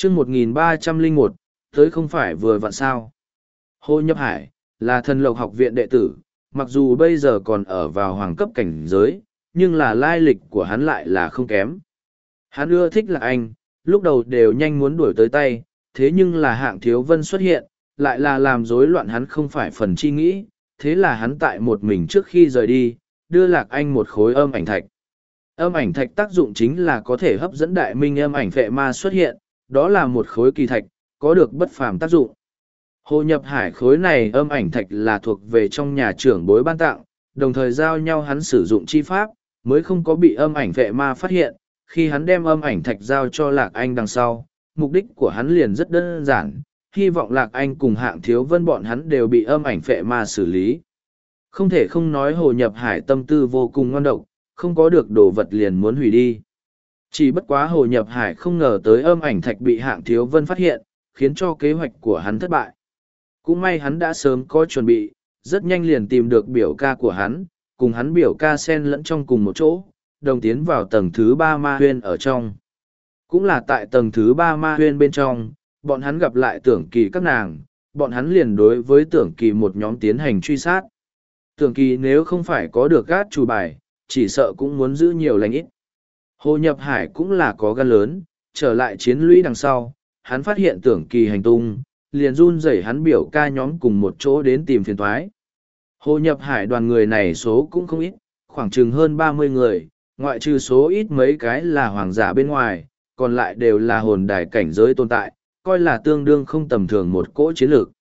chương 1301, tới không phải vừa vặn sao. Hồ Nhập Hải, là thần lộc học viện đệ tử, mặc dù bây giờ còn ở vào hoàng cấp cảnh giới, nhưng là lai lịch của hắn lại là không kém. Hắn ưa thích Lạc Anh, lúc đầu đều nhanh muốn đuổi tới tay, thế nhưng là Hạng Thiếu Vân xuất hiện, lại là làm rối loạn hắn không phải phần chi nghĩ, thế là hắn tại một mình trước khi rời đi, đưa Lạc Anh một khối âm ảnh thạch. Âm ảnh thạch tác dụng chính là có thể hấp dẫn đại minh âm ảnh vệ ma xuất hiện, đó là một khối kỳ thạch, có được bất phàm tác dụng. Hồ Nhập Hải khối này âm ảnh thạch là thuộc về trong nhà trưởng bối ban tặng, đồng thời giao nhau hắn sử dụng chi pháp, mới không có bị âm ảnh vệ ma phát hiện. Khi hắn đem âm ảnh thạch giao cho Lạc Anh đằng sau, mục đích của hắn liền rất đơn giản, hy vọng Lạc Anh cùng Hạng Thiếu Vân bọn hắn đều bị âm ảnh vệ ma xử lý. Không thể không nói Hồ Nhập Hải tâm tư vô cùng ngon độc, không có được đồ vật liền muốn hủy đi. Chỉ bất quá Hồ Nhập Hải không ngờ tới âm ảnh thạch bị Hạng Thiếu Vân phát hiện, khiến cho kế hoạch của hắn thất bại. Cũng may hắn đã sớm có chuẩn bị, rất nhanh liền tìm được biểu ca của hắn, cùng hắn biểu ca xen lẫn trong cùng một chỗ, đồng tiến vào tầng thứ 3 ma huyên ở trong. Cũng là tại tầng thứ 3 ma huyên bên trong, bọn hắn gặp lại Tưởng Kỳ các nàng, bọn hắn liền đối với Tưởng Kỳ một nhóm tiến hành truy sát. Tưởng Kỳ nếu không phải có được gát chủ bài, chỉ sợ cũng muốn giữ nhiều lành ít. Hồ Nhập Hải cũng là có gan lớn, trở lại chiến lũy đằng sau, hắn phát hiện Tưởng Kỳ hành tung, liền run rẩy hắn biểu ca nhóm cùng một chỗ đến tìm phiền toái. Hồ Nhập Hải đoàn người này số cũng không ít, khoảng chừng hơn 30 người, ngoại trừ số ít mấy cái là hoàng giả bên ngoài, còn lại đều là hồn đài cảnh giới tồn tại, coi là tương đương không tầm thường một cỗ chiến lược.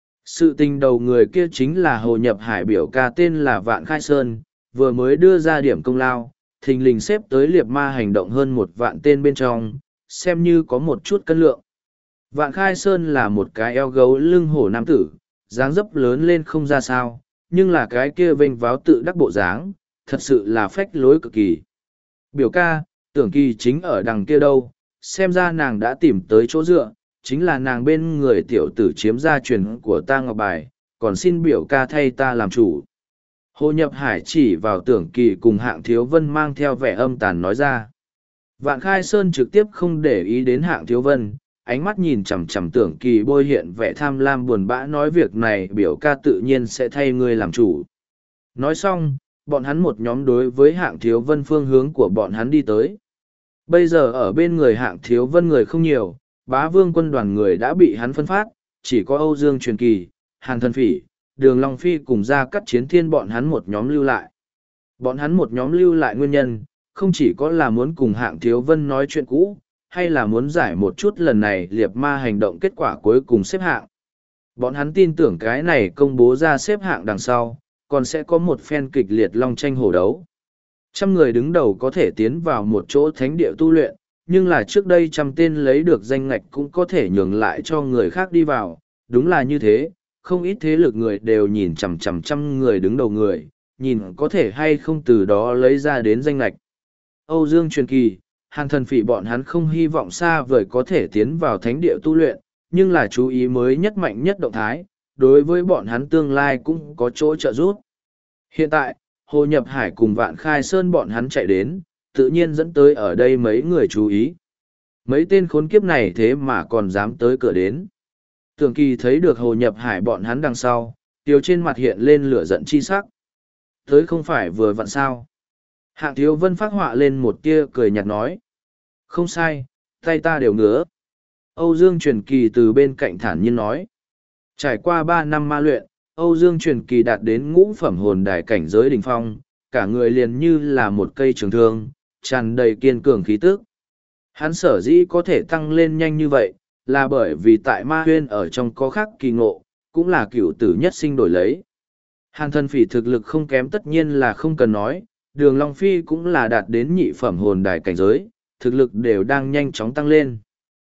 Sự tình đầu người kia chính là Hồ Nhập Hải biểu ca tên là Vạn Khai Sơn, vừa mới đưa ra điểm công lao, thình lình xếp tới liệt ma hành động hơn 1 vạn tên bên trong, xem như có một chút cân lượng. Vạn Khai Sơn là một cái eo gấu lưng hổ nam tử, dáng dấp lớn lên không ra sao, nhưng là cái kia vênh váo tự đắc bộ dáng, thật sự là phách lối cực kỳ. Biểu ca, Tưởng Kỳ chính ở đằng kia đâu, xem ra nàng đã tìm tới chỗ dựa, chính là nàng bên người tiểu tử chiếm gia truyền của ta ngọc bài, còn xin biểu ca thay ta làm chủ. Hồ Nhập Hải chỉ vào Tưởng Kỳ cùng Hạng Thiếu Vân mang theo vẻ âm tàn nói ra. Vạn Khai Sơn trực tiếp không để ý đến Hạng Thiếu Vân, ánh mắt nhìn chằm chằm Tưởng Kỳ bôi hiện vẻ tham lam buồn bã nói việc này biểu ca tự nhiên sẽ thay ngươi làm chủ. Nói xong, bọn hắn một nhóm đối với Hạng Thiếu Vân phương hướng của bọn hắn đi tới. Bây giờ ở bên người Hạng Thiếu Vân người không nhiều, Bá Vương quân đoàn người đã bị hắn phân phát, chỉ có Âu Dương Truyền Kỳ, Hàn Thần Phỉ, Đường Long Phi cùng Gia Cát Chiến Thiên bọn hắn một nhóm lưu lại. Bọn hắn một nhóm lưu lại nguyên nhân, không chỉ có là muốn cùng Hạng Thiếu Vân nói chuyện cũ, hay là muốn giải một chút lần này liệt ma hành động kết quả cuối cùng xếp hạng. Bọn hắn tin tưởng cái này công bố ra xếp hạng đằng sau, còn sẽ có một phen kịch liệt long tranh hổ đấu. 100 người đứng đầu có thể tiến vào một chỗ thánh địa tu luyện, nhưng là trước đây 100 tên lấy được danh ngạch cũng có thể nhường lại cho người khác đi vào. Đúng là như thế, không ít thế lực người đều nhìn chằm chằm 100 người đứng đầu người, nhìn có thể hay không từ đó lấy ra đến danh ngạch. Âu Dương Truyền Kỳ, Hàn Thần Phỉ bọn hắn không hy vọng xa vời có thể tiến vào thánh địa tu luyện, nhưng là chú ý mới nhất mạnh nhất động thái, đối với bọn hắn tương lai cũng có chỗ trợ giúp. Hiện tại, Hồ Nhập Hải cùng Vạn Khai Sơn bọn hắn chạy đến, tự nhiên dẫn tới ở đây mấy người chú ý. Mấy tên khốn kiếp này thế mà còn dám tới cửa đến. Tưởng Kỳ thấy được Hồ Nhập Hải bọn hắn đằng sau, tiêu trên mặt hiện lên lửa giận chi sắc. Tới không phải vừa vặn sao. Hạng Thiếu Vân phát họa lên một tia cười nhạt nói. Không sai, tay ta đều ngứa. Âu Dương Truyền Kỳ từ bên cạnh thản nhiên nói. Trải qua 3 năm ma luyện, Âu Dương Truyền Kỳ đạt đến ngũ phẩm hồn đài cảnh giới đỉnh phong, cả người liền như là một cây trường thương, tràn đầy kiên cường khí tức. Hắn sở dĩ có thể tăng lên nhanh như vậy, là bởi vì tại ma huyên ở trong có khắc kỳ ngộ, cũng là cửu tử nhất sinh đổi lấy. Hàn Thần Phỉ thực lực không kém tất nhiên là không cần nói, Đường Long Phi cũng là đạt đến nhị phẩm hồn đài cảnh giới, thực lực đều đang nhanh chóng tăng lên.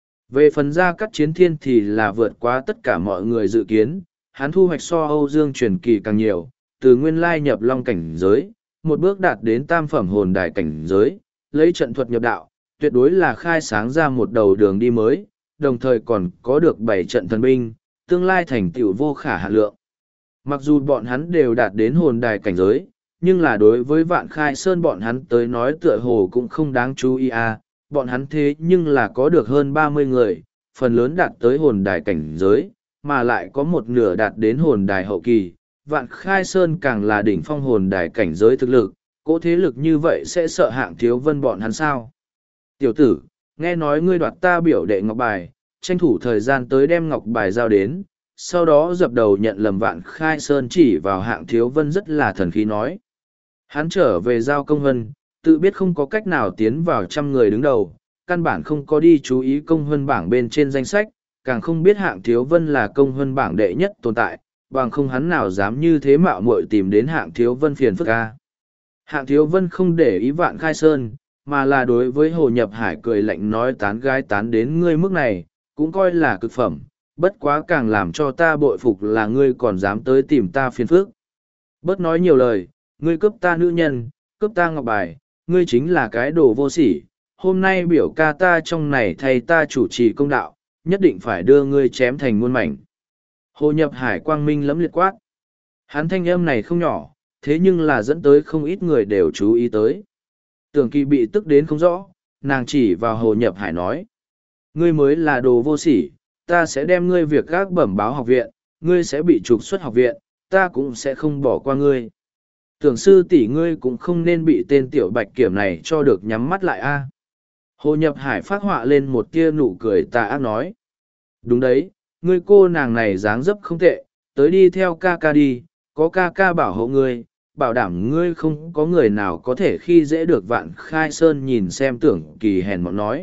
Về phần Gia Cát Chiến Thiên thì là vượt quá tất cả mọi người dự kiến, hắn thu hoạch so Âu Dương Truyền Kỳ càng nhiều, từ nguyên lai nhập long cảnh giới, một bước đạt đến tam phẩm hồn đài cảnh giới, lấy trận thuật nhập đạo, tuyệt đối là khai sáng ra một đầu đường đi mới, đồng thời còn có được 7 trận thần binh, tương lai thành tựu vô khả hạn lượng. Mặc dù bọn hắn đều đạt đến hồn đài cảnh giới, nhưng là đối với Vạn Khai Sơn bọn hắn tới nói tựa hồ cũng không đáng chú ý à, bọn hắn thế nhưng là có được hơn 30 người, phần lớn đạt tới hồn đài cảnh giới, mà lại có một nửa đạt đến hồn đài hậu kỳ. Vạn Khai Sơn càng là đỉnh phong hồn đài cảnh giới thực lực, cỗ thế lực như vậy sẽ sợ Hạng Thiếu Vân bọn hắn sao? Tiểu tử, nghe nói ngươi đoạt ta biểu đệ ngọc bài, tranh thủ thời gian tới đem ngọc bài giao đến, sau đó dập đầu nhận lầm. Vạn Khai Sơn chỉ vào Hạng Thiếu Vân rất là thần khí nói. Hắn trở về giao công vân, tự biết không có cách nào tiến vào 100 người đứng đầu, căn bản không có đi chú ý công vân bảng bên trên danh sách, càng không biết Hạng Thiếu Vân là công vân bảng đệ nhất tồn tại, bằng không hắn nào dám như thế mạo muội tìm đến Hạng Thiếu Vân phiền phức ca. Hạng Thiếu Vân không để ý Vạn Khai Sơn, mà là đối với Hồ Nhập Hải cười lạnh nói tán gái tán đến ngươi mức này, cũng coi là cực phẩm, bất quá càng làm cho ta bội phục là ngươi còn dám tới tìm ta phiền phức. Bớt nói nhiều lời, ngươi cướp ta nữ nhân, cướp ta ngọc bài, ngươi chính là cái đồ vô sỉ. Hôm nay biểu ca ta trong này thay ta chủ trì công đạo, nhất định phải đưa ngươi chém thành muôn mảnh. Hồ Nhập Hải quang minh lẫm liệt quát. Hắn thanh âm này không nhỏ, thế nhưng là dẫn tới không ít người đều chú ý tới. Tưởng Kỳ bị tức đến không rõ, nàng chỉ vào Hồ Nhập Hải nói. Ngươi mới là đồ vô sỉ, ta sẽ đem ngươi việc gác bẩm báo học viện, ngươi sẽ bị trục xuất học viện, ta cũng sẽ không bỏ qua ngươi. Tưởng sư tỷ ngươi cũng không nên bị tên tiểu bạch kiểm này cho được nhắm mắt lại a. Hồ Nhập Hải phát họa lên một tia nụ cười tà ác nói. Đúng đấy, ngươi cô nàng này dáng dấp không tệ, tới đi theo ca ca đi, có ca ca bảo hộ ngươi, bảo đảm ngươi không có người nào có thể khi dễ được. Vạn Khai Sơn nhìn xem Tưởng Kỳ hèn mọn nói.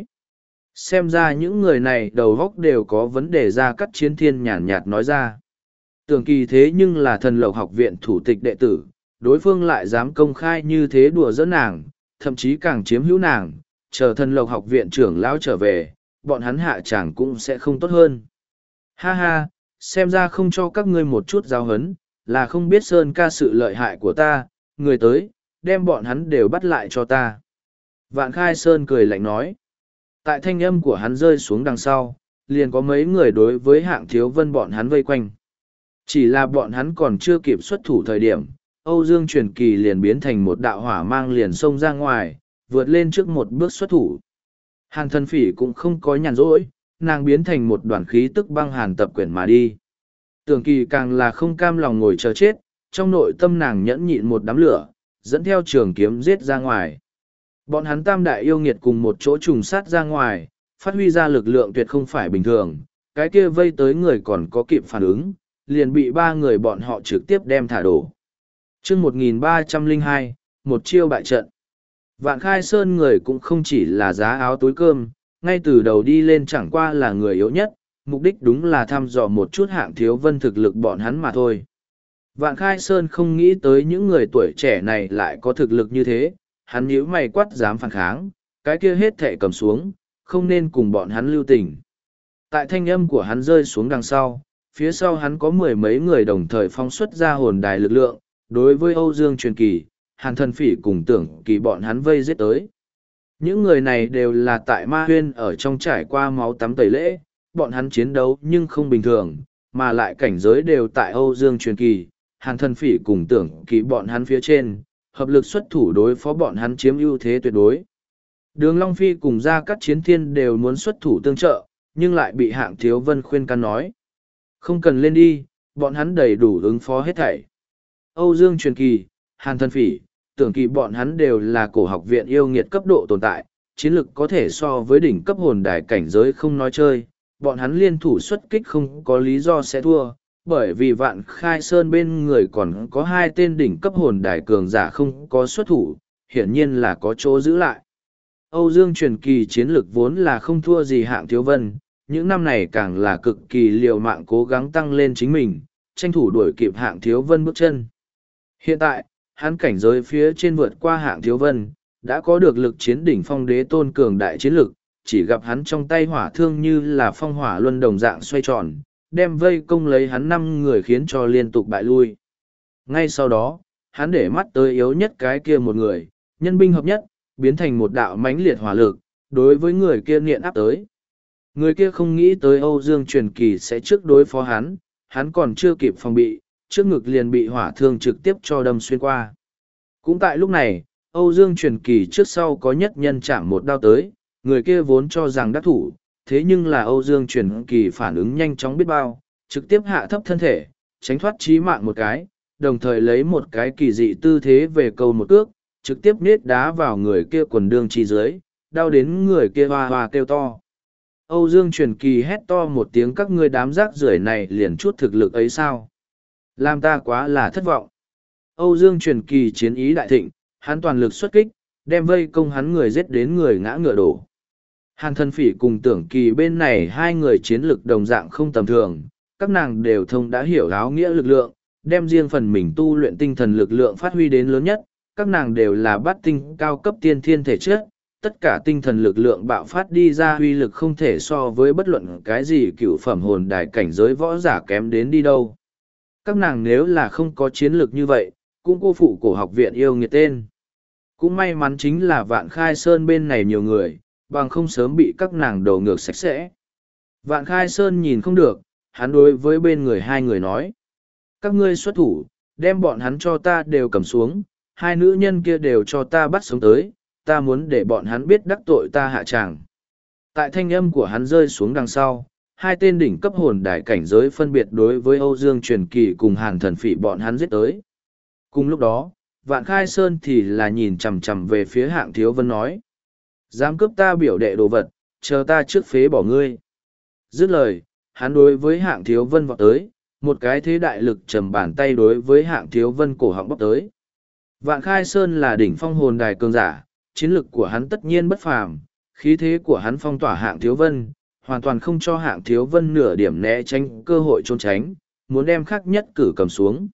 Xem ra những người này đầu góc đều có vấn đề. Ra Cắt Chiến Thiên nhàn nhạt nói ra. Tưởng Kỳ thế nhưng là Thần Lộc học viện thủ tịch đệ tử, đối phương lại dám công khai như thế đùa giỡn nàng, thậm chí càng chiếm hữu nàng, chờ Thần Lộc học viện trưởng lão trở về, bọn hắn hạ chẳng cũng sẽ không tốt hơn. Ha ha, xem ra không cho các ngươi một chút giáo hấn, là không biết Sơn ca sự lợi hại của ta, người tới, đem bọn hắn đều bắt lại cho ta. Vạn Khai Sơn cười lạnh nói. Tại thanh âm của hắn rơi xuống đằng sau, liền có mấy người đối với Hạng Thiếu Vân bọn hắn vây quanh. Chỉ là bọn hắn còn chưa kịp xuất thủ thời điểm, Âu Dương Truyền Kỳ liền biến thành một đạo hỏa mang liền xông ra ngoài, vượt lên trước một bước xuất thủ. Hàn Thần Phỉ cũng không có nhàn rỗi, nàng biến thành một đoàn khí tức băng hàn tập quyển mà đi. Tưởng Kỳ càng là không cam lòng ngồi chờ chết, trong nội tâm nàng nhẫn nhịn một đám lửa, dẫn theo trường kiếm giết ra ngoài. Bọn hắn tam đại yêu nghiệt cùng một chỗ trùng sát ra ngoài, phát huy ra lực lượng tuyệt không phải bình thường, cái kia vây tới người còn có kịp phản ứng, liền bị ba người bọn họ trực tiếp đem thả đổ. Chương 1302, một chiêu bại trận. Vạn Khai Sơn người cũng không chỉ là giá áo túi cơm, ngay từ đầu đi lên chẳng qua là người yếu nhất, mục đích đúng là thăm dò một chút Hạng Thiếu Vân thực lực bọn hắn mà thôi. Vạn Khai Sơn không nghĩ tới những người tuổi trẻ này lại có thực lực như thế, hắn nhíu mày quát dám phản kháng, cái kia hết thệ cầm xuống, không nên cùng bọn hắn lưu tình. Tại thanh âm của hắn rơi xuống đằng sau, phía sau hắn có mười mấy người đồng thời phóng xuất ra hồn đài lực lượng, đối với Âu Dương Truyền Kỳ, Hàn Thần Phỉ cùng Tưởng Kỳ bọn hắn vây giết tới. Những người này đều là tại Ma Huyên ở trong trải qua máu tắm tẩy lễ, bọn hắn chiến đấu nhưng không bình thường, mà lại cảnh giới đều tại Âu Dương Truyền Kỳ, Hàn Thần Phỉ cùng Tưởng Kỳ bọn hắn phía trên, hợp lực xuất thủ đối phó bọn hắn chiếm ưu thế tuyệt đối. Đường Long Phi cùng Gia Cát Chiến Thiên đều muốn xuất thủ tương trợ, nhưng lại bị Hạng Thiếu Vân khuyên can nói. Không cần lên đi, bọn hắn đầy đủ ứng phó hết thảy. Âu Dương Truyền Kỳ, Hàn Thần Phỉ, Tưởng Kỳ bọn hắn đều là cổ học viện yêu nghiệt cấp độ tồn tại, chiến lực có thể so với đỉnh cấp hồn đài cảnh giới không nói chơi, bọn hắn liên thủ xuất kích không có lý do sẽ thua, bởi vì Vạn Khai Sơn bên người còn có hai tên đỉnh cấp hồn đài cường giả không có xuất thủ, hiển nhiên là có chỗ giữ lại. Âu Dương Truyền Kỳ chiến lực vốn là không thua gì Hạng Thiếu Vân, những năm này càng là cực kỳ liều mạng cố gắng tăng lên chính mình, tranh thủ đuổi kịp Hạng Thiếu Vân bước chân. Hiện tại, hắn cảnh giới phía trên vượt qua Hạng Thiếu Vân, đã có được lực chiến đỉnh phong đế tôn cường đại chiến lực, chỉ gặp hắn trong tay hỏa thương như là phong hỏa luân đồng dạng xoay tròn, đem vây công lấy hắn 5 người khiến cho liên tục bại lui. Ngay sau đó, hắn để mắt tới yếu nhất cái kia một người, nhân binh hợp nhất, biến thành một đạo mãnh liệt hỏa lực, đối với người kia nghiện áp tới. Người kia không nghĩ tới Âu Dương Truyền Kỳ sẽ trước đối phó hắn còn chưa kịp phòng bị, trước ngực liền bị hỏa thương trực tiếp cho đâm xuyên qua. Cũng tại lúc này, Âu Dương Truyền Kỳ trước sau có nhất nhân chạm một đao tới, người kia vốn cho rằng đắc thủ, thế nhưng là Âu Dương Truyền Kỳ phản ứng nhanh chóng biết bao, trực tiếp hạ thấp thân thể, tránh thoát chí mạng một cái, đồng thời lấy một cái kỳ dị tư thế về cầu một cước, trực tiếp niết đá vào người kia quần đương chi dưới, đau đến người kia hoa hoa kêu to. Âu Dương Truyền Kỳ hét to một tiếng, các ngươi đám rác rưởi này liền chút thực lực ấy sao? Làm ta quá là thất vọng. Âu Dương Truyền Kỳ chiến ý đại thịnh, hắn toàn lực xuất kích, đem vây công hắn người giết đến người ngã ngựa đổ. Hàn Thần Phỉ cùng Tưởng Kỳ bên này hai người chiến lực đồng dạng không tầm thường, các nàng đều thông đã hiểu áo nghĩa lực lượng, đem riêng phần mình tu luyện tinh thần lực lượng phát huy đến lớn nhất, các nàng đều là bát tinh cao cấp tiên thiên thể chất, tất cả tinh thần lực lượng bạo phát đi ra uy lực không thể so với bất luận cái gì cựu phẩm hồn đài cảnh giới võ giả kém đến đi đâu. Các nàng nếu là không có chiến lược như vậy, cũng cô phụ cổ học viện yêu nghiệt tên. Cũng may mắn chính là Vạn Khai Sơn bên này nhiều người, bằng không sớm bị các nàng đầu ngược sạch sẽ. Vạn Khai Sơn nhìn không được, hắn đối với bên người hai người nói. Các ngươi xuất thủ, đem bọn hắn cho ta đều cầm xuống, hai nữ nhân kia đều cho ta bắt sống tới, ta muốn để bọn hắn biết đắc tội ta hạ tràng. Tại thanh âm của hắn rơi xuống đằng sau, hai tên đỉnh cấp hồn đài cảnh giới phân biệt đối với Âu Dương Truyền Kỳ cùng Hàn Thần Phỉ bọn hắn giết tới. Cùng lúc đó, Vạn Khai Sơn thì là nhìn chằm chằm về phía Hạng Thiếu Vân nói. Dám cướp ta biểu đệ đồ vật, chờ ta trước phế bỏ ngươi. Dứt lời, hắn đối với Hạng Thiếu Vân vọt tới, một cái thế đại lực trầm bàn tay đối với Hạng Thiếu Vân cổ họng bóc tới. Vạn Khai Sơn là đỉnh phong hồn đài cường giả, chiến lực của hắn tất nhiên bất phàm, khí thế của hắn phong tỏa Hạng Thiếu Vân, hoàn toàn không cho Hạng Thiếu Vân nửa điểm né tránh cơ hội trốn tránh, muốn đem khắc nhất cử cầm xuống.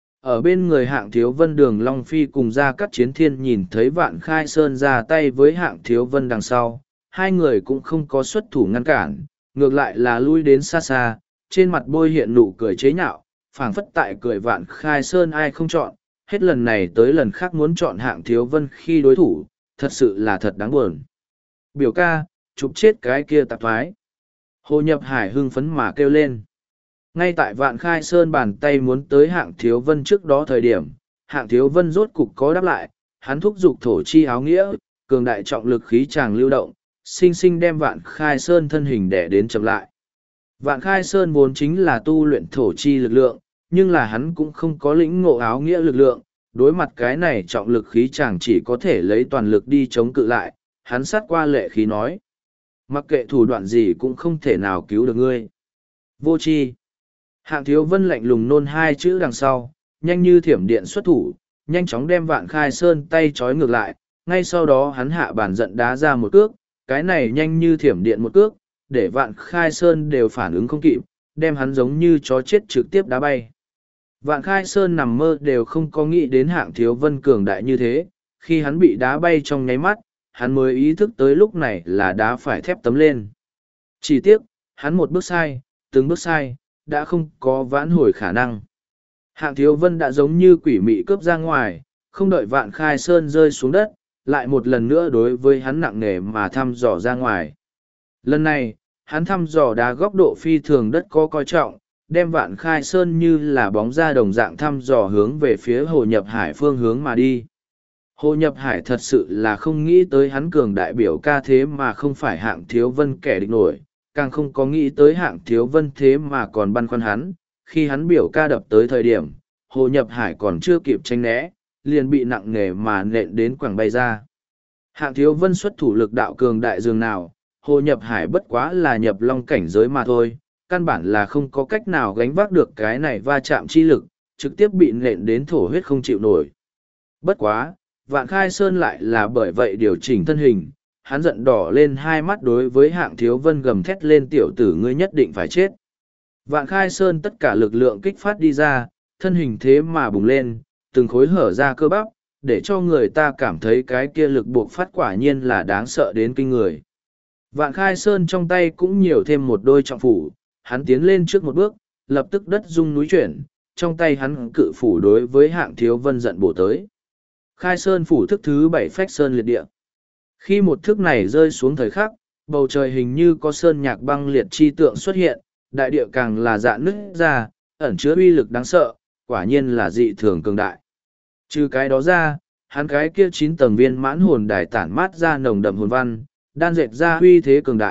Ở bên người Hạng Thiếu Vân Đường Long Phi cùng Gia Cát Chiến Thiên nhìn thấy Vạn Khai Sơn ra tay với Hạng Thiếu Vân đằng sau, hai người cũng không có xuất thủ ngăn cản, ngược lại là lui đến xa xa, trên mặt bôi hiện nụ cười chế nhạo, phảng phất tại cười Vạn Khai Sơn ai không chọn, hết lần này tới lần khác muốn chọn Hạng Thiếu Vân khi đối thủ, thật sự là thật đáng buồn. Biểu ca, chụp chết cái kia tạp thoái. Hồ Nhập Hải hưng phấn mà kêu lên. Ngay tại Vạn Khai Sơn bàn tay muốn tới Hạng Thiếu Vân trước đó thời điểm, Hạng Thiếu Vân rốt cục có đáp lại, hắn thúc giục thổ chi áo nghĩa, cường đại trọng lực khí tràng lưu động, sinh sinh đem Vạn Khai Sơn thân hình đẻ đến chậm lại. Vạn Khai Sơn vốn chính là tu luyện thổ chi lực lượng, nhưng là hắn cũng không có lĩnh ngộ áo nghĩa lực lượng, đối mặt cái này trọng lực khí tràng chỉ có thể lấy toàn lực đi chống cự lại, hắn sát qua lệ khí nói. Mặc kệ thủ đoạn gì cũng không thể nào cứu được ngươi. Vô chi. Hạng Thiếu Vân lạnh lùng nôn hai chữ đằng sau, nhanh như thiểm điện xuất thủ, nhanh chóng đem Vạn Khai Sơn tay trói ngược lại, ngay sau đó hắn hạ bản giận đá ra một cước, cái này nhanh như thiểm điện một cước, để Vạn Khai Sơn đều phản ứng không kịp, đem hắn giống như chó chết trực tiếp đá bay. Vạn Khai Sơn nằm mơ đều không có nghĩ đến Hạng Thiếu Vân cường đại như thế, khi hắn bị đá bay trong nháy mắt, hắn mới ý thức tới lúc này là đá phải thép tấm lên. Chỉ tiếc, hắn một bước sai, từng bước sai, đã không có vãn hồi khả năng. Hạng Thiếu Vân đã giống như quỷ mị cướp ra ngoài, không đợi Vạn Khai Sơn rơi xuống đất, lại một lần nữa đối với hắn nặng nề mà thăm dò ra ngoài. Lần này, hắn thăm dò đá góc độ phi thường đất có coi trọng, đem Vạn Khai Sơn như là bóng ra đồng dạng thăm dò hướng về phía Hồ Nhập Hải phương hướng mà đi. Hồ Nhập Hải thật sự là không nghĩ tới hắn cường đại biểu ca thế mà không phải Hạng Thiếu Vân kẻ địch nổi, càng không có nghĩ tới Hạng Thiếu Vân thế mà còn băn khoăn hắn. Khi hắn biểu ca đập tới thời điểm, Hồ Nhập Hải còn chưa kịp tranh né, liền bị nặng nề mà nện đến quẳng bay ra. Hạng Thiếu Vân xuất thủ lực đạo cường đại dường nào, Hồ Nhập Hải bất quá là nhập long cảnh giới mà thôi, căn bản là không có cách nào gánh vác được cái này va chạm chi lực, trực tiếp bị nện đến thổ huyết không chịu nổi. Bất quá, Vạn Khai Sơn lại là bởi vậy điều chỉnh thân hình, hắn giận đỏ lên hai mắt đối với Hạng Thiếu Vân gầm thét lên, tiểu tử ngươi nhất định phải chết. Vạn Khai Sơn tất cả lực lượng kích phát đi ra, thân hình thế mà bùng lên, từng khối hở ra cơ bắp, để cho người ta cảm thấy cái kia lực buộc phát quả nhiên là đáng sợ đến kinh người. Vạn Khai Sơn trong tay cũng nhiều thêm một đôi trọng phủ, hắn tiến lên trước một bước, lập tức đất rung núi chuyển, trong tay hắn cự phủ đối với Hạng Thiếu Vân giận bổ tới. Khai Sơn phủ thức thứ 7 phách sơn liệt địa. Khi một thức này rơi xuống thời khắc, bầu trời hình như có sơn nhạc băng liệt chi tượng xuất hiện, đại địa càng là dạn nứt ra, ẩn chứa uy lực đáng sợ, quả nhiên là dị thường cường đại. Trừ cái đó ra, hắn cái kia 9 tầng viên mãn hồn đài tản mát ra nồng đậm hồn văn, đan dệt ra uy thế cường đại,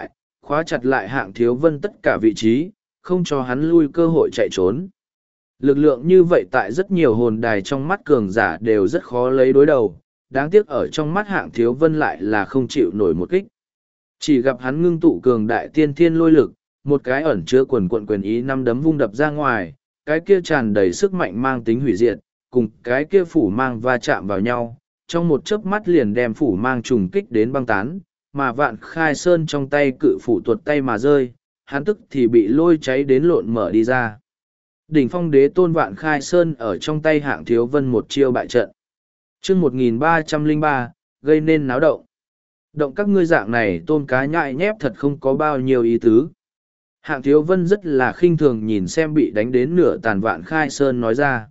khóa chặt lại Hạng Thiếu Vân tất cả vị trí, không cho hắn lui cơ hội chạy trốn. Lực lượng như vậy tại rất nhiều hồn đài trong mắt cường giả đều rất khó lấy đối đầu, đáng tiếc ở trong mắt Hạng Thiếu Vân lại là không chịu nổi một kích. Chỉ gặp hắn ngưng tụ cường đại tiên thiên lôi lực, một cái ẩn chứa quần quận quyền ý năm đấm vung đập ra ngoài, cái kia tràn đầy sức mạnh mang tính hủy diệt, cùng cái kia phủ mang va chạm vào nhau, trong một chớp mắt liền đem phủ mang trùng kích đến băng tán, mà Vạn Khai Sơn trong tay cự phủ tuột tay mà rơi, hắn tức thì bị lôi cháy đến lộn mở đi ra. Đỉnh phong đế tôn Vạn Khai Sơn ở trong tay Hạng Thiếu Vân một chiêu bại trận. Chương 1303, gây nên náo động. Động các ngươi dạng này tôm cá nhại nhép thật không có bao nhiêu ý tứ. Hạng Thiếu Vân rất là khinh thường nhìn xem bị đánh đến nửa tàn Vạn Khai Sơn nói ra.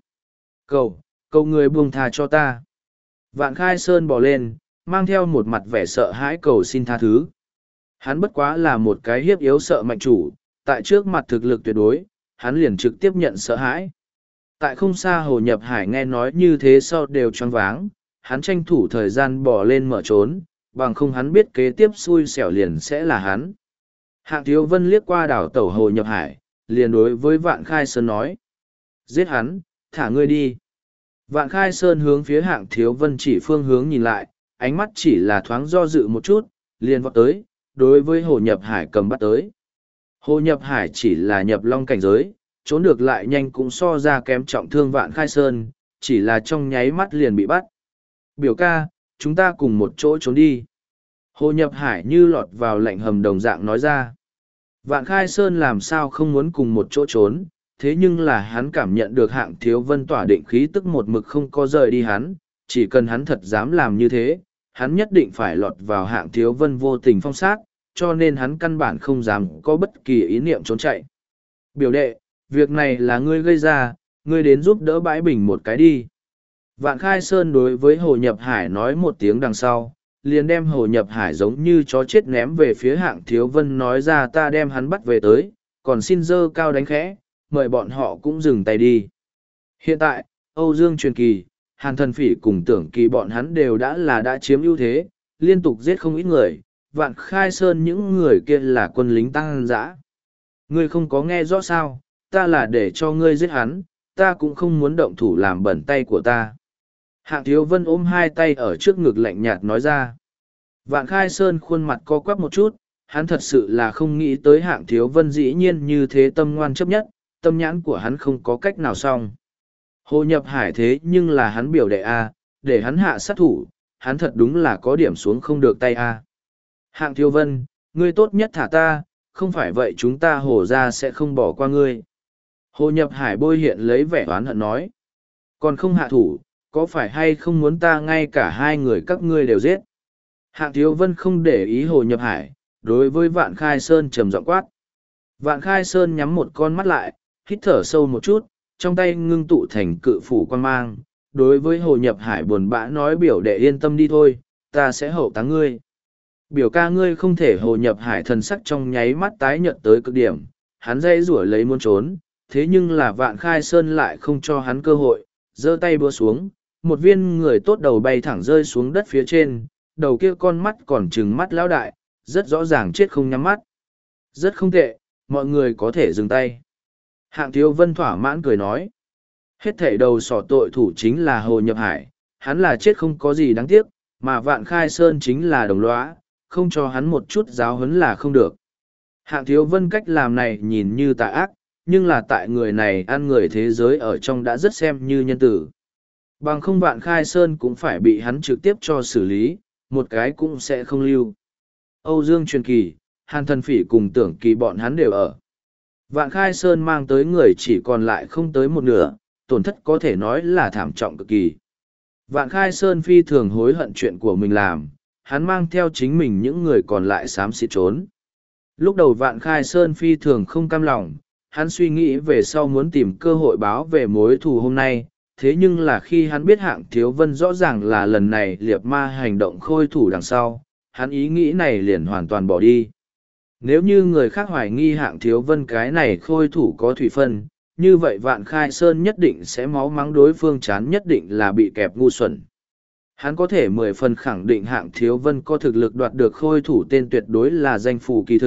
Cầu người buông tha cho ta. Vạn Khai Sơn bỏ lên, mang theo một mặt vẻ sợ hãi cầu xin tha thứ. Hắn bất quá là một cái hiếp yếu sợ mạnh chủ, tại trước mặt thực lực tuyệt đối, hắn liền trực tiếp nhận sợ hãi. Tại không xa Hồ Nhập Hải nghe nói như thế sau đều choáng váng, hắn tranh thủ thời gian bỏ lên mở trốn, bằng không hắn biết kế tiếp xui xẻo liền sẽ là hắn. Hạng Thiếu Vân liếc qua đảo tẩu Hồ Nhập Hải, liền đối với Vạn Khai Sơn nói. Giết hắn, thả ngươi đi. Vạn Khai Sơn hướng phía Hạng Thiếu Vân chỉ phương hướng nhìn lại, ánh mắt chỉ là thoáng do dự một chút, liền vọt tới, đối với Hồ Nhập Hải cầm bắt tới. Hồ Nhập Hải chỉ là nhập long cảnh giới, trốn được lại nhanh cũng so ra kém trọng thương Vạn Khai Sơn, chỉ là trong nháy mắt liền bị bắt. Biểu ca, chúng ta cùng một chỗ trốn đi. Hồ Nhập Hải như lọt vào lạnh hầm đồng dạng nói ra. Vạn Khai Sơn làm sao không muốn cùng một chỗ trốn, thế nhưng là hắn cảm nhận được Hạng Thiếu Vân tỏa định khí tức một mực không có rời đi hắn, chỉ cần hắn thật dám làm như thế, hắn nhất định phải lọt vào Hạng Thiếu Vân vô tình phong sát, cho nên hắn căn bản không dám có bất kỳ ý niệm trốn chạy. Biểu đệ, việc này là ngươi gây ra, ngươi đến giúp đỡ bãi bình một cái đi. Vạn Khai Sơn đối với Hồ Nhập Hải nói một tiếng đằng sau, liền đem Hồ Nhập Hải giống như chó chết ném về phía Hạng Thiếu Vân nói ra ta đem hắn bắt về tới, còn xin dơ cao đánh khẽ, mời bọn họ cũng dừng tay đi. Hiện tại, Âu Dương Truyền Kỳ, Hàn Thần Phỉ cùng Tưởng Kỳ bọn hắn đều đã chiếm ưu thế, liên tục giết không ít người, Vạn Khai Sơn những người kia là quân lính tăng dã. Ngươi không có nghe rõ sao, ta là để cho ngươi giết hắn, ta cũng không muốn động thủ làm bẩn tay của ta. Hạng Thiếu Vân ôm hai tay ở trước ngực lạnh nhạt nói ra. Vạn Khai Sơn khuôn mặt co quắp một chút, hắn thật sự là không nghĩ tới Hạng Thiếu Vân dĩ nhiên như thế tâm ngoan chấp nhất, tâm nhãn của hắn không có cách nào xong. Hồ Nhập Hải thế nhưng là hắn biểu đệ A, để hắn hạ sát thủ, hắn thật đúng là có điểm xuống không được tay A. Hạng Thiếu Vân, ngươi tốt nhất thả ta, không phải vậy chúng ta Hồ ra sẽ không bỏ qua ngươi. Hồ Nhập Hải bôi hiện lấy vẻ oán hận nói. Còn không hạ thủ, có phải hay không muốn ta ngay cả hai người các ngươi đều giết? Hạng Thiếu Vân không để ý Hồ Nhập Hải, đối với Vạn Khai Sơn trầm giọng quát. Vạn Khai Sơn nhắm một con mắt lại, hít thở sâu một chút, trong tay ngưng tụ thành cự phủ quan mang, đối với Hồ Nhập Hải buồn bã nói biểu đệ yên tâm đi thôi, ta sẽ hậu táng ngươi. Biểu ca ngươi không thể. Hồ Nhập Hải thần sắc trong nháy mắt tái nhợt tới cực điểm, hắn dây rủa lấy muốn trốn, thế nhưng là Vạn Khai Sơn lại không cho hắn cơ hội, giơ tay búa xuống, một viên người tốt đầu bay thẳng rơi xuống đất phía trên, đầu kia con mắt còn trừng mắt lão đại, rất rõ ràng chết không nhắm mắt. Rất không tệ, mọi người có thể dừng tay. Hạng Thiếu Vân thỏa mãn cười nói. Hết thảy đầu sỏ tội thủ chính là Hồ Nhập Hải, hắn là chết không có gì đáng tiếc, mà Vạn Khai Sơn chính là đồng lõa, không cho hắn một chút giáo huấn là không được. Hạng Thiếu Vân cách làm này nhìn như tà ác, nhưng là tại người này ăn người thế giới ở trong đã rất xem như nhân tử. Bằng không Vạn Khai Sơn cũng phải bị hắn trực tiếp cho xử lý, một cái cũng sẽ không lưu. Âu Dương Truyền Kỳ, Hàn Thần Phỉ cùng Tưởng Kỳ bọn hắn đều ở. Vạn Khai Sơn mang tới người chỉ còn lại không tới một nửa, tổn thất có thể nói là thảm trọng cực kỳ. Vạn Khai Sơn phi thường hối hận chuyện của mình làm, hắn mang theo chính mình những người còn lại xám xịt trốn. Lúc đầu Vạn Khai Sơn phi thường không cam lòng, hắn suy nghĩ về sau muốn tìm cơ hội báo về mối thù hôm nay, thế nhưng là khi hắn biết Hạng Thiếu Vân rõ ràng là lần này liệt ma hành động khôi thủ đằng sau, hắn ý nghĩ này liền hoàn toàn bỏ đi. Nếu như người khác hoài nghi Hạng Thiếu Vân cái này khôi thủ có thủy phân, như vậy Vạn Khai Sơn nhất định sẽ máu mắng đối phương chán nhất định là bị kẹp ngu xuẩn. Hắn có thể 10 phần khẳng định Hạng Thiếu Vân có thực lực đoạt được khôi thủ tên tuyệt đối là danh phù kỳ thực,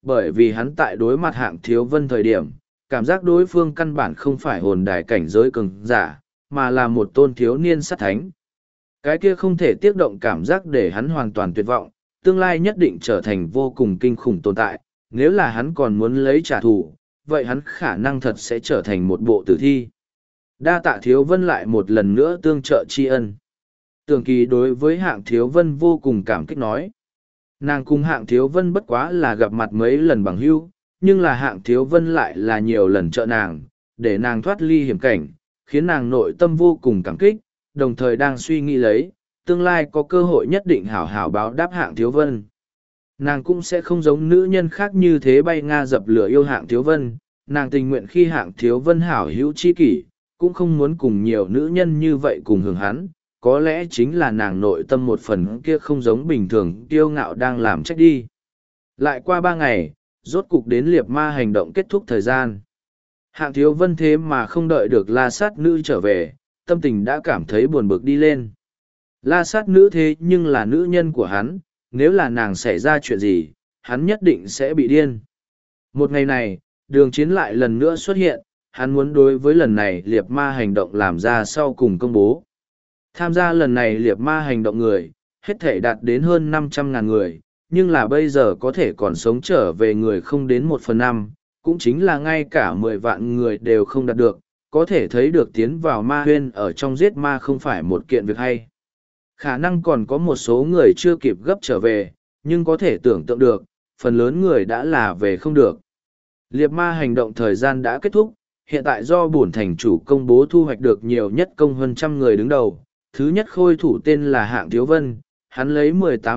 bởi vì hắn tại đối mặt Hạng Thiếu Vân thời điểm, cảm giác đối phương căn bản không phải hồn đài cảnh giới cường giả, mà là một tôn thiếu niên sát thánh. Cái kia không thể tiếc động cảm giác để hắn hoàn toàn tuyệt vọng, tương lai nhất định trở thành vô cùng kinh khủng tồn tại, nếu là hắn còn muốn lấy trả thù, vậy hắn khả năng thật sẽ trở thành một bộ tử thi. Đa tạ Thiếu Vân lại một lần nữa tương trợ tri ân. Tưởng Kỳ đối với Hạng Thiếu Vân vô cùng cảm kích nói. Nàng cùng Hạng Thiếu Vân bất quá là gặp mặt mấy lần bằng hữu, nhưng là Hạng Thiếu Vân lại là nhiều lần trợ nàng, để nàng thoát ly hiểm cảnh, khiến nàng nội tâm vô cùng cảm kích, đồng thời đang suy nghĩ lấy, tương lai có cơ hội nhất định hảo hảo báo đáp Hạng Thiếu Vân. Nàng cũng sẽ không giống nữ nhân khác như thế bay nga dập lửa yêu Hạng Thiếu Vân, nàng tình nguyện khi Hạng Thiếu Vân hảo hữu chi kỷ, cũng không muốn cùng nhiều nữ nhân như vậy cùng hưởng hắn, có lẽ chính là nàng nội tâm một phần kia không giống bình thường kiêu ngạo đang làm trách đi. Lại qua 3 ngày, rốt cục đến liệp ma hành động kết thúc thời gian. Hạng Thiếu Vân thế mà không đợi được La Sát Nữ trở về, tâm tình đã cảm thấy buồn bực đi lên. La Sát Nữ thế nhưng là nữ nhân của hắn, nếu là nàng xảy ra chuyện gì, hắn nhất định sẽ bị điên. Một ngày này, Đường Chiến lại lần nữa xuất hiện, hắn muốn đối với lần này liệp ma hành động làm ra sau cùng công bố. Tham gia lần này liệp ma hành động người, hết thể đạt đến hơn 500.000 người, nhưng là bây giờ có thể còn sống trở về người không đến 1/5, cũng chính là ngay cả 10 vạn người đều không đạt được, có thể thấy được tiến vào ma huyên ở trong giết ma không phải một kiện việc hay. Khả năng còn có một số người chưa kịp gấp trở về, nhưng có thể tưởng tượng được, phần lớn người đã là về không được. Liệp ma hành động thời gian đã kết thúc, hiện tại do bổn thành chủ công bố thu hoạch được nhiều nhất công hơn 100 người đứng đầu. Thứ nhất khôi thủ tên là Hạng Thiếu Vân, hắn lấy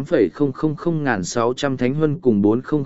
18,000,600 thánh huân cùng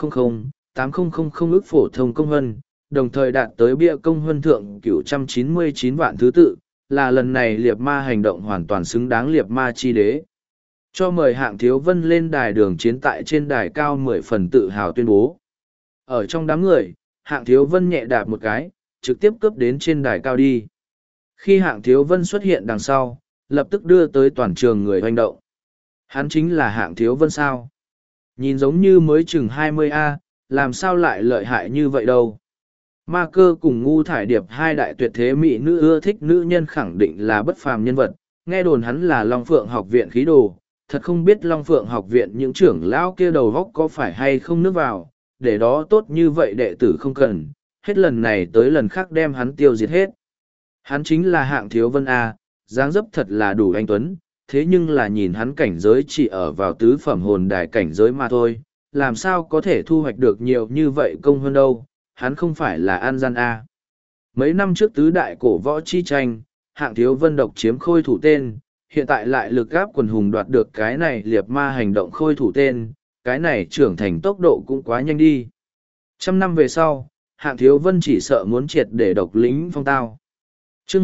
4,000,8,000 ức phổ thông công huân, đồng thời đạt tới bia công huân thượng 999 vạn thứ tự, là lần này liệp ma hành động hoàn toàn xứng đáng liệp ma chi đế. Cho mời Hạng Thiếu Vân lên đài Đường Chiến tại trên đài cao 10 phần tự hào tuyên bố. Ở trong đám người, Hạng Thiếu Vân nhẹ đạp một cái, trực tiếp cướp đến trên đài cao đi. Khi Hạng Thiếu Vân xuất hiện đằng sau, lập tức đưa tới toàn trường người hoành động. Hắn chính là Hạng Thiếu Vân sao? Nhìn giống như mới chừng 20A, làm sao lại lợi hại như vậy đâu? Ma Cơ cùng Ngu Thải Điệp hai đại tuyệt thế mỹ nữ ưa thích nữ nhân khẳng định là bất phàm nhân vật, nghe đồn hắn là Long Phượng học viện khí đồ, thật không biết Long Phượng học viện những trưởng lão kia đầu góc có phải hay không nước vào, để đó tốt như vậy đệ tử không cần, hết lần này tới lần khác đem hắn tiêu diệt hết. Hắn chính là Hạng Thiếu Vân A, dáng dấp thật là đủ anh tuấn, thế nhưng là nhìn hắn cảnh giới chỉ ở vào tứ phẩm hồn đài cảnh giới mà thôi, làm sao có thể thu hoạch được nhiều như vậy công hơn đâu, hắn không phải là an gian A. Mấy năm trước tứ đại cổ võ chi tranh, Hạng Thiếu Vân độc chiếm khôi thủ tên, hiện tại lại lực gáp quần hùng đoạt được cái này liệp ma hành động khôi thủ tên, cái này trưởng thành tốc độ cũng quá nhanh đi. 100 năm về sau, Hạng Thiếu Vân chỉ sợ muốn triệt để độc lĩnh phong tao. Chương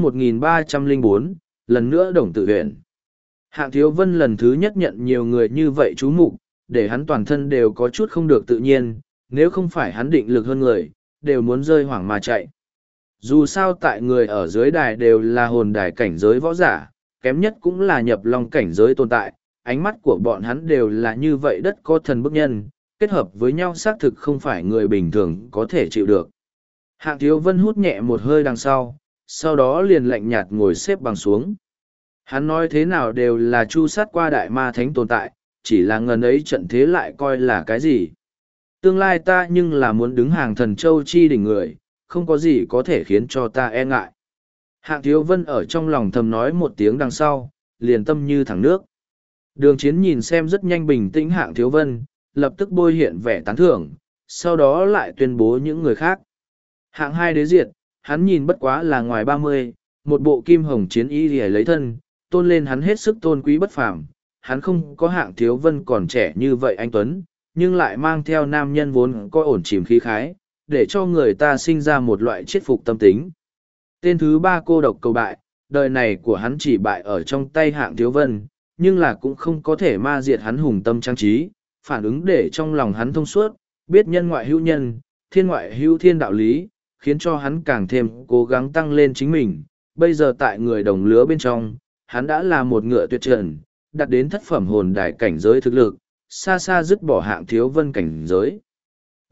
1304, lần nữa đồng tự huyện. Hạng Thiếu Vân lần thứ nhất nhận nhiều người như vậy chú mục, để hắn toàn thân đều có chút không được tự nhiên, nếu không phải hắn định lực hơn người, đều muốn rơi hoảng mà chạy. Dù sao tại người ở dưới đài đều là hồn đài cảnh giới võ giả, kém nhất cũng là nhập long cảnh giới tồn tại, ánh mắt của bọn hắn đều là như vậy đất có thần bức nhân, kết hợp với nhau xác thực không phải người bình thường có thể chịu được. Hạng Thiếu Vân hút nhẹ một hơi đằng sau đó liền lạnh nhạt ngồi xếp bằng xuống. Hắn nói thế nào đều là chu sát qua đại ma thánh tồn tại, chỉ là ngần ấy trận thế lại coi là cái gì. Tương lai ta nhưng là muốn đứng hàng thần châu chi đỉnh người, không có gì có thể khiến cho ta e ngại. Hạng Thiếu Vân ở trong lòng thầm nói một tiếng đằng sau, liền tâm như thẳng nước. Đường Chiến nhìn xem rất nhanh bình tĩnh Hạng Thiếu Vân, lập tức bôi hiện vẻ tán thưởng, sau đó lại tuyên bố những người khác. Hạng hai đế diệt, hắn nhìn bất quá là ngoài 30, một bộ kim hồng chiến y để lấy thân, tôn lên hắn hết sức tôn quý bất phàm. Hắn không có Hạng Thiếu Vân còn trẻ như vậy anh Tuấn, nhưng lại mang theo nam nhân vốn có ổn chìm khí khái, để cho người ta sinh ra một loại chiết phục tâm tính. Tên thứ ba cô độc cầu bại, đời này của hắn chỉ bại ở trong tay Hạng Thiếu Vân, nhưng là cũng không có thể ma diệt hắn hùng tâm trang trí, phản ứng để trong lòng hắn thông suốt, biết nhân ngoại hữu nhân, thiên ngoại hữu thiên đạo lý, khiến cho hắn càng thêm cố gắng tăng lên chính mình. Bây giờ tại người đồng lứa bên trong, hắn đã là một ngựa tuyệt trần, đạt đến thất phẩm hồn đài cảnh giới thực lực, xa xa dứt bỏ Hạng Thiếu Vân cảnh giới.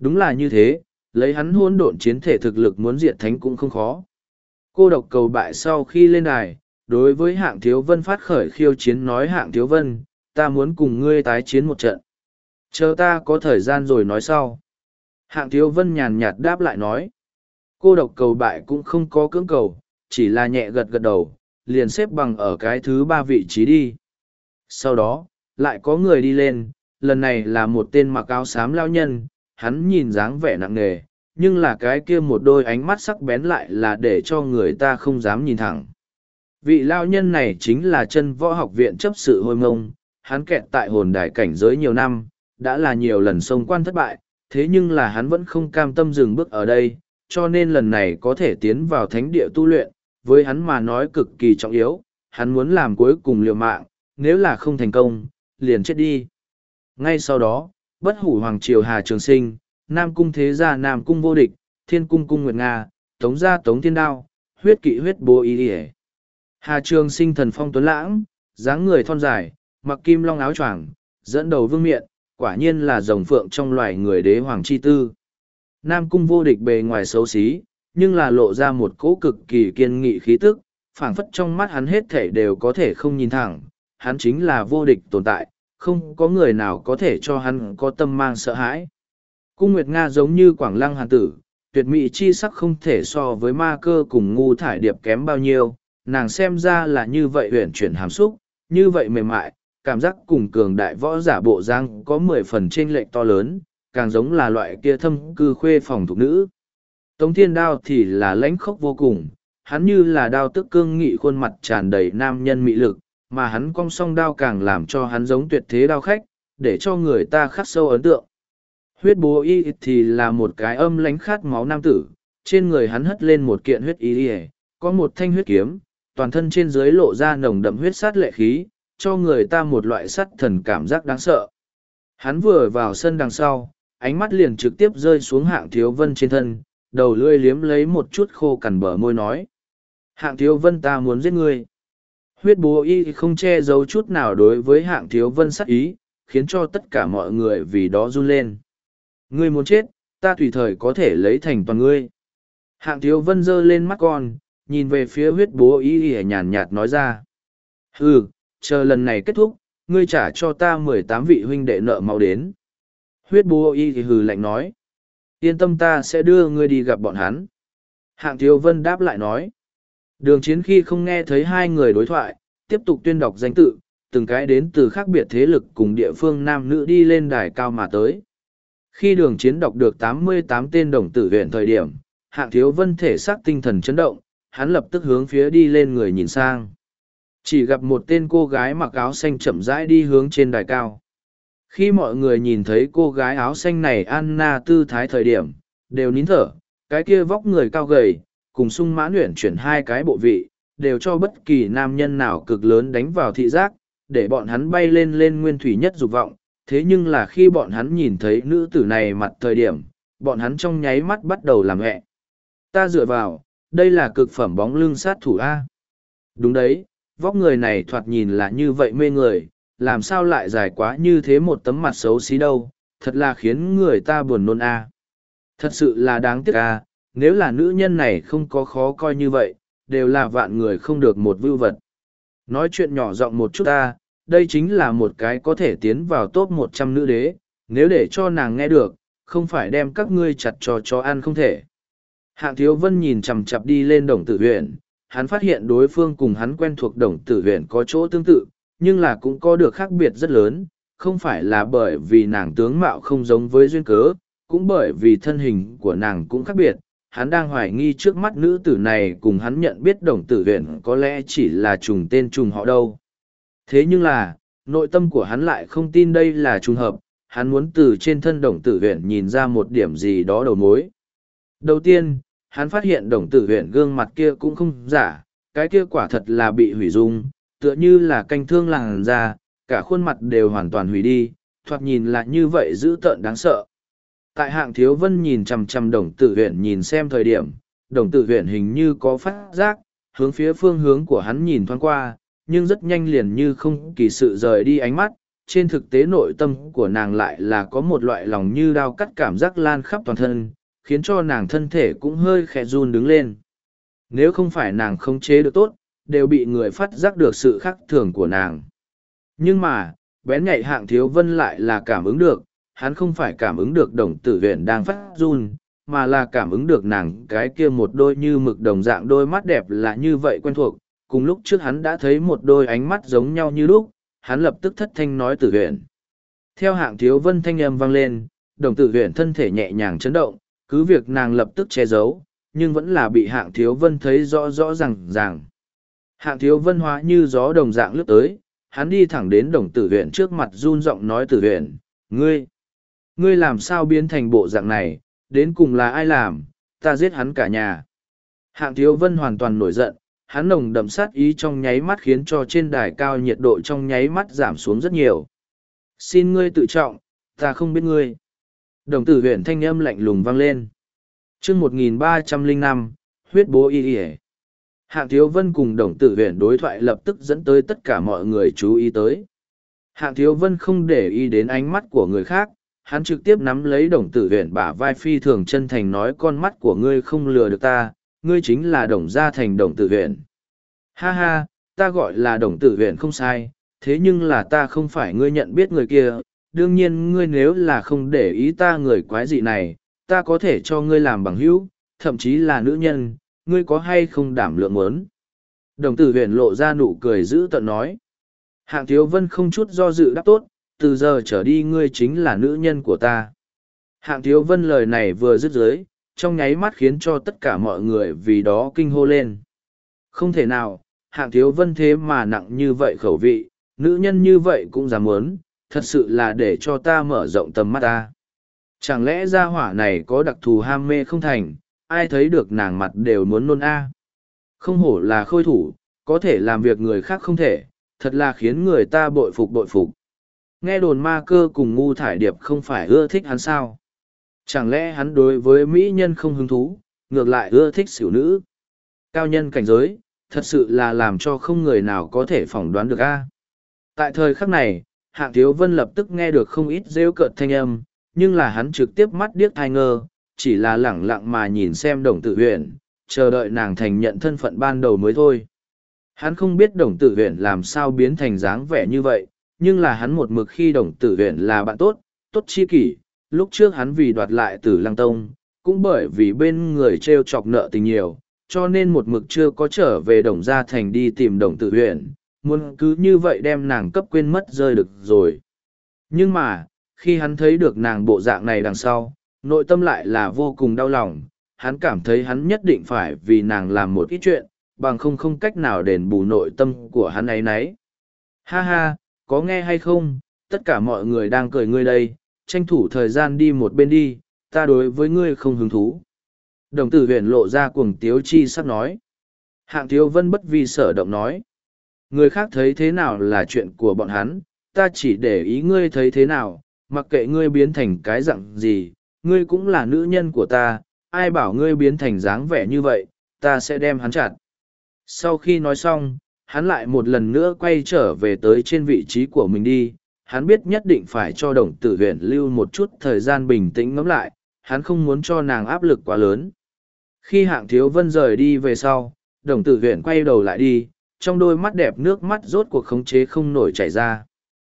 Đúng là như thế, lấy hắn hỗn độn chiến thể thực lực muốn diệt thánh cũng không khó. Cô độc cầu bại sau khi lên đài, đối với Hạng Thiếu Vân phát khởi khiêu chiến nói Hạng Thiếu Vân, ta muốn cùng ngươi tái chiến một trận. Chờ ta có thời gian rồi nói sau. Hạng Thiếu Vân nhàn nhạt đáp lại nói. Cô độc cầu bại cũng không có cưỡng cầu, chỉ là nhẹ gật gật đầu, liền xếp bằng ở cái thứ 3 vị trí đi. Sau đó, lại có người đi lên, lần này là một tên mặc áo xám lao nhân, hắn nhìn dáng vẻ nặng nề, nhưng là cái kia một đôi ánh mắt sắc bén lại là để cho người ta không dám nhìn thẳng. Vị lao nhân này chính là Chân Võ Học Viện chấp sự Hôi Mông, hắn kẹt tại hồn đài cảnh giới nhiều năm, đã là nhiều lần xông quan thất bại, thế nhưng là hắn vẫn không cam tâm dừng bước ở đây, cho nên lần này có thể tiến vào thánh địa tu luyện, với hắn mà nói cực kỳ trọng yếu, hắn muốn làm cuối cùng liều mạng, nếu là không thành công, liền chết đi. Ngay sau đó, Bất Hủ Hoàng Triều Hà Trường Sinh, Nam Cung Thế Gia Nam Cung Vô Địch, Thiên Cung Cung Nguyệt Nga, Tống Gia Tống Thiên Đao, Huyết Kỵ Huyết Bố Ý Điề. Hà Trường Sinh thần phong tuấn lãng, dáng người thon dài, mặc kim long áo choàng, dẫn đầu vương miện, quả nhiên là rồng phượng trong loài người đế hoàng chi tư. Nam Cung Vô Địch bề ngoài xấu xí, nhưng là lộ ra một cỗ cực kỳ kiên nghị khí tức, phảng phất trong mắt hắn hết thể đều có thể không nhìn thẳng, hắn chính là vô địch tồn tại, không có người nào có thể cho hắn có tâm mang sợ hãi. Cung Nguyệt Nga giống như Quảng Lăng Hàn Tử, tuyệt mỹ chi sắc không thể so với Ma Cơ cùng Ngu Thải Điệp kém bao nhiêu, nàng xem ra là như vậy huyền chuyển hàm xúc, như vậy mềm mại, cảm giác cùng cường đại võ giả bộ giang có 10 phần chênh lệch to lớn, càng giống là loại kia thâm cư khuê phòng thục nữ. Tống Thiên Đao thì là lãnh khốc vô cùng, hắn như là đao tức cương nghị khuôn mặt tràn đầy nam nhân mị lực, mà hắn cong song đao càng làm cho hắn giống tuyệt thế đao khách, để cho người ta khắc sâu ấn tượng. Huyết Bố Y thì là một cái âm lãnh khát máu nam tử, trên người hắn hất lên một kiện huyết y, có một thanh huyết kiếm, toàn thân trên dưới lộ ra nồng đậm huyết sát lệ khí, cho người ta một loại sắt thần cảm giác đáng sợ. Hắn vừa vào sân đằng sau, ánh mắt liền trực tiếp rơi xuống Hạng Thiếu Vân trên thân, đầu lưỡi liếm lấy một chút khô cằn bờ môi nói. Hạng Thiếu Vân, ta muốn giết ngươi. Huyết Bố Y không che giấu chút nào đối với Hạng Thiếu Vân sát ý, khiến cho tất cả mọi người vì đó run lên. Ngươi muốn chết, ta tùy thời có thể lấy thành toàn ngươi. Hạng Thiếu Vân giơ lên mắt con, nhìn về phía Huyết Bố Y nhàn nhạt nói ra. Hừ, chờ lần này kết thúc, ngươi trả cho ta 18 vị huynh đệ nợ máu đến. Huyết Bố Y hừ lạnh nói. Yên tâm, ta sẽ đưa ngươi đi gặp bọn hắn. Hạng Thiếu Vân đáp lại nói. Đường Chiến khi không nghe thấy hai người đối thoại, tiếp tục tuyên đọc danh tự, từng cái đến từ khác biệt thế lực cùng địa phương nam nữ đi lên đài cao mà tới. Khi Đường Chiến đọc được 88 tên đồng tử huyện thời điểm, Hạng Thiếu Vân thể xác tinh thần chấn động, hắn lập tức hướng phía đi lên người nhìn sang. Chỉ gặp một tên cô gái mặc áo xanh chậm rãi đi hướng trên đài cao. Khi mọi người nhìn thấy cô gái áo xanh này Anna tư thái thời điểm, đều nín thở, cái kia vóc người cao gầy, cùng sung mãn luyện chuyển hai cái bộ vị, đều cho bất kỳ nam nhân nào cực lớn đánh vào thị giác, để bọn hắn bay lên lên nguyên thủy nhất dục vọng. Thế nhưng là khi bọn hắn nhìn thấy nữ tử này mặt thời điểm, bọn hắn trong nháy mắt bắt đầu làm hẹ. Ta dựa vào, đây là cực phẩm bóng lưng sát thủ A. Đúng đấy, vóc người này thoạt nhìn là như vậy mê người, làm sao lại dài quá như thế một tấm mặt xấu xí đâu, thật là khiến người ta buồn nôn A. Thật sự là đáng tiếc A, nếu là nữ nhân này không có khó coi như vậy, đều là vạn người không được một vưu vật. Nói chuyện nhỏ giọng một chút A, đây chính là một cái có thể tiến vào top 100 nữ đế, nếu để cho nàng nghe được, không phải đem các ngươi chặt cho ăn không thể. Hạng Thiếu Vân nhìn chằm chặp đi lên Đồng Tử Huyền, hắn phát hiện đối phương cùng hắn quen thuộc Đồng Tử Huyền có chỗ tương tự, nhưng là cũng có được khác biệt rất lớn, không phải là bởi vì nàng tướng mạo không giống với duyên cớ, cũng bởi vì thân hình của nàng cũng khác biệt. Hắn đang hoài nghi trước mắt nữ tử này cùng hắn nhận biết Đồng Tử Huyền có lẽ chỉ là trùng tên trùng họ đâu. Thế nhưng là, nội tâm của hắn lại không tin đây là trùng hợp, hắn muốn từ trên thân Đồng Tử Huyền nhìn ra một điểm gì đó đầu mối. Đầu tiên, hắn phát hiện Đồng Tử Huyền gương mặt kia cũng không giả, cái kia quả thật là bị hủy dung, tựa như là canh thương làn da, cả khuôn mặt đều hoàn toàn hủy đi, thoạt nhìn là như vậy dữ tợn đáng sợ. Tại Hạng Thiếu Vân nhìn chằm chằm Đồng Tử Huyền nhìn xem thời điểm, Đồng Tử Huyền hình như có phát giác, hướng phía phương hướng của hắn nhìn thoáng qua, nhưng rất nhanh liền như không kỳ sự rời đi ánh mắt, trên thực tế nội tâm của nàng lại là có một loại lòng như đao cắt cảm giác lan khắp toàn thân, khiến cho nàng thân thể cũng hơi khẽ run đứng lên. Nếu không phải nàng khống chế được tốt, đều bị người phát giác được sự khác thường của nàng. Nhưng mà, bén nhạy Hạng Thiếu Vân lại là cảm ứng được, hắn không phải cảm ứng được Đồng Tử Huyền đang phát run, mà là cảm ứng được nàng cái kia một đôi như mực đồng dạng đôi mắt đẹp là như vậy quen thuộc. Cùng lúc trước hắn đã thấy một đôi ánh mắt giống nhau như lúc, hắn lập tức thất thanh nói Tử Huyền. Theo Hạng Thiếu Vân thanh âm vang lên, Đồng Tử Huyền thân thể nhẹ nhàng chấn động, cứ việc nàng lập tức che giấu, nhưng vẫn là bị Hạng Thiếu Vân thấy rõ rõ ràng. Hạng Thiếu Vân hóa như gió đồng dạng lướt tới, hắn đi thẳng đến Đồng Tử Huyền trước mặt run giọng nói Tử Huyền, ngươi làm sao biến thành bộ dạng này, đến cùng là ai làm, ta giết hắn cả nhà. Hạng Thiếu Vân hoàn toàn nổi giận, hắn nồng đậm sát ý trong nháy mắt khiến cho trên đài cao nhiệt độ trong nháy mắt giảm xuống rất nhiều. Xin ngươi tự trọng, ta không biết ngươi. Đồng Tử Huyền thanh âm lạnh lùng vang lên. Chương 1305, huyết bố y y. Hạng Thiếu Vân cùng Đồng Tử Huyền đối thoại lập tức dẫn tới tất cả mọi người chú ý tới. Hạng Thiếu Vân không để ý đến ánh mắt của người khác, hắn trực tiếp nắm lấy Đồng Tử Huyền bả vai phi thường chân thành nói con mắt của ngươi không lừa được ta, ngươi chính là Đồng Gia Thành Đồng Tử Huyền. Ha ha, ta gọi là Đồng Tử Huyền không sai, thế nhưng là ta không phải ngươi nhận biết người kia, đương nhiên ngươi nếu là không để ý ta người quái dị này, ta có thể cho ngươi làm bằng hữu, thậm chí là nữ nhân, ngươi có hay không đảm lượng muốn. Đồng Tử Huyền lộ ra nụ cười giữ tợn nói. Hạng Thiếu Vân không chút do dự đáp tốt, từ giờ trở đi ngươi chính là nữ nhân của ta. Hạng Thiếu Vân lời này vừa dứt dưới, trong nháy mắt khiến cho tất cả mọi người vì đó kinh hô lên. Không thể nào, Hạng Thiếu Vân thế mà nặng như vậy khẩu vị, nữ nhân như vậy cũng dám muốn, thật sự là để cho ta mở rộng tầm mắt ta. Chẳng lẽ gia hỏa này có đặc thù ham mê không thành, ai thấy được nàng mặt đều muốn nôn a. Không hổ là khôi thủ, có thể làm việc người khác không thể, thật là khiến người ta bội phục bội phục. Nghe đồn Ma Cơ cùng Ngu Thải Điệp không phải ưa thích hắn sao? Chẳng lẽ hắn đối với mỹ nhân không hứng thú, ngược lại ưa thích xỉu nữ? Cao nhân cảnh giới, thật sự là làm cho không người nào có thể phỏng đoán được a. Tại thời khắc này, Hạng Thiếu Vân lập tức nghe được không ít rêu cợt thanh âm, nhưng là hắn trực tiếp mắt điếc thai ngơ, chỉ là lẳng lặng mà nhìn xem Đồng Tử Huyền, chờ đợi nàng thành nhận thân phận ban đầu mới thôi. Hắn không biết Đồng Tử Huyền làm sao biến thành dáng vẻ như vậy, nhưng là hắn một mực khi Đồng Tử Huyền là bạn tốt, tốt chi kỷ, lúc trước hắn vì đoạt lại Tử Lăng Tông, cũng bởi vì bên người treo chọc nợ tình nhiều, cho nên một mực chưa có trở về Đồng Gia Thành đi tìm Đồng Tử Huyền, muốn cứ như vậy đem nàng cấp quên mất rơi được rồi. Nhưng mà, khi hắn thấy được nàng bộ dạng này đằng sau, nội tâm lại là vô cùng đau lòng, hắn cảm thấy hắn nhất định phải vì nàng làm một ít chuyện, bằng không cách nào đền bù nội tâm của hắn ấy nấy. Ha ha, có nghe hay không, tất cả mọi người đang cười ngươi đây, tranh thủ thời gian đi một bên đi, ta đối với ngươi không hứng thú. Đồng Tử Huyền lộ ra cuồng tiếu chi sắp nói. Hạng Thiếu Vân bất vi sở động nói. Người khác thấy thế nào là chuyện của bọn hắn, ta chỉ để ý ngươi thấy thế nào, mặc kệ ngươi biến thành cái dạng gì, ngươi cũng là nữ nhân của ta, ai bảo ngươi biến thành dáng vẻ như vậy, ta sẽ đem hắn chặt. Sau khi nói xong, hắn lại một lần nữa quay trở về tới trên vị trí của mình đi, hắn biết nhất định phải cho Đồng Tử Huyền lưu một chút thời gian bình tĩnh ngẫm lại, hắn không muốn cho nàng áp lực quá lớn. Khi Hạng Thiếu Vân rời đi về sau, Đồng Tử Huyền quay đầu lại đi, trong đôi mắt đẹp nước mắt rốt cuộc khống chế không nổi chảy ra.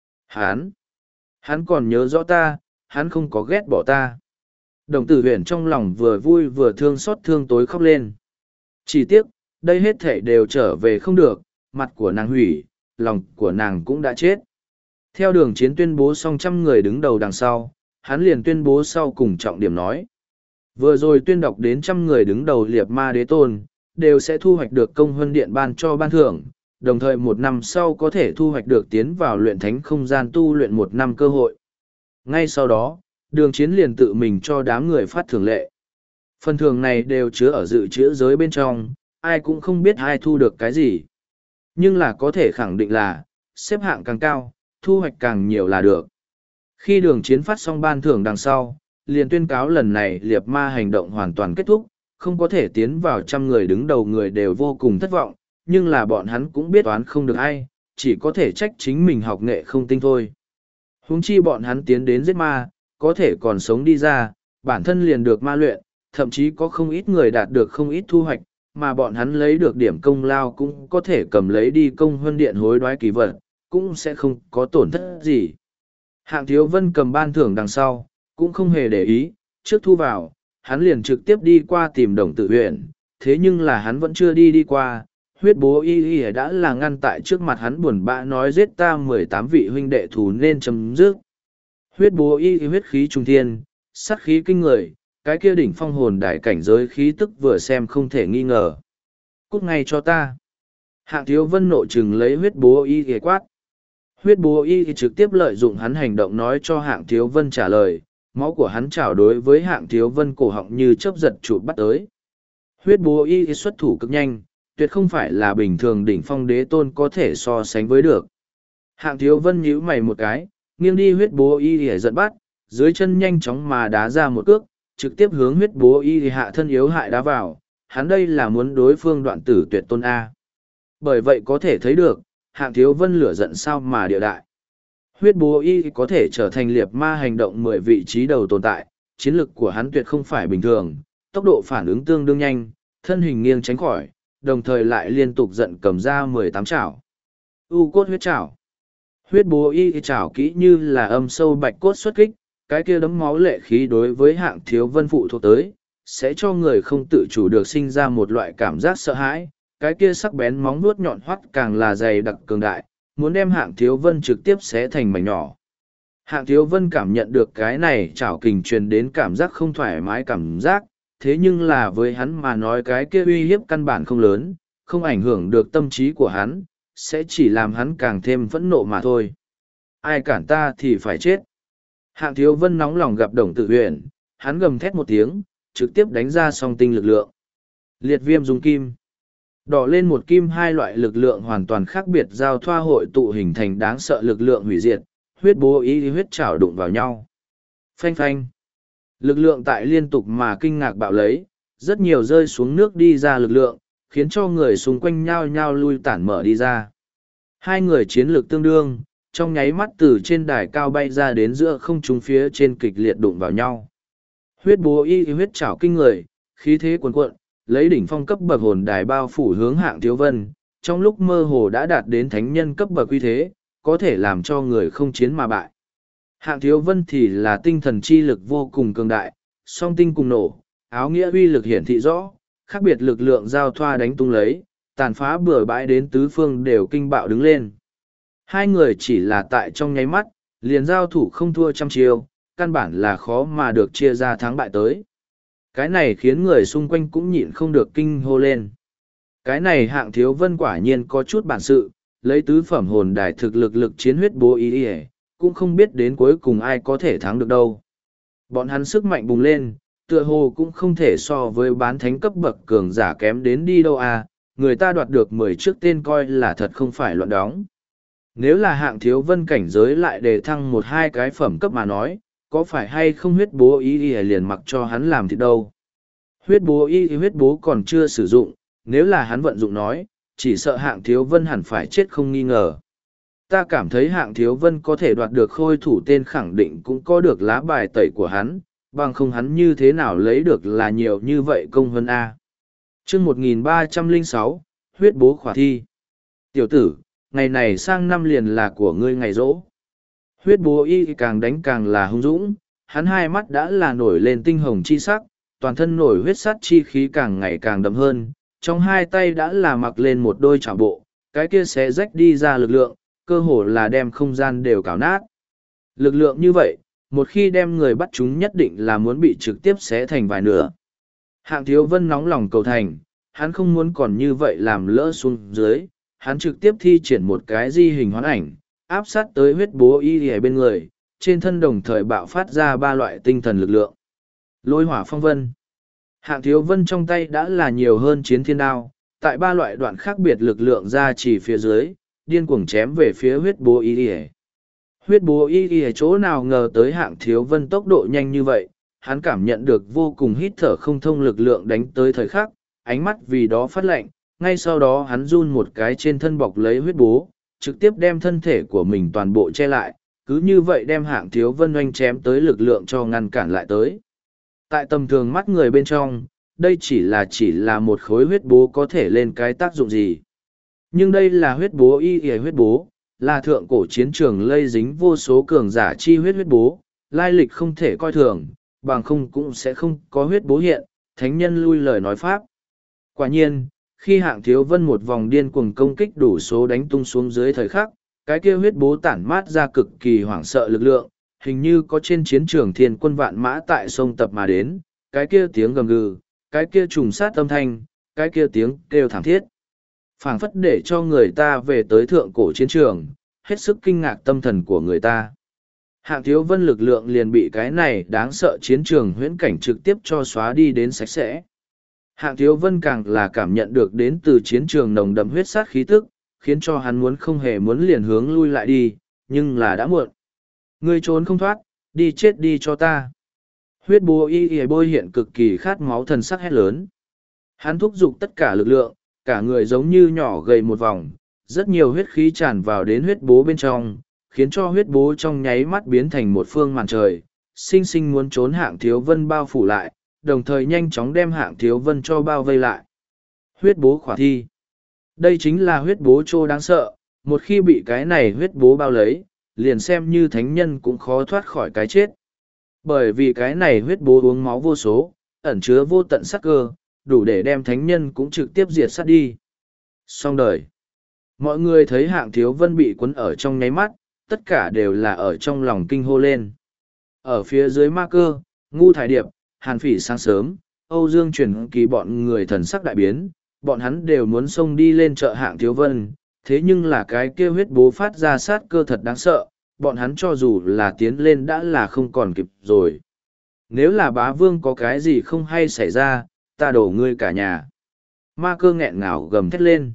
Hắn còn nhớ rõ ta, hắn không có ghét bỏ ta. Đồng Tử Huyền trong lòng vừa vui vừa thương xót thương tối khóc lên. Chỉ tiếc, đây hết thảy đều trở về không được, mặt của nàng hủy, lòng của nàng cũng đã chết. Theo Đường Chiến tuyên bố xong 100 người đứng đầu đằng sau, hắn liền tuyên bố sau cùng trọng điểm nói. Vừa rồi tuyên đọc đến 100 người đứng đầu liệt ma đế tôn, đều sẽ thu hoạch được công huân điện ban cho ban thưởng, đồng thời 1 năm sau có thể thu hoạch được tiến vào luyện thánh không gian tu luyện 1 năm cơ hội. Ngay sau đó, Đường Chiến liền tự mình cho đám người phát thưởng lệ. Phần thưởng này đều chứa ở dự trữ giới bên trong, ai cũng không biết ai thu được cái gì. Nhưng là có thể khẳng định là, xếp hạng càng cao, thu hoạch càng nhiều là được. Khi Đường Chiến phát xong ban thưởng đằng sau, liền tuyên cáo lần này liệt ma hành động hoàn toàn kết thúc, không có thể tiến vào 100 người đứng đầu người đều vô cùng thất vọng, nhưng là bọn hắn cũng biết toán không được ai, chỉ có thể trách chính mình học nghệ không tinh thôi. Huống chi bọn hắn tiến đến giết ma, có thể còn sống đi ra, bản thân liền được ma luyện, thậm chí có không ít người đạt được không ít thu hoạch, mà bọn hắn lấy được điểm công lao cũng có thể cầm lấy đi công huân điện hối đoái kỳ vật, cũng sẽ không có tổn thất gì. Hạng Thiếu Vân cầm ban thưởng đằng sau, cũng không hề để ý, trước thu vào, hắn liền trực tiếp đi qua tìm Đồng Tử Huyền, thế nhưng là hắn vẫn chưa đi qua, huyết bố y đã là ngăn tại trước mặt hắn buồn bã nói giết ta 18 vị huynh đệ thù nên chấm dứt. Huyết bố y huyết khí trung thiên, sát khí kinh người, cái kia đỉnh phong hồn đại cảnh giới khí tức vừa xem không thể nghi ngờ. Cút ngay cho ta. Hạng Thiếu Vân nộ trừng lấy huyết bố y ghề quát. Huyết bố y trực tiếp lợi dụng hắn hành động nói cho Hạng Thiếu Vân trả lời, máu của hắn trảo đối với Hạng Thiếu Vân cổ họng như chớp giật chụp bắt tới. Huyết bố y xuất thủ cực nhanh, tuyệt không phải là bình thường đỉnh phong đế tôn có thể so sánh với được. Hạng Thiếu Vân nhíu mày một cái, nghiêng đi huyết bố y để giận bắt, dưới chân nhanh chóng mà đá ra một cước, trực tiếp hướng huyết bố y hạ thân yếu hại đá vào, hắn đây là muốn đối phương đoạn tử tuyệt tôn A. Bởi vậy có thể thấy được, Hạng Thiếu Vân lửa giận sao mà địa đại. Huyết bố y có thể trở thành liệt ma hành động 10 vị trí đầu tồn tại, chiến lực của hắn tuyệt không phải bình thường, tốc độ phản ứng tương đương nhanh, thân hình nghiêng tránh khỏi, đồng thời lại liên tục giận cầm ra 18 chảo. U cốt huyết chảo. Huyết bố y chảo kỹ như là âm sâu bạch cốt xuất kích, cái kia đấm máu lệ khí đối với Hạng Thiếu Vân phụ thuộc tới, sẽ cho người không tự chủ được sinh ra một loại cảm giác sợ hãi, cái kia sắc bén móng vuốt nhọn hoắt càng là dày đặc cường đại, muốn đem Hạng Thiếu Vân trực tiếp xé thành mảnh nhỏ. Hạng Thiếu Vân cảm nhận được cái này chảo kình truyền đến cảm giác không thoải mái cảm giác, thế nhưng là với hắn mà nói cái kia uy hiếp căn bản không lớn, không ảnh hưởng được tâm trí của hắn, sẽ chỉ làm hắn càng thêm phẫn nộ mà thôi. Ai cản ta thì phải chết. Hạng Thiếu Vân nóng lòng gặp Đồng Tử Huyền, hắn gầm thét một tiếng, trực tiếp đánh ra song tinh lực lượng. Liệt viêm dùng kim. Đỏ lên một kim hai loại lực lượng hoàn toàn khác biệt giao thoa hội tụ hình thành đáng sợ lực lượng hủy diệt, huyết bố y huyết chảo đụng vào nhau. Phanh phanh. Lực lượng tại liên tục mà kinh ngạc bạo lấy, rất nhiều rơi xuống nước đi ra lực lượng, khiến cho người xung quanh nhao nhao lui tản mở đi ra. Hai người chiến lược tương đương, trong nháy mắt từ trên đài cao bay ra đến giữa không trung phía trên kịch liệt đụng vào nhau. Huyết bố y huyết chảo kinh người, khí thế cuồn cuộn, lấy đỉnh phong cấp bậc hồn đài bao phủ hướng Hạng Thiếu Vân, trong lúc mơ hồ đã đạt đến thánh nhân cấp bậc uy thế, có thể làm cho người không chiến mà bại. Hạng Thiếu Vân thì là tinh thần chi lực vô cùng cường đại, song tinh cùng nổ, áo nghĩa uy lực hiển thị rõ, khác biệt lực lượng giao thoa đánh tung lấy, tàn phá bừa bãi đến tứ phương đều kinh bạo đứng lên. Hai người chỉ là tại trong nháy mắt, liền giao thủ không thua trăm chiêu, căn bản là khó mà được chia ra thắng bại tới. Cái này khiến người xung quanh cũng nhịn không được kinh hô lên. Cái này Hạng Thiếu Vân quả nhiên có chút bản sự, lấy tứ phẩm hồn đài thực lực chiến huyết bố ý cũng không biết đến cuối cùng ai có thể thắng được đâu. Bọn hắn sức mạnh bùng lên, tựa hồ cũng không thể so với bán thánh cấp bậc cường giả kém đến đi đâu à, người ta đoạt được 10 trước tên coi là thật không phải loạn đóng. Nếu là Hạng Thiếu Vân cảnh giới lại đề thăng 1-2 cái phẩm cấp mà nói, có phải hay không huyết bố y liền mặc cho hắn làm thì đâu. Huyết bố còn chưa sử dụng, nếu là hắn vận dụng nói, chỉ sợ Hạng Thiếu Vân hẳn phải chết không nghi ngờ. Ta cảm thấy Hạng Thiếu Vân có thể đoạt được khôi thủ tên khẳng định cũng có được lá bài tẩy của hắn, bằng không hắn như thế nào lấy được là nhiều như vậy công hơn A. Chương 1306, huyết bố khỏa thi. Tiểu tử, ngày này sang năm liền là của ngươi ngày rỗ. Huyết bố y càng đánh càng là hung dũng, hắn hai mắt đã là nổi lên tinh hồng chi sắc, toàn thân nổi huyết sát chi khí càng ngày càng đậm hơn, trong hai tay đã là mặc lên một đôi chảo bộ, cái kia sẽ rách đi ra lực lượng, cơ hồ là đem không gian đều cào nát. Lực lượng như vậy, một khi đem người bắt chúng nhất định là muốn bị trực tiếp xé thành vài nửa. Hạng Thiếu Vân nóng lòng cầu thành, hắn không muốn còn như vậy làm lỡ xuống dưới, hắn trực tiếp thi triển một cái di hình hoán ảnh, áp sát tới huyết bố y ở bên người, trên thân đồng thời bạo phát ra 3 loại tinh thần lực lượng. Lôi hỏa phong vân. Hạng Thiếu Vân trong tay đã là nhiều hơn chiến thiên đao, tại 3 loại đoạn khác biệt lực lượng ra chỉ phía dưới, điên cuồng chém về phía huyết bố y. Huyết bố y chỗ nào ngờ tới Hạng Thiếu Vân tốc độ nhanh như vậy, hắn cảm nhận được vô cùng hít thở không thông lực lượng đánh tới thời khắc, ánh mắt vì đó phát lạnh, ngay sau đó hắn run một cái trên thân bọc lấy huyết bố, trực tiếp đem thân thể của mình toàn bộ che lại, cứ như vậy đem Hạng Thiếu Vân oanh chém tới lực lượng cho ngăn cản lại tới. Tại tầm thường mắt người bên trong, đây chỉ là một khối huyết bố có thể lên cái tác dụng gì. Nhưng đây là huyết bố huyết bố, là thượng cổ chiến trường lây dính vô số cường giả chi huyết bố, lai lịch không thể coi thường, bằng không cũng sẽ không có huyết bố hiện, thánh nhân lui lời nói pháp. Quả nhiên, khi Hạng Thiếu Vân một vòng điên cuồng công kích đủ số đánh tung xuống dưới thời khắc, cái kia huyết bố tản mát ra cực kỳ hoảng sợ lực lượng, hình như có trên chiến trường thiên quân vạn mã tại sông tập mà đến, cái kia tiếng gầm gừ, cái kia trùng sát âm thanh, cái kia tiếng kêu thảm thiết. Phảng phất để cho người ta về tới thượng cổ chiến trường, hết sức kinh ngạc tâm thần của người ta. Hạng Thiếu Vân lực lượng liền bị cái này đáng sợ chiến trường huyễn cảnh trực tiếp cho xóa đi đến sạch sẽ. Hạng Thiếu Vân càng là cảm nhận được đến từ chiến trường nồng đậm huyết sát khí tức, khiến cho hắn muốn không hề muốn liền hướng lui lại đi, nhưng là đã muộn. Ngươi trốn không thoát, đi chết đi cho ta. Huyết bố bôi hiện cực kỳ khát máu thần sắc hét lớn. Hắn thúc giục tất cả lực lượng, cả người giống như nhỏ gầy một vòng, rất nhiều huyết khí tràn vào đến huyết bố bên trong, khiến cho huyết bố trong nháy mắt biến thành một phương màn trời, sinh sinh muốn trốn Hạng Thiếu Vân bao phủ lại, đồng thời nhanh chóng đem Hạng Thiếu Vân cho bao vây lại. Huyết bố khỏa thi. Đây chính là huyết bố trô đáng sợ, một khi bị cái này huyết bố bao lấy, liền xem như thánh nhân cũng khó thoát khỏi cái chết. Bởi vì cái này huyết bố uống máu vô số, ẩn chứa vô tận sát cơ, đủ để đem thánh nhân cũng trực tiếp diệt sát đi. Xong đời. Mọi người thấy Hạng Thiếu Vân bị cuốn ở trong nháy mắt, tất cả đều là ở trong lòng kinh hô lên. Ở phía dưới Ma Cơ, Ngu Thải Điệp, Hàn Phỉ sáng sớm, Âu Dương Truyền Kỳ bọn người thần sắc đại biến, bọn hắn đều muốn xông đi lên trợ Hạng Thiếu Vân, thế nhưng là cái kia huyết bố phát ra sát cơ thật đáng sợ, bọn hắn cho dù là tiến lên đã là không còn kịp rồi. Nếu là Bá Vương có cái gì không hay xảy ra, ta đổ ngươi cả nhà. Ma Cơ nghẹn ngào gầm thét lên.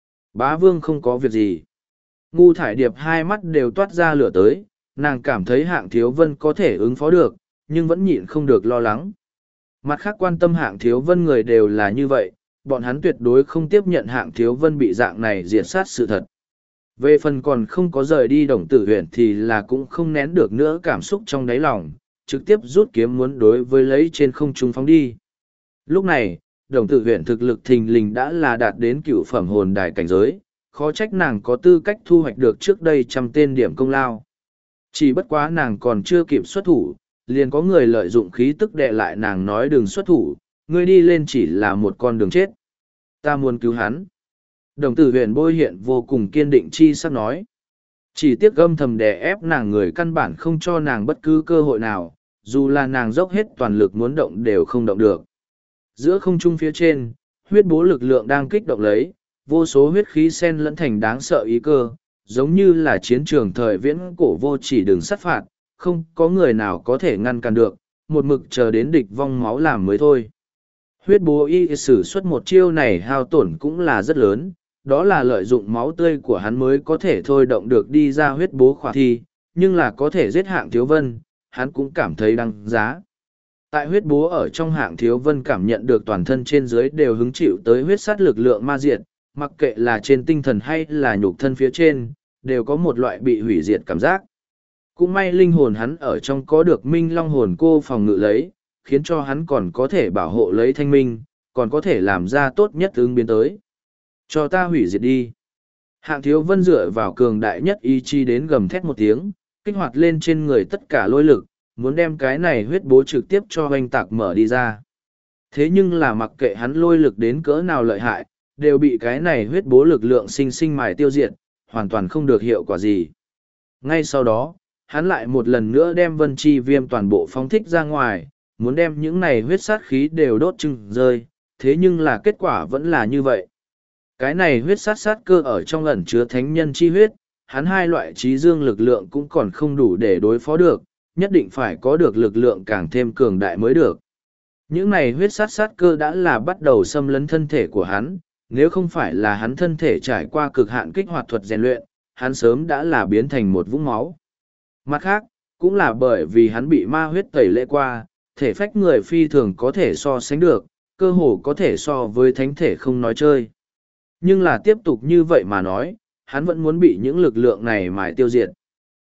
Bá Vương không có việc gì. Ngu Thải Điệp hai mắt đều toát ra lửa tới, nàng cảm thấy Hạng Thiếu Vân có thể ứng phó được, nhưng vẫn nhịn không được lo lắng. Mặt khác quan tâm Hạng Thiếu Vân người đều là như vậy, bọn hắn tuyệt đối không tiếp nhận Hạng Thiếu Vân bị dạng này diệt sát sự thật. Về phần còn không có rời đi Đồng Tử huyện thì là cũng không nén được nữa cảm xúc trong đáy lòng, trực tiếp rút kiếm muốn đối với lấy trên không trung phóng đi. Lúc này, Đồng Tử huyện thực lực thình lình đã là đạt đến cựu phẩm hồn đài cảnh giới, khó trách nàng có tư cách thu hoạch được trước đây 100 tên điểm công lao. Chỉ bất quá nàng còn chưa kịp xuất thủ, liền có người lợi dụng khí tức đè lại nàng nói đừng xuất thủ, ngươi đi lên chỉ là một con đường chết. Ta muốn cứu hắn. Đồng Tử huyền bôi hiện vô cùng kiên định chi sắc nói. Chỉ tiếc âm thầm đè ép nàng người căn bản không cho nàng bất cứ cơ hội nào, dù là nàng dốc hết toàn lực muốn động đều không động được. Giữa không trung phía trên, huyết bố lực lượng đang kích động lấy, vô số huyết khí sen lẫn thành đáng sợ ý cơ, giống như là chiến trường thời viễn cổ vô chỉ đường sát phạt, không có người nào có thể ngăn cản được, một mực chờ đến địch vong máu làm mới thôi. Huyết bố sử xuất một chiêu này hao tổn cũng là rất lớn, đó là lợi dụng máu tươi của hắn mới có thể thôi động được đi ra huyết bố khỏa thi, nhưng là có thể giết Hạng Thiếu Vân, hắn cũng cảm thấy đăng giá. Tại huyết bố ở trong Hạng Thiếu Vân cảm nhận được toàn thân trên dưới đều hứng chịu tới huyết sát lực lượng ma diệt, mặc kệ là trên tinh thần hay là nhục thân phía trên, đều có một loại bị hủy diệt cảm giác. Cũng may linh hồn hắn ở trong có được Minh Long hồn cô phòng ngự lấy, khiến cho hắn còn có thể bảo hộ lấy thanh minh, còn có thể làm ra tốt nhất ứng biến tới. Cho ta hủy diệt đi. Hạng Thiếu Vân dựa vào cường đại nhất ý chí đến gầm thét một tiếng, kích hoạt lên trên người tất cả lôi lực, muốn đem cái này huyết bố trực tiếp cho hoành tạc mở đi ra. Thế nhưng là mặc kệ hắn lôi lực đến cỡ nào lợi hại, đều bị cái này huyết bố lực lượng sinh sinh mài tiêu diệt, hoàn toàn không được hiệu quả gì. Ngay sau đó, hắn lại một lần nữa đem vân chi viêm toàn bộ phóng thích ra ngoài, muốn đem những này huyết sát khí đều đốt chừng rơi, thế nhưng là kết quả vẫn là như vậy. Cái này huyết sát cơ ở trong ẩn chứa thánh nhân chi huyết, hắn hai loại trí dương lực lượng cũng còn không đủ để đối phó được, nhất định phải có được lực lượng càng thêm cường đại mới được. Những này huyết sát cơ đã là bắt đầu xâm lấn thân thể của hắn, nếu không phải là hắn thân thể trải qua cực hạn kích hoạt thuật rèn luyện, hắn sớm đã là biến thành một vũng máu. Mặt khác, cũng là bởi vì hắn bị ma huyết tẩy lệ qua, thể phách người phi thường có thể so sánh được, cơ hồ có thể so với thánh thể không nói chơi. Nhưng là tiếp tục như vậy mà nói, hắn vẫn muốn bị những lực lượng này mài tiêu diệt.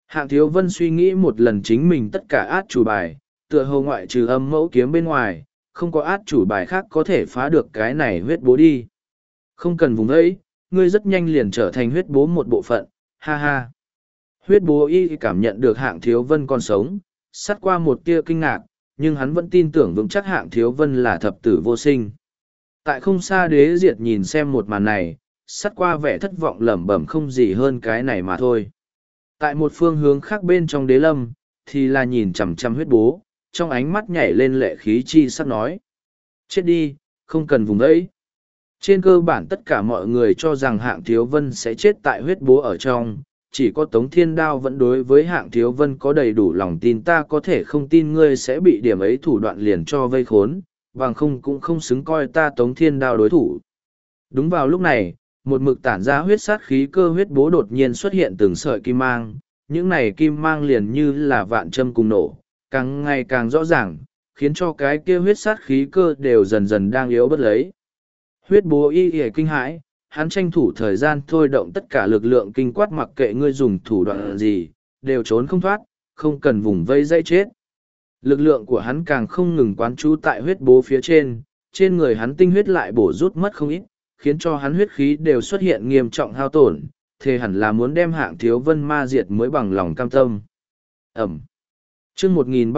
Hạng Thiếu Vân suy nghĩ một lần chính mình tất cả át chủ bài, tựa hồ ngoại trừ âm mẫu kiếm bên ngoài, không có át chủ bài khác có thể phá được cái này huyết bố đi. Không cần vùng ấy, ngươi rất nhanh liền trở thành huyết bố một bộ phận, ha ha. Huyết bố y cảm nhận được Hạng Thiếu Vân còn sống, sát qua một tia kinh ngạc, nhưng hắn vẫn tin tưởng vững chắc Hạng Thiếu Vân là thập tử vô sinh. Tại không xa Đế Diệt nhìn xem một màn này, sát qua vẻ thất vọng lẩm bẩm không gì hơn cái này mà thôi. Tại một phương hướng khác bên trong Đế Lâm, thì là nhìn chằm chằm huyết bố, trong ánh mắt nhảy lên lệ khí chi sắc nói. Chết đi, không cần vùng đấy. Trên cơ bản tất cả mọi người cho rằng Hạng Thiếu Vân sẽ chết tại huyết bố ở trong, chỉ có Tống Thiên Đao vẫn đối với Hạng Thiếu Vân có đầy đủ lòng tin, ta có thể không tin ngươi sẽ bị điểm ấy thủ đoạn liền cho vây khốn, bằng không cũng không xứng coi ta Tống Thiên Đao đối thủ. Đúng vào lúc này, một mực tản ra huyết sát khí cơ huyết bố đột nhiên xuất hiện từng sợi kim mang, những này kim mang liền như là vạn châm cùng nổ, càng ngày càng rõ ràng, khiến cho cái kia huyết sát khí cơ đều dần dần đang yếu bớt lấy. Huyết bố y y kinh hãi, hắn tranh thủ thời gian thôi động tất cả lực lượng kinh quát, mặc kệ ngươi dùng thủ đoạn gì, đều trốn không thoát, không cần vùng vây dây chết. Lực lượng của hắn càng không ngừng quán trú tại huyết bố phía trên người hắn tinh huyết lại bổ rút mất không ít, khiến cho hắn huyết khí đều xuất hiện nghiêm trọng hao tổn, thề hẳn là muốn đem Hạng Thiếu Vân ma diệt mới bằng lòng cam tâm. Ẩm. Chương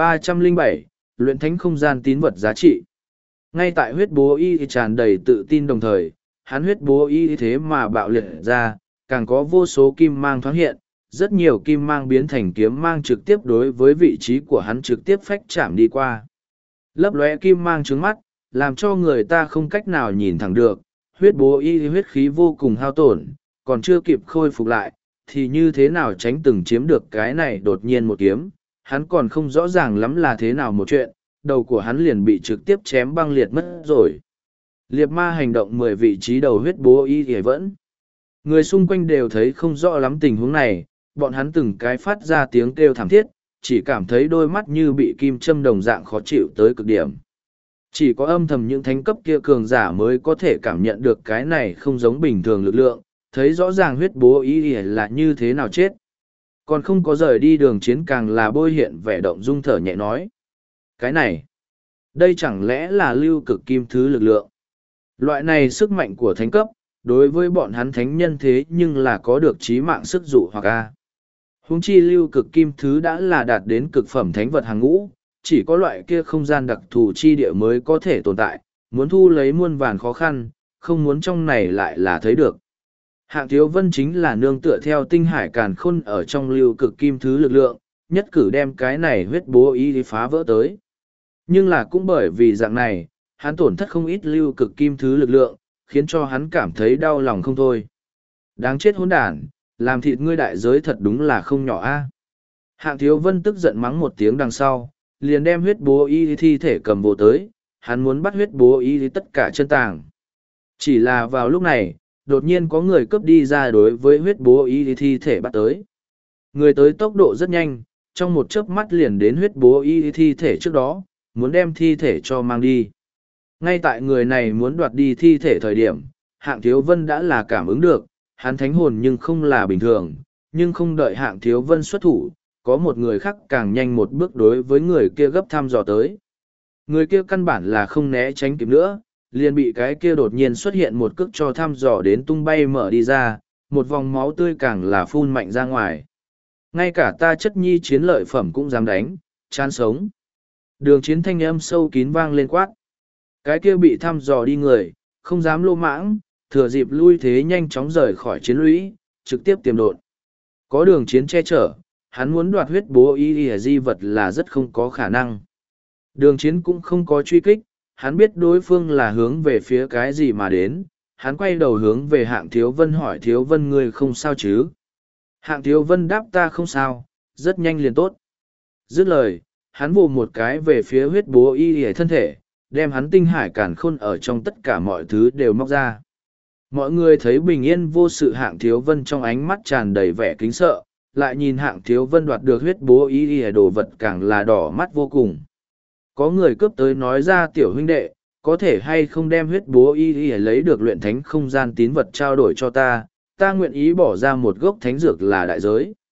1307, luyện thánh không gian tín vật giá trị. Ngay tại huyết bố y tràn đầy tự tin đồng thời, hắn huyết bố y thế mà bạo liệt ra, càng có vô số kim mang thoáng hiện, rất nhiều kim mang biến thành kiếm mang trực tiếp đối với vị trí của hắn trực tiếp phách chạm đi qua. Lấp lóe kim mang trướng mắt, làm cho người ta không cách nào nhìn thẳng được, huyết bố y huyết khí vô cùng hao tổn, còn chưa kịp khôi phục lại, thì như thế nào tránh từng chiếm được cái này đột nhiên một kiếm, hắn còn không rõ ràng lắm là thế nào một chuyện, đầu của hắn liền bị trực tiếp chém băng liệt mất rồi. Liệt ma hành động 10 vị trí đầu huyết bố y thì vẫn. Người xung quanh đều thấy không rõ lắm tình huống này, bọn hắn từng cái phát ra tiếng kêu thảm thiết, chỉ cảm thấy đôi mắt như bị kim châm đồng dạng khó chịu tới cực điểm. Chỉ có âm thầm những thánh cấp kia cường giả mới có thể cảm nhận được cái này không giống bình thường lực lượng, thấy rõ ràng huyết bố y là như thế nào chết. Còn không có rời đi đường chiến càng là bôi hiện vẻ động dung thở nhẹ nói. Cái này, đây chẳng lẽ là lưu cực kim thứ lực lượng? Loại này sức mạnh của thánh cấp, đối với bọn hắn thánh nhân thế nhưng là có được trí mạng sức dụ hoặc a. Huống chi lưu cực kim thứ đã là đạt đến cực phẩm thánh vật hàng ngũ, chỉ có loại kia không gian đặc thù chi địa mới có thể tồn tại, muốn thu lấy muôn vàn khó khăn, không muốn trong này lại là thấy được. Hạng Thiếu Vân chính là nương tựa theo tinh hải càn khôn ở trong lưu cực kim thứ lực lượng, nhất cử đem cái này huyết bố ý phá vỡ tới. Nhưng là cũng bởi vì dạng này, hắn tổn thất không ít lưu cực kim thứ lực lượng, khiến cho hắn cảm thấy đau lòng không thôi. Đáng chết hỗn đản, làm thịt ngươi đại giới thật đúng là không nhỏ a. Hạng Thiếu Vân tức giận mắng một tiếng đằng sau, liền đem huyết bố y thi thể cầm vô tới, hắn muốn bắt huyết bố y tất cả chân tàng. Chỉ là vào lúc này, đột nhiên có người cướp đi ra đối với huyết bố y thi thể bắt tới. Người tới tốc độ rất nhanh, trong một chớp mắt liền đến huyết bố y thi thể trước đó, muốn đem thi thể cho mang đi. Ngay tại người này muốn đoạt đi thi thể thời điểm, Hạng Thiếu Vân đã là cảm ứng được, hắn thánh hồn nhưng không là bình thường, nhưng không đợi Hạng Thiếu Vân xuất thủ, có một người khác càng nhanh một bước đối với người kia gấp thăm dò tới. Người kia căn bản là không né tránh kịp nữa, liền bị cái kia đột nhiên xuất hiện một cước cho thăm dò đến tung bay mở đi ra, một vòng máu tươi càng là phun mạnh ra ngoài. Ngay cả ta chất nhi chiến lợi phẩm cũng dám đánh, chán sống. Đường chiến thanh âm sâu kín vang lên quát. Cái kia bị thăm dò đi người, không dám lô mãng, thừa dịp lui thế nhanh chóng rời khỏi chiến lũy, trực tiếp tiềm đột. Có đường chiến che chở, hắn muốn đoạt huyết bố y di vật là rất không có khả năng. Đường chiến cũng không có truy kích, hắn biết đối phương là hướng về phía cái gì mà đến, hắn quay đầu hướng về Hạng Thiếu Vân hỏi Thiếu Vân ngươi không sao chứ? Hạng Thiếu Vân đáp ta không sao, rất nhanh liền tốt. Dứt lời, hắn vồ một cái về phía huyết bố y thân thể, đem hắn tinh hải càn khôn ở trong tất cả mọi thứ đều móc ra. Mọi người thấy bình yên vô sự Hạng Thiếu Vân trong ánh mắt tràn đầy vẻ kính sợ, lại nhìn Hạng Thiếu Vân đoạt được huyết bố y đồ vật càng là đỏ mắt vô cùng. Có người cướp tới nói ra tiểu huynh đệ, có thể hay không đem huyết bố y lấy được luyện thánh không gian tín vật trao đổi cho ta, ta nguyện ý bỏ ra một gốc thánh dược là đại giới.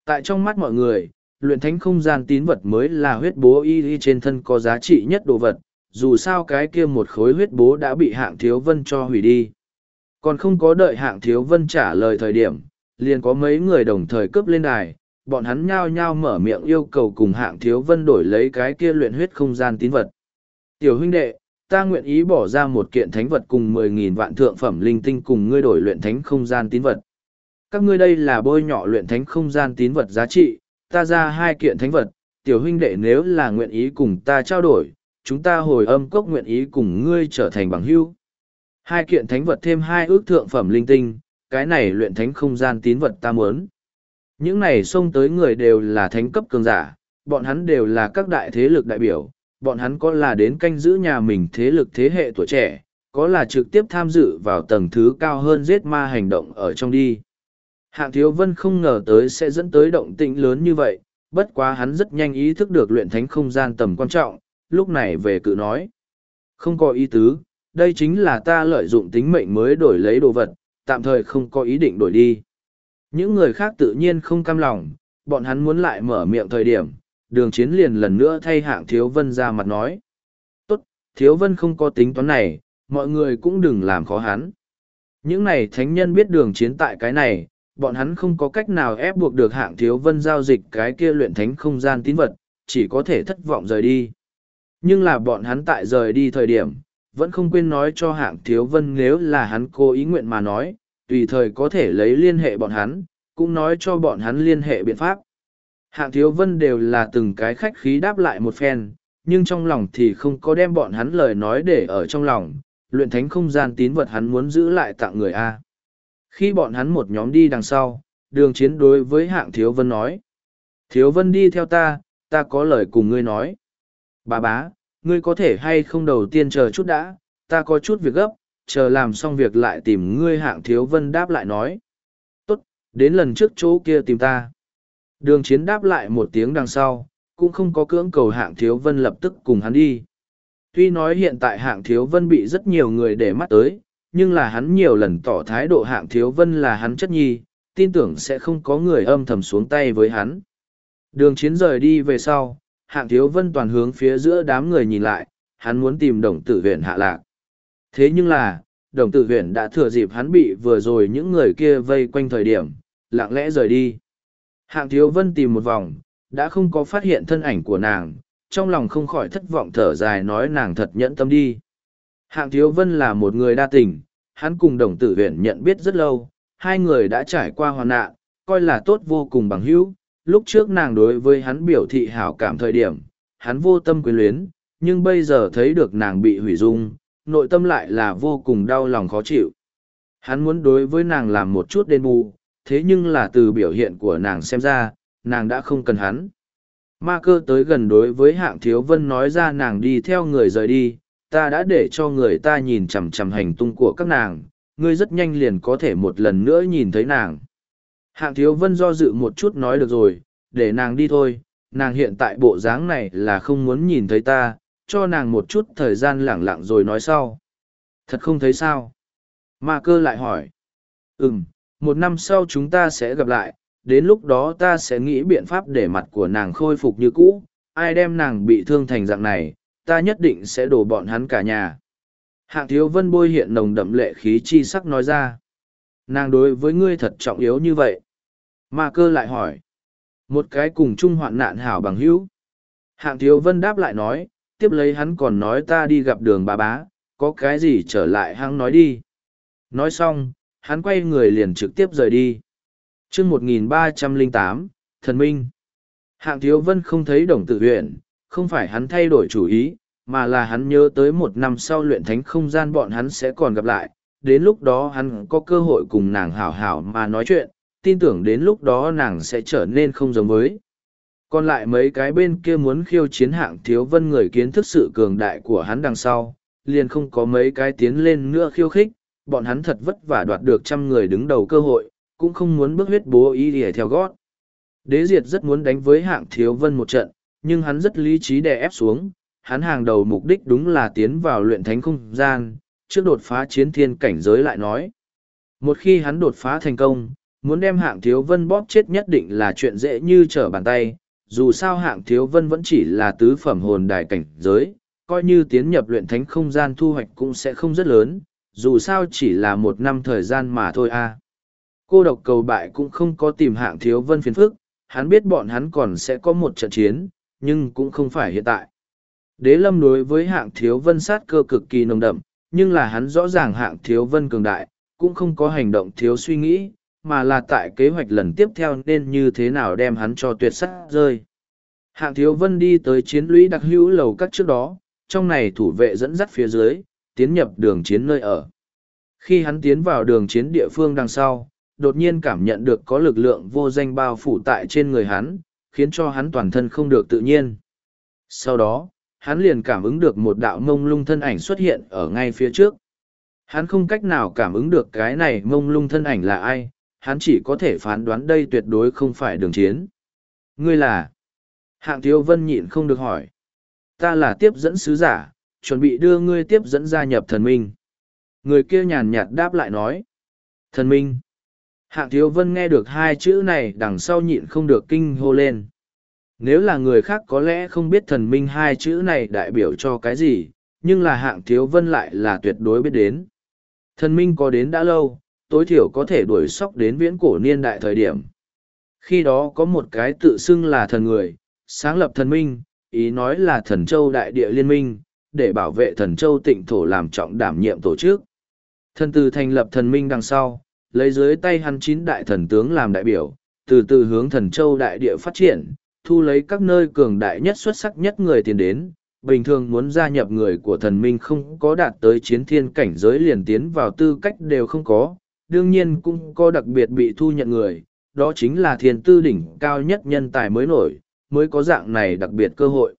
Tại trong mắt mọi người, luyện thánh không gian tín vật mới là huyết bố y trên thân có giá trị nhất đồ vật, dù sao cái kia một khối huyết bố đã bị Hạng Thiếu Vân cho hủy đi. Còn không có đợi Hạng Thiếu Vân trả lời thời điểm, liền có mấy người đồng thời cướp lên đài, bọn hắn nhao nhao mở miệng yêu cầu cùng Hạng Thiếu Vân đổi lấy cái kia luyện huyết không gian tín vật. Tiểu huynh đệ, ta nguyện ý bỏ ra một kiện thánh vật cùng 10.000 vạn thượng phẩm linh tinh cùng ngươi đổi luyện thánh không gian tín vật. Các ngươi đây là bôi nhọ luyện thánh không gian tín vật giá trị, ta ra 2 kiện thánh vật, tiểu huynh đệ nếu là nguyện ý cùng ta trao đổi, chúng ta hồi âm cốc nguyện ý cùng ngươi trở thành bằng hữu. 2 kiện thánh vật thêm 2 ước thượng phẩm linh tinh, cái này luyện thánh không gian tín vật ta muốn. Những này xông tới người đều là thánh cấp cường giả, bọn hắn đều là các đại thế lực đại biểu, bọn hắn có là đến canh giữ nhà mình thế lực thế hệ tuổi trẻ, có là trực tiếp tham dự vào tầng thứ cao hơn giết ma hành động ở trong đi. Hạng Thiếu Vân không ngờ tới sẽ dẫn tới động tĩnh lớn như vậy, bất quá hắn rất nhanh ý thức được luyện thánh không gian tầm quan trọng, lúc này về cự nói. Không có ý tứ, đây chính là ta lợi dụng tính mệnh mới đổi lấy đồ vật, tạm thời không có ý định đổi đi. Những người khác tự nhiên không cam lòng, bọn hắn muốn lại mở miệng thời điểm, Đường Chiến liền lần nữa thay Hạng Thiếu Vân ra mặt nói. Tốt, Thiếu Vân không có tính toán này, mọi người cũng đừng làm khó hắn. Những này thánh nhân biết Đường Chiến tại cái này, bọn hắn không có cách nào ép buộc được Hạng Thiếu Vân giao dịch cái kia luyện thánh không gian tín vật, chỉ có thể thất vọng rời đi. Nhưng là bọn hắn tại rời đi thời điểm, vẫn không quên nói cho Hạng Thiếu Vân nếu là hắn cố ý nguyện mà nói, tùy thời có thể lấy liên hệ bọn hắn, cũng nói cho bọn hắn liên hệ biện pháp. Hạng Thiếu Vân đều là từng cái khách khí đáp lại một phen, nhưng trong lòng thì không có đem bọn hắn lời nói để ở trong lòng, luyện thánh không gian tín vật hắn muốn giữ lại tặng người A. Khi bọn hắn một nhóm đi đằng sau, Đường Chiến đối với Hạng Thiếu Vân nói. Thiếu Vân đi theo ta, ta có lời cùng ngươi nói. Bà bá, ngươi có thể hay không đầu tiên chờ chút đã, ta có chút việc gấp, chờ làm xong việc lại tìm ngươi. Hạng Thiếu Vân đáp lại nói. Tốt, đến lần trước chỗ kia tìm ta. Đường Chiến đáp lại một tiếng đằng sau, cũng không có cưỡng cầu Hạng Thiếu Vân lập tức cùng hắn đi. Tuy nói hiện tại Hạng Thiếu Vân bị rất nhiều người để mắt tới, nhưng là hắn nhiều lần tỏ thái độ Hạng Thiếu Vân là hắn chất nhi, tin tưởng sẽ không có người âm thầm xuống tay với hắn. Đường Chiến rời đi về sau, Hạng Thiếu Vân toàn hướng phía giữa đám người nhìn lại, hắn muốn tìm Đồng Tử Huyền hạ lạc. Thế nhưng là, Đồng Tử Huyền đã thừa dịp hắn bị vừa rồi những người kia vây quanh thời điểm, lặng lẽ rời đi. Hạng Thiếu Vân tìm một vòng, đã không có phát hiện thân ảnh của nàng, trong lòng không khỏi thất vọng thở dài nói nàng thật nhẫn tâm đi. Hạng Thiếu Vân là một người đa tình, hắn cùng Đồng Tử Huyền nhận biết rất lâu, hai người đã trải qua hoàn nạn, coi là tốt vô cùng bằng hữu. Lúc trước nàng đối với hắn biểu thị hảo cảm thời điểm, hắn vô tâm quyến luyến, nhưng bây giờ thấy được nàng bị hủy dung, nội tâm lại là vô cùng đau lòng khó chịu. Hắn muốn đối với nàng làm một chút đền bù, thế nhưng là từ biểu hiện của nàng xem ra, nàng đã không cần hắn. Ma Cơ tới gần đối với Hạng Thiếu Vân nói ra nàng đi theo người rời đi, ta đã để cho người ta nhìn chằm chằm hành tung của các nàng, ngươi rất nhanh liền có thể một lần nữa nhìn thấy nàng. Hạng Thiếu Vân do dự một chút nói được rồi, để nàng đi thôi, nàng hiện tại bộ dáng này là không muốn nhìn thấy ta, cho nàng một chút thời gian lẳng lặng rồi nói sau. Thật không thấy sao? Ma Cơ lại hỏi. Một năm sau chúng ta sẽ gặp lại, đến lúc đó ta sẽ nghĩ biện pháp để mặt của nàng khôi phục như cũ, ai đem nàng bị thương thành dạng này, ta nhất định sẽ đổ bọn hắn cả nhà. Hạng Thiếu Vân bôi hiện nồng đậm lệ khí chi sắc nói ra. Nàng đối với ngươi thật trọng yếu như vậy. Ma Cơ lại hỏi. Một cái cùng chung hoạn nạn hảo bằng hữu. Hạng Thiếu Vân đáp lại nói, tiếp lấy hắn còn nói ta đi gặp Đường bà bá, có cái gì trở lại hắn nói đi. Nói xong, hắn quay người liền trực tiếp rời đi. Chương 1308, Thần Minh. Hạng Thiếu Vân không thấy Đồng Tử Huyền, không phải hắn thay đổi chủ ý, mà là hắn nhớ tới một năm sau luyện thánh không gian bọn hắn sẽ còn gặp lại, đến lúc đó hắn có cơ hội cùng nàng hảo hảo mà nói chuyện, tin tưởng đến lúc đó nàng sẽ trở nên không giống với. Còn lại mấy cái bên kia muốn khiêu chiến Hạng Thiếu Vân người kiến thức sự cường đại của hắn đằng sau, liền không có mấy cái tiến lên nữa khiêu khích, bọn hắn thật vất vả đoạt được 100 người đứng đầu cơ hội, cũng không muốn bước huyết bố ý để theo gót. Đế Diệt rất muốn đánh với Hạng Thiếu Vân một trận, nhưng hắn rất lý trí đè ép xuống, hắn hàng đầu mục đích đúng là tiến vào luyện thánh không gian, trước đột phá chiến thiên cảnh giới lại nói. Một khi hắn đột phá thành công, Muốn đem Hạng Thiếu Vân bóp chết nhất định là chuyện dễ như trở bàn tay, dù sao Hạng Thiếu Vân vẫn chỉ là tứ phẩm hồn đài cảnh giới, coi như tiến nhập luyện thánh không gian thu hoạch cũng sẽ không rất lớn, dù sao chỉ là 1 năm thời gian mà thôi a. Cô độc cầu bại cũng không có tìm Hạng Thiếu Vân phiền phức, hắn biết bọn hắn còn sẽ có một trận chiến, nhưng cũng không phải hiện tại. Đế Lâm đối với Hạng Thiếu Vân sát cơ cực kỳ nồng đậm, nhưng là hắn rõ ràng Hạng Thiếu Vân cường đại, cũng không có hành động thiếu suy nghĩ, mà là tại kế hoạch lần tiếp theo nên như thế nào đem hắn cho tuyệt sát rơi. Hạng Thiếu Vân đi tới chiến lũy đặc hữu lầu các trước đó, trong này thủ vệ dẫn dắt phía dưới, tiến nhập đường chiến nơi ở. Khi hắn tiến vào đường chiến địa phương đằng sau, đột nhiên cảm nhận được có lực lượng vô danh bao phủ tại trên người hắn, khiến cho hắn toàn thân không được tự nhiên. Sau đó, hắn liền cảm ứng được một đạo mông lung thân ảnh xuất hiện ở ngay phía trước. Hắn không cách nào cảm ứng được cái này mông lung thân ảnh là ai, hắn chỉ có thể phán đoán đây tuyệt đối không phải đường chiến. Ngươi là? Hạng Thiếu Vân nhịn không được hỏi. Ta là tiếp dẫn sứ giả, chuẩn bị đưa ngươi tiếp dẫn gia nhập thần minh. Người kia nhàn nhạt đáp lại nói. Thần minh. Hạng Thiếu Vân nghe được hai chữ này đằng sau nhịn không được kinh hô lên. Nếu là người khác có lẽ không biết thần minh hai chữ này đại biểu cho cái gì, nhưng là Hạng Thiếu Vân lại là tuyệt đối biết đến. Thần minh có đến đã lâu, tối thiểu có thể đuổi sóc đến viễn cổ niên đại thời điểm. Khi đó có một cái tự xưng là thần người, sáng lập thần minh, ý nói là thần châu đại địa liên minh, để bảo vệ thần châu tịnh thổ làm trọng đảm nhiệm tổ chức. Thần từ thành lập thần minh đằng sau, lấy dưới tay hắn 9 đại thần tướng làm đại biểu, từ từ hướng thần châu đại địa phát triển, thu lấy các nơi cường đại nhất xuất sắc nhất người tiền đến. Bình thường muốn gia nhập người của thần minh không có đạt tới chiến thiên cảnh giới liền tiến vào tư cách đều không có, đương nhiên cũng có đặc biệt bị thu nhận người, đó chính là thiên tư đỉnh cao nhất nhân tài mới nổi, mới có dạng này đặc biệt cơ hội.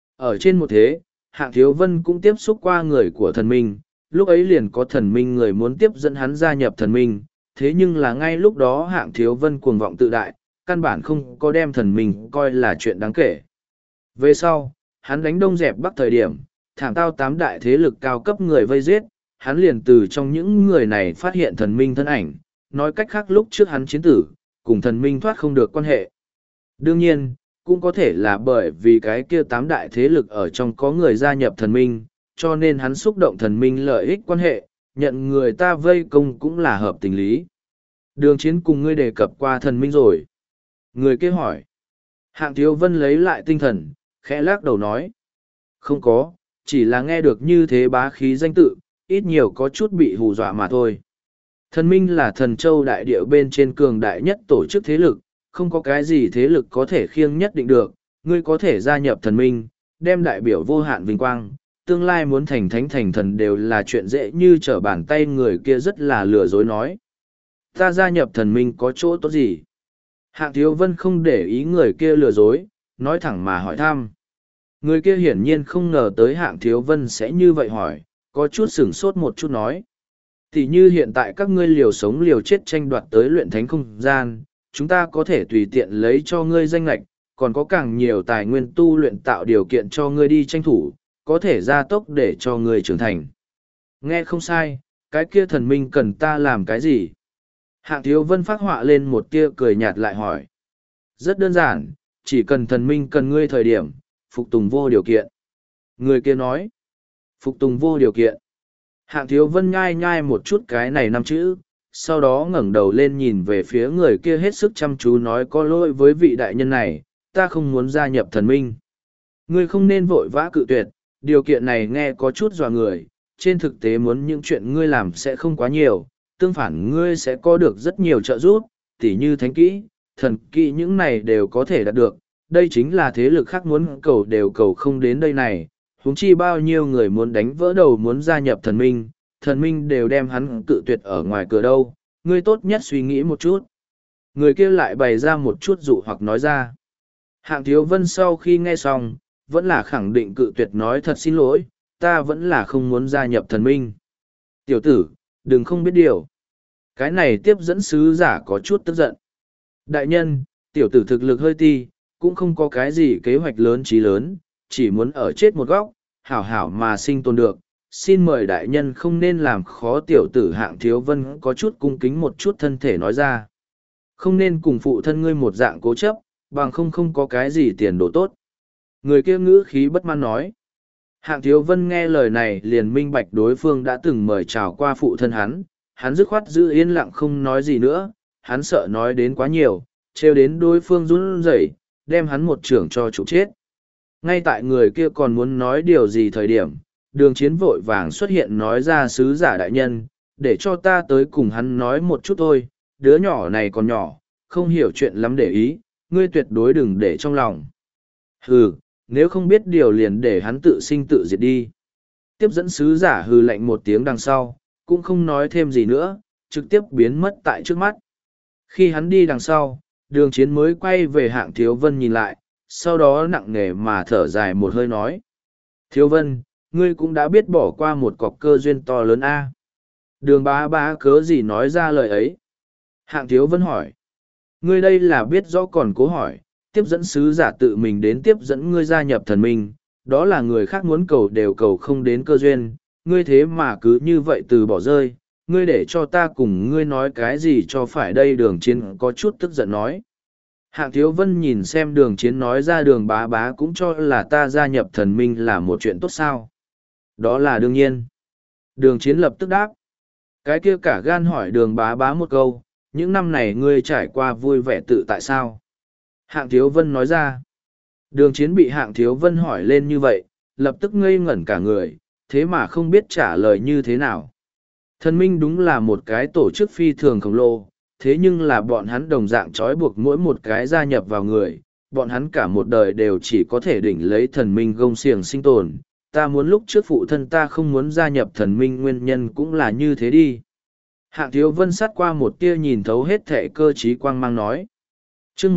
Ở trên một thế, Hạng Thiếu Vân cũng tiếp xúc qua người của thần minh, lúc ấy liền có thần minh người muốn tiếp dẫn hắn gia nhập thần minh, thế nhưng là ngay lúc đó Hạng Thiếu Vân cuồng vọng tự đại, căn bản không có đem thần minh coi là chuyện đáng kể. Về sau, hắn đánh đông dẹp bắc thời điểm, thảm tao 8 đại thế lực cao cấp người vây giết, hắn liền từ trong những người này phát hiện thần minh thân ảnh, nói cách khác lúc trước hắn chiến tử, cùng thần minh thoát không được quan hệ. Đương nhiên, cũng có thể là bởi vì cái kia 8 đại thế lực ở trong có người gia nhập thần minh, cho nên hắn xúc động thần minh lợi ích quan hệ, nhận người ta vây công cũng là hợp tình lý. Đường chiến cùng ngươi đề cập qua thần minh rồi. Người kia hỏi. Hạng Thiếu Vân lấy lại tinh thần, khẽ lắc đầu nói. Không có, chỉ là nghe được như thế bá khí danh tự, ít nhiều có chút bị hù dọa mà thôi. Thần minh là thần châu đại địa bên trên cường đại nhất tổ chức thế lực, không có cái gì thế lực có thể khiêng nhất định được, ngươi có thể gia nhập thần minh, đem đại biểu vô hạn vinh quang, tương lai muốn thành thánh thành thần đều là chuyện dễ như trở bàn tay. Người kia rất là lừa dối nói. Ta gia nhập thần minh có chỗ tốt gì? Hạng Thiếu Vân không để ý người kia lừa dối, nói thẳng mà hỏi thăm. Người kia hiển nhiên không ngờ tới Hạng Thiếu Vân sẽ như vậy hỏi, có chút sửng sốt một chút nói. Thì như hiện tại các ngươi liều sống liều chết tranh đoạt tới luyện thánh không gian, chúng ta có thể tùy tiện lấy cho ngươi danh lệch, còn có càng nhiều tài nguyên tu luyện tạo điều kiện cho ngươi đi tranh thủ, có thể gia tốc để cho ngươi trưởng thành. Nghe không sai, cái kia thần minh cần ta làm cái gì? Hạng Thiếu Vân phát họa lên một tia cười nhạt lại hỏi. Rất đơn giản, chỉ cần thần minh cần ngươi thời điểm, phục tùng vô điều kiện. Người kia nói. Phục tùng vô điều kiện. Hạng Thiếu Vân nhai nhai một chút cái này 5 chữ, sau đó ngẩng đầu lên nhìn về phía người kia hết sức chăm chú nói có lỗi với vị đại nhân này, ta không muốn gia nhập thần minh. Ngươi không nên vội vã cự tuyệt, điều kiện này nghe có chút dọa người, trên thực tế muốn những chuyện ngươi làm sẽ không quá nhiều, tương phản ngươi sẽ có được rất nhiều trợ giúp, tỉ như thánh kỹ, thần kỹ những này đều có thể đạt được, đây chính là thế lực khác muốn cầu đều cầu không đến đây này, huống chi bao nhiêu người muốn đánh vỡ đầu muốn gia nhập thần minh đều đem hắn cự tuyệt ở ngoài cửa đâu, ngươi tốt nhất suy nghĩ một chút. Người kia lại bày ra một chút dụ hoặc nói ra. Hạng Thiếu Vân sau khi nghe xong, vẫn là khẳng định cự tuyệt nói thật xin lỗi, ta vẫn là không muốn gia nhập thần minh. Tiểu tử, đừng không biết điều. Cái này tiếp dẫn sứ giả có chút tức giận. Đại nhân, tiểu tử thực lực hơi ti, cũng không có cái gì kế hoạch lớn chí lớn, chỉ muốn ở chết một góc, hảo hảo mà sinh tồn được. Xin mời đại nhân không nên làm khó tiểu tử. Hạng Thiếu Vân có chút cung kính một chút thân thể nói ra. Không nên cùng phụ thân ngươi một dạng cố chấp, bằng không có cái gì tiền đồ tốt. Người kia ngữ khí bất mãn nói. Hạng Thiếu Vân nghe lời này liền minh bạch đối phương đã từng mời chào qua phụ thân hắn dứt khoát giữ yên lặng không nói gì nữa, hắn sợ nói đến quá nhiều, trêu đến đối phương run rẩy, đem hắn một trưởng cho trụ chết. Ngay tại người kia còn muốn nói điều gì thời điểm, Đường Chiến vội vàng xuất hiện nói ra sứ giả đại nhân, để cho ta tới cùng hắn nói một chút thôi, đứa nhỏ này còn nhỏ, không hiểu chuyện lắm để ý, ngươi tuyệt đối đừng để trong lòng. Hừ, nếu không biết điều liền để hắn tự sinh tự diệt đi. Tiếp dẫn sứ giả hừ lạnh một tiếng đằng sau, cũng không nói thêm gì nữa, trực tiếp biến mất tại trước mắt. Khi hắn đi đằng sau, Đường Chiến mới quay về Hạng Thiếu Vân nhìn lại, sau đó nặng nề mà thở dài một hơi nói. Thiếu Vân, ngươi cũng đã biết bỏ qua một cọc cơ duyên to lớn a. Đường bá bá cớ gì nói ra lời ấy? Hạng Thiếu Vân hỏi. Ngươi đây là biết rõ còn cố hỏi, tiếp dẫn sứ giả tự mình đến tiếp dẫn ngươi gia nhập thần minh, đó là người khác muốn cầu đều cầu không đến cơ duyên, ngươi thế mà cứ như vậy từ bỏ rơi, ngươi để cho ta cùng ngươi nói cái gì cho phải đây. Đường Chiến có chút tức giận nói. Hạng Thiếu Vân nhìn xem Đường Chiến nói ra đường bá bá cũng cho là ta gia nhập thần minh là một chuyện tốt sao. Đó là đương nhiên. Đường Chiến lập tức đáp. Cái kia cả gan hỏi đường bá bá một câu, những năm này ngươi trải qua vui vẻ tự tại sao? Hạng Thiếu Vân nói ra. Đường Chiến bị Hạng Thiếu Vân hỏi lên như vậy, lập tức ngây ngẩn cả người, thế mà không biết trả lời như thế nào. Thần minh đúng là một cái tổ chức phi thường khổng lồ, thế nhưng là bọn hắn đồng dạng trói buộc mỗi một cái gia nhập vào người, bọn hắn cả một đời đều chỉ có thể đỉnh lấy thần minh gông xiềng sinh tồn. Ta muốn lúc trước phụ thân ta không muốn gia nhập thần minh nguyên nhân cũng là như thế đi. Hạng Thiếu Vân sát qua một tia nhìn thấu hết thệ cơ trí quang mang nói. Chương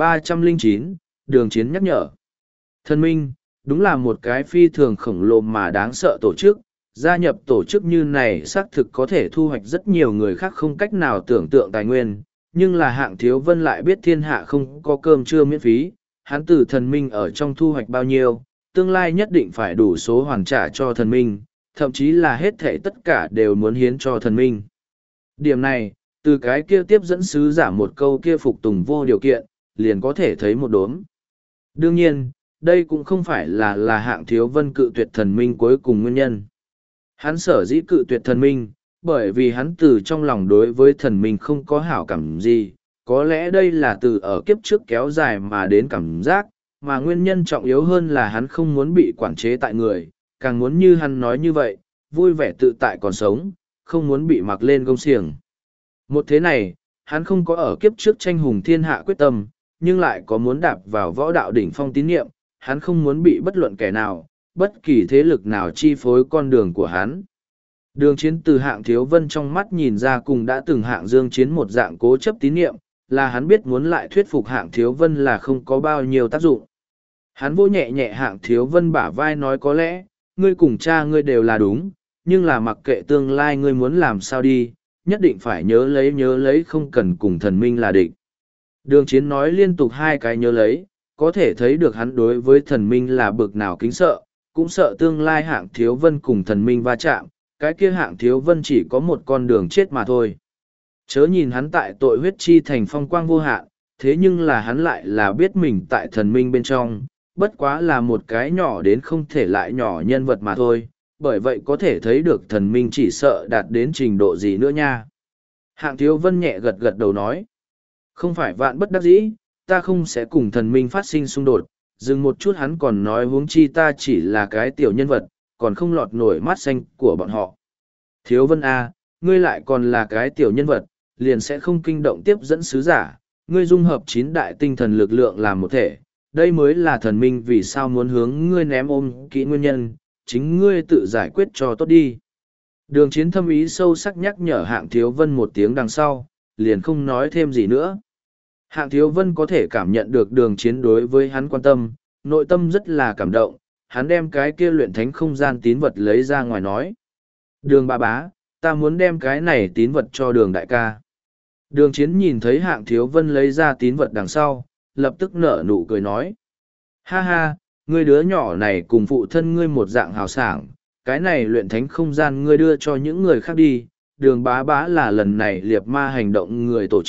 1309, Đường Chiến nhắc nhở. Thần minh, đúng là một cái phi thường khổng lồ mà đáng sợ tổ chức, gia nhập tổ chức như này xác thực có thể thu hoạch rất nhiều người khác không cách nào tưởng tượng tài nguyên, nhưng là Hạng Thiếu Vân lại biết thiên hạ không có cơm trưa miễn phí, hắn từ thần minh ở trong thu hoạch bao nhiêu, tương lai nhất định phải đủ số hoàn trả cho thần minh, thậm chí là hết thảy tất cả đều muốn hiến cho thần minh. Điểm này, từ cái kia tiếp dẫn sứ giả một câu kia phục tùng vô điều kiện, liền có thể thấy một đốm. Đương nhiên, đây cũng không phải là Hạng Thiếu Vân cự tuyệt thần minh cuối cùng nguyên nhân. Hắn sở dĩ cự tuyệt thần minh, bởi vì hắn từ trong lòng đối với thần minh không có hảo cảm gì, có lẽ đây là từ ở kiếp trước kéo dài mà đến cảm giác, mà nguyên nhân trọng yếu hơn là hắn không muốn bị quản chế tại người, càng muốn như hắn nói như vậy, vui vẻ tự tại còn sống, không muốn bị mặc lên gông xiềng. Một thế này, hắn không có ở kiếp trước tranh hùng thiên hạ quyết tâm, nhưng lại có muốn đạp vào võ đạo đỉnh phong tín niệm, hắn không muốn bị bất luận kẻ nào, bất kỳ thế lực nào chi phối con đường của hắn. Đường Chiến từ Hạng Thiếu Vân trong mắt nhìn ra cùng đã từng Hạng Dương Chiến một dạng cố chấp tín niệm, là hắn biết muốn lại thuyết phục Hạng Thiếu Vân là không có bao nhiêu tác dụng. Hắn vỗ nhẹ nhẹ Hạng Thiếu Vân bả vai nói có lẽ, ngươi cùng cha ngươi đều là đúng, nhưng là mặc kệ tương lai ngươi muốn làm sao đi, nhất định phải nhớ lấy không cần cùng thần minh là địch. Đường Chiến nói liên tục hai cái nhớ lấy, có thể thấy được hắn đối với thần minh là bực nào kính sợ, cũng sợ tương lai Hạng Thiếu Vân cùng thần minh va chạm, cái kia Hạng Thiếu Vân chỉ có một con đường chết mà thôi. Chớ nhìn hắn tại tội huyết chi thành phong quang vô hạn, thế nhưng là hắn lại là biết mình tại thần minh bên trong, bất quá là một cái nhỏ đến không thể lại nhỏ nhân vật mà thôi, bởi vậy có thể thấy được thần minh chỉ sợ đạt đến trình độ gì nữa nha. Hạng Thiếu Vân nhẹ gật gật đầu nói, không phải vạn bất đắc dĩ, ta không sẽ cùng thần minh phát sinh xung đột. Dừng một chút hắn còn nói huống chi ta chỉ là cái tiểu nhân vật, còn không lọt nổi mắt xanh của bọn họ. Thiếu Vân A, ngươi lại còn là cái tiểu nhân vật, liền sẽ không kinh động tiếp dẫn sứ giả, ngươi dung hợp 9 đại tinh thần lực lượng làm một thể, đây mới là thần minh vì sao muốn hướng ngươi ném ôm kỹ nguyên nhân, chính ngươi tự giải quyết cho tốt đi. Đường Chiến thâm ý sâu sắc nhắc nhở Hạng Thiếu Vân một tiếng đằng sau, liền không nói thêm gì nữa. Hạng Thiếu Vân có thể cảm nhận được Đường Chiến đối với hắn quan tâm, nội tâm rất là cảm động, hắn đem cái kia luyện thánh không gian tín vật lấy ra ngoài nói. Đường bà bá, ta muốn đem cái này tín vật cho Đường đại ca. Đường Chiến nhìn thấy Hạng Thiếu Vân lấy ra tín vật đằng sau, lập tức nở nụ cười nói. Ha ha, ngươi đứa nhỏ này cùng phụ thân ngươi một dạng hào sảng, cái này luyện thánh không gian ngươi đưa cho những người khác đi. Đường bá bá là lần này liệt ma hành động người tổ chức,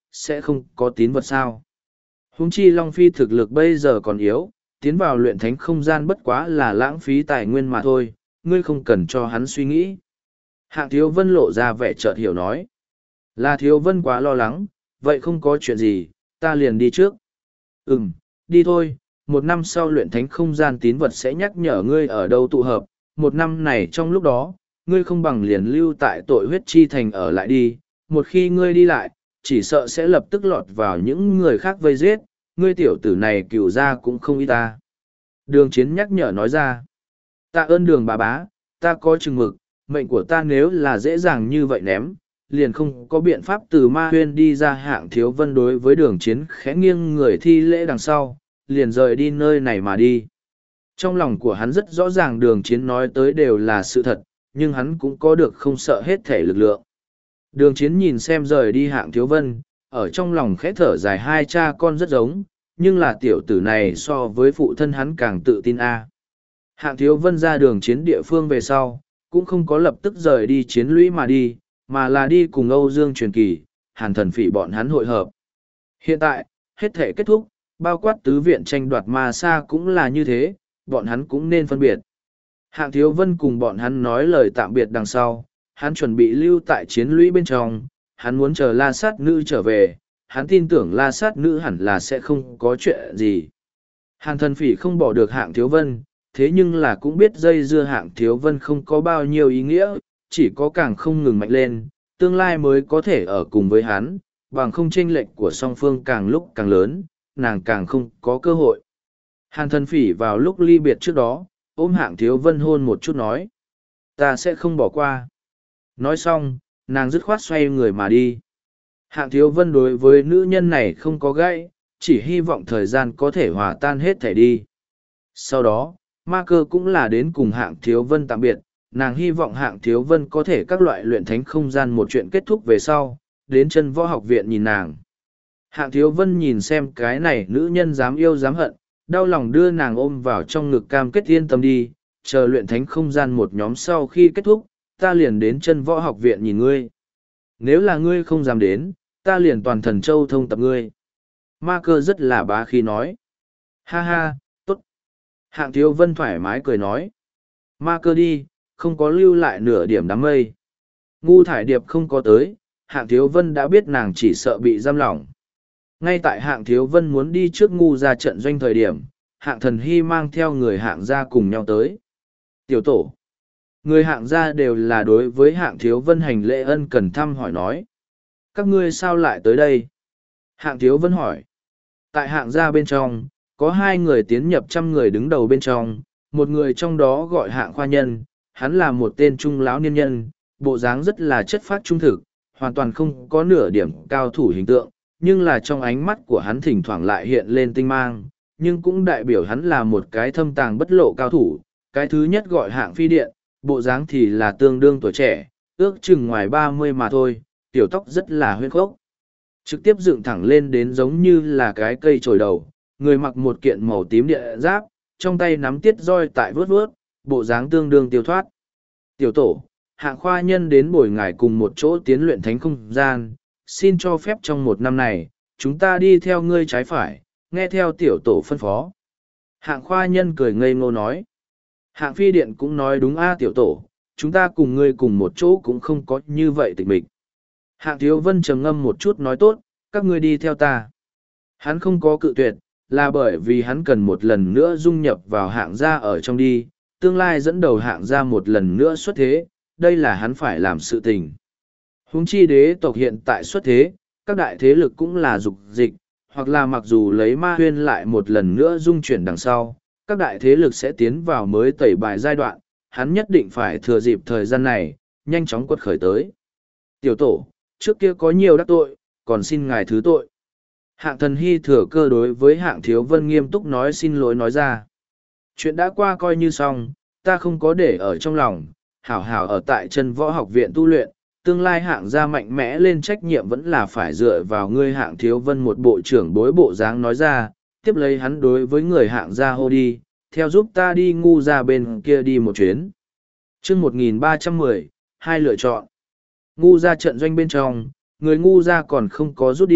sẽ không có tín vật sao? Huống chi Long Phi thực lực bây giờ còn yếu, tiến vào luyện thánh không gian bất quá là lãng phí tài nguyên mà thôi, ngươi không cần cho hắn suy nghĩ. Hạng Thiếu Vân lộ ra vẻ chợt hiểu nói. Là Thiếu Vân quá lo lắng, vậy không có chuyện gì, ta liền đi trước. Đi thôi, 1 năm sau luyện thánh không gian tín vật sẽ nhắc nhở ngươi ở đâu tụ hợp, 1 năm này trong lúc đó, ngươi không bằng liền lưu tại tội huyết chi thành ở lại đi, một khi ngươi đi lại, chỉ sợ sẽ lập tức lọt vào những người khác vây giết, ngươi tiểu tử này cựu ra cũng không ít ta. Đường Chiến nhắc nhở nói ra. Tạ ơn Đường bà bá, ta có chừng mực, mệnh của ta nếu là dễ dàng như vậy ném, liền không có biện pháp từ ma huyên đi ra. Hạng Thiếu Vân đối với Đường Chiến khẽ nghiêng người thi lễ đằng sau, liền rời đi nơi này mà đi. Trong lòng của hắn rất rõ ràng Đường Chiến nói tới đều là sự thật, nhưng hắn cũng có được không sợ hết thể lực lượng. Đường Chiến nhìn xem rời đi Hạng Thiếu Vân, ở trong lòng khẽ thở dài, hai cha con rất giống, nhưng là tiểu tử này so với phụ thân hắn càng tự tin a. Hạng Thiếu Vân ra Đường Chiến địa phương về sau, cũng không có lập tức rời đi chiến lũy mà đi, mà là đi cùng Âu Dương Truyền Kỳ, Hàn Thần Phỉ bọn hắn hội hợp. Hiện tại, hết thể kết thúc, bao quát tứ viện tranh đoạt ma sa cũng là như thế, bọn hắn cũng nên phân biệt. Hạng Thiếu Vân cùng bọn hắn nói lời tạm biệt đằng sau, hắn chuẩn bị lưu tại chiến lũy bên trong, hắn muốn chờ La Sát Nữ trở về, hắn tin tưởng La Sát Nữ hẳn là sẽ không có chuyện gì. Hàn Thần Phỉ không bỏ được Hạng Thiếu Vân, thế nhưng là cũng biết dây dưa Hạng Thiếu Vân không có bao nhiêu ý nghĩa, chỉ có càng không ngừng mạnh lên, tương lai mới có thể ở cùng với hắn, bằng không chênh lệch của song phương càng lúc càng lớn, nàng càng không có cơ hội. Hàn Thần Phỉ vào lúc ly biệt trước đó, ôm Hạng Thiếu Vân hôn một chút nói. Ta sẽ không bỏ qua. Nói xong, nàng dứt khoát xoay người mà đi. Hạng Thiếu Vân đối với nữ nhân này không có gãy, chỉ hy vọng thời gian có thể hòa tan hết thể đi. Sau đó, Ma Cơ cũng là đến cùng Hạng Thiếu Vân tạm biệt, nàng hy vọng Hạng Thiếu Vân có thể các loại luyện thánh không gian một chuyện kết thúc về sau, đến chân võ học viện nhìn nàng. Hạng Thiếu Vân nhìn xem cái này nữ nhân dám yêu dám hận, đau lòng đưa nàng ôm vào trong ngực, cam kết yên tâm đi, chờ luyện thánh không gian một nhóm sau khi kết thúc, ta liền đến chân võ học viện nhìn ngươi. Nếu là ngươi không dám đến, ta liền toàn Thần Châu thông tập ngươi. Ma Cơ rất là bá khí nói. Ha ha, tốt. Hạng Thiếu Vân thoải mái cười nói. Ma Cơ đi, không có lưu lại nửa điểm đám mây. Ngu Thải Điệp không có tới, Hạng Thiếu Vân đã biết nàng chỉ sợ bị giam lỏng. Ngay tại Hạng Thiếu Vân muốn đi trước Ngu ra trận doanh thời điểm, Hạng Thần Hy mang theo người Hạng gia cùng nhau tới. Tiểu tổ. Người Hạng gia đều là đối với Hạng Thiếu Vân hành lễ ân cần thăm hỏi nói. Các ngươi sao lại tới đây? Hạng Thiếu Vân hỏi. Tại Hạng gia bên trong, có 2 người tiến nhập 100 người đứng đầu bên trong, một người trong đó gọi Hạng Khoa Nhân, hắn là một tên trung lão niên nhân, bộ dáng rất là chất phác trung thực, hoàn toàn không có nửa điểm cao thủ hình tượng, nhưng là trong ánh mắt của hắn thỉnh thoảng lại hiện lên tinh mang, nhưng cũng đại biểu hắn là một cái thâm tàng bất lộ cao thủ. Cái thứ nhất gọi Hạng Phi Điện, bộ dáng thì là tương đương tuổi trẻ, ước chừng ngoài 30 mà thôi, tiểu tóc rất là huyên khốc. Trực tiếp dựng thẳng lên đến giống như là cái cây trồi đầu, người mặc một kiện màu tím địa giáp, trong tay nắm tiết roi tại vớt vớt, bộ dáng tương đương tiêu thoát. Tiểu tổ, Hạng Khoa Nhân đến bồi ngài cùng một chỗ tiến luyện thánh không gian, xin cho phép trong 1 năm này, chúng ta đi theo ngươi trái phải, nghe theo tiểu tổ phân phó. Hạng Khoa Nhân cười ngây ngô nói. Hạng Phi Điện cũng nói đúng a tiểu tổ, chúng ta cùng ngươi cùng một chỗ cũng không có như vậy tịch mịch. Hạng Thiếu Vân trầm ngâm một chút nói tốt, các ngươi đi theo ta. Hắn không có cự tuyệt, là bởi vì hắn cần một lần nữa dung nhập vào Hạng gia ở trong đi, tương lai dẫn đầu Hạng gia một lần nữa xuất thế, đây là hắn phải làm sự tình. Huống chi đế tộc hiện tại xuất thế, các đại thế lực cũng là dục dịch, hoặc là mặc dù lấy ma huyên lại một lần nữa dung chuyển đằng sau, các đại thế lực sẽ tiến vào mới tẩy bài giai đoạn, hắn nhất định phải thừa dịp thời gian này, nhanh chóng quật khởi tới. Tiểu tổ, trước kia có nhiều đắc tội, còn xin ngài thứ tội. Hạng Thần Hy thừa cơ đối với Hạng Thiếu Vân nghiêm túc nói xin lỗi nói ra. Chuyện đã qua coi như xong, ta không có để ở trong lòng, hảo hảo ở tại chân võ học viện tu luyện, tương lai Hạng gia mạnh mẽ lên trách nhiệm vẫn là phải dựa vào ngươi. Hạng Thiếu Vân một bộ trưởng bối bộ dáng nói ra, tiếp lấy hắn đối với người Hạng gia hô đi, theo giúp ta đi Ngu ra bên kia đi một chuyến. chương 1310, 2 lựa chọn. Ngu ra trận doanh bên trong, người Ngu ra còn không có rút đi,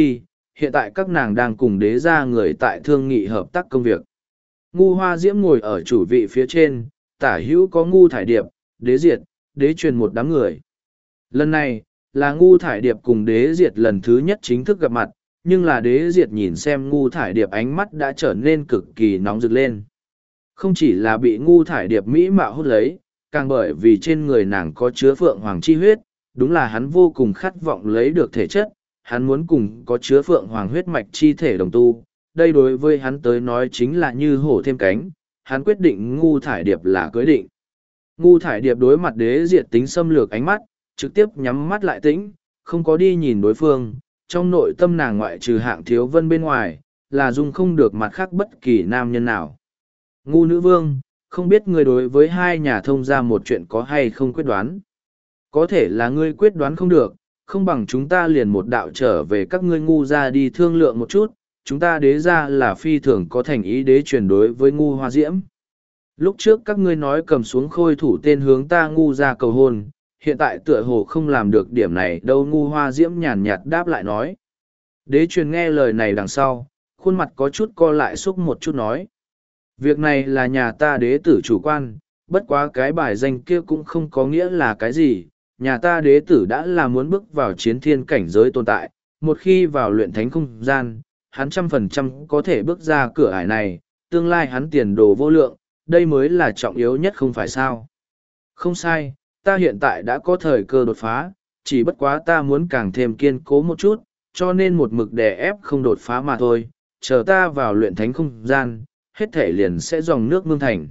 hiện tại các nàng đang cùng đế gia người tại thương nghị hợp tác công việc. Ngu Hoa Diễm ngồi ở chủ vị phía trên, tả hữu có Ngu Thải Điệp, Đế Diệt, Đế Truyền một đám người. Lần này, là Ngu Thải Điệp cùng Đế Diệt lần thứ nhất chính thức gặp mặt, nhưng là Đế Diệt nhìn xem Ngu Thải Điệp ánh mắt đã trở nên cực kỳ nóng rực lên. Không chỉ là bị Ngu Thải Điệp mỹ mạo hút lấy, càng bởi vì trên người nàng có chứa phượng hoàng chi huyết, đúng là hắn vô cùng khát vọng lấy được thể chất, hắn muốn cùng có chứa phượng hoàng huyết mạch chi thể đồng tu. Đây đối với hắn tới nói chính là như hổ thêm cánh, hắn quyết định Ngu Thải Điệp là cưới định. Ngu Thải Điệp đối mặt Đế Diệt tính xâm lược ánh mắt, trực tiếp nhắm mắt lại tĩnh, không có đi nhìn đối phương, trong nội tâm nàng ngoại trừ Hạng Thiếu Vân bên ngoài, là dung không được mặt khác bất kỳ nam nhân nào. Ngu nữ vương, không biết ngươi đối với hai nhà thông ra một chuyện có hay không quyết đoán. Có thể là ngươi quyết đoán không được, không bằng chúng ta liền một đạo trở về các ngươi Ngu ra đi thương lượng một chút, chúng ta đế ra là phi thường có thành ý đế truyền đối với Ngu Hoa Diễm. Lúc trước các ngươi nói cầm xuống khôi thủ tên hướng ta Ngu ra cầu hôn, hiện tại tựa hồ không làm được điểm này đâu. Ngu Hoa Diễm nhàn nhạt đáp lại nói. Đế truyền nghe lời này đằng sau, khuôn mặt có chút co lại xúc một chút nói. Việc này là nhà ta đế tử chủ quan, bất quá cái bài danh kia cũng không có nghĩa là cái gì. Nhà ta đế tử đã là muốn bước vào chiến thiên cảnh giới tồn tại, một khi vào luyện thánh không gian, hắn 100% có thể bước ra cửa ải này, tương lai hắn tiền đồ vô lượng, đây mới là trọng yếu nhất không phải sao. Không sai, ta hiện tại đã có thời cơ đột phá, chỉ bất quá ta muốn càng thêm kiên cố một chút, cho nên một mực đè ép không đột phá mà thôi, chờ ta vào luyện thánh không gian, hết thể liền sẽ dòng nước mương thành.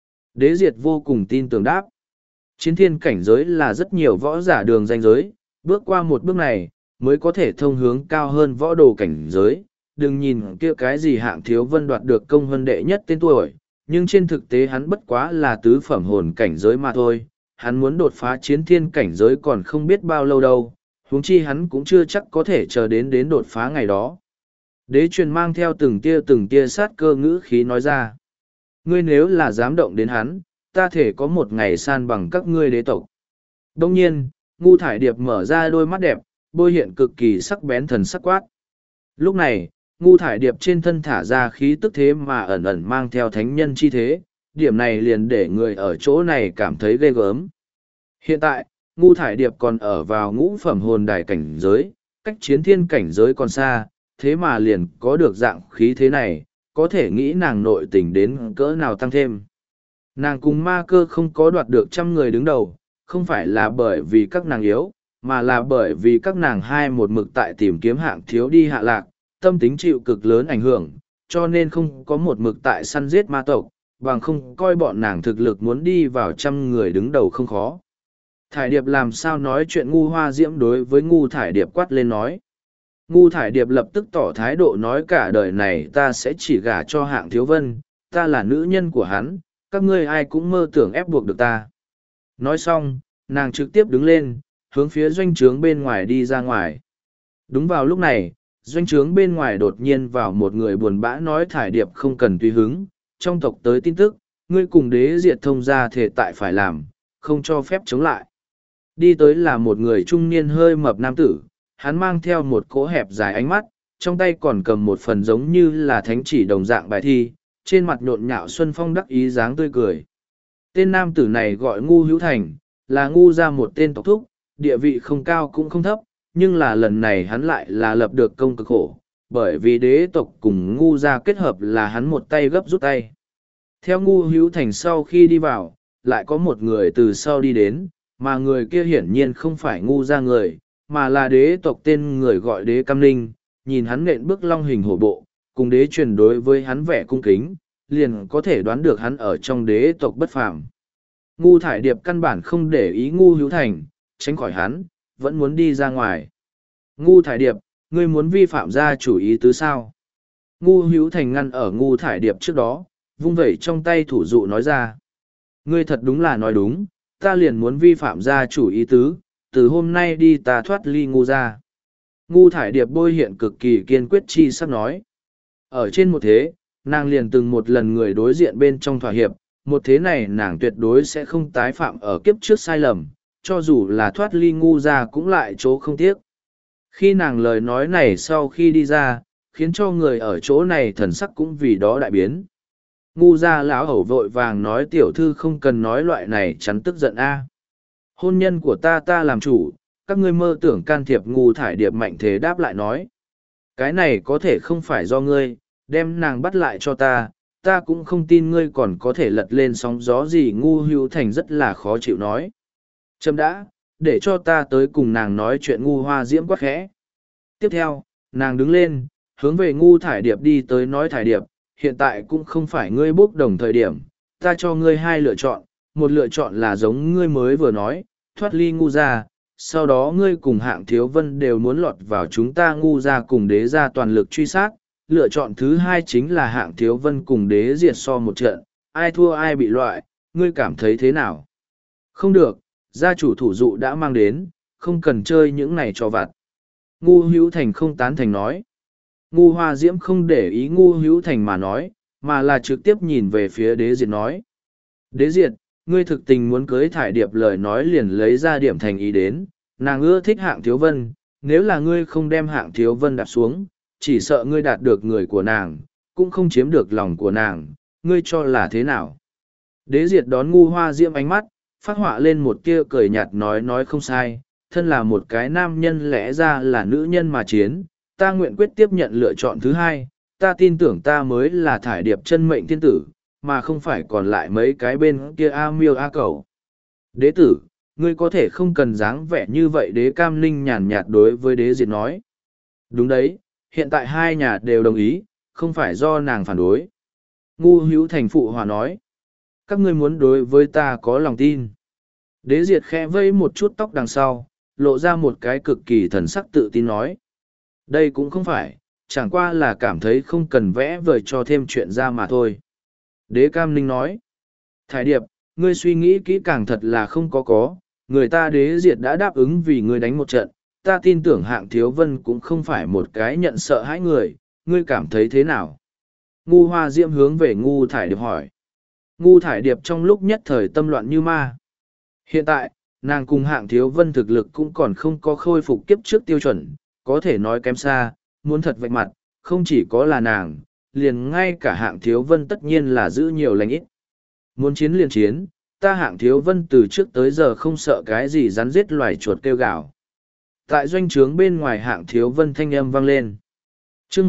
Đế Diệt vô cùng tin tưởng đáp. Chiến thiên cảnh giới là rất nhiều võ giả đường ranh giới, bước qua một bước này, mới có thể thông hướng cao hơn võ đồ cảnh giới. Đừng nhìn kia cái gì Hạng Thiếu Vân đoạt được công huân đệ nhất tên tuổi, nhưng trên thực tế hắn bất quá là tứ phẩm hồn cảnh giới mà thôi. Hắn muốn đột phá chiến thiên cảnh giới còn không biết bao lâu đâu, huống chi hắn cũng chưa chắc có thể chờ đến đột phá ngày đó. Đế truyền mang theo từng tia sát cơ ngữ khí nói ra. Ngươi nếu là dám động đến hắn, ta thể có một ngày san bằng các ngươi đế tộc. Đông nhiên, Ngu Thải Điệp mở ra đôi mắt đẹp, bôi hiện cực kỳ sắc bén thần sắc quát. Lúc này, Ngu Thải Điệp trên thân thả ra khí tức thế mà ẩn ẩn mang theo thánh nhân chi thế, điểm này liền để người ở chỗ này cảm thấy ghê gớm. Hiện tại, Ngu Thải Điệp còn ở vào ngũ phẩm hồn đài cảnh giới, cách chiến thiên cảnh giới còn xa, thế mà liền có được dạng khí thế này, có thể nghĩ nàng nội tình đến cỡ nào tăng thêm. Nàng cùng ma cơ không có đoạt được 100 người đứng đầu, không phải là bởi vì các nàng yếu, mà là bởi vì các nàng hai một mực tại tìm kiếm Hạng Thiếu đi hạ lạc, tâm tính chịu cực lớn ảnh hưởng, cho nên không có một mực tại săn giết ma tộc, bằng không coi bọn nàng thực lực muốn đi vào 100 người đứng đầu không khó. Thải Điệp làm sao nói chuyện Ngu Hoa Diễm đối với Ngu Thải Điệp quát lên nói. Ngu Thải Điệp lập tức tỏ thái độ nói cả đời này ta sẽ chỉ gả cho Hạng Thiếu Vân, ta là nữ nhân của hắn, các ngươi ai cũng mơ tưởng ép buộc được ta. Nói xong, nàng trực tiếp đứng lên, hướng phía doanh trướng bên ngoài đi ra ngoài. Đúng vào lúc này, doanh trướng bên ngoài đột nhiên vào một người buồn bã nói Thải Điệp không cần tùy hứng, trong tộc tới tin tức, ngươi cùng đế diệt thông ra thể tại phải làm, không cho phép chống lại. Đi tới là một người trung niên hơi mập nam tử, hắn mang theo một cỗ hẹp dài ánh mắt, trong tay còn cầm một phần giống như là thánh chỉ đồng dạng bài thi, trên mặt nhộn nhạo xuân phong đắc ý dáng tươi cười. Tên nam tử này gọi Ngu Hữu Thành, là Ngu ra một tên tộc thúc, địa vị không cao cũng không thấp, nhưng là lần này hắn lại là lập được công cực khổ, bởi vì đế tộc cùng Ngu ra kết hợp là hắn một tay gấp rút tay. Theo Ngu Hữu Thành sau khi đi vào, lại có một người từ sau đi đến, mà người kia hiển nhiên không phải Ngu ra người, mà là đế tộc tên người gọi đế Cam Ninh, nhìn hắn nện bước long hình hổ bộ, cùng đế truyền đối với hắn vẻ cung kính, liền có thể đoán được hắn ở trong đế tộc bất phàm. Ngu Thải Điệp căn bản không để ý Ngu Hữu Thành, tránh khỏi hắn, vẫn muốn đi ra ngoài. Ngu Thải Điệp, ngươi muốn vi phạm gia chủ ý tứ sao? Ngu Hữu Thành ngăn ở Ngu Thải Điệp trước đó, vung vẩy trong tay thủ dụ nói ra. Ngươi thật đúng là nói đúng, ta liền muốn vi phạm gia chủ ý tứ, từ hôm nay đi ta thoát ly Ngu ra. Ngu Thải Điệp bôi hiện cực kỳ kiên quyết chi sắp nói. Ở trên một thế, nàng liền từng một lần người đối diện bên trong thỏa hiệp, một thế này nàng tuyệt đối sẽ không tái phạm ở kiếp trước sai lầm, cho dù là thoát ly Ngu ra cũng lại chỗ không tiếc. Khi nàng lời nói này sau khi đi ra, khiến cho người ở chỗ này thần sắc cũng vì đó đại biến. Ngu gia lão hầu vội vàng nói tiểu thư không cần nói loại này chắn tức giận a. Hôn nhân của ta làm chủ, các ngươi mơ tưởng can thiệp. Ngu thải điệp mạnh thế đáp lại nói. Cái này có thể không phải do ngươi, đem nàng bắt lại cho ta cũng không tin ngươi còn có thể lật lên sóng gió gì. Ngu hữu thành rất là khó chịu nói. Chấm đã, để cho ta tới cùng nàng nói chuyện. Ngu hoa diễm quát khẽ. Tiếp theo, nàng đứng lên, hướng về ngu thải điệp đi tới nói thải điệp, hiện tại cũng không phải ngươi bốc đồng thời điểm, ta cho ngươi hai lựa chọn, một lựa chọn là giống ngươi mới vừa nói, thoát ly ngu gia, sau đó ngươi cùng hạng thiếu vân đều muốn lọt vào chúng ta ngu gia cùng đế gia toàn lực truy sát, lựa chọn thứ hai chính là hạng thiếu vân cùng đế diệt so một trận, ai thua ai bị loại, ngươi cảm thấy thế nào? Không được, gia chủ thủ dụ đã mang đến, không cần chơi những này cho vặt. Ngu hữu thành không tán thành nói. Ngu hoa diễm không để ý ngu hữu thành mà nói, mà là trực tiếp nhìn về phía đế diệt nói. Đế diệt, ngươi thực tình muốn cưới thải điệp lời nói liền lấy ra điểm thành ý đến, nàng ưa thích hạng thiếu vân, nếu là ngươi không đem hạng thiếu vân đạp xuống, chỉ sợ ngươi đạt được người của nàng, cũng không chiếm được lòng của nàng, ngươi cho là thế nào? Đế diệt đón ngu hoa diễm ánh mắt, phát họa lên một tia cười nhạt nói không sai, thân là một cái nam nhân lẽ ra là nữ nhân mà chiến, ta nguyện quyết tiếp nhận lựa chọn thứ hai, ta tin tưởng ta mới là thải điệp chân mệnh thiên tử, mà không phải còn lại mấy cái bên kia a miêu a cầu. Đế tử, ngươi có thể không cần dáng vẻ như vậy. Đế Cam Ninh nhàn nhạt đối với đế diệt nói. Đúng đấy, hiện tại hai nhà đều đồng ý, không phải do nàng phản đối. Ngu hữu thành phụ hòa nói. Các ngươi muốn đối với ta có lòng tin. Đế diệt khẽ vây một chút tóc đằng sau, lộ ra một cái cực kỳ thần sắc tự tin nói. Đây cũng không phải, chẳng qua là cảm thấy không cần vẽ vời cho thêm chuyện ra mà thôi. Đế Cam Ninh nói. Thải điệp, ngươi suy nghĩ kỹ càng thật là không có. Người ta đế diệt đã đáp ứng vì ngươi đánh một trận. Ta tin tưởng hạng thiếu vân cũng không phải một cái nhận sợ hãi người. Ngươi cảm thấy thế nào? Ngu hoa diễm hướng về ngu thải điệp hỏi. Ngu thải điệp trong lúc nhất thời tâm loạn như ma. Hiện tại, nàng cùng hạng thiếu vân thực lực cũng còn không có khôi phục kiếp trước tiêu chuẩn, có thể nói kém xa, muốn thật vạch mặt, không chỉ có là nàng, liền ngay cả hạng thiếu vân tất nhiên là giữ nhiều lành ít. Muốn chiến liền chiến, ta hạng thiếu vân từ trước tới giờ không sợ cái gì rắn giết loài chuột kêu gào. Tại doanh trướng bên ngoài hạng thiếu vân thanh âm vang lên. chương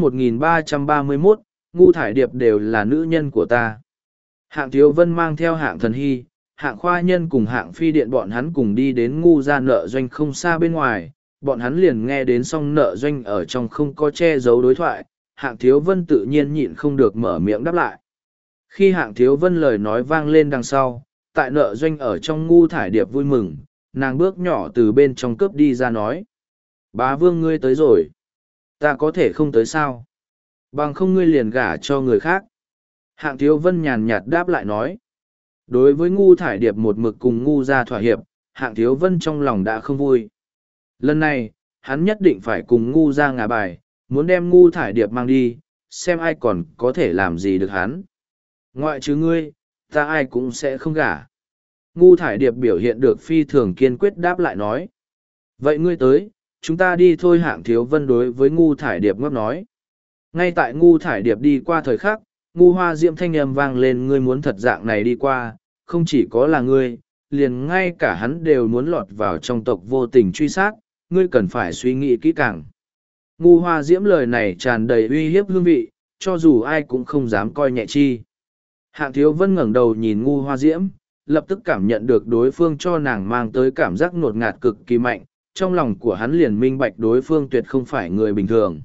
1331, ngu thải điệp đều là nữ nhân của ta. Hạng thiếu vân mang theo hạng thần hy, hạng khoa nhân cùng hạng phi điện bọn hắn cùng đi đến ngu gia nợ doanh không xa bên ngoài, bọn hắn liền nghe đến xong nợ doanh ở trong không có che giấu đối thoại, hạng thiếu vân tự nhiên nhịn không được mở miệng đáp lại. Khi hạng thiếu vân lời nói vang lên đằng sau, tại nợ doanh ở trong ngu thải điệp vui mừng, nàng bước nhỏ từ bên trong cướp đi ra nói. Bá vương ngươi tới rồi. Ta có thể không tới sao? Bằng không ngươi liền gả cho người khác. Hạng thiếu vân nhàn nhạt đáp lại nói. Đối với ngu thải điệp một mực cùng ngu ra thỏa hiệp, hạng thiếu vân trong lòng đã không vui. Lần này, hắn nhất định phải cùng ngu ra ngả bài, muốn đem ngu thải điệp mang đi, xem ai còn có thể làm gì được hắn. Ngoại trừ ngươi, ta ai cũng sẽ không gả. Ngu thải điệp biểu hiện được phi thường kiên quyết đáp lại nói. Vậy ngươi tới, chúng ta đi thôi. Hạng thiếu vân đối với ngu thải điệp ngóc nói. Ngay tại ngu thải điệp đi qua thời khắc, ngu hoa diễm thanh âm vang lên, ngươi muốn thật dạng này đi qua, không chỉ có là ngươi, liền ngay cả hắn đều muốn lọt vào trong tộc vô tình truy sát, ngươi cần phải suy nghĩ kỹ càng. Ngu hoa diễm lời này tràn đầy uy hiếp hương vị, cho dù ai cũng không dám coi nhẹ chi. Hạng thiếu vân ngẩng đầu nhìn ngu hoa diễm, lập tức cảm nhận được đối phương cho nàng mang tới cảm giác ngột ngạt cực kỳ mạnh, trong lòng của hắn liền minh bạch đối phương tuyệt không phải người bình thường.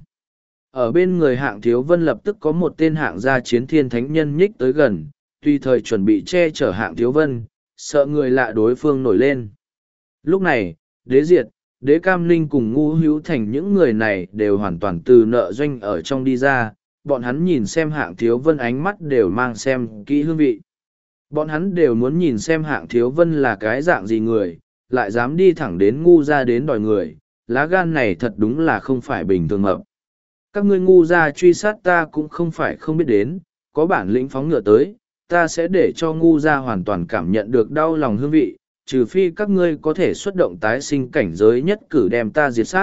Ở bên người hạng thiếu vân lập tức có một tên hạng gia chiến thiên thánh nhân nhích tới gần, tùy thời chuẩn bị che chở hạng thiếu vân, sợ người lạ đối phương nổi lên. Lúc này, đế diệt, đế cam ninh cùng ngu hữu thành những người này đều hoàn toàn từ nợ doanh ở trong đi ra, bọn hắn nhìn xem hạng thiếu vân ánh mắt đều mang xem kỹ hương vị. Bọn hắn đều muốn nhìn xem hạng thiếu vân là cái dạng gì người, lại dám đi thẳng đến ngu ra đến đòi người, lá gan này thật đúng là không phải bình thường mập. Các ngươi ngu ra truy sát ta cũng không phải không biết đến, có bản lĩnh phóng ngựa tới, ta sẽ để cho ngu ra hoàn toàn cảm nhận được đau lòng hương vị, trừ phi các ngươi có thể xuất động tái sinh cảnh giới nhất cử đem ta diệt sát,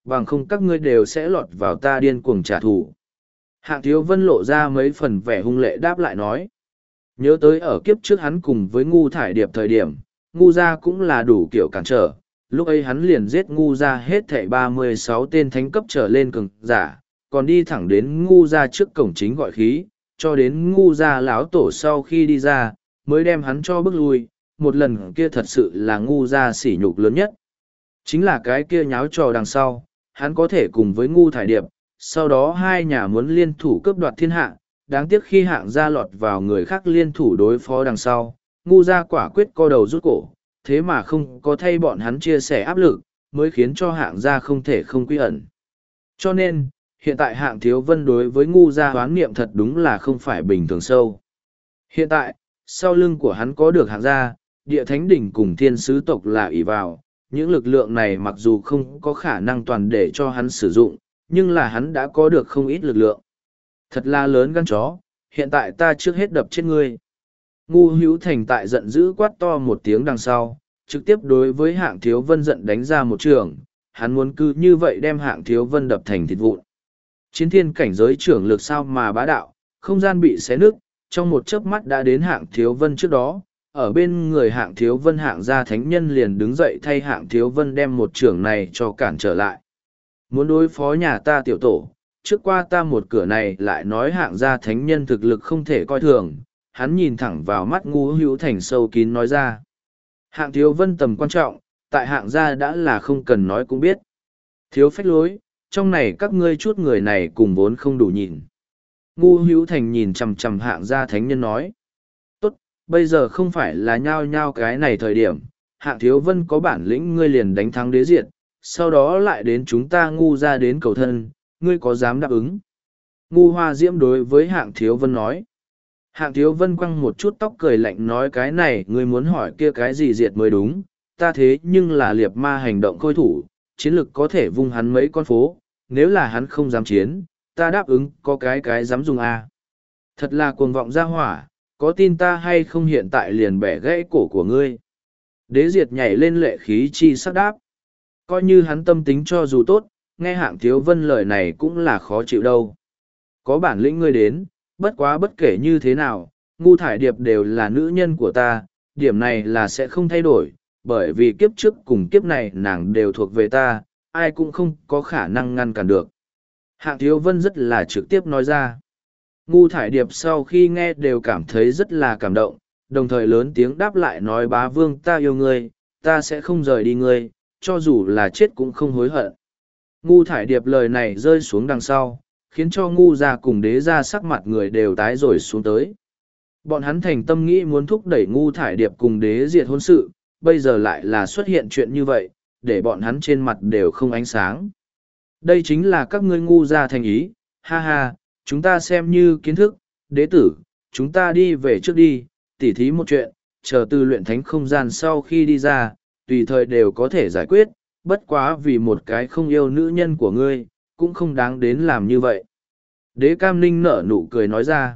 bằng không các ngươi đều sẽ lọt vào ta điên cuồng trả thù. Hạng Thiếu Vân lộ ra mấy phần vẻ hung lệ đáp lại nói. Nhớ tới ở kiếp trước hắn cùng với Ngu Thải Điệp thời điểm, Ngu gia cũng là đủ kiểu cản trở, lúc ấy hắn liền giết Ngu gia hết thảy 36 tên thánh cấp trở lên cường giả, còn đi thẳng đến Ngu gia trước cổng chính gọi khí, cho đến Ngu gia lão tổ sau khi đi ra, mới đem hắn cho bước lui, một lần kia thật sự là Ngu gia sỉ nhục lớn nhất. Chính là cái kia nháo trò đằng sau, hắn có thể cùng với Ngu Thải Điệp, sau đó hai nhà muốn liên thủ cướp đoạt thiên hạ, đáng tiếc khi hạng gia lọt vào người khác liên thủ đối phó đằng sau, Ngu gia quả quyết co đầu rút cổ, thế mà không có thay bọn hắn chia sẻ áp lực, mới khiến cho hạng gia không thể không quy ẩn. Cho nên, hiện tại hạng Thiếu Vân đối với Ngu gia hoán niệm thật đúng là không phải bình thường sâu. Hiện tại, sau lưng của hắn có được hạng gia, địa thánh đỉnh cùng thiên sứ tộc là ỷ vào, những lực lượng này mặc dù không có khả năng toàn để cho hắn sử dụng, nhưng là hắn đã có được không ít lực lượng. Thật là lớn gan chó, hiện tại ta trước hết đập chết ngươi. Ngu Hữu Thành tại giận dữ quát to một tiếng đằng sau, trực tiếp đối với hạng Thiếu Vân giận đánh ra một trường, hắn muốn cứ như vậy đem hạng Thiếu Vân đập thành thịt vụn. Chiến thiên cảnh giới trưởng lực sao mà bá đạo, không gian bị xé nứt, trong một chớp mắt đã đến hạng Thiếu Vân trước đó, ở bên người hạng Thiếu Vân hạng gia thánh nhân liền đứng dậy thay hạng Thiếu Vân đem một trường này cho cản trở lại. Muốn đối phó nhà ta tiểu tổ, trước qua ta một cửa này lại nói hạng gia thánh nhân thực lực không thể coi thường, hắn nhìn thẳng vào mắt Ngu Hữu Thành sâu kín nói ra. Hạng Thiếu Vân tầm quan trọng, tại hạng gia đã là không cần nói cũng biết. Thiếu phách lối, trong này các ngươi chút người này cùng vốn không đủ nhìn. Ngu Hữu Thành nhìn chằm chằm hạng gia thánh nhân nói. Tốt, bây giờ không phải là nhao nhao cái này thời điểm, hạng Thiếu Vân có bản lĩnh ngươi liền đánh thắng đế diệt, sau đó lại đến chúng ta Ngu ra đến cầu thân, ngươi có dám đáp ứng? Ngu Hoa Diễm đối với hạng Thiếu Vân nói. Hạng Thiếu Vân quăng một chút tóc cười lạnh nói cái này ngươi muốn hỏi kia cái gì diệt mới đúng, ta thế nhưng là liệt ma hành động khôi thủ, chiến lực có thể vung hắn mấy con phố, nếu là hắn không dám chiến, ta đáp ứng có cái dám dùng a. Thật là cuồng vọng ra hỏa, có tin ta hay không hiện tại liền bẻ gãy cổ của ngươi. Đế diệt nhảy lên lệ khí chi sắc đáp. Coi như hắn tâm tính cho dù tốt, nghe hạng Thiếu Vân lời này cũng là khó chịu đâu. Có bản lĩnh ngươi đến, bất quá bất kể như thế nào, Ngu Thải Điệp đều là nữ nhân của ta, điểm này là sẽ không thay đổi, bởi vì kiếp trước cùng kiếp này nàng đều thuộc về ta, ai cũng không có khả năng ngăn cản được. Hạng Thiếu Vân rất là trực tiếp nói ra. Ngu Thải Điệp sau khi nghe đều cảm thấy rất là cảm động, đồng thời lớn tiếng đáp lại nói bá vương ta yêu ngươi, ta sẽ không rời đi ngươi, cho dù là chết cũng không hối hận. Ngu Thải Điệp lời này rơi xuống đằng sau, khiến cho Ngu gia cùng đế gia sắc mặt người đều tái rồi xuống tới. Bọn hắn thành tâm nghĩ muốn thúc đẩy Ngu Thải Điệp cùng đế diệt hôn sự, bây giờ lại là xuất hiện chuyện như vậy, để bọn hắn trên mặt đều không ánh sáng. Đây chính là các ngươi Ngu gia thành ý, ha ha, chúng ta xem như kiến thức, đế tử, chúng ta đi về trước đi, tỉ thí một chuyện, chờ từ luyện thánh không gian sau khi đi ra, tùy thời đều có thể giải quyết, bất quá vì một cái không yêu nữ nhân của ngươi, cũng không đáng đến làm như vậy. Đế Cam Ninh nở nụ cười nói ra.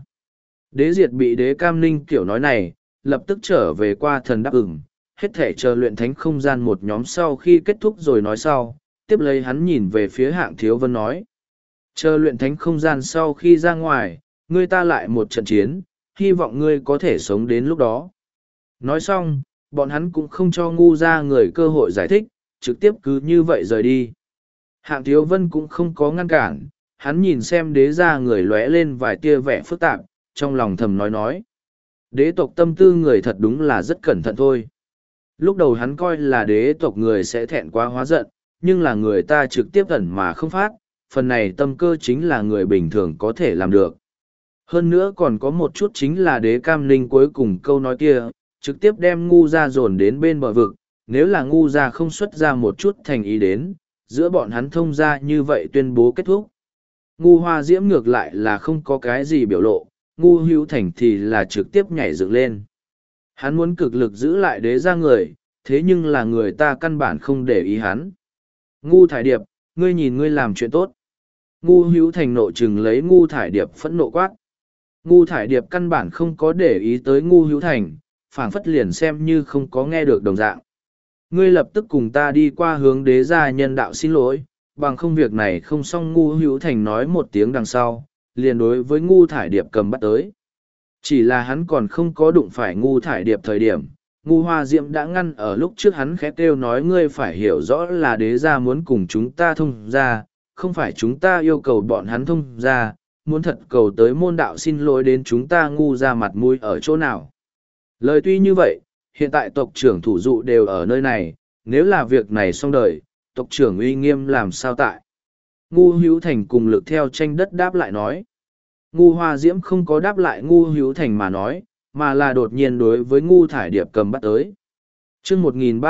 Đế diệt bị đế Cam Ninh kiểu nói này, lập tức trở về qua thần đáp ứng, hết thể chờ luyện thánh không gian một nhóm sau khi kết thúc rồi nói sau, tiếp lấy hắn nhìn về phía hạng Thiếu Vân nói. Chờ luyện thánh không gian sau khi ra ngoài, ngươi ta lại một trận chiến, hy vọng ngươi có thể sống đến lúc đó. Nói xong, bọn hắn cũng không cho Ngu ra người cơ hội giải thích, trực tiếp cứ như vậy rời đi. Hạng Thiếu Vân cũng không có ngăn cản, hắn nhìn xem đế ra người lóe lên vài tia vẻ phức tạp, trong lòng thầm nói. Đế tộc tâm tư người thật đúng là rất cẩn thận thôi. Lúc đầu hắn coi là đế tộc người sẽ thẹn quá hóa giận, nhưng là người ta trực tiếp ẩn mà không phát, phần này tâm cơ chính là người bình thường có thể làm được. Hơn nữa còn có một chút chính là đế Cam Ninh cuối cùng câu nói kia, trực tiếp đem Ngu ra dồn đến bên bờ vực, nếu là Ngu ra không xuất ra một chút thành ý đến, giữa bọn hắn thông ra như vậy tuyên bố kết thúc. Ngu Hoa Diễm ngược lại là không có cái gì biểu lộ, Ngu Hữu Thành thì là trực tiếp nhảy dựng lên. Hắn muốn cực lực giữ lại đế ra người, thế nhưng là người ta căn bản không để ý hắn. Ngu Thải Điệp, ngươi nhìn ngươi làm chuyện tốt. Ngu Hữu Thành nộ chừng lấy Ngu Thải Điệp phẫn nộ quát. Ngu Thải Điệp căn bản không có để ý tới Ngu Hữu Thành, phảng phất liền xem như không có nghe được đồng dạng. Ngươi lập tức cùng ta đi qua hướng đế gia nhân đạo xin lỗi, bằng không việc này không xong. Ngu Hữu Thành nói một tiếng đằng sau, liền đối với Ngu Thải Điệp cầm bắt tới. Chỉ là hắn còn không có đụng phải Ngu Thải Điệp thời điểm, Ngu Hoa Diệm đã ngăn ở lúc trước hắn khẽ kêu nói ngươi phải hiểu rõ là đế gia muốn cùng chúng ta thông gia, không phải chúng ta yêu cầu bọn hắn thông gia, muốn thật cầu tới môn đạo xin lỗi đến chúng ta Ngu ra mặt mũi ở chỗ nào. Lời tuy như vậy, hiện tại tộc trưởng thủ dụ đều ở nơi này, nếu là việc này xong đời, tộc trưởng uy nghiêm làm sao tại. Ngu Hữu Thành cùng lực theo tranh đất đáp lại nói. Ngu Hoa Diễm không có đáp lại Ngu Hữu Thành mà nói, mà là đột nhiên đối với Ngu Thải Điệp cầm bắt tới. chương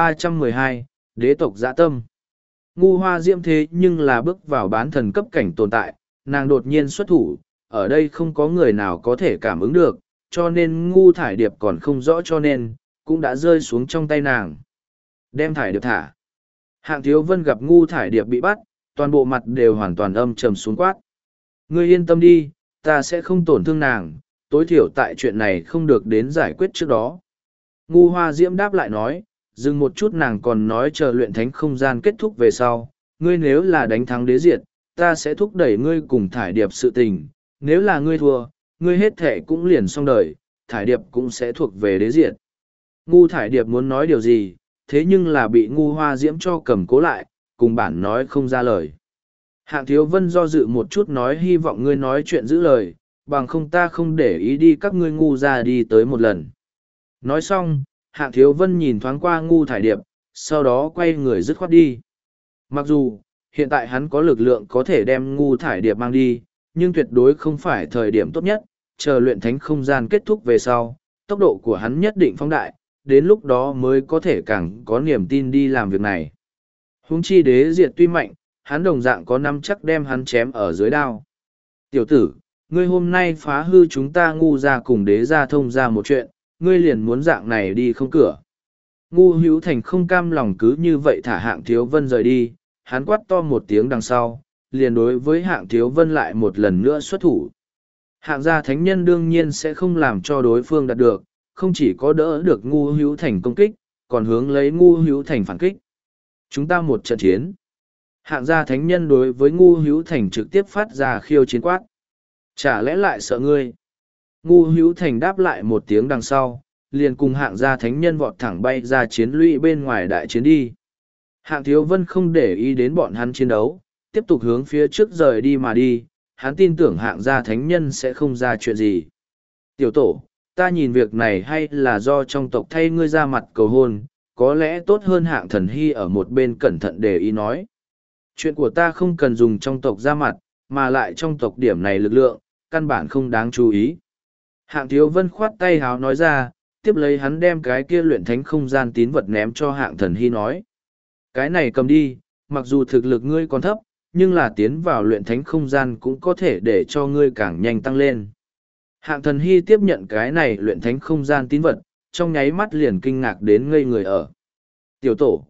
1312, Đế tộc dã tâm. Ngu Hoa Diễm thế nhưng là bước vào bán thần cấp cảnh tồn tại, nàng đột nhiên xuất thủ, ở đây không có người nào có thể cảm ứng được, cho nên Ngu Thải Điệp còn không rõ cho nên, cũng đã rơi xuống trong tay nàng. Đem Thải Điệp thả. Hạng Thiếu Vân gặp Ngu Thải Điệp bị bắt, toàn bộ mặt đều hoàn toàn âm trầm xuống quát. Ngươi yên tâm đi, ta sẽ không tổn thương nàng, tối thiểu tại chuyện này không được đến giải quyết trước đó. Ngu Hoa Diễm đáp lại nói, dừng một chút nàng còn nói chờ luyện thánh không gian kết thúc về sau, ngươi nếu là đánh thắng đế diệt, ta sẽ thúc đẩy ngươi cùng Thải Điệp sự tình, nếu là ngươi thua, ngươi hết thệ cũng liền xong đời, Thải Điệp cũng sẽ thuộc về đế diệt. Ngu Thải Điệp muốn nói điều gì, thế nhưng là bị Ngu Hoa Diễm cho cầm cố lại, cùng bản nói không ra lời. Hạng Thiếu Vân do dự một chút nói hy vọng ngươi nói chuyện giữ lời, bằng không ta không để ý đi các ngươi Ngu ra đi tới một lần. Nói xong, Hạng Thiếu Vân nhìn thoáng qua Ngu Thải Điệp, sau đó quay người dứt khoát đi. Mặc dù, hiện tại hắn có lực lượng có thể đem Ngu Thải Điệp mang đi, nhưng tuyệt đối không phải thời điểm tốt nhất, chờ luyện thánh không gian kết thúc về sau, tốc độ của hắn nhất định phóng đại, đến lúc đó mới có thể càng có niềm tin đi làm việc này. Huống chi đế diệt tuy mạnh, hắn đồng dạng có nắm chắc đem hắn chém ở dưới đao. Tiểu tử, ngươi hôm nay phá hư chúng ta Ngu ra cùng đế ra thông ra một chuyện, ngươi liền muốn dạng này đi không cửa. Ngu Hữu Thành không cam lòng cứ như vậy thả Hạng Thiếu Vân rời đi, hắn quát to một tiếng đằng sau, liền đối với Hạng Thiếu Vân lại một lần nữa xuất thủ. Hạng gia thánh nhân đương nhiên sẽ không làm cho đối phương đạt được, không chỉ có đỡ được Ngu Hữu Thành công kích, còn hướng lấy Ngu Hữu Thành phản kích. Chúng ta một trận chiến. Hạng gia thánh nhân đối với Ngu Hữu Thành trực tiếp phát ra khiêu chiến quát. Chả lẽ lại sợ ngươi? Ngu Hữu Thành đáp lại một tiếng đằng sau, liền cùng hạng gia thánh nhân vọt thẳng bay ra chiến lũy bên ngoài đại chiến đi. Hạng Thiếu Vân không để ý đến bọn hắn chiến đấu, tiếp tục hướng phía trước rời đi mà đi, hắn tin tưởng hạng gia thánh nhân sẽ không ra chuyện gì. Tiểu tổ, ta nhìn việc này hay là do trong tộc thay ngươi ra mặt cầu hôn, có lẽ tốt hơn. Hạng Thần Hy ở một bên cẩn thận để ý nói. Chuyện của ta không cần dùng trong tộc ra mặt, mà lại trong tộc điểm này lực lượng, căn bản không đáng chú ý. Hạng Thiếu Vân khoát tay háo nói ra, tiếp lấy hắn đem cái kia luyện thánh không gian tín vật ném cho Hạng Thần Hy nói. Cái này cầm đi, mặc dù thực lực ngươi còn thấp, nhưng là tiến vào luyện thánh không gian cũng có thể để cho ngươi càng nhanh tăng lên. Hạng Thần Hy tiếp nhận cái này luyện thánh không gian tín vật, trong nháy mắt liền kinh ngạc đến ngây người ở. Tiểu tổ,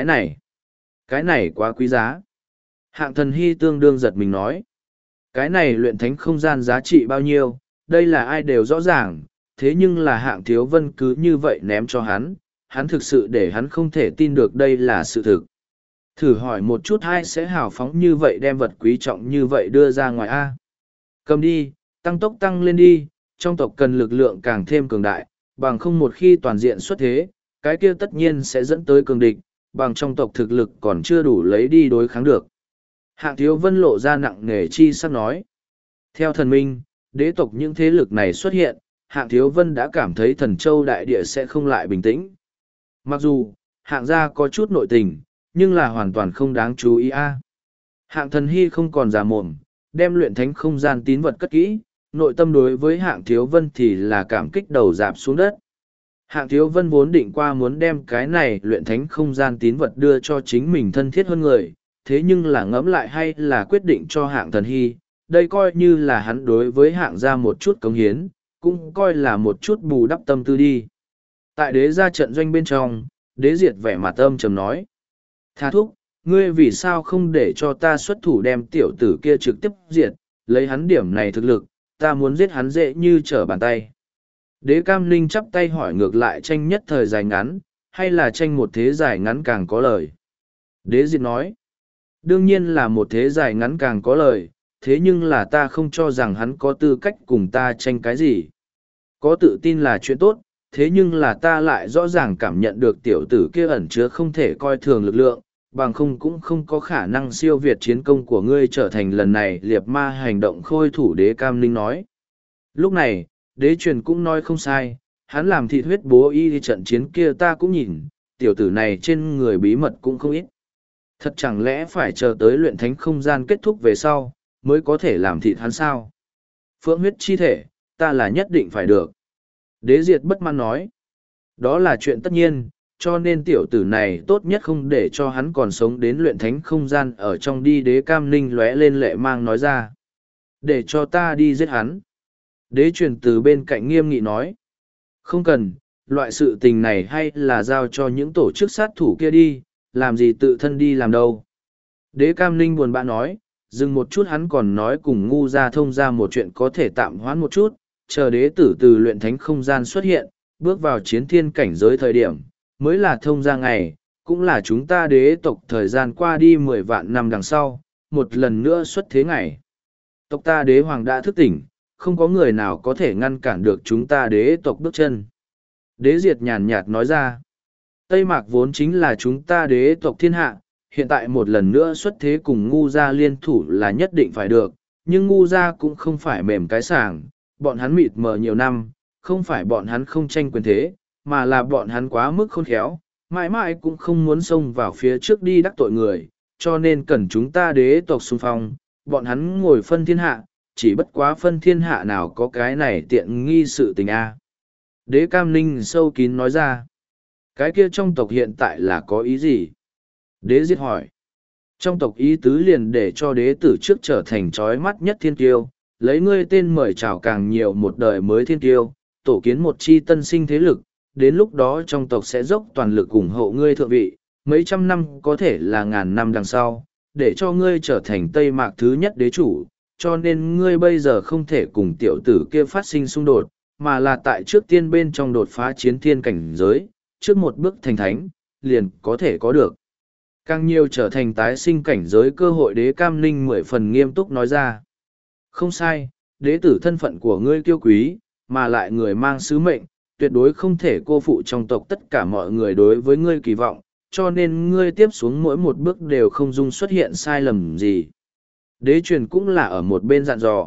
cái này quá quý giá. Hạng Thần Hy tương đương giật mình nói. Cái này luyện thánh không gian giá trị bao nhiêu, đây là ai đều rõ ràng, thế nhưng là Hạng Thiếu Vân cứ như vậy ném cho hắn thực sự để hắn không thể tin được đây là sự thực. Thử hỏi một chút ai sẽ hào phóng như vậy đem vật quý trọng như vậy đưa ra ngoài A. Cầm đi, tăng tốc tăng lên đi, trong tộc cần lực lượng càng thêm cường đại, bằng không một khi toàn diện xuất thế, cái kia tất nhiên sẽ dẫn tới cường địch, bằng trong tộc thực lực còn chưa đủ lấy đi đối kháng được. Hạng Thiếu Vân lộ ra nặng nề chi sắc nói. Theo thần minh, đế tộc những thế lực này xuất hiện, Hạng Thiếu Vân đã cảm thấy Thần Châu đại địa sẽ không lại bình tĩnh. Mặc dù, Hạng gia có chút nội tình, nhưng là hoàn toàn không đáng chú ý a. Hạng Thần Hy không còn già mồm, đem luyện thánh không gian tín vật cất kỹ, nội tâm đối với Hạng Thiếu Vân thì là cảm kích đầu dạp xuống đất. Hạng Thiếu Vân vốn định qua muốn đem cái này luyện thánh không gian tín vật đưa cho chính mình thân thiết hơn người, thế nhưng là ngẫm lại hay là quyết định cho Hạng Thần Hy, đây coi như là hắn đối với Hạng gia một chút cống hiến, cũng coi là một chút bù đắp tâm tư đi. Tại đế gia trận doanh bên trong, đế diệt vẻ mặt âm trầm nói. Tha thúc, ngươi vì sao không để cho ta xuất thủ đem tiểu tử kia trực tiếp diệt, lấy hắn điểm này thực lực, ta muốn giết hắn dễ như trở bàn tay. Đế Cam Linh chắp tay hỏi ngược lại tranh nhất thời dài ngắn, hay là tranh một thế dài ngắn càng có lời. Đế diệt nói. Đương nhiên là một thế dài ngắn càng có lời, thế nhưng là ta không cho rằng hắn có tư cách cùng ta tranh cái gì. Có tự tin là chuyện tốt, thế nhưng là ta lại rõ ràng cảm nhận được tiểu tử kia ẩn chứa không thể coi thường lực lượng, bằng không cũng không có khả năng siêu việt chiến công của ngươi trở thành lần này liệt ma hành động khôi thủ. Đế Cam Ninh nói. Lúc này, đế truyền cũng nói không sai, hắn làm thịt huyết bố y trận chiến kia ta cũng nhìn, tiểu tử này trên người bí mật cũng không ít. Thật chẳng lẽ phải chờ tới luyện thánh không gian kết thúc về sau, mới có thể làm thịt hắn sao? Phượng huyết chi thể, ta là nhất định phải được. Đế Diệt bất mãn nói. Đó là chuyện tất nhiên, cho nên tiểu tử này tốt nhất không để cho hắn còn sống đến luyện thánh không gian ở trong đi. Đế Cam Ninh lóe lên lệ mang nói ra. Để cho ta đi giết hắn. Đế truyền từ bên cạnh nghiêm nghị nói. Không cần, loại sự tình này hay là giao cho những tổ chức sát thủ kia đi, làm gì tự thân đi làm đâu. Đế Cam Ninh buồn bã nói, dừng một chút hắn còn nói cùng ngu ra thông ra một chuyện có thể tạm hoãn một chút, chờ đế tử từ luyện thánh không gian xuất hiện, bước vào chiến thiên cảnh giới thời điểm, mới là thông ra ngày, cũng là chúng ta đế tộc thời gian qua đi 10 vạn năm đằng sau, một lần nữa xuất thế ngày. Tộc ta đế hoàng đã thức tỉnh, không có người nào có thể ngăn cản được chúng ta đế tộc bước chân. Đế Diệt nhàn nhạt nói ra, Tây Mạc vốn chính là chúng ta đế tộc thiên hạ, hiện tại một lần nữa xuất thế cùng ngu gia liên thủ là nhất định phải được, nhưng ngu gia cũng không phải mềm cái sàng, bọn hắn mịt mờ nhiều năm, không phải bọn hắn không tranh quyền thế, mà là bọn hắn quá mức khôn khéo, mãi mãi cũng không muốn xông vào phía trước đi đắc tội người, cho nên cần chúng ta đế tộc xung phong, bọn hắn ngồi phân thiên hạ, chỉ bất quá phân thiên hạ nào có cái này tiện nghi sự tình a. Đế Cam Ninh sâu kín nói ra, cái kia trong tộc hiện tại là có ý gì? Đế Diệt hỏi. Trong tộc ý tứ liền để cho đế tử trước trở thành trói mắt nhất thiên tiêu, lấy ngươi tên mời chào càng nhiều một đời mới thiên tiêu, tổ kiến một chi tân sinh thế lực, đến lúc đó trong tộc sẽ dốc toàn lực ủng hộ ngươi thượng vị, mấy trăm năm có thể là ngàn năm đằng sau, để cho ngươi trở thành Tây Mạc thứ nhất đế chủ, cho nên ngươi bây giờ không thể cùng tiểu tử kia phát sinh xung đột, mà là tại trước tiên bên trong đột phá chiến thiên cảnh giới, trước một bước thành thánh, liền có thể có được. Càng nhiều trở thành tái sinh cảnh giới cơ hội. Đế Cam Ninh 10 phần nghiêm túc nói ra. Không sai, đế tử thân phận của ngươi kiêu quý, mà lại người mang sứ mệnh, tuyệt đối không thể cô phụ trong tộc tất cả mọi người đối với ngươi kỳ vọng, cho nên ngươi tiếp xuống mỗi một bước đều không dung xuất hiện sai lầm gì. Đế truyền cũng là ở một bên dặn dò.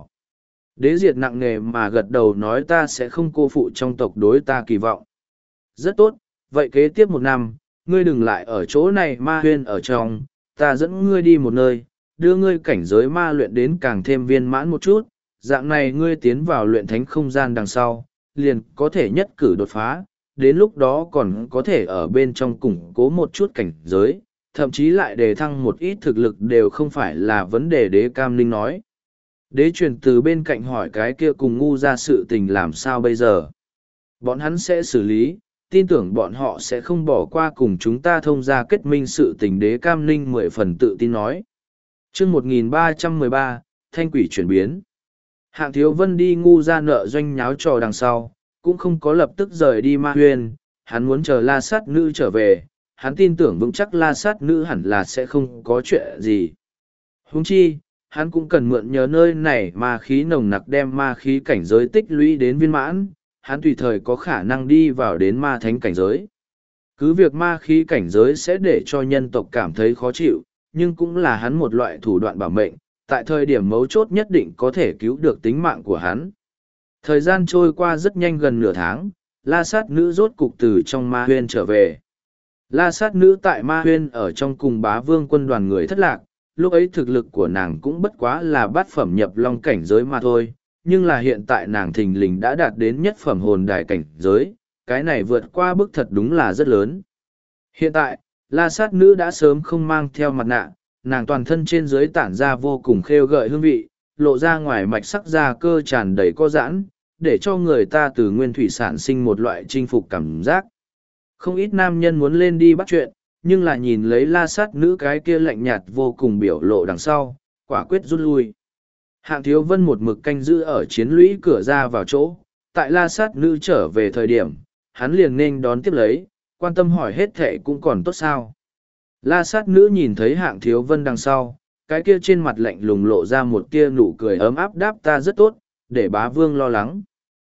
Đế Diệt nặng nề mà gật đầu nói ta sẽ không cô phụ trong tộc đối ta kỳ vọng. Rất tốt, vậy kế tiếp một năm, ngươi đừng lại ở chỗ này ma huyên ở trong, ta dẫn ngươi đi một nơi, đưa ngươi cảnh giới ma luyện đến càng thêm viên mãn một chút, dạng này ngươi tiến vào luyện thánh không gian đằng sau, liền có thể nhất cử đột phá, đến lúc đó còn có thể ở bên trong củng cố một chút cảnh giới, thậm chí lại đề thăng một ít thực lực đều không phải là vấn đề. Đế Cam Ninh nói. Đế truyền từ bên cạnh hỏi cái kia cùng ngu ra sự tình làm sao bây giờ. Bọn hắn sẽ xử lý, tin tưởng bọn họ sẽ không bỏ qua cùng chúng ta thông ra kết minh sự tình. Đế Cam Ninh 10 phần tự tin nói. chương 1313, thanh quỷ chuyển biến. Hạng Thiếu Vân đi ngu ra nợ doanh nháo trò đằng sau, cũng không có lập tức rời đi ma huyên, hắn muốn chờ la sát nữ trở về, hắn tin tưởng vững chắc la sát nữ hẳn là sẽ không có chuyện gì. Huống chi, hắn cũng cần mượn nhờ nơi này ma khí nồng nặc đem ma khí cảnh giới tích lũy đến viên mãn, hắn tùy thời có khả năng đi vào đến ma thánh cảnh giới. Cứ việc ma khí cảnh giới sẽ để cho nhân tộc cảm thấy khó chịu, nhưng cũng là hắn một loại thủ đoạn bảo mệnh, tại thời điểm mấu chốt nhất định có thể cứu được tính mạng của hắn. Thời gian trôi qua rất nhanh, gần nửa tháng, la sát nữ rốt cục từ trong ma huyên trở về. La sát nữ tại ma huyên ở trong cùng bá vương quân đoàn người thất lạc, lúc ấy thực lực của nàng cũng bất quá là bát phẩm nhập long cảnh giới mà thôi, nhưng là hiện tại nàng thình lình đã đạt đến nhất phẩm hồn đài cảnh giới, cái này vượt qua bức thật đúng là rất lớn. Hiện tại, la sát nữ đã sớm không mang theo mặt nạ, nàng toàn thân trên dưới tản ra vô cùng khêu gợi hương vị, lộ ra ngoài mạch sắc da cơ tràn đầy co giãn, để cho người ta từ nguyên thủy sản sinh một loại chinh phục cảm giác. Không ít nam nhân muốn lên đi bắt chuyện, nhưng là nhìn lấy la sát nữ cái kia lạnh nhạt vô cùng biểu lộ đằng sau, quả quyết rút lui. Hạng Thiếu Vân một mực canh giữ ở chiến lũy cửa ra vào chỗ, tại la sát nữ trở về thời điểm, hắn liền nên đón tiếp lấy, quan tâm hỏi hết thệ cũng còn tốt sao. La sát nữ nhìn thấy Hạng Thiếu Vân đằng sau, cái kia trên mặt lạnh lùng lộ ra một tia nụ cười ấm áp đáp ta rất tốt, để bá vương lo lắng.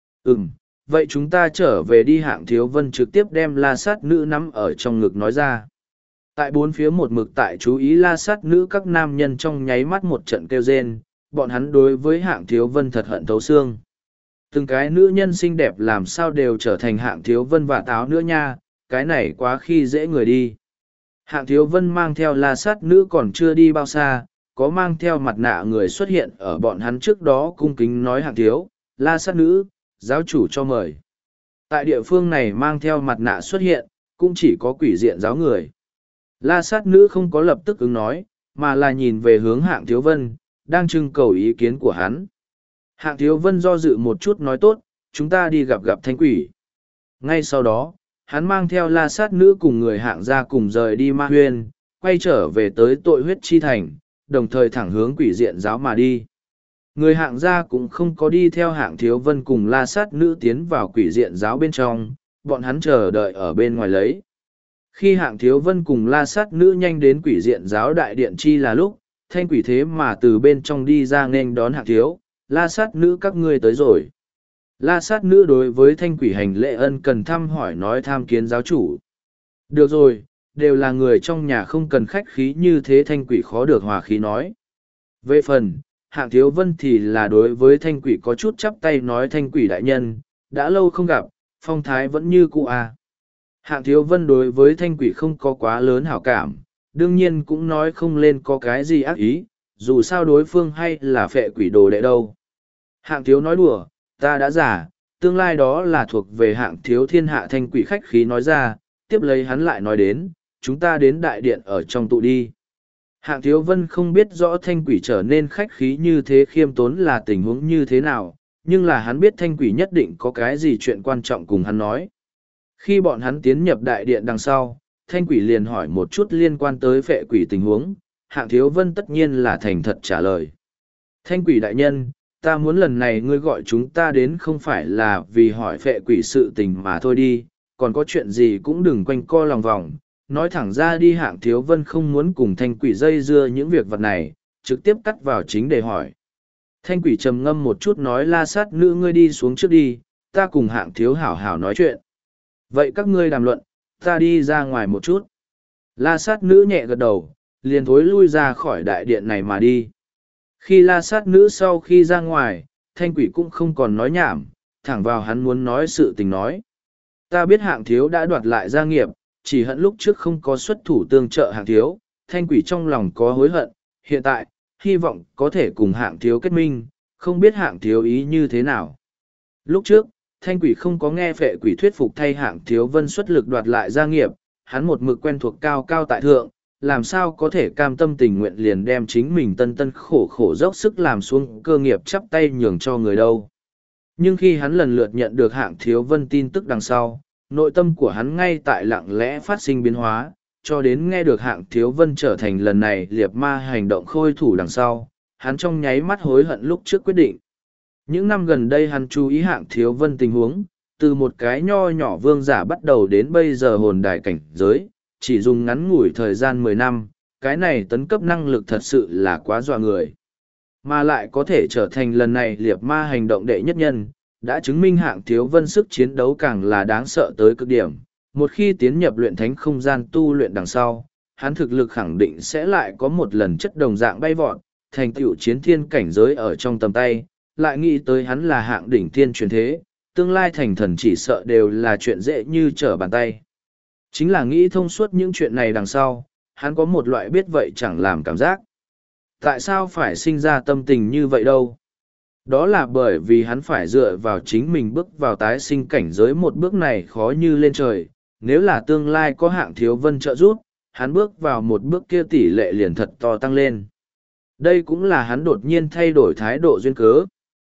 Vậy chúng ta trở về đi. Hạng Thiếu Vân trực tiếp đem la sát nữ nắm ở trong ngực nói ra. Tại bốn phía một mực tại chú ý la sát nữ các nam nhân trong nháy mắt một trận kêu rên, bọn hắn đối với Hạng Thiếu Vân thật hận thấu xương. Từng cái nữ nhân xinh đẹp làm sao đều trở thành Hạng Thiếu Vân và táo nữa nha, cái này quá khi dễ người đi. Hạng Thiếu Vân mang theo la sát nữ còn chưa đi bao xa, có mang theo mặt nạ người xuất hiện ở bọn hắn trước đó cung kính nói Hạng Thiếu, la sát nữ, giáo chủ cho mời. Tại địa phương này mang theo mặt nạ xuất hiện, cũng chỉ có quỷ diện giáo người. La sát nữ không có lập tức ứng nói, mà là nhìn về hướng Hạng Thiếu Vân, đang trưng cầu ý kiến của hắn. Hạng Thiếu Vân do dự một chút nói tốt, chúng ta đi gặp thanh quỷ. Ngay sau đó, hắn mang theo la sát nữ cùng người Hạng gia cùng rời đi Ma Huyên, quay trở về tới tội huyết chi thành, đồng thời thẳng hướng quỷ diện giáo mà đi. Người Hạng gia cũng không có đi theo Hạng Thiếu Vân cùng la sát nữ tiến vào quỷ diện giáo bên trong, bọn hắn chờ đợi ở bên ngoài lấy. Khi Hạng Thiếu Vân cùng la sát nữ nhanh đến quỷ diện giáo đại điện chi là lúc, thanh quỷ thế mà từ bên trong đi ra nghênh đón Hạng Thiếu, la sát nữ các ngươi tới rồi. La sát nữ đối với thanh quỷ hành lễ ân cần thăm hỏi nói tham kiến giáo chủ. Được rồi, đều là người trong nhà không cần khách khí như thế thanh quỷ khó được hòa khí nói. Về phần, Hạng Thiếu Vân thì là đối với thanh quỷ có chút chắp tay nói thanh quỷ đại nhân, đã lâu không gặp, phong thái vẫn như cũ à. Hạng Thiếu Vân đối với thanh quỷ không có quá lớn hảo cảm, đương nhiên cũng nói không lên có cái gì ác ý, dù sao đối phương hay là phệ quỷ đồ đệ đâu. Hạng Thiếu nói đùa, ta đã giả, tương lai đó là thuộc về Hạng Thiếu thiên hạ thanh quỷ khách khí nói ra, tiếp lấy hắn lại nói đến, chúng ta đến đại điện ở trong tụ đi. Hạng Thiếu Vân không biết rõ thanh quỷ trở nên khách khí như thế khiêm tốn là tình huống như thế nào, nhưng là hắn biết thanh quỷ nhất định có cái gì chuyện quan trọng cùng hắn nói. Khi bọn hắn tiến nhập đại điện đằng sau, thanh quỷ liền hỏi một chút liên quan tới phệ quỷ tình huống, Hạng Thiếu Vân tất nhiên là thành thật trả lời. Thanh quỷ đại nhân, ta muốn lần này ngươi gọi chúng ta đến không phải là vì hỏi phệ quỷ sự tình mà thôi đi, còn có chuyện gì cũng đừng quanh co lòng vòng, nói thẳng ra đi. Hạng Thiếu Vân không muốn cùng thanh quỷ dây dưa những việc vật này, trực tiếp cắt vào chính để hỏi. Thanh quỷ trầm ngâm một chút nói la sát nữ ngươi đi xuống trước đi, ta cùng Hạng Thiếu hảo hảo nói chuyện. Vậy các ngươi đàm luận, ta đi ra ngoài một chút. La sát nữ nhẹ gật đầu, liền thối lui ra khỏi đại điện này mà đi. Khi la sát nữ sau khi ra ngoài, thanh quỷ cũng không còn nói nhảm, thẳng vào hắn muốn nói sự tình nói. Ta biết Hạng Thiếu đã đoạt lại gia nghiệp, chỉ hận lúc trước không có xuất thủ tương trợ Hạng Thiếu, thanh quỷ trong lòng có hối hận, hiện tại, hy vọng có thể cùng Hạng Thiếu kết minh, không biết Hạng Thiếu ý như thế nào. Lúc trước, thanh quỷ không có nghe phệ quỷ thuyết phục thay Hạng Thiếu Vân xuất lực đoạt lại gia nghiệp, hắn một mực quen thuộc cao cao tại thượng, làm sao có thể cam tâm tình nguyện liền đem chính mình tân tân khổ khổ dốc sức làm xuống cơ nghiệp chắp tay nhường cho người đâu. Nhưng khi hắn lần lượt nhận được Hạng Thiếu Vân tin tức đằng sau, nội tâm của hắn ngay tại lặng lẽ phát sinh biến hóa, cho đến nghe được Hạng Thiếu Vân trở thành lần này liệt ma hành động khôi thủ đằng sau, hắn trong nháy mắt hối hận lúc trước quyết định. Những năm gần đây hắn chú ý Hạng Thiếu Vân tình huống, từ một cái nho nhỏ vương giả bắt đầu đến bây giờ hồn đài cảnh giới, chỉ dùng ngắn ngủi thời gian 10 năm, cái này tấn cấp năng lực thật sự là quá dọa người. Mà lại có thể trở thành lần này liệt ma hành động đệ nhất nhân, đã chứng minh Hạng Thiếu Vân sức chiến đấu càng là đáng sợ tới cực điểm. Một khi tiến nhập luyện thánh không gian tu luyện đằng sau, hắn thực lực khẳng định sẽ lại có một lần chất đồng dạng bay vọt, thành tựu chiến thiên cảnh giới ở trong tầm tay, lại nghĩ tới hắn là hạng đỉnh thiên truyền thế, tương lai thành thần chỉ sợ đều là chuyện dễ như trở bàn tay. Chính là nghĩ thông suốt những chuyện này đằng sau, hắn có một loại biết vậy chẳng làm cảm giác. Tại sao phải sinh ra tâm tình như vậy đâu? Đó là bởi vì hắn phải dựa vào chính mình bước vào tái sinh cảnh giới một bước này khó như lên trời. Nếu là tương lai có Hạng Thiếu Vân trợ giúp, hắn bước vào một bước kia tỷ lệ liền thật to tăng lên. Đây cũng là hắn đột nhiên thay đổi thái độ duyên cớ.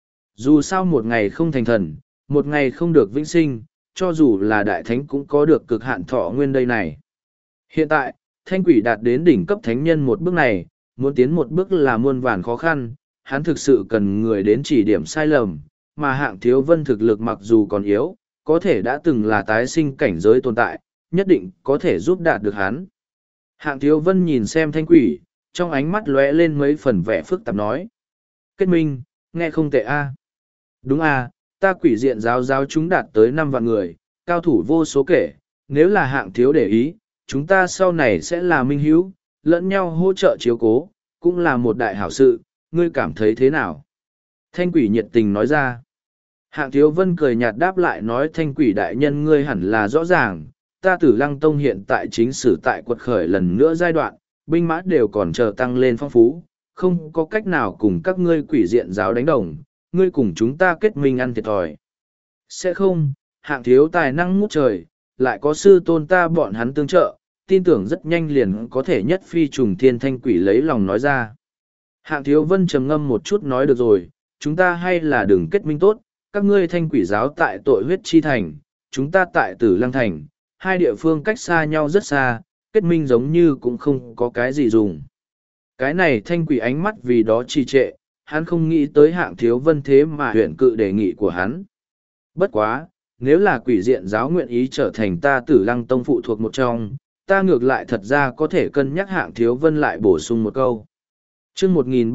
Dù sao một ngày không thành thần, một ngày không được vĩnh sinh, cho dù là đại thánh cũng có được cực hạn thọ nguyên đây này. Hiện tại, thanh quỷ đạt đến đỉnh cấp thánh nhân một bước này, muốn tiến một bước là muôn vàn khó khăn, hắn thực sự cần người đến chỉ điểm sai lầm, mà Hạng Thiếu Vân thực lực mặc dù còn yếu, có thể đã từng là tái sinh cảnh giới tồn tại, nhất định có thể giúp đạt được hắn. Hạng Thiếu Vân nhìn xem thanh quỷ, trong ánh mắt lóe lên mấy phần vẻ phức tạp nói. Kết minh, nghe không tệ a. Đúng a, ta quỷ diện giáo chúng đạt tới 5 vạn người, cao thủ vô số kể, nếu là Hạng thiếu để ý, chúng ta sau này sẽ là minh hữu, lẫn nhau hỗ trợ chiếu cố, cũng là một đại hảo sự, ngươi cảm thấy thế nào? Thanh quỷ nhiệt tình nói ra. Hạng Thiếu Vân cười nhạt đáp lại nói thanh quỷ đại nhân ngươi hẳn là rõ ràng, ta Tử Lăng Tông hiện tại chính sử tại quật khởi lần nữa giai đoạn, binh mã đều còn chờ tăng lên phong phú, không có cách nào cùng các ngươi quỷ diện giáo đánh đồng, ngươi cùng chúng ta kết minh ăn thiệt thòi. Sẽ không, Hạng thiếu tài năng ngút trời, lại có sư tôn ta bọn hắn tương trợ, tin tưởng rất nhanh liền có thể nhất phi trùng thiên. Thanh quỷ lấy lòng nói ra. Hạng Thiếu Vân trầm ngâm một chút nói được rồi, chúng ta hay là đừng kết minh tốt, các ngươi thanh quỷ giáo tại tội huyết chi thành, chúng ta tại Tử Lăng thành, hai địa phương cách xa nhau rất xa, kết minh giống như cũng không có cái gì dùng. Cái này thanh quỷ ánh mắt vì đó trì trệ, hắn không nghĩ tới Hạng Thiếu Vân thế mà huyện cự đề nghị của hắn. Bất quá, nếu là quỷ diện giáo nguyện ý trở thành ta Tử Lăng Tông phụ thuộc một trong, ta ngược lại thật ra có thể cân nhắc Hạng Thiếu Vân lại bổ sung một câu. Chương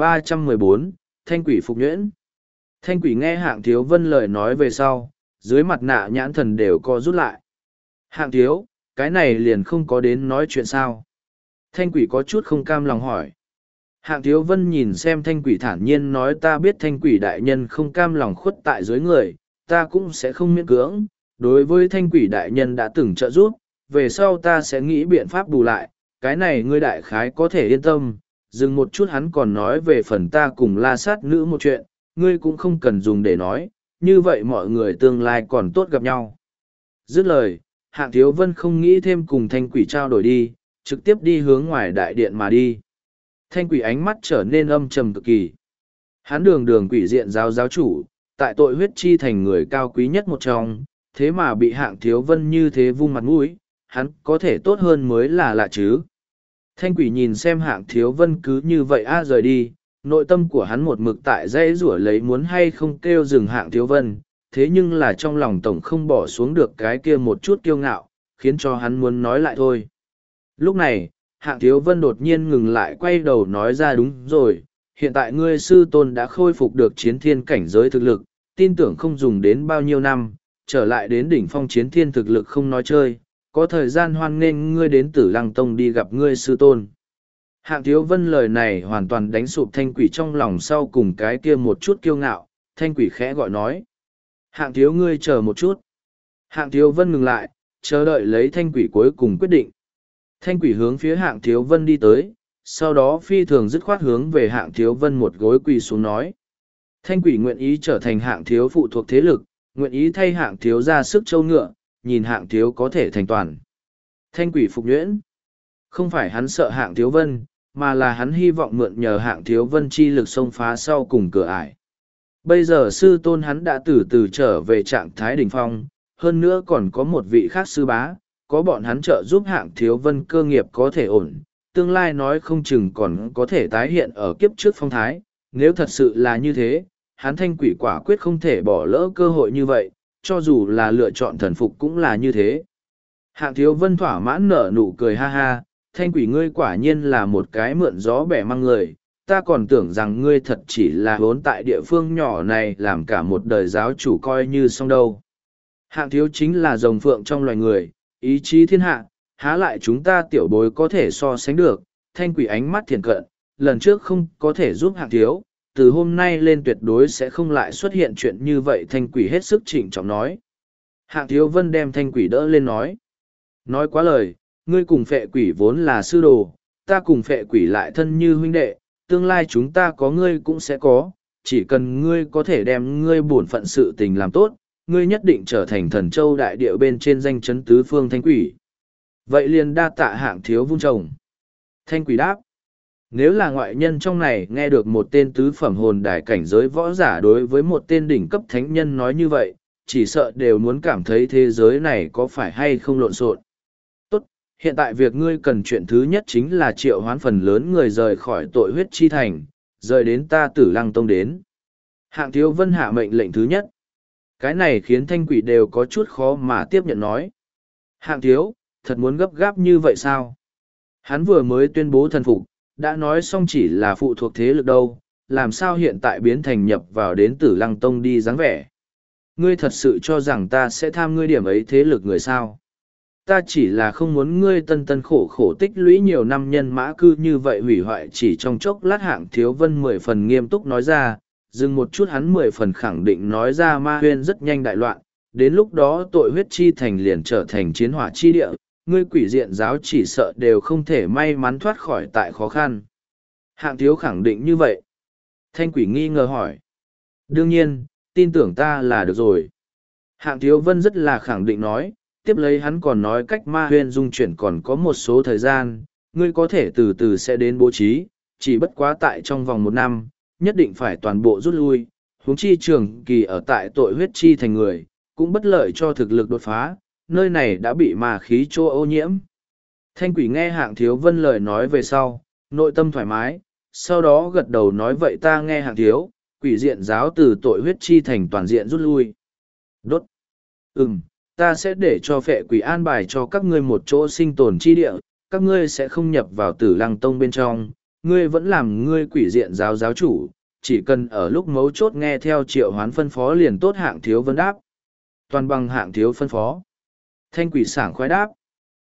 1314, Thanh quỷ phục nhuyễn. Thanh quỷ nghe Hạng Thiếu Vân lời nói về sau, dưới mặt nạ nhãn thần đều co rút lại. Hạng Thiếu, cái này liền không có đến nói chuyện sao? Thanh quỷ có chút không cam lòng hỏi. Hạng Thiếu Vân nhìn xem thanh quỷ thản nhiên nói ta biết thanh quỷ đại nhân không cam lòng khuất tại dưới người, ta cũng sẽ không miễn cưỡng. Đối với thanh quỷ đại nhân đã từng trợ giúp, về sau ta sẽ nghĩ biện pháp bù lại, cái này ngươi đại khái có thể yên tâm. Dừng một chút hắn còn nói về phần ta cùng la sát nữ một chuyện, ngươi cũng không cần dùng để nói, như vậy mọi người tương lai còn tốt gặp nhau. Dứt lời, Hạng Thiếu Vân không nghĩ thêm cùng thanh quỷ trao đổi đi, trực tiếp đi hướng ngoài đại điện mà đi. Thanh quỷ ánh mắt trở nên âm trầm cực kỳ. Hắn đường quỷ diện giáo chủ, tại tội huyết chi thành người cao quý nhất một trong, thế mà bị Hạng Thiếu Vân như thế vung mặt mũi, hắn có thể tốt hơn mới là lạ chứ. Thanh quỷ nhìn xem Hạng Thiếu Vân cứ như vậy rời đi, nội tâm của hắn một mực tại dãy rủa lấy muốn hay không kêu dừng Hạng Thiếu Vân, thế nhưng là trong lòng tổng không bỏ xuống được cái kia một chút kiêu ngạo, khiến cho hắn muốn nói lại thôi. Lúc này, Hạng Thiếu Vân đột nhiên ngừng lại quay đầu nói ra đúng rồi, hiện tại ngươi sư tôn đã khôi phục được chiến thiên cảnh giới thực lực, tin tưởng không dùng đến bao nhiêu năm, trở lại đến đỉnh phong chiến thiên thực lực không nói chơi, có thời gian hoan nghênh ngươi đến Tử Lăng Tông đi gặp ngươi sư tôn. Hạng Thiếu Vân lời này hoàn toàn đánh sụp thanh quỷ trong lòng sau cùng cái kia một chút kiêu ngạo, thanh quỷ khẽ gọi nói. Hạng Thiếu ngươi chờ một chút. Hạng Thiếu Vân ngừng lại, chờ đợi lấy thanh quỷ cuối cùng quyết định. Thanh quỷ hướng phía Hạng Thiếu Vân đi tới, sau đó phi thường dứt khoát hướng về Hạng Thiếu Vân một gối quỳ xuống nói. Thanh quỷ nguyện ý trở thành Hạng Thiếu phụ thuộc thế lực, nguyện ý thay Hạng Thiếu ra sức châu ngựa, nhìn Hạng Thiếu có thể thành toàn. Thanh quỷ phục nhuyễn. Không phải hắn sợ Hạng Thiếu Vân, mà là hắn hy vọng mượn nhờ Hạng Thiếu Vân chi lực xông phá sau cùng cửa ải. Bây giờ sư tôn hắn đã từ từ trở về trạng thái đỉnh phong, hơn nữa còn có một vị khác sư bá, có bọn hắn trợ giúp Hạng Thiếu Vân cơ nghiệp có thể ổn, tương lai nói không chừng còn có thể tái hiện ở kiếp trước phong thái. Nếu thật sự là như thế, hắn thanh quỷ quả quyết không thể bỏ lỡ cơ hội như vậy, cho dù là lựa chọn thần phục cũng là như thế. Hạng Thiếu Vân thỏa mãn nở nụ cười ha ha, thanh quỷ ngươi quả nhiên là một cái mượn gió bẻ mang người, ta còn tưởng rằng ngươi thật chỉ là vốn tại địa phương nhỏ này làm cả một đời giáo chủ coi như xong đâu. Hạng Thiếu chính là rồng phượng trong loài người, ý chí thiên hạ, há lại chúng ta tiểu bối có thể so sánh được, thanh quỷ ánh mắt thiền cận, lần trước không có thể giúp Hạng Thiếu, từ hôm nay lên tuyệt đối sẽ không lại xuất hiện chuyện như vậy. Thanh quỷ hết sức trịnh trọng nói. Hạng Thiếu Vân đem thanh quỷ đỡ lên nói. Nói quá lời, ngươi cùng phệ quỷ vốn là sư đồ, ta cùng phệ quỷ lại thân như huynh đệ, tương lai chúng ta có ngươi cũng sẽ có, chỉ cần ngươi có thể đem ngươi bổn phận sự tình làm tốt, ngươi nhất định trở thành thần châu đại địa bên trên danh chấn tứ phương thanh quỷ. Vậy liền đa tạ Hạng Thiếu vun trồng. Thanh quỷ đáp. Nếu là ngoại nhân trong này nghe được một tên tứ phẩm hồn đài cảnh giới võ giả đối với một tên đỉnh cấp thánh nhân nói như vậy, chỉ sợ đều muốn cảm thấy thế giới này có phải hay không lộn xộn. Tốt, hiện tại việc ngươi cần chuyện thứ nhất chính là triệu hoán phần lớn người rời khỏi tội huyết chi thành, rời đến ta Tử Lăng Tông đến. Hạng Thiếu Vân hạ mệnh lệnh thứ nhất. Cái này khiến thanh quỷ đều có chút khó mà tiếp nhận nói. Hạng Thiếu, thật muốn gấp gáp như vậy sao? Hắn vừa mới tuyên bố thần phục, đã nói xong chỉ là phụ thuộc thế lực đâu, làm sao hiện tại biến thành nhập vào đến Tử Lăng Tông đi dáng vẻ. Ngươi thật sự cho rằng ta sẽ tham ngươi điểm ấy thế lực người sao? Ta chỉ là không muốn ngươi tân tân khổ khổ tích lũy nhiều năm nhân mã cư như vậy hủy hoại chỉ trong chốc lát. Hạng Thiếu Vân 10 phần nghiêm túc nói ra, dừng một chút hắn 10 phần khẳng định nói ra Ma Huyên rất nhanh đại loạn, đến lúc đó tội huyết chi thành liền trở thành chiến hỏa chi địa, ngươi quỷ diện giáo chỉ sợ đều không thể may mắn thoát khỏi tại khó khăn. Hạng Thiếu khẳng định như vậy. Thanh quỷ nghi ngờ hỏi. Đương nhiên, tin tưởng ta là được rồi. Hạng Thiếu Vân rất là khẳng định nói, tiếp lấy hắn còn nói cách Ma Huyên dung chuyển còn có một số thời gian, ngươi có thể từ từ sẽ đến bố trí, chỉ bất quá tại trong vòng 1 năm, nhất định phải toàn bộ rút lui, huống chi trường kỳ ở tại tội huyết chi thành người, cũng bất lợi cho thực lực đột phá, nơi này đã bị ma khí chỗ ô nhiễm. Thanh quỷ nghe Hạng Thiếu Vân lời nói về sau, nội tâm thoải mái, sau đó gật đầu nói vậy ta nghe Hạng Thiếu, quỷ diện giáo từ tội huyết chi thành toàn diện rút lui. Đốt. Ta sẽ để cho phệ quỷ an bài cho các ngươi một chỗ sinh tồn chi địa, các ngươi sẽ không nhập vào Tử Lăng Tông bên trong, ngươi vẫn làm ngươi quỷ diện giáo giáo chủ, chỉ cần ở lúc mấu chốt nghe theo triệu hoán phân phó liền tốt. Hạng Thiếu Vân đáp. Toàn bằng Hạng Thiếu phân phó. Thanh quỷ sảng khoái đáp.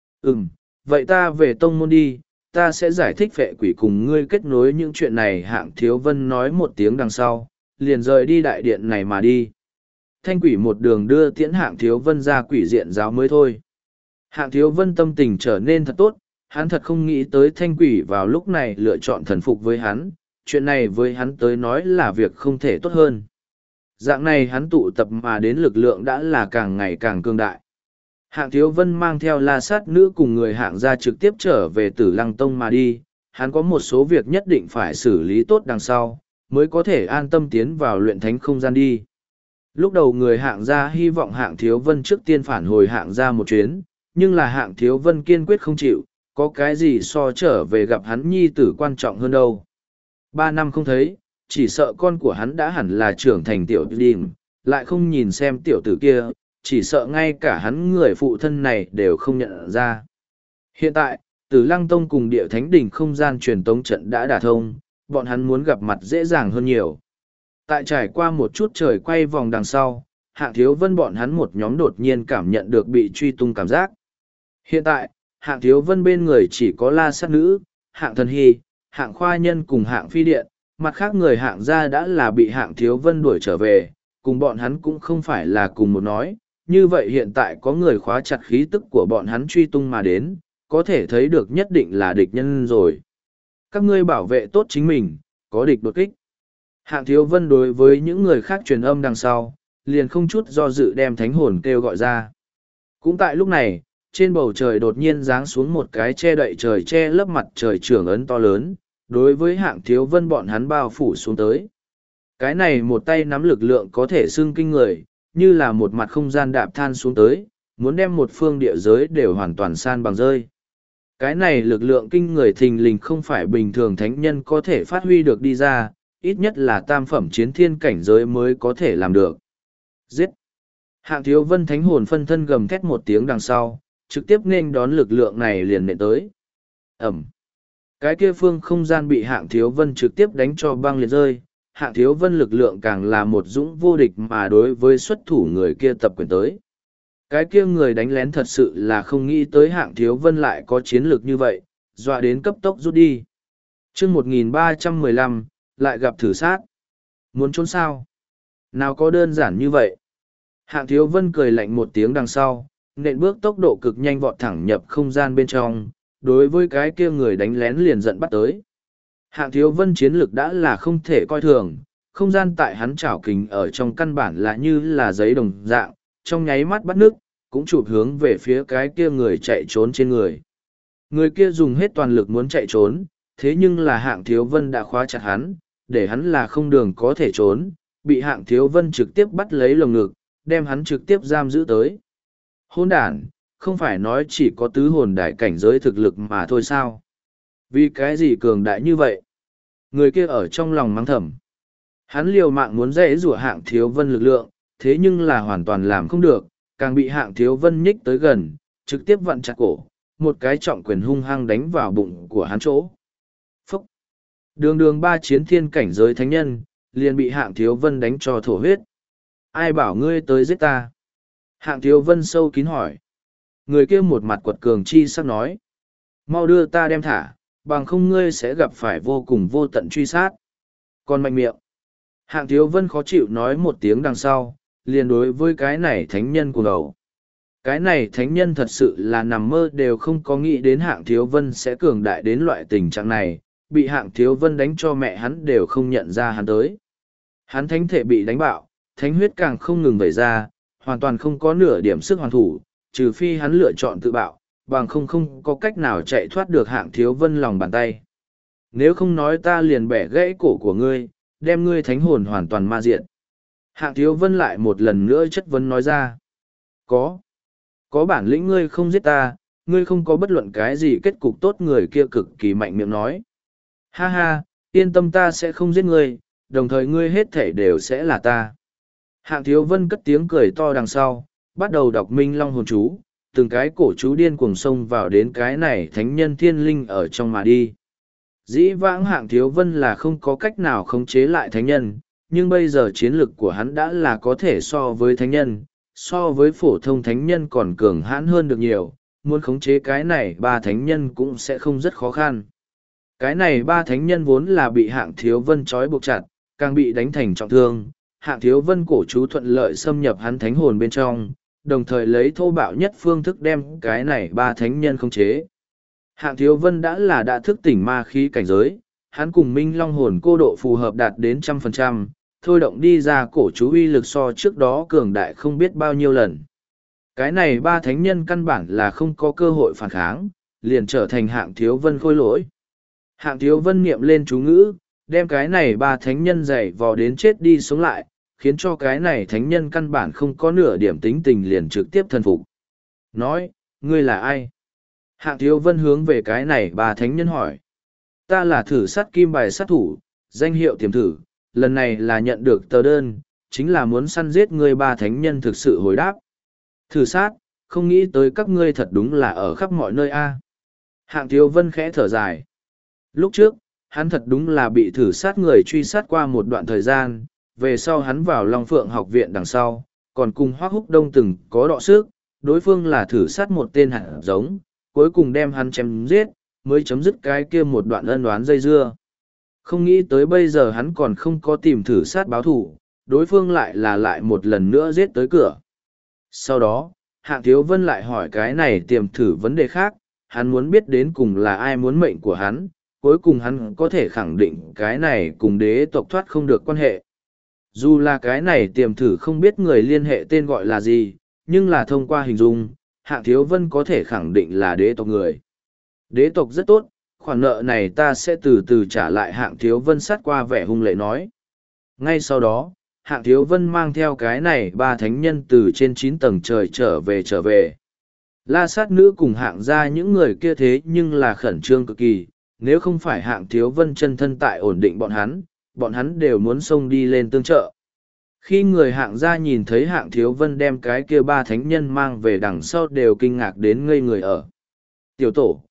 Vậy ta về tông môn đi, ta sẽ giải thích phệ quỷ cùng ngươi kết nối những chuyện này. Hạng Thiếu Vân nói một tiếng đằng sau, liền rời đi đại điện này mà đi. Thanh quỷ một đường đưa tiễn Hạng Thiếu Vân ra quỷ diện giáo mới thôi. Hạng Thiếu Vân tâm tình trở nên thật tốt, hắn thật không nghĩ tới thanh quỷ vào lúc này lựa chọn thần phục với hắn, chuyện này với hắn tới nói là việc không thể tốt hơn. Dạng này hắn tụ tập mà đến lực lượng đã là càng ngày càng cương đại. Hạng Thiếu Vân mang theo La Sát Nữ cùng người Hạng gia trực tiếp trở về Tử Lăng Tông mà đi, hắn có một số việc nhất định phải xử lý tốt đằng sau, mới có thể an tâm tiến vào luyện thánh không gian đi. Lúc đầu người Hạng gia hy vọng Hạng Thiếu Vân trước tiên phản hồi Hạng gia một chuyến, nhưng là Hạng Thiếu Vân kiên quyết không chịu, có cái gì so trở về gặp hắn nhi tử quan trọng hơn đâu. 3 năm không thấy, chỉ sợ con của hắn đã hẳn là trưởng thành tiểu đình, lại không nhìn xem tiểu tử kia, chỉ sợ ngay cả hắn người phụ thân này đều không nhận ra. Hiện tại, Tử Lăng Tông cùng Địa Thánh Đỉnh không gian truyền tống trận đã đả thông, bọn hắn muốn gặp mặt dễ dàng hơn nhiều. Tại trải qua một chút trời quay vòng đằng sau, Hạng Thiếu Vân bọn hắn một nhóm đột nhiên cảm nhận được bị truy tung cảm giác. Hiện tại, Hạng Thiếu Vân bên người chỉ có La Sát Nữ, Hạng Thần Hy, Hạng Khoa Nhân cùng Hạng Phi Điện, mặt khác người Hạng gia đã là bị Hạng Thiếu Vân đuổi trở về, cùng bọn hắn cũng không phải là cùng một nói. Như vậy hiện tại có người khóa chặt khí tức của bọn hắn truy tung mà đến, có thể thấy được nhất định là địch nhân rồi. Các ngươi bảo vệ tốt chính mình, có địch đột kích. Hạng Thiếu Vân đối với những người khác truyền âm đằng sau, liền không chút do dự đem thánh hồn kêu gọi ra. Cũng tại lúc này, trên bầu trời đột nhiên giáng xuống một cái che đậy trời che lấp mặt trời trưởng ấn to lớn, đối với Hạng Thiếu Vân bọn hắn bao phủ xuống tới. Cái này một tay nắm lực lượng có thể xưng kinh người, như là một mặt không gian đạp than xuống tới, muốn đem một phương địa giới đều hoàn toàn san bằng rơi. Cái này lực lượng kinh người thình lình không phải bình thường thánh nhân có thể phát huy được đi ra, ít nhất là tam phẩm chiến thiên cảnh giới mới có thể làm được. Giết! Hạng Thiếu Vân thánh hồn phân thân gầm thét một tiếng đằng sau, trực tiếp nên đón lực lượng này liền nện tới. Ẩm! Cái kia phương không gian bị Hạng Thiếu Vân trực tiếp đánh cho băng liệt rơi. Hạng Thiếu Vân lực lượng càng là một dũng vô địch mà đối với xuất thủ người kia tập quyền tới. Cái kia người đánh lén thật sự là không nghĩ tới Hạng Thiếu Vân lại có chiến lược như vậy, dọa đến cấp tốc rút đi. chương 1315, lại gặp thử sát. Muốn trốn sao? Nào có đơn giản như vậy? Hạng Thiếu Vân cười lạnh một tiếng đằng sau, nện bước tốc độ cực nhanh vọt thẳng nhập không gian bên trong, đối với cái kia người đánh lén liền giận bắt tới. Hạng Thiếu Vân chiến lực đã là không thể coi thường, không gian tại hắn chảo kình ở trong căn bản là như là giấy đồng dạng, trong nháy mắt bắt nước, cũng chụp hướng về phía cái kia người chạy trốn trên người. Người kia dùng hết toàn lực muốn chạy trốn, thế nhưng là Hạng Thiếu Vân đã khóa chặt hắn, để hắn là không đường có thể trốn, bị Hạng Thiếu Vân trực tiếp bắt lấy lồng ngực, đem hắn trực tiếp giam giữ tới. Hôn đản, không phải nói chỉ có tứ hồn đại cảnh giới thực lực mà thôi sao? Vì cái gì cường đại như vậy? Người kia ở trong lòng mắng thầm. Hắn liều mạng muốn dễ rủa Hạng Thiếu Vân lực lượng, thế nhưng là hoàn toàn làm không được, càng bị Hạng Thiếu Vân nhích tới gần, trực tiếp vặn chặt cổ, một cái trọng quyền hung hăng đánh vào bụng của hắn chỗ. Phúc! Đường đường ba chiến thiên cảnh giới thánh nhân, liền bị Hạng Thiếu Vân đánh cho thổ huyết. Ai bảo ngươi tới giết ta? Hạng Thiếu Vân sâu kín hỏi. Người kia một mặt quật cường chi sắc nói. Mau đưa ta đem thả, bằng không ngươi sẽ gặp phải vô cùng vô tận truy sát. Còn mạnh miệng. Hạng Thiếu Vân khó chịu nói một tiếng đằng sau, liền đối với cái này thánh nhân của đầu. Cái này thánh nhân thật sự là nằm mơ đều không có nghĩ đến Hạng Thiếu Vân sẽ cường đại đến loại tình trạng này, bị Hạng Thiếu Vân đánh cho mẹ hắn đều không nhận ra hắn tới. Hắn thánh thể bị đánh bạo, thánh huyết càng không ngừng vẩy ra, hoàn toàn không có nửa điểm sức hoàn thủ, trừ phi hắn lựa chọn tự bạo, bằng không có cách nào chạy thoát được Hạng Thiếu Vân lòng bàn tay. Nếu không nói ta liền bẻ gãy cổ của ngươi, đem ngươi thánh hồn hoàn toàn ma diện. Hạng Thiếu Vân lại một lần nữa chất vấn nói ra. Có bản lĩnh ngươi không giết ta, ngươi không có bất luận cái gì kết cục tốt, người kia cực kỳ mạnh miệng nói. Ha ha, yên tâm, ta sẽ không giết ngươi, đồng thời ngươi hết thể đều sẽ là ta. Hạng Thiếu Vân cất tiếng cười to đằng sau, bắt đầu đọc Minh Long hồn chú, từng cái cổ chú điên cuồng xông vào đến cái này thánh nhân thiên linh ở trong mà đi. Dĩ vãng Hạng Thiếu Vân là không có cách nào khống chế lại thánh nhân, nhưng bây giờ chiến lực của hắn đã là có thể so với thánh nhân, so với phổ thông thánh nhân còn cường hãn hơn được nhiều, muốn khống chế cái này ba thánh nhân cũng sẽ không rất khó khăn. Cái này ba thánh nhân vốn là bị Hạng Thiếu Vân trói buộc chặt, càng bị đánh thành trọng thương, Hạng Thiếu Vân cổ chú thuận lợi xâm nhập hắn thánh hồn bên trong, đồng thời lấy thô bạo nhất phương thức đem cái này ba thánh nhân khống chế. Hạng Thiếu Vân đã thức tỉnh ma khí cảnh giới, hắn cùng Minh Long hồn cô độ phù hợp đạt đến 100%, thôi động đi ra cổ chú uy lực so trước đó cường đại không biết bao nhiêu lần. Cái này ba thánh nhân căn bản là không có cơ hội phản kháng, liền trở thành Hạng Thiếu Vân khôi lỗi. Hạng Thiếu Vân niệm lên chú ngữ, đem cái này ba thánh nhân dày vò đến chết đi sống lại, khiến cho cái này thánh nhân căn bản không có nửa điểm tính tình, liền trực tiếp thần phục. Nói, ngươi là ai? Hạng Thiếu Vân hướng về cái này ba thánh nhân hỏi. Ta là thử sát kim bài sát thủ, danh hiệu tiềm thử, lần này là nhận được tờ đơn, chính là muốn săn giết ngươi. Ba thánh nhân thực sự hồi đáp. Thử sát, không nghĩ tới các ngươi thật đúng là ở khắp mọi nơi a. Hạng Thiếu Vân khẽ thở dài. Lúc trước, hắn thật đúng là bị thử sát người truy sát qua một đoạn thời gian, về sau hắn vào Long Phượng học viện đằng sau, còn cùng Hoác Húc Đông từng có đọ sức, đối phương là thử sát một tên hạt giống, cuối cùng đem hắn chém giết, mới chấm dứt cái kia một đoạn ân oán dây dưa. Không nghĩ tới bây giờ hắn còn không có tìm thử sát báo thủ, đối phương lại một lần nữa giết tới cửa. Sau đó, Hạng Thiếu Vân lại hỏi cái này tiềm thử vấn đề khác, hắn muốn biết đến cùng là ai muốn mệnh của hắn, cuối cùng hắn có thể khẳng định cái này cùng đế tộc thoát không được quan hệ. Dù là cái này tiềm thử không biết người liên hệ tên gọi là gì, nhưng là thông qua hình dung, Hạng Thiếu Vân có thể khẳng định là đế tộc người. Đế tộc rất tốt, khoản nợ này ta sẽ từ từ trả lại. Hạng Thiếu Vân sát qua vẻ hung lệ nói. Ngay sau đó, Hạng Thiếu Vân mang theo cái này ba thánh nhân từ trên 9 tầng trời trở về. La sát nữ cùng Hạng gia những người kia thế nhưng là khẩn trương cực kỳ, nếu không phải Hạng Thiếu Vân chân thân tại ổn định bọn hắn đều muốn xông đi lên tương trợ. Khi người Hạng gia nhìn thấy Hạng Thiếu Vân đem cái kia ba thánh nhân mang về đằng sau đều kinh ngạc đến ngây người ở. Tiểu tổ,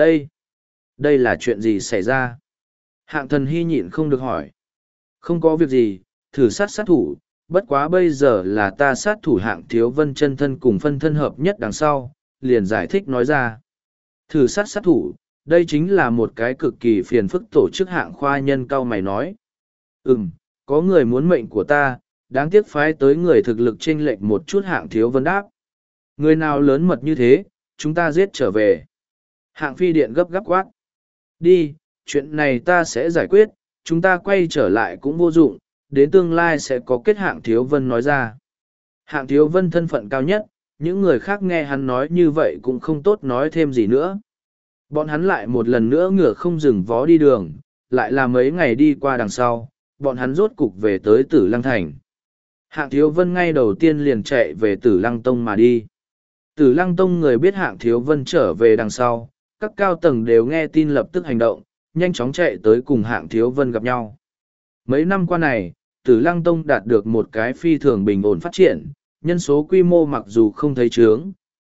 đây là chuyện gì xảy ra? Hạng Thần Hy nhịn không được hỏi. Không có việc gì, thử sát thủ, bất quá bây giờ là ta sát thủ. Hạng Thiếu Vân chân thân cùng phân thân hợp nhất đằng sau, liền giải thích nói ra. Thử sát thủ, đây chính là một cái cực kỳ phiền phức tổ chức. Hạng Khoa Nhân cau mày nói. Có người muốn mệnh của ta, đáng tiếc phái tới người thực lực chênh lệch một chút. Hạng Thiếu Vân đáp. Người nào lớn mật như thế, chúng ta giết trở về. Hạng Phi Điện gấp gáp quát. Đi, chuyện này ta sẽ giải quyết, chúng ta quay trở lại cũng vô dụng, đến tương lai sẽ có kết. Hạng Thiếu Vân nói ra. Hạng Thiếu Vân thân phận cao nhất, những người khác nghe hắn nói như vậy cũng không tốt nói thêm gì nữa. Bọn hắn lại một lần nữa ngựa không dừng vó đi đường, lại là mấy ngày đi qua đằng sau, bọn hắn rốt cục về tới Tử Lăng Thành. Hạng Thiếu Vân ngay đầu tiên liền chạy về Tử Lăng Tông mà đi. Tử Lăng Tông người biết Hạng Thiếu Vân trở về đằng sau, các cao tầng đều nghe tin lập tức hành động, nhanh chóng chạy tới cùng Hạng Thiếu Vân gặp nhau. Mấy năm qua này, Tử Lăng Tông đạt được một cái phi thường bình ổn phát triển, nhân số quy mô mặc dù không thấy trướng,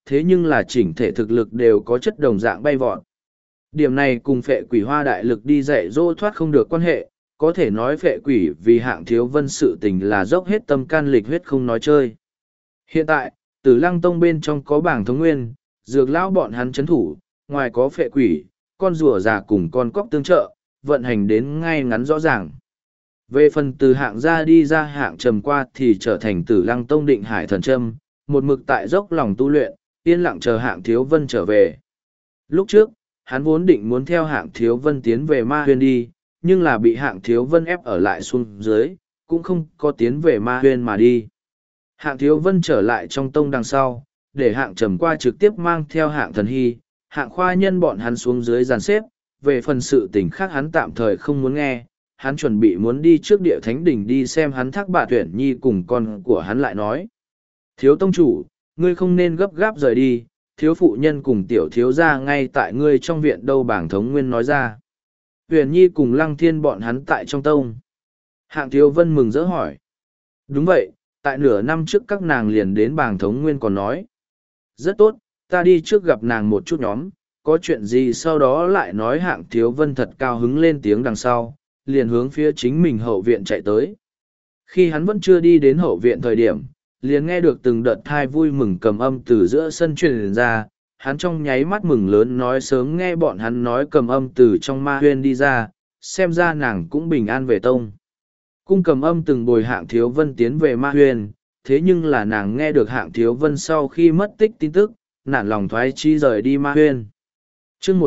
thế nhưng là chỉnh thể thực lực đều có chất đồng dạng bay vọt. Điểm này cùng phệ quỷ hoa đại lực đi dạy dỗ thoát không được quan hệ, có thể nói phệ quỷ vì hạng thiếu vân sự tình là dốc hết tâm can lịch huyết không nói chơi. Hiện tại, Tử Lăng Tông bên trong có bảng thống nguyên, dược lão bọn hắn chấn thủ, ngoài có phệ quỷ, con rùa già cùng con cóc tương trợ, vận hành đến ngay ngắn rõ ràng. Về phần từ hạng ra đi ra hạng trầm qua thì trở thành Tử Lăng Tông định hải thần châm, một mực tại dốc lòng tu luyện, yên lặng chờ hạng thiếu vân trở về. Lúc trước, hắn vốn định muốn theo hạng thiếu vân tiến về ma huyên đi, nhưng là bị hạng thiếu vân ép ở lại xuống dưới, cũng không có tiến về ma huyên mà đi. Hạng thiếu vân trở lại trong tông đằng sau, để hạng trầm qua trực tiếp mang theo hạng thần hy, hạng khoa nhân bọn hắn xuống dưới dàn xếp, về phần sự tình khác hắn tạm thời không muốn nghe, hắn chuẩn bị muốn đi trước địa thánh đỉnh đi xem hắn Thác Bạt Uyển Nhi cùng con của hắn lại nói. Thiếu tông chủ, ngươi không nên gấp gáp rời đi, thiếu phụ nhân cùng tiểu thiếu gia ngay tại ngươi trong viện đâu bảng thống nguyên nói ra. Uyển Nhi cùng Lăng Thiên bọn hắn tại trong tông. Hạng thiếu vân mừng rỡ hỏi. Đúng vậy, tại nửa năm trước các nàng liền đến bảng thống nguyên còn nói. Rất tốt, ta đi trước gặp nàng một chút nhóm, có chuyện gì sau đó lại nói. Hạng thiếu vân thật cao hứng lên tiếng đằng sau, liền hướng phía chính mình hậu viện chạy tới. Khi hắn vẫn chưa đi đến hậu viện thời điểm, liền nghe được từng đợt thai vui mừng cầm âm từ giữa sân truyền ra, hắn trong nháy mắt mừng lớn nói sớm nghe bọn hắn nói cầm âm từ trong ma huyên đi ra, xem ra nàng cũng bình an về tông. Cung cầm âm từng bồi hạng thiếu vân tiến về ma huyên, thế nhưng là nàng nghe được hạng thiếu vân sau khi mất tích tin tức, nản lòng thoái chi rời đi ma huyên. chương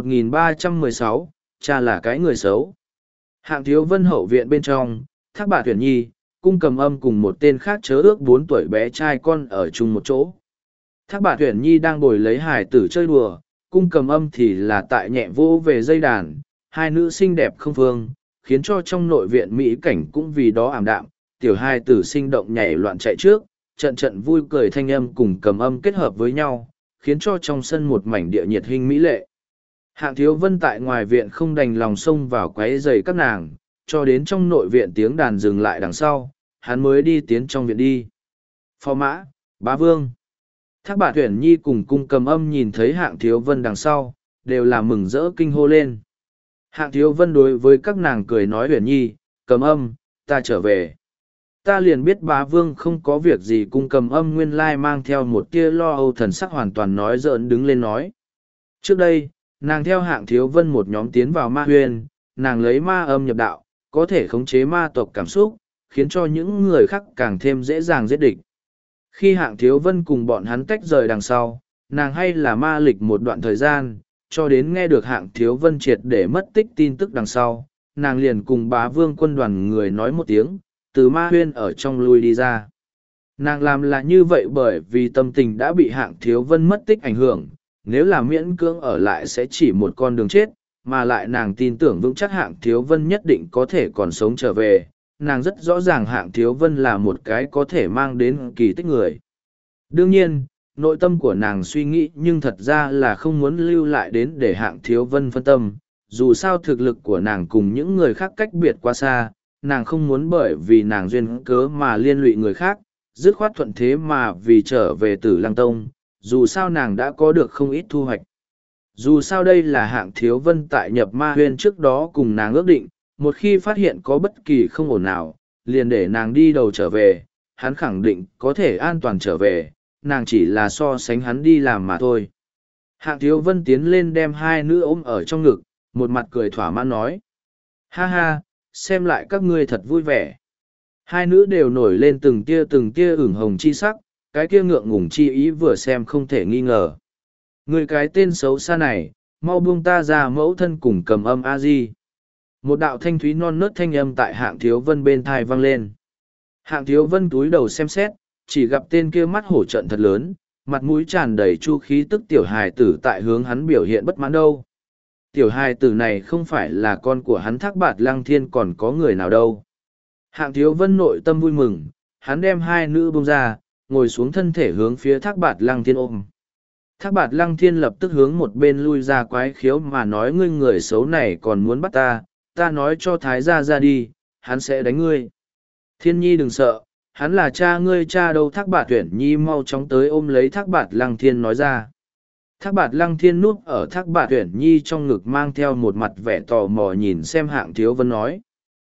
1316, cha là cái người xấu. Hạng thiếu vân hậu viện bên trong, Thác Bạt Uyển Nhi, cung cầm âm cùng một tên khác chớ ước 4 tuổi bé trai con ở chung một chỗ. Thác Bạt Uyển Nhi đang bồi lấy hài tử chơi đùa, cung cầm âm thì là tại nhẹ vô về dây đàn, hai nữ xinh đẹp không phương, khiến cho trong nội viện mỹ cảnh cũng vì đó ảm đạm, tiểu hài tử sinh động nhảy loạn chạy trước, trận trận vui cười thanh âm cùng cầm âm kết hợp với nhau, khiến cho trong sân một mảnh địa nhiệt hình mỹ lệ. Hạng thiếu vân tại ngoài viện không đành lòng xông vào quấy rầy các nàng, cho đến trong nội viện tiếng đàn dừng lại đằng sau, hắn mới đi tiến trong viện đi. Phò mã, bá vương. Thác Bạt Uyển Nhi cùng cung cầm âm nhìn thấy hạng thiếu vân đằng sau, đều là mừng rỡ kinh hô lên. Hạng thiếu vân đối với các nàng cười nói Uyển Nhi, cầm âm, ta trở về. Ta liền biết bá vương không có việc gì. Cung cầm âm nguyên lai mang theo một tia lo âu thần sắc hoàn toàn nói giỡn đứng lên nói. Trước đây, nàng theo hạng thiếu vân một nhóm tiến vào ma huyên, nàng lấy ma âm nhập đạo, có thể khống chế ma tộc cảm xúc, khiến cho những người khác càng thêm dễ dàng giết địch. Khi hạng thiếu vân cùng bọn hắn tách rời đằng sau, nàng hay là ma lịch một đoạn thời gian, cho đến nghe được hạng thiếu vân triệt để mất tích tin tức đằng sau, nàng liền cùng bá vương quân đoàn người nói một tiếng, từ ma huyên ở trong lui đi ra. Nàng làm là như vậy bởi vì tâm tình đã bị hạng thiếu vân mất tích ảnh hưởng, nếu là miễn cưỡng ở lại sẽ chỉ một con đường chết, mà lại nàng tin tưởng vững chắc hạng thiếu vân nhất định có thể còn sống trở về. Nàng rất rõ ràng hạng thiếu vân là một cái có thể mang đến kỳ tích người. Đương nhiên, nội tâm của nàng suy nghĩ nhưng thật ra là không muốn lưu lại đến để hạng thiếu vân phân tâm. Dù sao thực lực của nàng cùng những người khác cách biệt quá xa, nàng không muốn bởi vì nàng duyên cớ mà liên lụy người khác, dứt khoát thuận thế mà vì trở về Tử Lăng Tông, dù sao nàng đã có được không ít thu hoạch. Dù sao đây là hạng thiếu vân tại nhập ma huyên trước đó cùng nàng ước định, một khi phát hiện có bất kỳ không ổn nào, liền để nàng đi đầu trở về, hắn khẳng định có thể an toàn trở về, nàng chỉ là so sánh hắn đi làm mà thôi. Hạng thiếu vân tiến lên đem hai nữ ôm ở trong ngực, một mặt cười thỏa mãn nói. Ha ha, xem lại các ngươi thật vui vẻ. Hai nữ đều nổi lên từng tia ửng hồng chi sắc, cái kia ngượng ngùng chi ý vừa xem không thể nghi ngờ. Người cái tên xấu xa này, mau buông ta ra mẫu thân cùng cầm âm a di. Một đạo thanh thúy non nớt thanh âm tại hạng thiếu vân bên thai vang lên. Hạng thiếu vân túi đầu xem xét, chỉ gặp tên kia mắt hổ trận thật lớn, mặt mũi tràn đầy chu khí tức tiểu hài tử tại hướng hắn biểu hiện bất mãn đâu. Tiểu hài tử này không phải là con của hắn Thác Bạt Lăng Thiên còn có người nào đâu. Hạng thiếu vân nội tâm vui mừng, hắn đem hai nữ buông ra, ngồi xuống thân thể hướng phía Thác Bạt Lăng Thiên ôm. Thác Bạt Lăng Thiên lập tức hướng một bên lui ra quái khiếu mà nói ngươi người xấu này còn muốn bắt ta nói cho Thái gia ra đi, hắn sẽ đánh ngươi. Thiên nhi đừng sợ, hắn là cha ngươi cha đâu. Thác Bạt Uyển Nhi mau chóng tới ôm lấy Thác Bạt Lăng Thiên nói ra. Thác Bạt Lăng Thiên núp ở Thác Bạt Uyển Nhi trong ngực mang theo một mặt vẻ tò mò nhìn xem Hạng Thiếu Vân nói.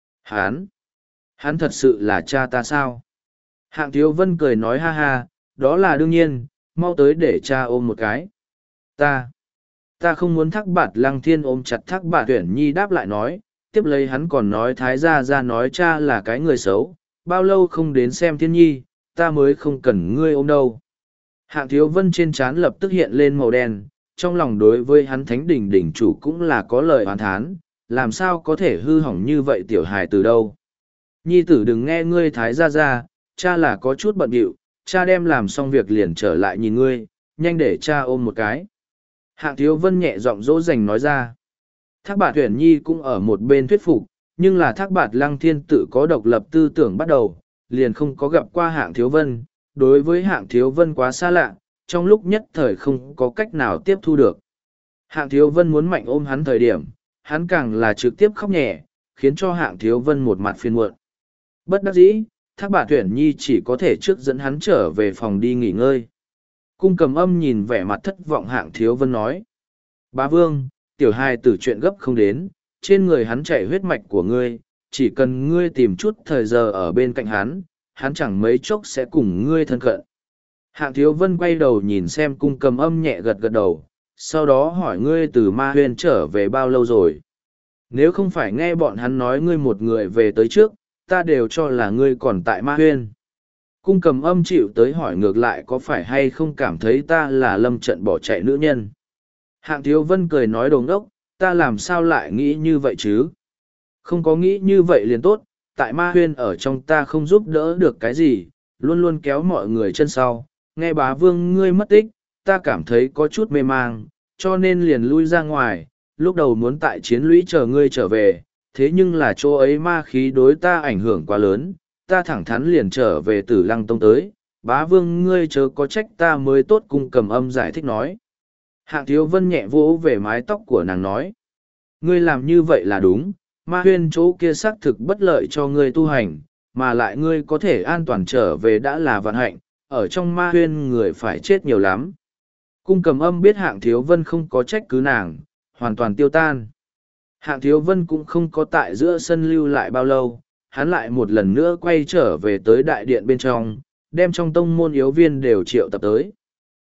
Hắn thật sự là cha ta sao? Hạng Thiếu Vân cười nói ha ha, đó là đương nhiên, mau tới để cha ôm một cái. Ta không muốn. Thác Bạt Lăng Thiên ôm chặt Thác Bạt Uyển Nhi đáp lại nói, tiếp lấy hắn còn nói Thái gia ra nói cha là cái người xấu, bao lâu không đến xem Thiên Nhi, ta mới không cần ngươi ôm đâu. Hạng Thiếu Vân trên trán lập tức hiện lên màu đen, trong lòng đối với hắn Thánh Đình đỉnh chủ cũng là có lời oán thán, làm sao có thể hư hỏng như vậy tiểu hài từ đâu. Nhi tử đừng nghe ngươi Thái gia ra, cha là có chút bận bịu, cha đem làm xong việc liền trở lại nhìn ngươi, nhanh để cha ôm một cái. Hạng Thiếu Vân nhẹ giọng dỗ dành nói ra. Thác Bạt Uyển Nhi cũng ở một bên thuyết phục, nhưng là Thác Bạt Lăng Thiên tự có độc lập tư tưởng bắt đầu, liền không có gặp qua Hạng Thiếu Vân, đối với Hạng Thiếu Vân quá xa lạ, trong lúc nhất thời không có cách nào tiếp thu được. Hạng Thiếu Vân muốn mạnh ôm hắn thời điểm, hắn càng là trực tiếp khóc nhẹ, khiến cho Hạng Thiếu Vân một mặt phiền muộn. Bất đắc dĩ, Thác Bạt Uyển Nhi chỉ có thể trước dẫn hắn trở về phòng đi nghỉ ngơi. Cung Cầm Âm nhìn vẻ mặt thất vọng Hạng Thiếu Vân nói. Bá Vương, tiểu hài tử chuyện gấp không đến, trên người hắn chảy huyết mạch của ngươi, chỉ cần ngươi tìm chút thời giờ ở bên cạnh hắn chẳng mấy chốc sẽ cùng ngươi thân cận. Hạng Thiếu Vân quay đầu nhìn xem Cung Cầm Âm nhẹ gật gật đầu, sau đó hỏi ngươi từ Ma Huyên trở về bao lâu rồi. Nếu không phải nghe bọn hắn nói ngươi một người về tới trước, ta đều cho là ngươi còn tại Ma Huyên. Cung Cầm Âm chịu tới hỏi ngược lại có phải hay không cảm thấy ta là lâm trận bỏ chạy nữ nhân. Hạng Thiếu Vân cười nói đồ ngốc, ta làm sao lại nghĩ như vậy chứ? Không có nghĩ như vậy liền tốt, tại Ma Huyên ở trong ta không giúp đỡ được cái gì, luôn luôn kéo mọi người chân sau. Nghe Bá Vương ngươi mất tích, ta cảm thấy có chút mê mang, cho nên liền lui ra ngoài, lúc đầu muốn tại chiến lũy chờ ngươi trở về, thế nhưng là chỗ ấy ma khí đối ta ảnh hưởng quá lớn, ta thẳng thắn liền trở về Tử Lăng Tông tới. Bá Vương ngươi chớ có trách ta mới tốt. Cung Cầm Âm giải thích nói. Hạng Thiếu Vân nhẹ vỗ về mái tóc của nàng nói. Ngươi làm như vậy là đúng, Ma Huyên chỗ kia xác thực bất lợi cho ngươi tu hành, mà lại ngươi có thể an toàn trở về đã là vạn hạnh, ở trong Ma Huyên người phải chết nhiều lắm. Cung Cầm Âm biết Hạng Thiếu Vân không có trách cứ nàng, hoàn toàn tiêu tan. Hạng Thiếu Vân cũng không có tại giữa sân lưu lại bao lâu, hắn lại một lần nữa quay trở về tới đại điện bên trong, đem trong tông môn yếu viên đều triệu tập tới.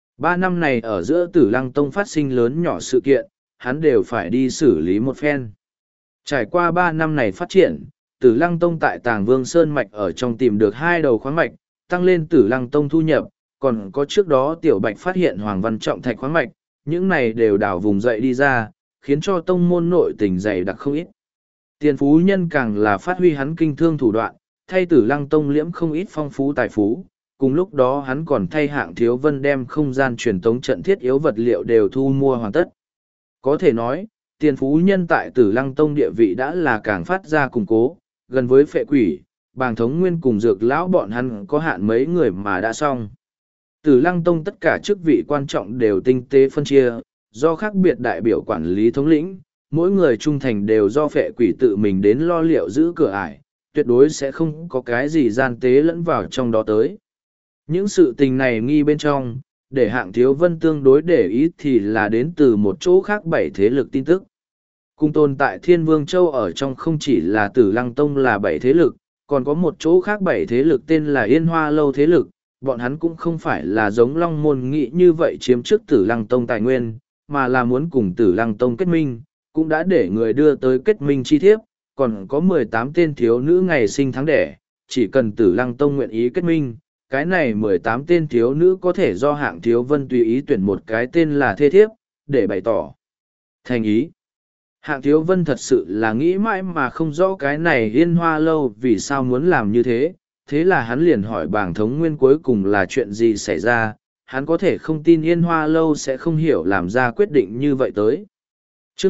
3 năm này ở giữa Tử Lăng Tông phát sinh lớn nhỏ sự kiện, hắn đều phải đi xử lý một phen. Trải qua 3 năm này phát triển, Tử Lăng Tông tại Tàng Vương Sơn Mạch ở trong tìm được 2 đầu khoáng mạch, tăng lên Tử Lăng Tông thu nhập, còn có trước đó Tiểu Bạch phát hiện Hoàng Văn Trọng Thạch khoáng mạch, những này đều đào vùng dậy đi ra, khiến cho tông môn nội tình dày đặc không ít. Tiền Phú Nhân càng là phát huy hắn kinh thương thủ đoạn, thay Tử Lăng Tông liễm không ít phong phú tài phú, cùng lúc đó hắn còn thay Hạng Thiếu Vân đem không gian truyền tống trận thiết yếu vật liệu đều thu mua hoàn tất. Có thể nói, Tiền Phú Nhân tại Tử Lăng Tông địa vị đã là càng phát ra củng cố, gần với Phệ Quỷ, Bàng Thống Nguyên cùng Dược Lão bọn hắn có hạn mấy người mà đã xong. Tử Lăng Tông tất cả chức vị quan trọng đều tinh tế phân chia, do khác biệt đại biểu quản lý thống lĩnh, mỗi người trung thành đều do Phệ Quỷ tự mình đến lo liệu giữ cửa ải, tuyệt đối sẽ không có cái gì gian tế lẫn vào trong đó tới. Những sự tình này nghi bên trong, để Hạng Thiếu Vân tương đối để ý thì là đến từ một chỗ khác 7 thế lực tin tức. Cùng tồn tại Thiên Vương Châu ở trong không chỉ là Tử Lăng Tông là 7 thế lực, còn có một chỗ khác 7 thế lực tên là Yên Hoa Lâu thế lực, bọn hắn cũng không phải là giống Long Môn nghĩ như vậy chiếm trước Tử Lăng Tông tài nguyên, mà là muốn cùng Tử Lăng Tông kết minh, cũng đã để người đưa tới kết minh chi thiếp, còn có 18 tên thiếu nữ ngày sinh tháng đẻ, chỉ cần Tử Lăng Tông nguyện ý kết minh, cái này 18 tên thiếu nữ có thể do Hạng Thiếu Vân tùy ý tuyển một cái tên là thê thiếp, để bày tỏ thành ý. Hạng Thiếu Vân thật sự là nghĩ mãi mà không rõ cái này Yên Hoa Lâu vì sao muốn làm như thế, thế là hắn liền hỏi Bàng Thống Nguyên cuối cùng là chuyện gì xảy ra, hắn có thể không tin Yên Hoa Lâu sẽ không hiểu làm ra quyết định như vậy tới. Chương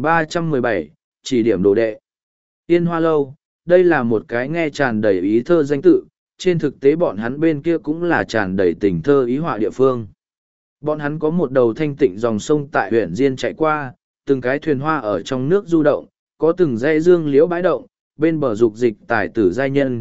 1317, chỉ điểm đồ đệ. Yên Hoa Lâu, đây là một cái nghe tràn đầy ý thơ danh tự, trên thực tế bọn hắn bên kia cũng là tràn đầy tình thơ ý họa địa phương. Bọn hắn có một đầu thanh tịnh dòng sông tại huyện Diên chạy qua, từng cái thuyền hoa ở trong nước du động, có từng dãy dương liễu bãi động, bên bờ dục dịch tài tử giai nhân,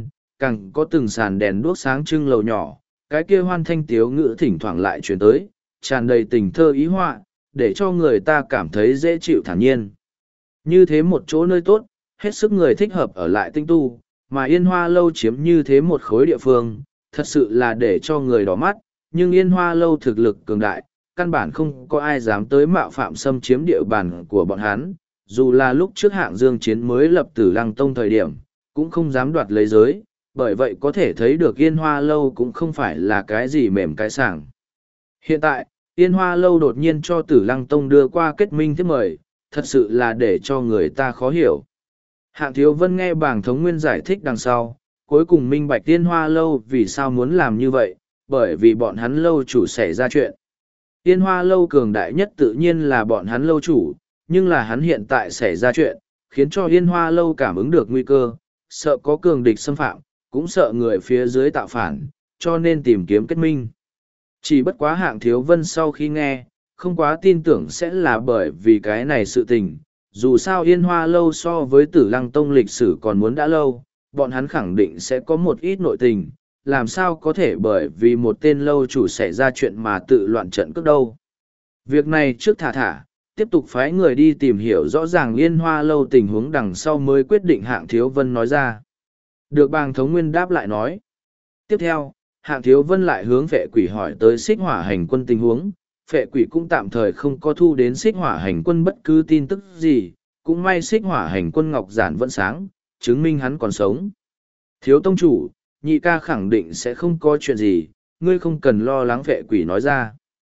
càng có từng sàn đèn đuốc sáng trưng lầu nhỏ, cái kia hoan thanh tiếu ngữ thỉnh thoảng lại chuyển tới, tràn đầy tình thơ ý họa, để cho người ta cảm thấy dễ chịu thản nhiên. Như thế một chỗ nơi tốt, hết sức người thích hợp ở lại tinh tu, mà Yên Hoa Lâu chiếm như thế một khối địa phương, thật sự là để cho người đỏ mắt, nhưng Yên Hoa Lâu thực lực cường đại, căn bản không có ai dám tới mạo phạm xâm chiếm địa bàn của bọn hắn, dù là lúc trước Hạng Dương Chiến mới lập Tử Lăng Tông thời điểm, cũng không dám đoạt lấy giới, bởi vậy có thể thấy được Yên Hoa Lâu cũng không phải là cái gì mềm cái sảng. Hiện tại, Yên Hoa Lâu đột nhiên cho Tử Lăng Tông đưa qua kết minh thiếp mời, thật sự là để cho người ta khó hiểu. Hạng Thiếu Vân nghe bảng thống nguyên giải thích đằng sau, cuối cùng minh bạch Yên Hoa Lâu vì sao muốn làm như vậy, bởi vì bọn hắn lâu chủ xảy ra chuyện. Yên Hoa Lâu cường đại nhất tự nhiên là bọn hắn lâu chủ, nhưng là hắn hiện tại xảy ra chuyện, khiến cho Yên Hoa Lâu cảm ứng được nguy cơ, sợ có cường địch xâm phạm, cũng sợ người phía dưới tạo phản, cho nên tìm kiếm kết minh. Chỉ bất quá Hạng Thiếu Vân sau khi nghe, không quá tin tưởng sẽ là bởi vì cái này sự tình. Dù sao Yên Hoa Lâu so với Tử Lăng Tông lịch sử còn muốn đã lâu, bọn hắn khẳng định sẽ có một ít nội tình, làm sao có thể bởi vì một tên lâu chủ xảy ra chuyện mà tự loạn trận cước đâu. Việc này trước thả, tiếp tục phái người đi tìm hiểu rõ ràng Yên Hoa Lâu tình huống đằng sau mới quyết định Hạng Thiếu Vân nói ra. Được bàng thống nguyên đáp lại nói. Tiếp theo, Hạng Thiếu Vân lại hướng Phệ Quỷ hỏi tới Xích Hỏa Hành Quân tình huống. Phệ Quỷ cũng tạm thời không có thu đến Xích Hỏa Hành Quân bất cứ tin tức gì, cũng may Xích Hỏa Hành Quân ngọc giản vẫn sáng, chứng minh hắn còn sống. Thiếu tông chủ, nhị ca khẳng định sẽ không có chuyện gì, ngươi không cần lo lắng. Phệ Quỷ nói ra.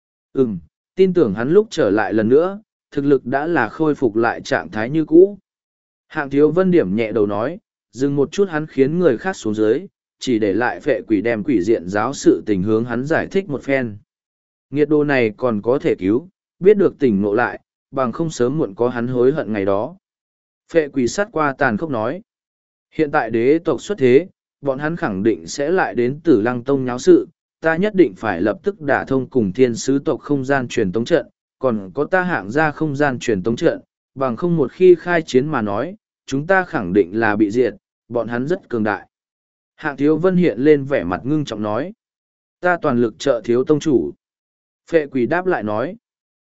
Tin tưởng hắn lúc trở lại lần nữa, thực lực đã là khôi phục lại trạng thái như cũ. Hạng Thiếu Vân điểm nhẹ đầu nói, dừng một chút hắn khiến người khác xuống dưới, chỉ để lại Phệ Quỷ đem quỷ diện giáo sự tình hướng hắn giải thích một phen. Nghiệt đồ này còn có thể cứu, biết được tỉnh ngộ lại, bằng không sớm muộn có hắn hối hận ngày đó. Phệ Quỷ sát qua tàn khốc nói, hiện tại đế tộc xuất thế, bọn hắn khẳng định sẽ lại đến Tử Lăng Tông nháo sự, ta nhất định phải lập tức đả thông cùng thiên sứ tộc không gian truyền tống trận, còn có ta Hạng ra không gian truyền tống trận, bằng không một khi khai chiến mà nói, chúng ta khẳng định là bị diệt, bọn hắn rất cường đại. Hạng Thiếu Vân hiện lên vẻ mặt ngưng trọng nói, ta toàn lực trợ thiếu tông chủ. Phệ Quỷ đáp lại nói,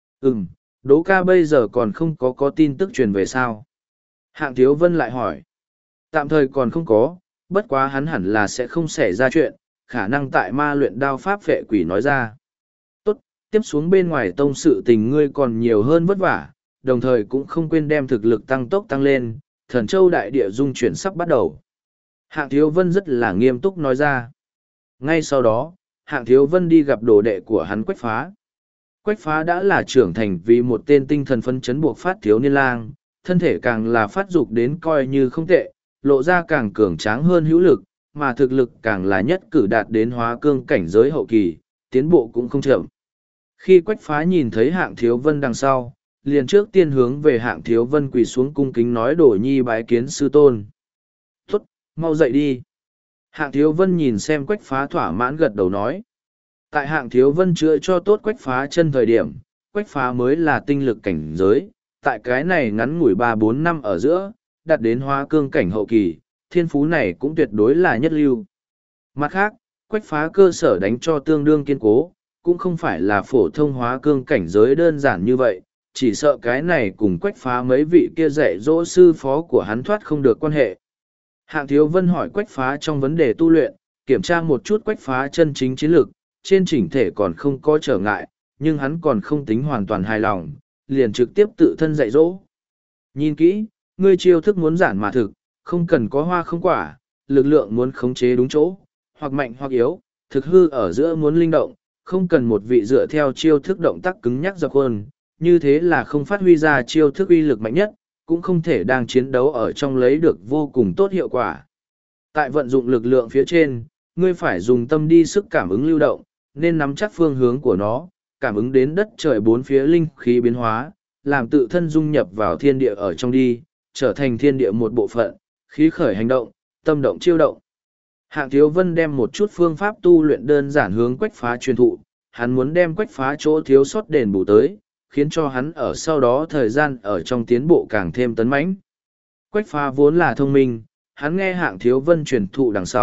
Đỗ ca bây giờ còn không có tin tức truyền về sao? Hạng Thiếu Vân lại hỏi, tạm thời còn không có, bất quá hắn hẳn là sẽ không xảy ra chuyện, khả năng tại ma luyện đao pháp. Phệ Quỷ nói ra. Tốt, tiếp xuống bên ngoài tông sự tình ngươi còn nhiều hơn vất vả, đồng thời cũng không quên đem thực lực tăng tốc tăng lên, Thần Châu đại địa dung chuyển sắp bắt đầu. Hạng Thiếu Vân rất là nghiêm túc nói ra. Ngay sau đó, Hạng Thiếu Vân đi gặp đồ đệ của hắn Quách Phá. Quách Phá đã là trưởng thành vì một tên tinh thần phấn chấn buộc phát thiếu niên lang, thân thể càng là phát dục đến coi như không tệ, lộ ra càng cường tráng hơn hữu lực, mà thực lực càng là nhất cử đạt đến hóa cương cảnh giới hậu kỳ, tiến bộ cũng không chậm. Khi Quách Phá nhìn thấy Hạng Thiếu Vân đằng sau, liền trước tiên hướng về Hạng Thiếu Vân quỳ xuống cung kính nói Đổ Nhi bái kiến sư tôn. Tốt, mau dậy đi. Hạng Thiếu Vân nhìn xem Quách Phá thỏa mãn gật đầu nói. Tại Hạng Thiếu Vân chữa cho tốt Quách Phá chân thời điểm, Quách Phá mới là tinh lực cảnh giới, tại cái này ngắn ngủi 3-4 năm ở giữa, đạt đến hóa cương cảnh hậu kỳ, thiên phú này cũng tuyệt đối là nhất lưu. Mặt khác, Quách Phá cơ sở đánh cho tương đương kiên cố, cũng không phải là phổ thông hóa cương cảnh giới đơn giản như vậy, chỉ sợ cái này cùng Quách Phá mấy vị kia dạy dỗ sư phó của hắn thoát không được quan hệ. Hạng Thiếu Vân hỏi Quách Phá trong vấn đề tu luyện, kiểm tra một chút Quách Phá chân chính chiến lược, trên chỉnh thể còn không có trở ngại, nhưng hắn còn không tính hoàn toàn hài lòng, liền trực tiếp tự thân dạy dỗ. Nhìn kỹ, ngươi chiêu thức muốn giản mà thực, không cần có hoa không quả, lực lượng muốn khống chế đúng chỗ, hoặc mạnh hoặc yếu, thực hư ở giữa muốn linh động, không cần một vị dựa theo chiêu thức động tác cứng nhắc dập khuôn, như thế là không phát huy ra chiêu thức uy lực mạnh nhất, cũng không thể đang chiến đấu ở trong lấy được vô cùng tốt hiệu quả. Tại vận dụng lực lượng phía trên, ngươi phải dùng tâm đi sức cảm ứng lưu động, nên nắm chắc phương hướng của nó, cảm ứng đến đất trời bốn phía linh khí biến hóa, làm tự thân dung nhập vào thiên địa ở trong đi, trở thành thiên địa một bộ phận, khí khởi hành động, tâm động chiêu động. Hạng Thiếu Vân đem một chút phương pháp tu luyện đơn giản hướng Quách Phá truyền thụ, hắn muốn đem Quách Phá chỗ thiếu sót đền bù tới, khiến cho hắn ở sau đó thời gian ở trong tiến bộ càng thêm tấn mãnh. Quách Phá vốn là thông minh, hắn nghe Hạng Thiếu Vân truyền thụ đằng sau,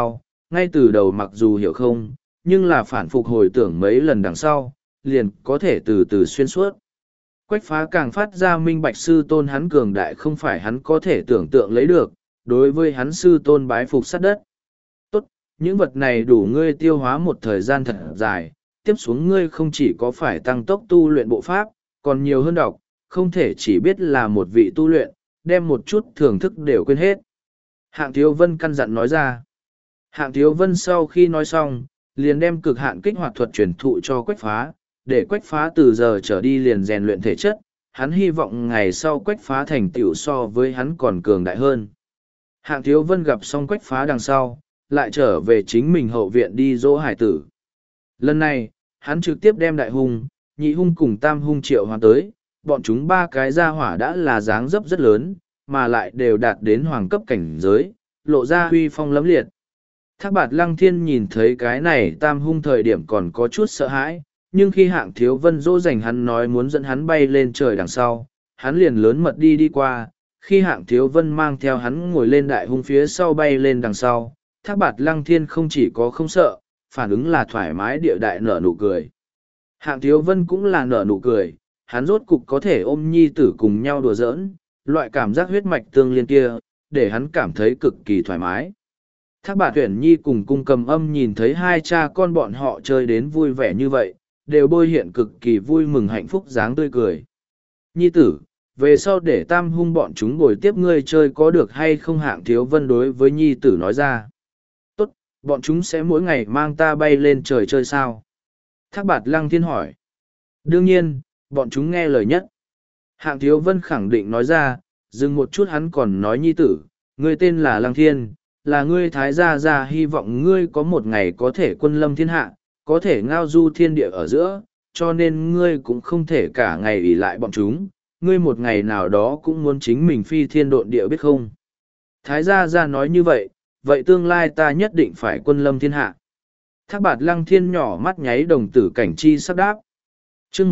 ngay từ đầu mặc dù hiểu không, nhưng là phản phục hồi tưởng mấy lần đằng sau, liền có thể từ từ xuyên suốt. Quách Phá càng phát ra minh bạch sư tôn hắn cường đại không phải hắn có thể tưởng tượng lấy được, đối với hắn sư tôn bái phục sát đất. Tốt, những vật này đủ ngươi tiêu hóa một thời gian thật dài, tiếp xuống ngươi không chỉ có phải tăng tốc tu luyện bộ pháp, còn nhiều hơn đọc, không thể chỉ biết là một vị tu luyện, đem một chút thưởng thức đều quên hết. Hạng Thiếu Vân căn dặn nói ra. Hạng Thiếu Vân sau khi nói xong, liền đem cực hạn kích hoạt thuật truyền thụ cho Quách Phá, để Quách Phá từ giờ trở đi liền rèn luyện thể chất, hắn hy vọng ngày sau Quách Phá thành tựu so với hắn còn cường đại hơn. Hạng Thiếu Vân gặp xong Quách Phá đằng sau, lại trở về chính mình hậu viện đi dỗ hải tử. Lần này, hắn trực tiếp đem đại hung, nhị hung cùng tam hung triệu hóa tới, bọn chúng ba cái gia hỏa đã là dáng dấp rất lớn, mà lại đều đạt đến hoàng cấp cảnh giới, lộ ra huy phong lẫm liệt. Thác Bạt Lăng Thiên nhìn thấy cái này tam hung thời điểm còn có chút sợ hãi, nhưng khi Hạng Thiếu Vân dỗ dành hắn nói muốn dẫn hắn bay lên trời đằng sau, hắn liền lớn mật đi qua, khi Hạng Thiếu Vân mang theo hắn ngồi lên đại hung phía sau bay lên đằng sau, Thác Bạt Lăng Thiên không chỉ có không sợ, phản ứng là thoải mái địa đại nở nụ cười. Hạng Thiếu Vân cũng là nở nụ cười, hắn rốt cục có thể ôm nhi tử cùng nhau đùa giỡn, loại cảm giác huyết mạch tương liên kia, để hắn cảm thấy cực kỳ thoải mái. Thác Bạt Tuyển Nhi cùng Cung Cầm Âm nhìn thấy hai cha con bọn họ chơi đến vui vẻ như vậy, đều bôi hiện cực kỳ vui mừng hạnh phúc dáng tươi cười. Nhi tử, về sau để tam hung bọn chúng bồi tiếp ngươi chơi có được hay không? Hạng Thiếu Vân đối với Nhi tử nói ra. Tốt, bọn chúng sẽ mỗi ngày mang ta bay lên trời chơi sao? Thác Bạt Lăng Thiên hỏi. Đương nhiên, bọn chúng nghe lời nhất. Hạng Thiếu Vân khẳng định nói ra, dừng một chút hắn còn nói Nhi tử, ngươi tên là Lăng Thiên, là ngươi thái gia hy vọng ngươi có một ngày có thể quân lâm thiên hạ, có thể ngao du thiên địa ở giữa, cho nên ngươi cũng không thể cả ngày ỷ lại bọn chúng, ngươi một ngày nào đó cũng muốn chính mình phi thiên độn địa biết không. Thái gia nói như vậy, vậy tương lai ta nhất định phải quân lâm thiên hạ. Thác Bạt Lăng Thiên nhỏ mắt nháy đồng tử cảnh chi sắp đáp. chương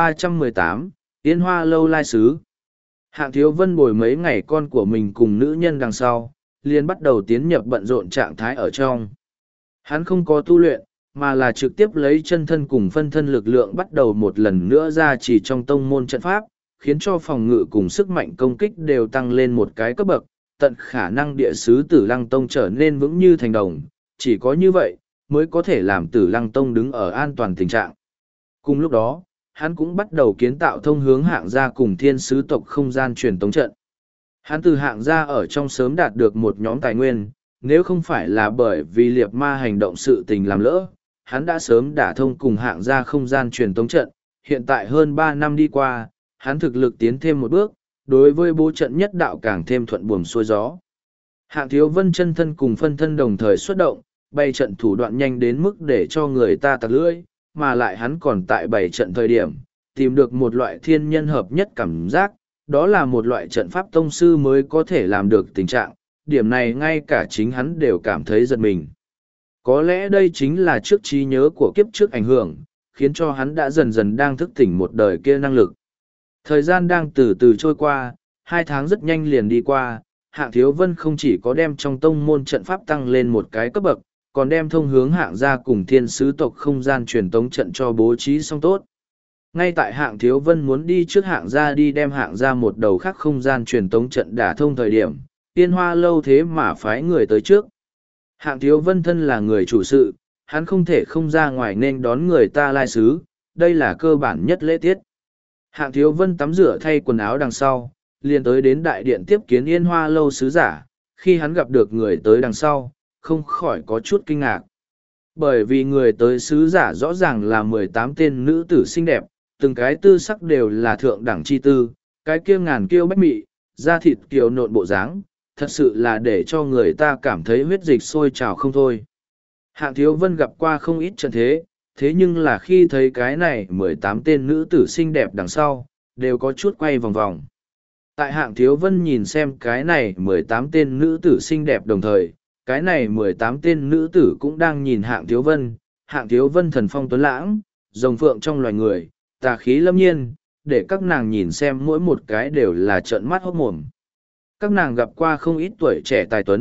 1318, Yên Hoa Lâu Lai Sứ. Hạng Thiếu Vân bồi mấy ngày con của mình cùng nữ nhân đằng sau, liền bắt đầu tiến nhập bận rộn trạng thái ở trong. Hắn không có tu luyện, mà là trực tiếp lấy chân thân cùng phân thân lực lượng bắt đầu một lần nữa ra chỉ trong tông môn trận pháp, khiến cho phòng ngự cùng sức mạnh công kích đều tăng lên một cái cấp bậc, tận khả năng địa sứ Tử Lăng Tông trở nên vững như thành đồng, chỉ có như vậy, mới có thể làm Tử Lăng Tông đứng ở an toàn tình trạng. Cùng lúc đó, hắn cũng bắt đầu kiến tạo thông hướng Hạng gia cùng thiên sứ tộc không gian truyền tống trận. Hắn từ Hạng gia ở trong sớm đạt được một nhóm tài nguyên, nếu không phải là bởi vì liệt ma hành động sự tình làm lỡ, hắn đã sớm đả thông cùng Hạng gia không gian truyền tống trận. Hiện tại hơn 3 năm đi qua, hắn thực lực tiến thêm một bước, đối với bố trận nhất đạo càng thêm thuận buồm xuôi gió. Hạng Thiếu Vân chân thân cùng phân thân đồng thời xuất động, bày trận thủ đoạn nhanh đến mức để cho người ta tặc lưỡi, mà lại hắn còn tại bày trận thời điểm, tìm được một loại thiên nhân hợp nhất cảm giác, đó là một loại trận pháp tông sư mới có thể làm được tình trạng, điểm này ngay cả chính hắn đều cảm thấy giật mình. Có lẽ đây chính là trước trí nhớ của kiếp trước ảnh hưởng, khiến cho hắn đã dần dần đang thức tỉnh một đời kia năng lực. Thời gian đang từ từ trôi qua, 2 tháng rất nhanh liền đi qua, Hạng Thiếu Vân không chỉ có đem trong tông môn trận pháp tăng lên một cái cấp bậc, còn đem thông hướng Hạng gia cùng thiên sứ tộc không gian truyền tống trận cho bố trí xong tốt. Ngay tại Hạng Thiếu Vân muốn đi trước Hạng gia đi đem Hạng gia một đầu khác không gian truyền tống trận đả thông thời điểm, Yên Hoa Lâu thế mà phái người tới trước. Hạng Thiếu Vân thân là người chủ sự, hắn không thể không ra ngoài nên đón người ta lai sứ, đây là cơ bản nhất lễ tiết. Hạng Thiếu Vân tắm rửa thay quần áo đằng sau, liền tới đến đại điện tiếp kiến Yên Hoa Lâu sứ giả, khi hắn gặp được người tới đằng sau, không khỏi có chút kinh ngạc. Bởi vì người tới sứ giả rõ ràng là 18 tên nữ tử xinh đẹp, từng cái tư sắc đều là thượng đẳng chi tư, cái kia ngàn kiêu bách mị, da thịt kiều nộn bộ dáng, thật sự là để cho người ta cảm thấy huyết dịch sôi trào không thôi. Hạng Thiếu Vân gặp qua không ít trận thế, thế nhưng là khi thấy cái này 18 tên nữ tử xinh đẹp đằng sau, đều có chút quay vòng vòng. Tại Hạng Thiếu Vân nhìn xem cái này 18 tên nữ tử xinh đẹp đồng thời, cái này 18 tên nữ tử cũng đang nhìn Hạng Thiếu Vân thần phong tuấn lãng, rồng phượng trong loài người, tà khí lâm nhiên, để các nàng nhìn xem mỗi một cái đều là trợn mắt hốt mồm. Các nàng gặp qua không ít tuổi trẻ tài tuấn,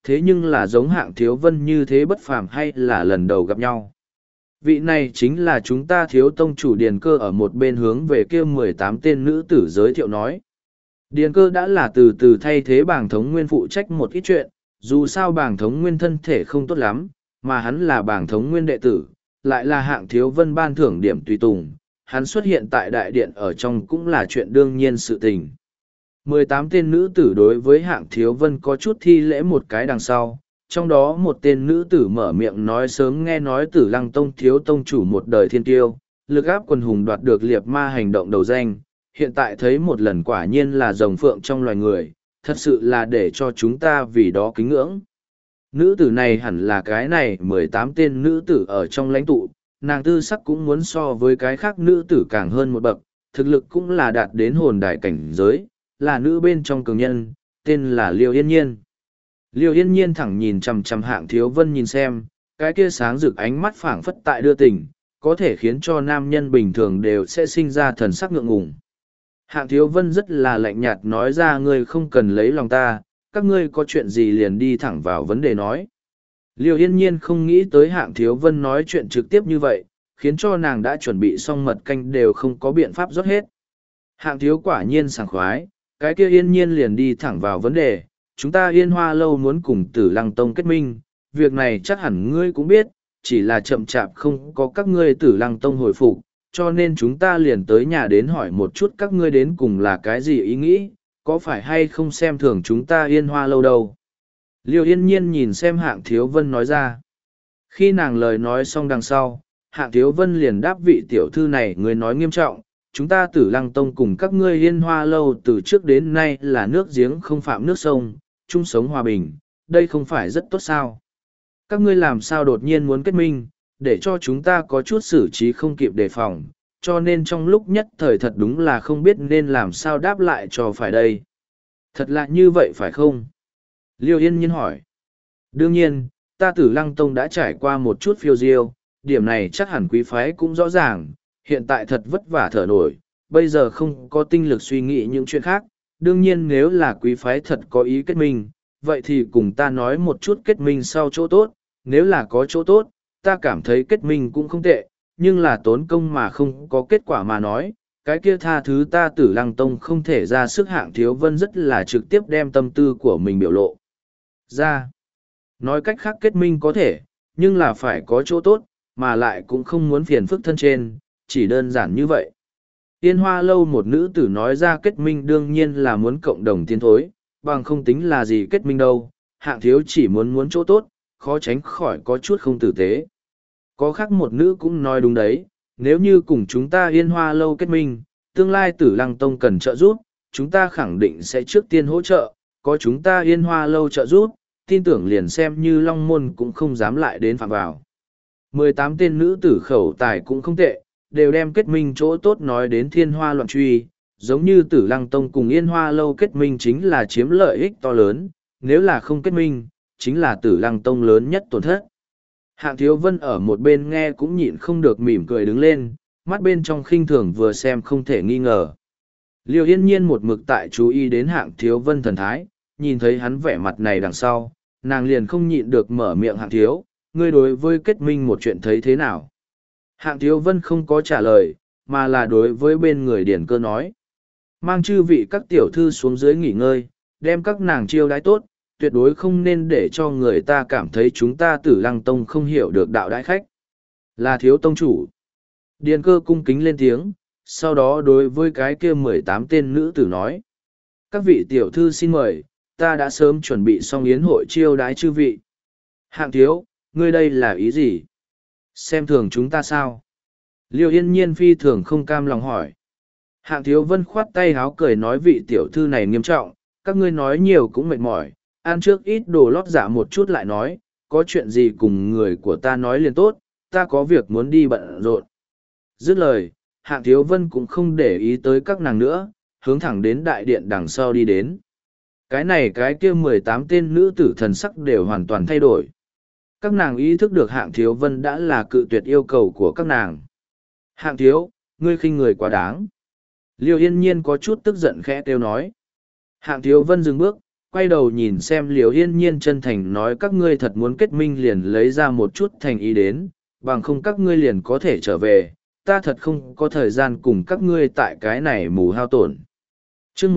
thế nhưng là giống Hạng Thiếu Vân như thế bất phàm hay là lần đầu gặp nhau. Vị này chính là chúng ta Thiếu tông chủ Điền Cơ ở một bên hướng về kia 18 tên nữ tử giới thiệu nói. Điền Cơ đã là từ từ thay thế bàng thống nguyên phụ trách một ít chuyện, dù sao bàng thống nguyên thân thể không tốt lắm, mà hắn là bàng thống nguyên đệ tử, lại là Hạng Thiếu Vân ban thưởng điểm tùy tùng, hắn xuất hiện tại đại điện ở trong cũng là chuyện đương nhiên sự tình. 18 tên nữ tử đối với Hạng Thiếu Vân có chút thi lễ một cái đằng sau, trong đó một tên nữ tử mở miệng nói sớm nghe nói Tử Lăng Tông Thiếu tông chủ một đời thiên tiêu, lực áp quần hùng đoạt được liệt ma hành động đầu danh, hiện tại thấy một lần quả nhiên là rồng phượng trong loài người, thật sự là để cho chúng ta vì đó kính ngưỡng. Nữ tử này hẳn là cái này 18 tên nữ tử ở trong lãnh tụ, nàng tư sắc cũng muốn so với cái khác nữ tử càng hơn một bậc, thực lực cũng là đạt đến hồn đại cảnh giới, là nữ bên trong cường nhân, tên là Liêu Yên Nhiên. Liêu Yên Nhiên thẳng nhìn chằm chằm Hạng Thiếu Vân nhìn xem, cái kia sáng rực ánh mắt phảng phất tại đưa tình, có thể khiến cho nam nhân bình thường đều sẽ sinh ra thần sắc ngượng ngùng. Hạng Thiếu Vân rất là lạnh nhạt nói ra ngươi không cần lấy lòng ta, các ngươi có chuyện gì liền đi thẳng vào vấn đề nói. Liêu Yên Nhiên không nghĩ tới Hạng Thiếu Vân nói chuyện trực tiếp như vậy, khiến cho nàng đã chuẩn bị xong mật canh đều không có biện pháp rót hết. Hạng Thiếu quả nhiên sảng khoái, cái kia Yên Nhiên liền đi thẳng vào vấn đề, chúng ta Yên Hoa Lâu muốn cùng Tử Lăng Tông kết minh, việc này chắc hẳn ngươi cũng biết, chỉ là chậm chạp không có các ngươi Tử Lăng Tông hồi phục, cho nên chúng ta liền tới nhà đến hỏi một chút các ngươi đến cùng là cái gì ý nghĩ, có phải hay không xem thường chúng ta Yên Hoa Lâu đâu. Liêu Yên Nhiên nhìn xem Hạng Thiếu Vân nói ra. Khi nàng lời nói xong đằng sau, Hạng Thiếu Vân liền đáp vị tiểu thư này người nói nghiêm trọng, chúng ta Tử Lăng Tông cùng các ngươi Yên Hoa Lâu từ trước đến nay là nước giếng không phạm nước sông, chung sống hòa bình, đây không phải rất tốt sao. Các ngươi làm sao đột nhiên muốn kết minh, để cho chúng ta có chút xử trí không kịp đề phòng, cho nên trong lúc nhất thời thật đúng là không biết nên làm sao đáp lại cho phải đây. Thật lạ như vậy phải không? Liêu Yên Nhiên hỏi. Đương nhiên, ta Tử Lăng Tông đã trải qua một chút phiêu diêu, điểm này chắc hẳn quý phái cũng rõ ràng, hiện tại thật vất vả thở nổi, bây giờ không có tinh lực suy nghĩ những chuyện khác. Đương nhiên nếu là quý phái thật có ý kết minh, vậy thì cùng ta nói một chút kết minh sau chỗ tốt, nếu là có chỗ tốt, ta cảm thấy kết minh cũng không tệ, nhưng là tốn công mà không có kết quả mà nói, cái kia tha thứ ta Tử Lăng Tông không thể ra sức. Hạng Thiếu Vân rất là trực tiếp đem tâm tư của mình biểu lộ ra. Nói cách khác kết minh có thể, nhưng là phải có chỗ tốt, mà lại cũng không muốn phiền phức thân trên, chỉ đơn giản như vậy. Yên Hoa Lâu một nữ tử nói ra kết minh đương nhiên là muốn cộng đồng tiến thối, bằng không tính là gì kết minh đâu, Hạng Thiếu chỉ muốn chỗ tốt, khó tránh khỏi có chút không tử tế. Có khác một nữ cũng nói đúng đấy, nếu như cùng chúng ta Yên Hoa Lâu kết minh, tương lai Tử Lăng Tông cần trợ giúp, chúng ta khẳng định sẽ trước tiên hỗ trợ, có chúng ta Yên Hoa Lâu trợ giúp, tin tưởng liền xem như Long Môn cũng không dám lại đến phạm vào. 18 tên nữ tử khẩu tài cũng không tệ, đều đem kết minh chỗ tốt nói đến thiên hoa loạn truy, giống như Tử Lăng Tông cùng Yên Hoa Lâu kết minh chính là chiếm lợi ích to lớn, nếu là không kết minh, chính là Tử Lăng Tông lớn nhất tổn thất. Hạng Thiếu Vân ở một bên nghe cũng nhịn không được mỉm cười đứng lên, mắt bên trong khinh thường vừa xem không thể nghi ngờ. Liêu Yên Nhiên một mực tại chú ý đến Hạng Thiếu Vân thần thái, nhìn thấy hắn vẻ mặt này đằng sau, nàng liền không nhịn được mở miệng Hạng Thiếu, ngươi đối với kết minh một chuyện thấy thế nào? Hạng Thiếu Vân không có trả lời, mà là đối với bên người Điền Cơ nói. Mang chư vị các tiểu thư xuống dưới nghỉ ngơi, đem các nàng chiêu đãi tốt, tuyệt đối không nên để cho người ta cảm thấy chúng ta Tử Lăng Tông không hiểu được đạo đãi khách. Là Thiếu tông chủ. Điền Cơ cung kính lên tiếng, sau đó đối với cái kia 18 tên nữ tử nói. Các vị tiểu thư xin mời, ta đã sớm chuẩn bị xong yến hội chiêu đãi chư vị. Hạng Thiếu, ngươi đây là ý gì? Xem thường chúng ta sao? Liêu Yên Nhiên phi thường không cam lòng hỏi. Hạng Thiếu Vân khoát tay háo cười nói vị tiểu thư này nghiêm trọng, các ngươi nói nhiều cũng mệt mỏi, ăn trước ít đồ lót dạ một chút lại nói, có chuyện gì cùng người của ta nói liền tốt, ta có việc muốn đi bận rộn. Dứt lời, Hạng Thiếu Vân cũng không để ý tới các nàng nữa, hướng thẳng đến đại điện đằng sau đi đến. Cái này cái kia 18 tên nữ tử thần sắc đều hoàn toàn thay đổi. Các nàng ý thức được Hạng Thiếu Vân đã là cự tuyệt yêu cầu của các nàng. Hạng Thiếu, ngươi khinh người quá đáng. Liêu Yên Nhiên có chút tức giận khẽ kêu nói. Hạng Thiếu Vân dừng bước, quay đầu nhìn xem Liều Yên Nhiên chân thành nói các ngươi thật muốn kết minh liền lấy ra một chút thành ý đến, bằng không các ngươi liền có thể trở về, ta thật không có thời gian cùng các ngươi tại cái này mù hao tổn. chương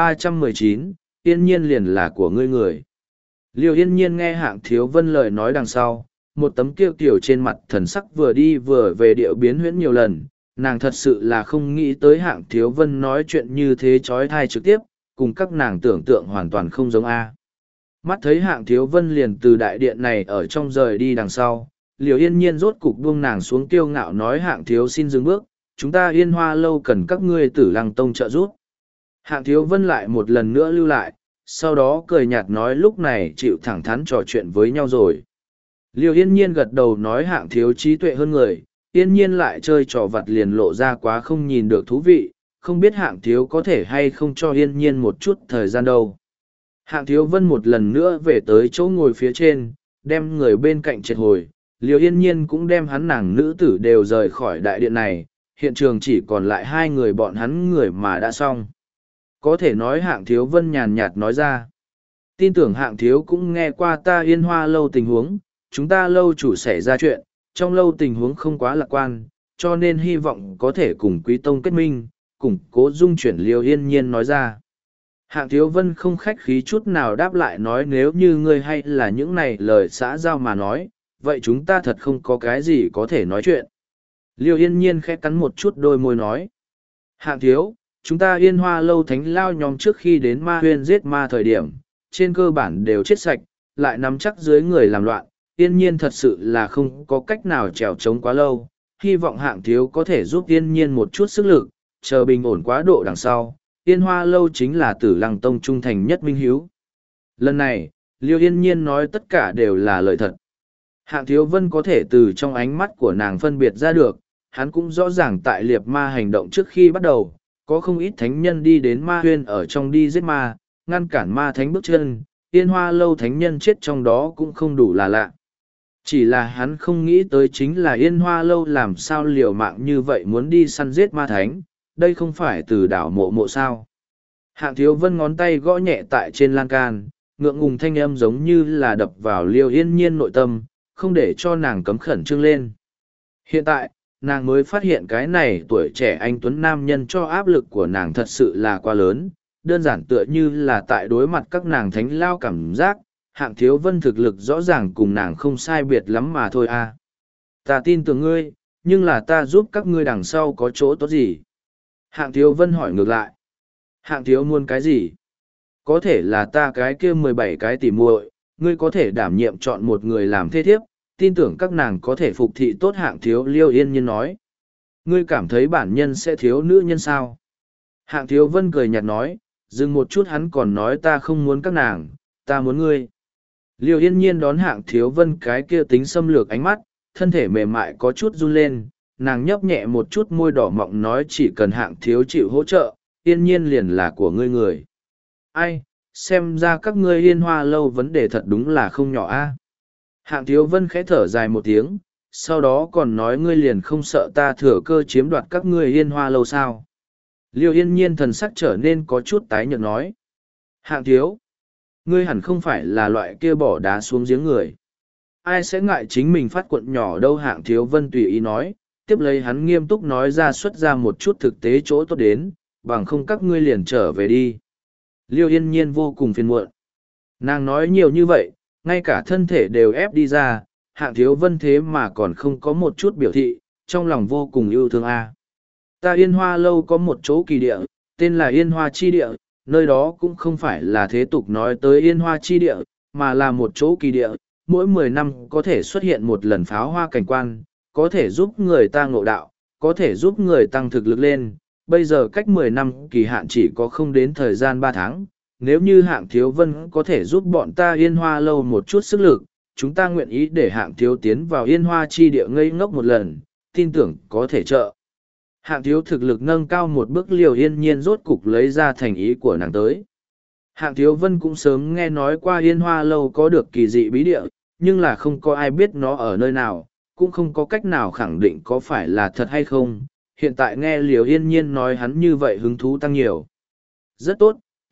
1319, Yên Nhiên liền là của ngươi người. Liều Yên Nhiên nghe Hạng Thiếu Vân lời nói đằng sau, một tấm kiêu kiểu trên mặt thần sắc vừa đi vừa về điệu biến huyễn nhiều lần, nàng thật sự là không nghĩ tới Hạng Thiếu Vân nói chuyện như thế trói thai trực tiếp, cùng các nàng tưởng tượng hoàn toàn không giống A. Mắt thấy Hạng Thiếu Vân liền từ đại điện này ở trong rời đi đằng sau, Liều Yên Nhiên rốt cục buông nàng xuống kiêu ngạo nói Hạng Thiếu xin dừng bước, chúng ta Yên Hoa lâu cần các ngươi Tử Lăng Tông trợ giúp. Hạng Thiếu Vân lại một lần nữa lưu lại, sau đó cười nhạt nói lúc này chịu thẳng thắn trò chuyện với nhau rồi. Liều Yên Nhiên gật đầu nói Hạng Thiếu trí tuệ hơn người, Yên Nhiên lại chơi trò vặt liền lộ ra quá không nhìn được thú vị, không biết Hạng Thiếu có thể hay không cho Yên Nhiên một chút thời gian đâu. Hạng Thiếu Vân một lần nữa về tới chỗ ngồi phía trên, đem người bên cạnh triệt hồi, Liều Yên Nhiên cũng đem hắn nàng nữ tử đều rời khỏi đại điện này, hiện trường chỉ còn lại hai người bọn hắn người mà đã xong. Có thể nói Hạng Thiếu Vân nhàn nhạt nói ra. Tin tưởng Hạng Thiếu cũng nghe qua ta Yên Hoa lâu tình huống, chúng ta lâu chủ xảy ra chuyện, trong lâu tình huống không quá lạc quan, cho nên hy vọng có thể cùng Quý Tông kết minh, củng cố dung chuyển Liều Yên Nhiên nói ra. Hạng Thiếu Vân không khách khí chút nào đáp lại nói nếu như ngươi hay là những này lời xã giao mà nói, vậy chúng ta thật không có cái gì có thể nói chuyện. Liều Yên Nhiên khẽ cắn một chút đôi môi nói. Hạng Thiếu, chúng ta Yên Hoa lâu thánh lao nhóm trước khi đến ma huyên giết ma thời điểm, trên cơ bản đều chết sạch, lại nắm chắc dưới người làm loạn, Yên Nhiên thật sự là không có cách nào trèo trống quá lâu, hy vọng Hạng Thiếu có thể giúp Yên Nhiên một chút sức lực, chờ bình ổn quá độ đằng sau, Yên Hoa lâu chính là Tử Lăng Tông trung thành nhất minh hiếu. Lần này, Liêu Yên Nhiên nói tất cả đều là lời thật. Hạng Thiếu Vân có thể từ trong ánh mắt của nàng phân biệt ra được, hắn cũng rõ ràng tại liệt ma hành động trước khi bắt đầu, có không ít thánh nhân đi đến ma huyên ở trong đi giết ma, ngăn cản ma thánh bước chân, Yên Hoa lâu thánh nhân chết trong đó cũng không đủ là lạ. Chỉ là hắn không nghĩ tới chính là Yên Hoa lâu làm sao liều mạng như vậy muốn đi săn giết ma thánh, đây không phải từ đảo mộ mộ sao. Hạng Thiếu Vân ngón tay gõ nhẹ tại trên lan can, ngượng ngùng thanh âm giống như là đập vào Liêu Yên Nhiên nội tâm, không để cho nàng cấm khẩn trương lên. Hiện tại, nàng mới phát hiện cái này tuổi trẻ anh tuấn nam nhân cho áp lực của nàng thật sự là quá lớn, đơn giản tựa như là tại đối mặt các nàng thánh lao cảm giác, Hạng Thiếu Vân thực lực rõ ràng cùng nàng không sai biệt lắm mà thôi à. Ta tin tưởng ngươi, nhưng là ta giúp các ngươi đằng sau có chỗ tốt gì? Hạng Thiếu Vân hỏi ngược lại. Hạng Thiếu muốn cái gì? Có thể là ta cái kia 17 cái tỉ muội, ngươi có thể đảm nhiệm chọn một người làm thế thiếp, tin tưởng các nàng có thể phục thị tốt Hạng Thiếu. Liêu Yên Nhiên nói. Ngươi cảm thấy bản nhân sẽ thiếu nữ nhân sao? Hạng Thiếu Vân cười nhạt nói, dừng một chút hắn còn nói ta không muốn các nàng, ta muốn ngươi. Liêu Yên Nhiên đón Hạng Thiếu Vân cái kia tính xâm lược ánh mắt, thân thể mềm mại có chút run lên, nàng nhấp nhẹ một chút môi đỏ mọng nói chỉ cần Hạng Thiếu chịu hỗ trợ, Yên Nhiên liền là của ngươi người. Ai, xem ra các ngươi Yên Hoa lâu vấn đề thật đúng là không nhỏ a. Hạng Thiếu Vân khẽ thở dài một tiếng, sau đó còn nói ngươi liền không sợ ta thừa cơ chiếm đoạt các ngươi Yên Hoa lâu sao. Liêu Yên Nhiên thần sắc trở nên có chút tái nhợt nói. Hạng Thiếu, ngươi hẳn không phải là loại kia bỏ đá xuống giếng người. Ai sẽ ngại chính mình phát quận nhỏ đâu. Hạng Thiếu Vân tùy ý nói, tiếp lấy hắn nghiêm túc nói ra xuất ra một chút thực tế chỗ tốt đến, bằng không các ngươi liền trở về đi. Liêu Yên Nhiên vô cùng phiền muộn. Nàng nói nhiều như vậy, ngay cả thân thể đều ép đi ra, Hạng Thiếu Vân thế mà còn không có một chút biểu thị, trong lòng vô cùng yêu thương a. Ta Yên Hoa lâu có một chỗ kỳ địa, tên là Yên Hoa Chi Địa, nơi đó cũng không phải là thế tục nói tới Yên Hoa Chi Địa, mà là một chỗ kỳ địa, mỗi 10 năm có thể xuất hiện một lần pháo hoa cảnh quan, có thể giúp người ta ngộ đạo, có thể giúp người tăng thực lực lên. Bây giờ cách 10 năm kỳ hạn chỉ có không đến thời gian 3 tháng, nếu như Hạng Thiếu Vân có thể giúp bọn ta Yên Hoa lâu một chút sức lực, chúng ta nguyện ý để Hạng Thiếu tiến vào Yên Hoa Chi Địa ngây ngốc một lần, tin tưởng có thể trợ. Hạng Thiếu thực lực nâng cao một bước. Liều Yên Nhiên rốt cục lấy ra thành ý của nàng tới. Hạng Thiếu Vân cũng sớm nghe nói qua Yên Hoa lâu có được kỳ dị bí địa, nhưng là không có ai biết nó ở nơi nào, cũng không có cách nào khẳng định có phải là thật hay không. Hiện tại nghe Liều Yên Nhiên nói hắn như vậy hứng thú tăng nhiều. Rất tốt,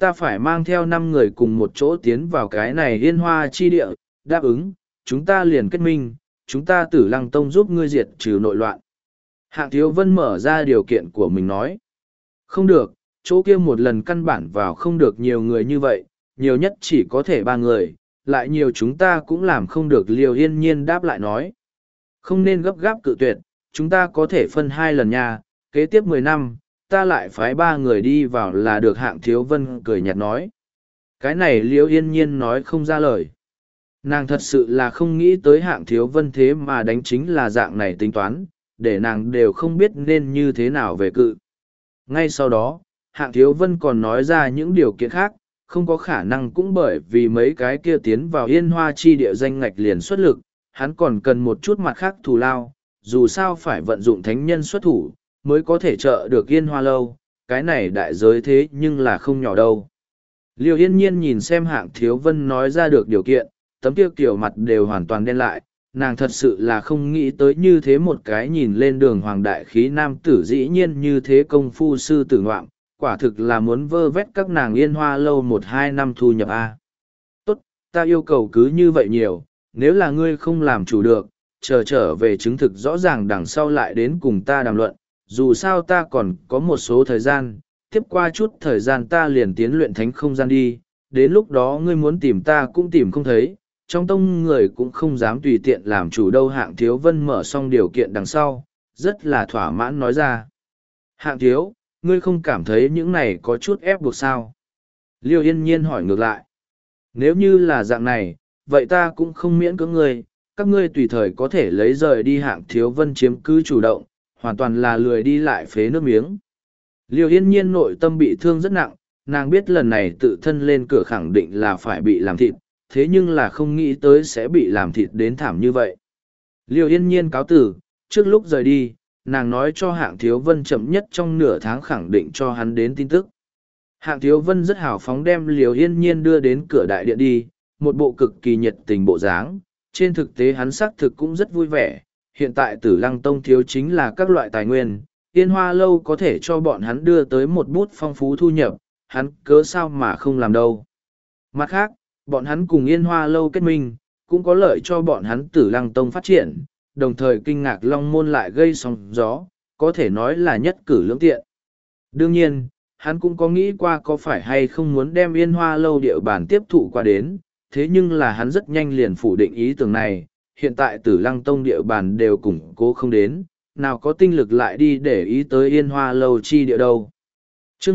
ta phải mang theo 5 người cùng một chỗ tiến vào cái này Yên Hoa chi địa, đáp ứng, chúng ta liền kết minh, chúng ta Tử Lăng Tông giúp ngươi diệt trừ nội loạn. Hạng Thiếu Vân mở ra điều kiện của mình nói. Không được, chỗ kia một lần căn bản vào không được nhiều người như vậy, nhiều nhất chỉ có thể 3 người, lại nhiều chúng ta cũng làm không được. Liều Yên Nhiên đáp lại nói. Không nên gấp gáp cự tuyệt, chúng ta có thể phân 2 lần nha, kế tiếp 10 năm, ta lại phái 3 người đi vào là được. Hạng Thiếu Vân cười nhạt nói. Cái này Liêu Yên Nhiên nói không ra lời. Nàng thật sự là không nghĩ tới Hạng Thiếu Vân thế mà đánh chính là dạng này tính toán, để nàng đều không biết nên như thế nào về cự. Ngay sau đó, Hạng Thiếu Vân còn nói ra những điều kiện khác, không có khả năng cũng bởi vì mấy cái kia tiến vào Yên Hoa chi địa danh ngạch liền xuất lực, hắn còn cần một chút mặt khác thù lao, dù sao phải vận dụng thánh nhân xuất thủ, mới có thể trợ được Yên Hoa lâu, cái này đại giới thế nhưng là không nhỏ đâu. Liêu Yên Nhiên nhìn xem Hạng Thiếu Vân nói ra được điều kiện, tấm kia kiểu mặt đều hoàn toàn đen lại, nàng thật sự là không nghĩ tới như thế một cái nhìn lên đường hoàng đại khí nam tử dĩ nhiên như thế công phu sư tử ngoạm, quả thực là muốn vơ vét các nàng Yên Hoa lâu 1-2 năm thu nhập a. Tốt, ta yêu cầu cứ như vậy nhiều, nếu là ngươi không làm chủ được, trở về chứng thực rõ ràng đằng sau lại đến cùng ta đàm luận, dù sao ta còn có một số thời gian, tiếp qua chút thời gian ta liền tiến luyện thánh không gian đi, đến lúc đó ngươi muốn tìm ta cũng tìm không thấy, trong tông người cũng không dám tùy tiện làm chủ đâu. Hạng Thiếu Vân mở xong điều kiện đằng sau, rất là thỏa mãn nói ra. Hạng Thiếu, ngươi không cảm thấy những này có chút ép buộc sao? Liêu Yên Nhiên hỏi ngược lại. Nếu như là dạng này, vậy ta cũng không miễn cưỡng ngươi, các ngươi tùy thời có thể lấy rời đi. Hạng Thiếu Vân chiếm cứ chủ động, hoàn toàn là lười đi lại phế nước miếng. Liêu Yên Nhiên nội tâm bị thương rất nặng, nàng biết lần này tự thân lên cửa khẳng định là phải bị làm thịt, thế nhưng là không nghĩ tới sẽ bị làm thịt đến thảm như vậy. Liêu Yên Nhiên cáo tử, trước lúc rời đi, nàng nói cho Hạng Thiếu Vân chậm nhất trong nửa tháng khẳng định cho hắn đến tin tức. Hạng Thiếu Vân rất hào phóng đem Liêu Yên Nhiên đưa đến cửa đại điện đi, một bộ cực kỳ nhiệt tình bộ dáng, trên thực tế hắn xác thực cũng rất vui vẻ, hiện tại Tử Lăng Tông thiếu chính là các loại tài nguyên, Yên Hoa lâu có thể cho bọn hắn đưa tới một bút phong phú thu nhập, hắn cớ sao mà không làm đâu. Mặt khác, bọn hắn cùng Yên Hoa lâu kết minh, cũng có lợi cho bọn hắn Tử Lăng Tông phát triển, đồng thời kinh ngạc Long Môn lại gây sóng gió, có thể nói là nhất cử lưỡng tiện. Đương nhiên, hắn cũng có nghĩ qua có phải hay không muốn đem Yên Hoa lâu địa bàn tiếp thụ qua đến, thế nhưng là hắn rất nhanh liền phủ định ý tưởng này, hiện tại Tử Lăng Tông địa bàn đều củng cố không đến, nào có tinh lực lại đi để ý tới Yên Hoa lâu chi địa đâu. Chương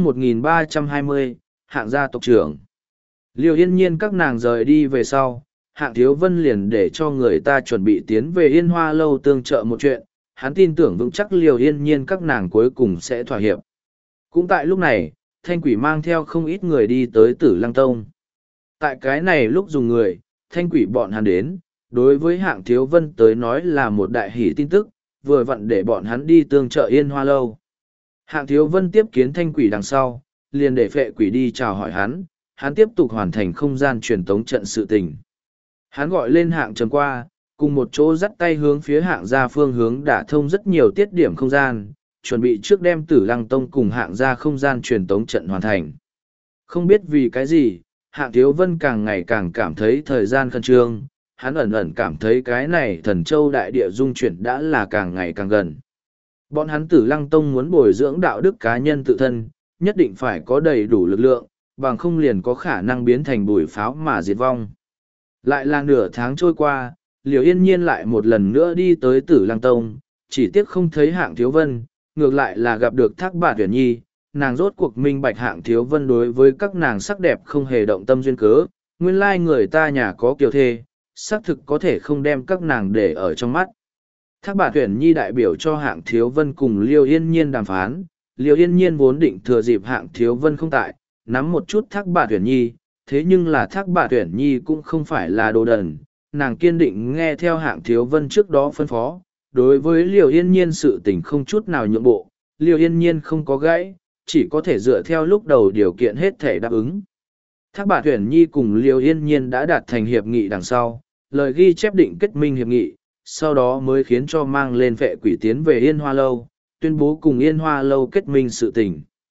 1320, Hạng gia tộc trưởng. Liêu Yên Nhiên các nàng rời đi về sau, Hạng Thiếu Vân liền để cho người ta chuẩn bị tiến về Yên Hoa lâu tương trợ một chuyện, hắn tin tưởng vững chắc Liêu Yên Nhiên các nàng cuối cùng sẽ thỏa hiệp. Cũng tại lúc này, Thanh Quỷ mang theo không ít người đi tới Tử Lăng Tông. Tại cái này lúc dùng người, Thanh Quỷ bọn hắn đến, đối với Hạng Thiếu Vân tới nói là một đại hỷ tin tức, vừa vặn để bọn hắn đi tương trợ Yên Hoa lâu. Hạng Thiếu Vân tiếp kiến Thanh Quỷ đằng sau, liền để Phệ Quỷ đi chào hỏi hắn tiếp tục hoàn thành không gian truyền tống trận sự tình. Hắn gọi lên Hạng Trầm qua, cùng một chỗ dắt tay hướng phía Hạng gia phương hướng đả thông rất nhiều tiết điểm không gian, chuẩn bị trước đem Tử Lăng Tông cùng Hạng gia không gian truyền tống trận hoàn thành. Không biết vì cái gì, Hạng Thiếu Vân càng ngày càng cảm thấy thời gian khẩn trương, hắn ẩn ẩn cảm thấy cái này Thần Châu đại địa dung chuyển đã là càng ngày càng gần. Bọn hắn Tử Lăng Tông muốn bồi dưỡng đạo đức cá nhân tự thân, nhất định phải có đầy đủ lực lượng, bằng không liền có khả năng biến thành bùi pháo mà diệt vong. Lại là nửa tháng trôi qua, Liêu Yên Nhiên lại một lần nữa đi tới Tử Lăng Tông, chỉ tiếc không thấy Hạng Thiếu Vân, ngược lại là gặp được Thác Bà Tuyển Nhi, nàng rốt cuộc minh bạch Hạng Thiếu Vân đối với các nàng sắc đẹp không hề động tâm duyên cớ, nguyên lai người ta nhà có kiều thê, xác thực có thể không đem các nàng để ở trong mắt. Thác Bà Tuyển Nhi đại biểu cho Hạng Thiếu Vân cùng Liêu Yên Nhiên đàm phán, Liêu Yên Nhiên vốn định thừa dịp Hạng Thiếu Vân không tại, nắm một chút Thác Bà Tuyển Nhi, thế nhưng là Thác Bà Tuyển Nhi cũng không phải là đồ đần, nàng kiên định nghe theo Hạng Thiếu Vân trước đó phân phó, đối với Liêu Yên Nhiên sự tình không chút nào nhượng bộ, Liêu Yên Nhiên không có gãy, chỉ có thể dựa theo lúc đầu điều kiện hết thể đáp ứng. Thác Bà Tuyển Nhi cùng Liêu Yên Nhiên đã đạt thành hiệp nghị đằng sau, lời ghi chép định kết minh hiệp nghị, sau đó mới khiến cho mang lên Phệ Quỷ tiến về Yên Hoa lâu, tuyên bố cùng Yên Hoa lâu kết minh sự tình.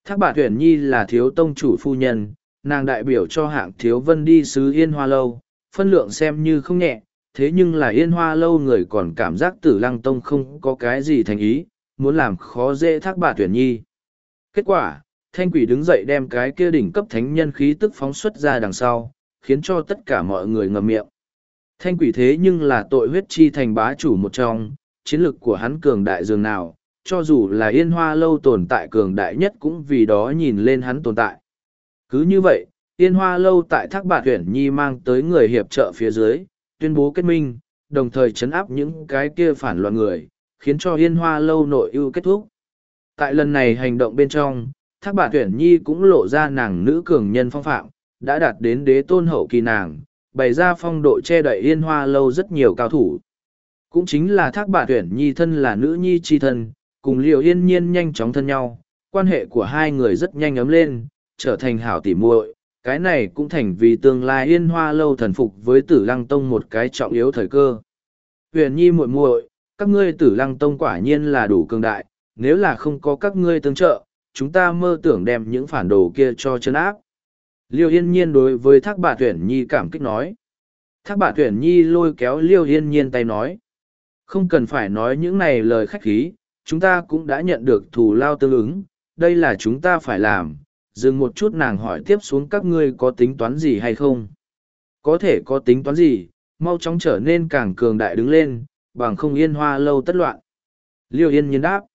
Thác Bạt Tuyển Nhi là thiếu tông chủ phu nhân, nàng đại biểu cho Hạng Thiếu Vân đi sứ Yên Hoa Lâu, phân lượng xem như không nhẹ, thế nhưng là Yên Hoa Lâu người còn cảm giác Tử Lăng Tông không có cái gì thành ý, muốn làm khó dễ Thác Bạt Tuyển Nhi. Kết quả, Thanh Quỷ đứng dậy đem cái kia đỉnh cấp thánh nhân khí tức phóng xuất ra đằng sau, khiến cho tất cả mọi người ngậm miệng. Thanh Quỷ thế nhưng là tội huyết chi thành bá chủ một trong, chiến lực của hắn cường đại dường nào, cho dù là Yên Hoa Lâu tồn tại cường đại nhất cũng vì đó nhìn lên hắn tồn tại. Cứ như vậy, Yên Hoa Lâu tại Thác Bạt Tuyển Nhi mang tới người hiệp trợ phía dưới, tuyên bố kết minh, đồng thời chấn áp những cái kia phản loạn người, khiến cho Yên Hoa Lâu nội ưu kết thúc. Tại lần này hành động bên trong, Thác Bạt Tuyển Nhi cũng lộ ra nàng nữ cường nhân phong phạm, đã đạt đến đế tôn hậu kỳ nàng, bày ra phong độ che đậy Yên Hoa Lâu rất nhiều cao thủ. Cũng chính là Thác Bạt Tuyển Nhi thân là nữ nhi chi thân, cùng Liều Yên Nhiên nhanh chóng thân nhau, quan hệ của hai người rất nhanh ấm lên, trở thành hảo tỉ muội. Cái này cũng thành vì tương lai Yên Hoa Lâu thần phục với Tử Lăng Tông một cái trọng yếu thời cơ. Huyền Nhi muội muội, các ngươi Tử Lăng Tông quả nhiên là đủ cường đại, nếu là không có các ngươi tương trợ, chúng ta mơ tưởng đem những phản đồ kia cho chân áp. Liêu Yên Nhiên đối với Thác Bạt Tuyển Nhi cảm kích nói. Thác Bạt Tuyển Nhi lôi kéo Liêu Yên Nhiên tay nói. Không cần phải nói những này lời khách khí, chúng ta cũng đã nhận được thù lao tương ứng, đây là chúng ta phải làm. Dừng một chút nàng hỏi tiếp xuống các ngươi có tính toán gì hay không? Có thể có tính toán gì, mau chóng trở nên càng cường đại đứng lên, bằng không Yên Hoa Lâu tất loạn. Liêu Yên Nhiên đáp.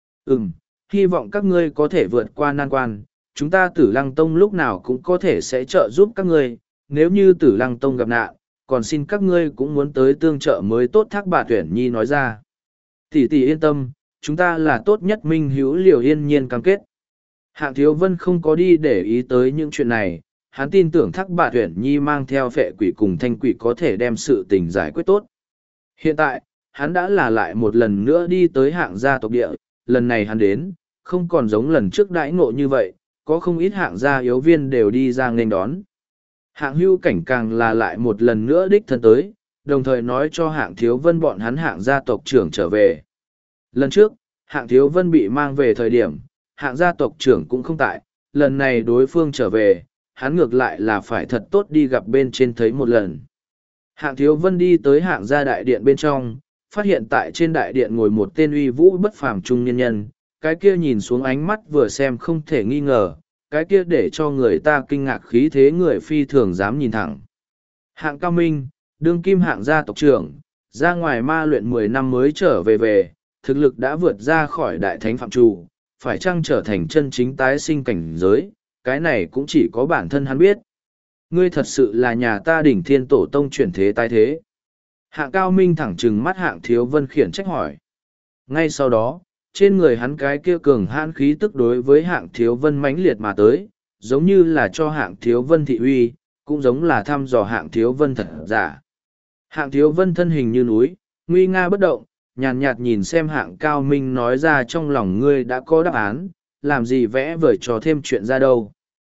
Hy vọng các ngươi có thể vượt qua nan quan, chúng ta Tử Lăng Tông lúc nào cũng có thể sẽ trợ giúp các ngươi, nếu như Tử Lăng Tông gặp nạn, còn xin các ngươi cũng muốn tới tương trợ mới tốt. Thác Bạt Tuyển Nhi nói ra. Tỷ tỷ yên tâm, chúng ta là tốt nhất minh hữu. Liều Yên Nhiên cam kết. Hạng Thiếu Vân không có đi để ý tới những chuyện này, hắn tin tưởng Thác Bạt Tuyển Nhi mang theo Phệ Quỷ cùng Thanh Quỷ có thể đem sự tình giải quyết tốt. Hiện tại, hắn đã là lại một lần nữa đi tới Hạng gia tộc địa, lần này hắn đến, không còn giống lần trước đãi ngộ như vậy, có không ít Hạng gia yếu viên đều đi ra nghênh đón. Hạng Hưu Cảnh càng là lại một lần nữa đích thân tới, đồng thời nói cho Hạng Thiếu Vân bọn hắn Hạng gia tộc trưởng trở về. Lần trước, Hạng Thiếu Vân bị mang về thời điểm, Hạng gia tộc trưởng cũng không tại, lần này đối phương trở về, hắn ngược lại là phải thật tốt đi gặp bên trên thấy một lần. Hạng Thiếu Vân đi tới Hạng gia đại điện bên trong, phát hiện tại trên đại điện ngồi một tên uy vũ bất phàm trung niên nhân, cái kia nhìn xuống ánh mắt vừa xem không thể nghi ngờ, cái kia để cho người ta kinh ngạc khí thế người phi thường dám nhìn thẳng. Hạng Cao Minh, đương kim Hạng gia tộc trưởng, ra ngoài ma luyện 10 năm mới trở về, thực lực đã vượt ra khỏi đại thánh phạm trù, phải chăng trở thành chân chính tái sinh cảnh giới, cái này cũng chỉ có bản thân hắn biết. Ngươi thật sự là nhà ta đỉnh thiên tổ tông chuyển thế tái thế. Hạng Cao Minh thẳng trừng mắt Hạng Thiếu Vân khiển trách hỏi. Ngay sau đó, trên người hắn cái kia cường hãn khí tức đối với Hạng Thiếu Vân mãnh liệt mà tới, giống như là cho Hạng Thiếu Vân thị uy, cũng giống là thăm dò Hạng Thiếu Vân thật giả. Hạng Thiếu Vân thân hình như núi, nguy nga bất động, nhàn nhạt nhìn xem Hạng Cao Minh nói ra trong lòng ngươi đã có đáp án, làm gì vẽ vời trò thêm chuyện ra đâu.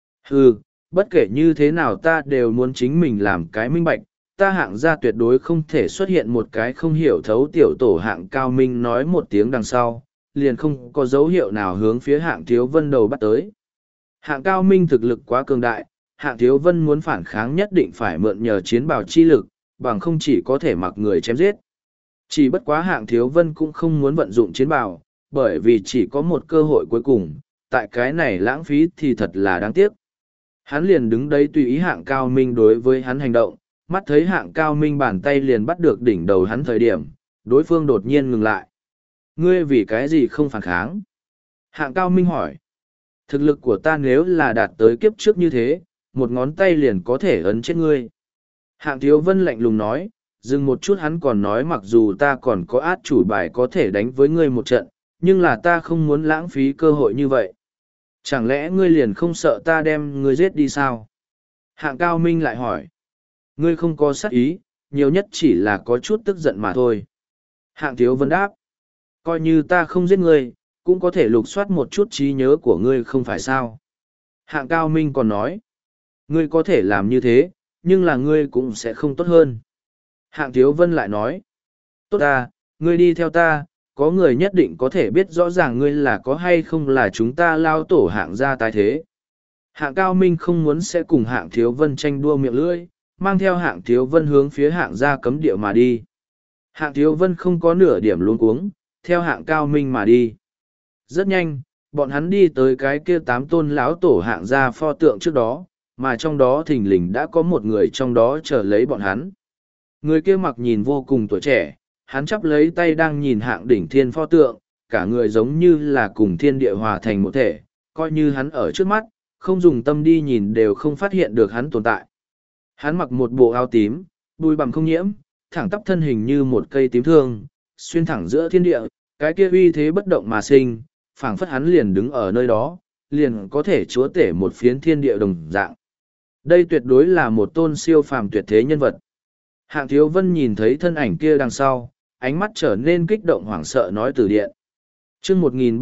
Bất kể như thế nào ta đều muốn chính mình làm cái minh bạch, ta Hạng gia tuyệt đối không thể xuất hiện một cái không hiểu thấu tiểu tổ. Hạng Cao Minh nói một tiếng đằng sau, liền không có dấu hiệu nào hướng phía Hạng Thiếu Vân đầu bắt tới. Hạng Cao Minh thực lực quá cường đại, Hạng Thiếu Vân muốn phản kháng nhất định phải mượn nhờ chiến bào chi lực, bằng không chỉ có thể mặc người chém giết. Chỉ bất quá Hạng Thiếu Vân cũng không muốn vận dụng chiến bào, bởi vì chỉ có một cơ hội cuối cùng, tại cái này lãng phí thì thật là đáng tiếc. Hắn liền đứng đấy tùy ý Hạng Cao Minh đối với hắn hành động, mắt thấy Hạng Cao Minh bàn tay liền bắt được đỉnh đầu hắn thời điểm, đối phương đột nhiên ngừng lại. Ngươi vì cái gì không phản kháng? Hạng Cao Minh hỏi. Thực lực của ta nếu là đạt tới kiếp trước như thế, một ngón tay liền có thể ấn chết ngươi. Hạng Thiếu Vân lạnh lùng nói, dừng một chút hắn còn nói mặc dù ta còn có át chủ bài có thể đánh với ngươi một trận, nhưng là ta không muốn lãng phí cơ hội như vậy. Chẳng lẽ ngươi liền không sợ ta đem ngươi giết đi sao? Hạng Cao Minh lại hỏi. Ngươi không có sát ý, nhiều nhất chỉ là có chút tức giận mà thôi. Hạng Thiếu Vân đáp. Coi như ta không giết ngươi, cũng có thể lục soát một chút trí nhớ của ngươi không phải sao? Hạng Cao Minh còn nói. Ngươi có thể làm như thế, nhưng là ngươi cũng sẽ không tốt hơn. Hạng Thiếu Vân lại nói. Tốt ta, ngươi đi theo ta, có người nhất định có thể biết rõ ràng ngươi là có hay không là chúng ta lao tổ hạng gia tái thế. Hạng Cao Minh không muốn sẽ cùng hạng Thiếu Vân tranh đua miệng lưỡi, mang theo hạng Thiếu Vân hướng phía hạng gia cấm địa mà đi. Hạng Thiếu Vân không có nửa điểm luống cuống, theo hạng Cao Minh mà đi. Rất nhanh, bọn hắn đi tới cái kia 8 tôn lão tổ hạng gia pho tượng trước đó, mà trong đó thình lình đã có một người trong đó chờ lấy bọn hắn. Người kia mặc nhìn vô cùng tuổi trẻ, hắn chắp lấy tay đang nhìn hạng đỉnh thiên pho tượng, cả người giống như là cùng thiên địa hòa thành một thể, coi như hắn ở trước mắt, không dùng tâm đi nhìn đều không phát hiện được hắn tồn tại. Hắn mặc một bộ áo tím, bùi bằm không nhiễm, thẳng tắp thân hình như một cây tím thương, xuyên thẳng giữa thiên địa, cái kia uy thế bất động mà sinh, phảng phất hắn liền đứng ở nơi đó, liền có thể chúa tể một phiến thiên địa đồng dạng. Đây tuyệt đối là một tôn siêu phàm tuyệt thế nhân vật. Hạng Thiếu Vân nhìn thấy thân ảnh kia đằng sau, ánh mắt trở nên kích động hoảng sợ nói Tử Điện. Chương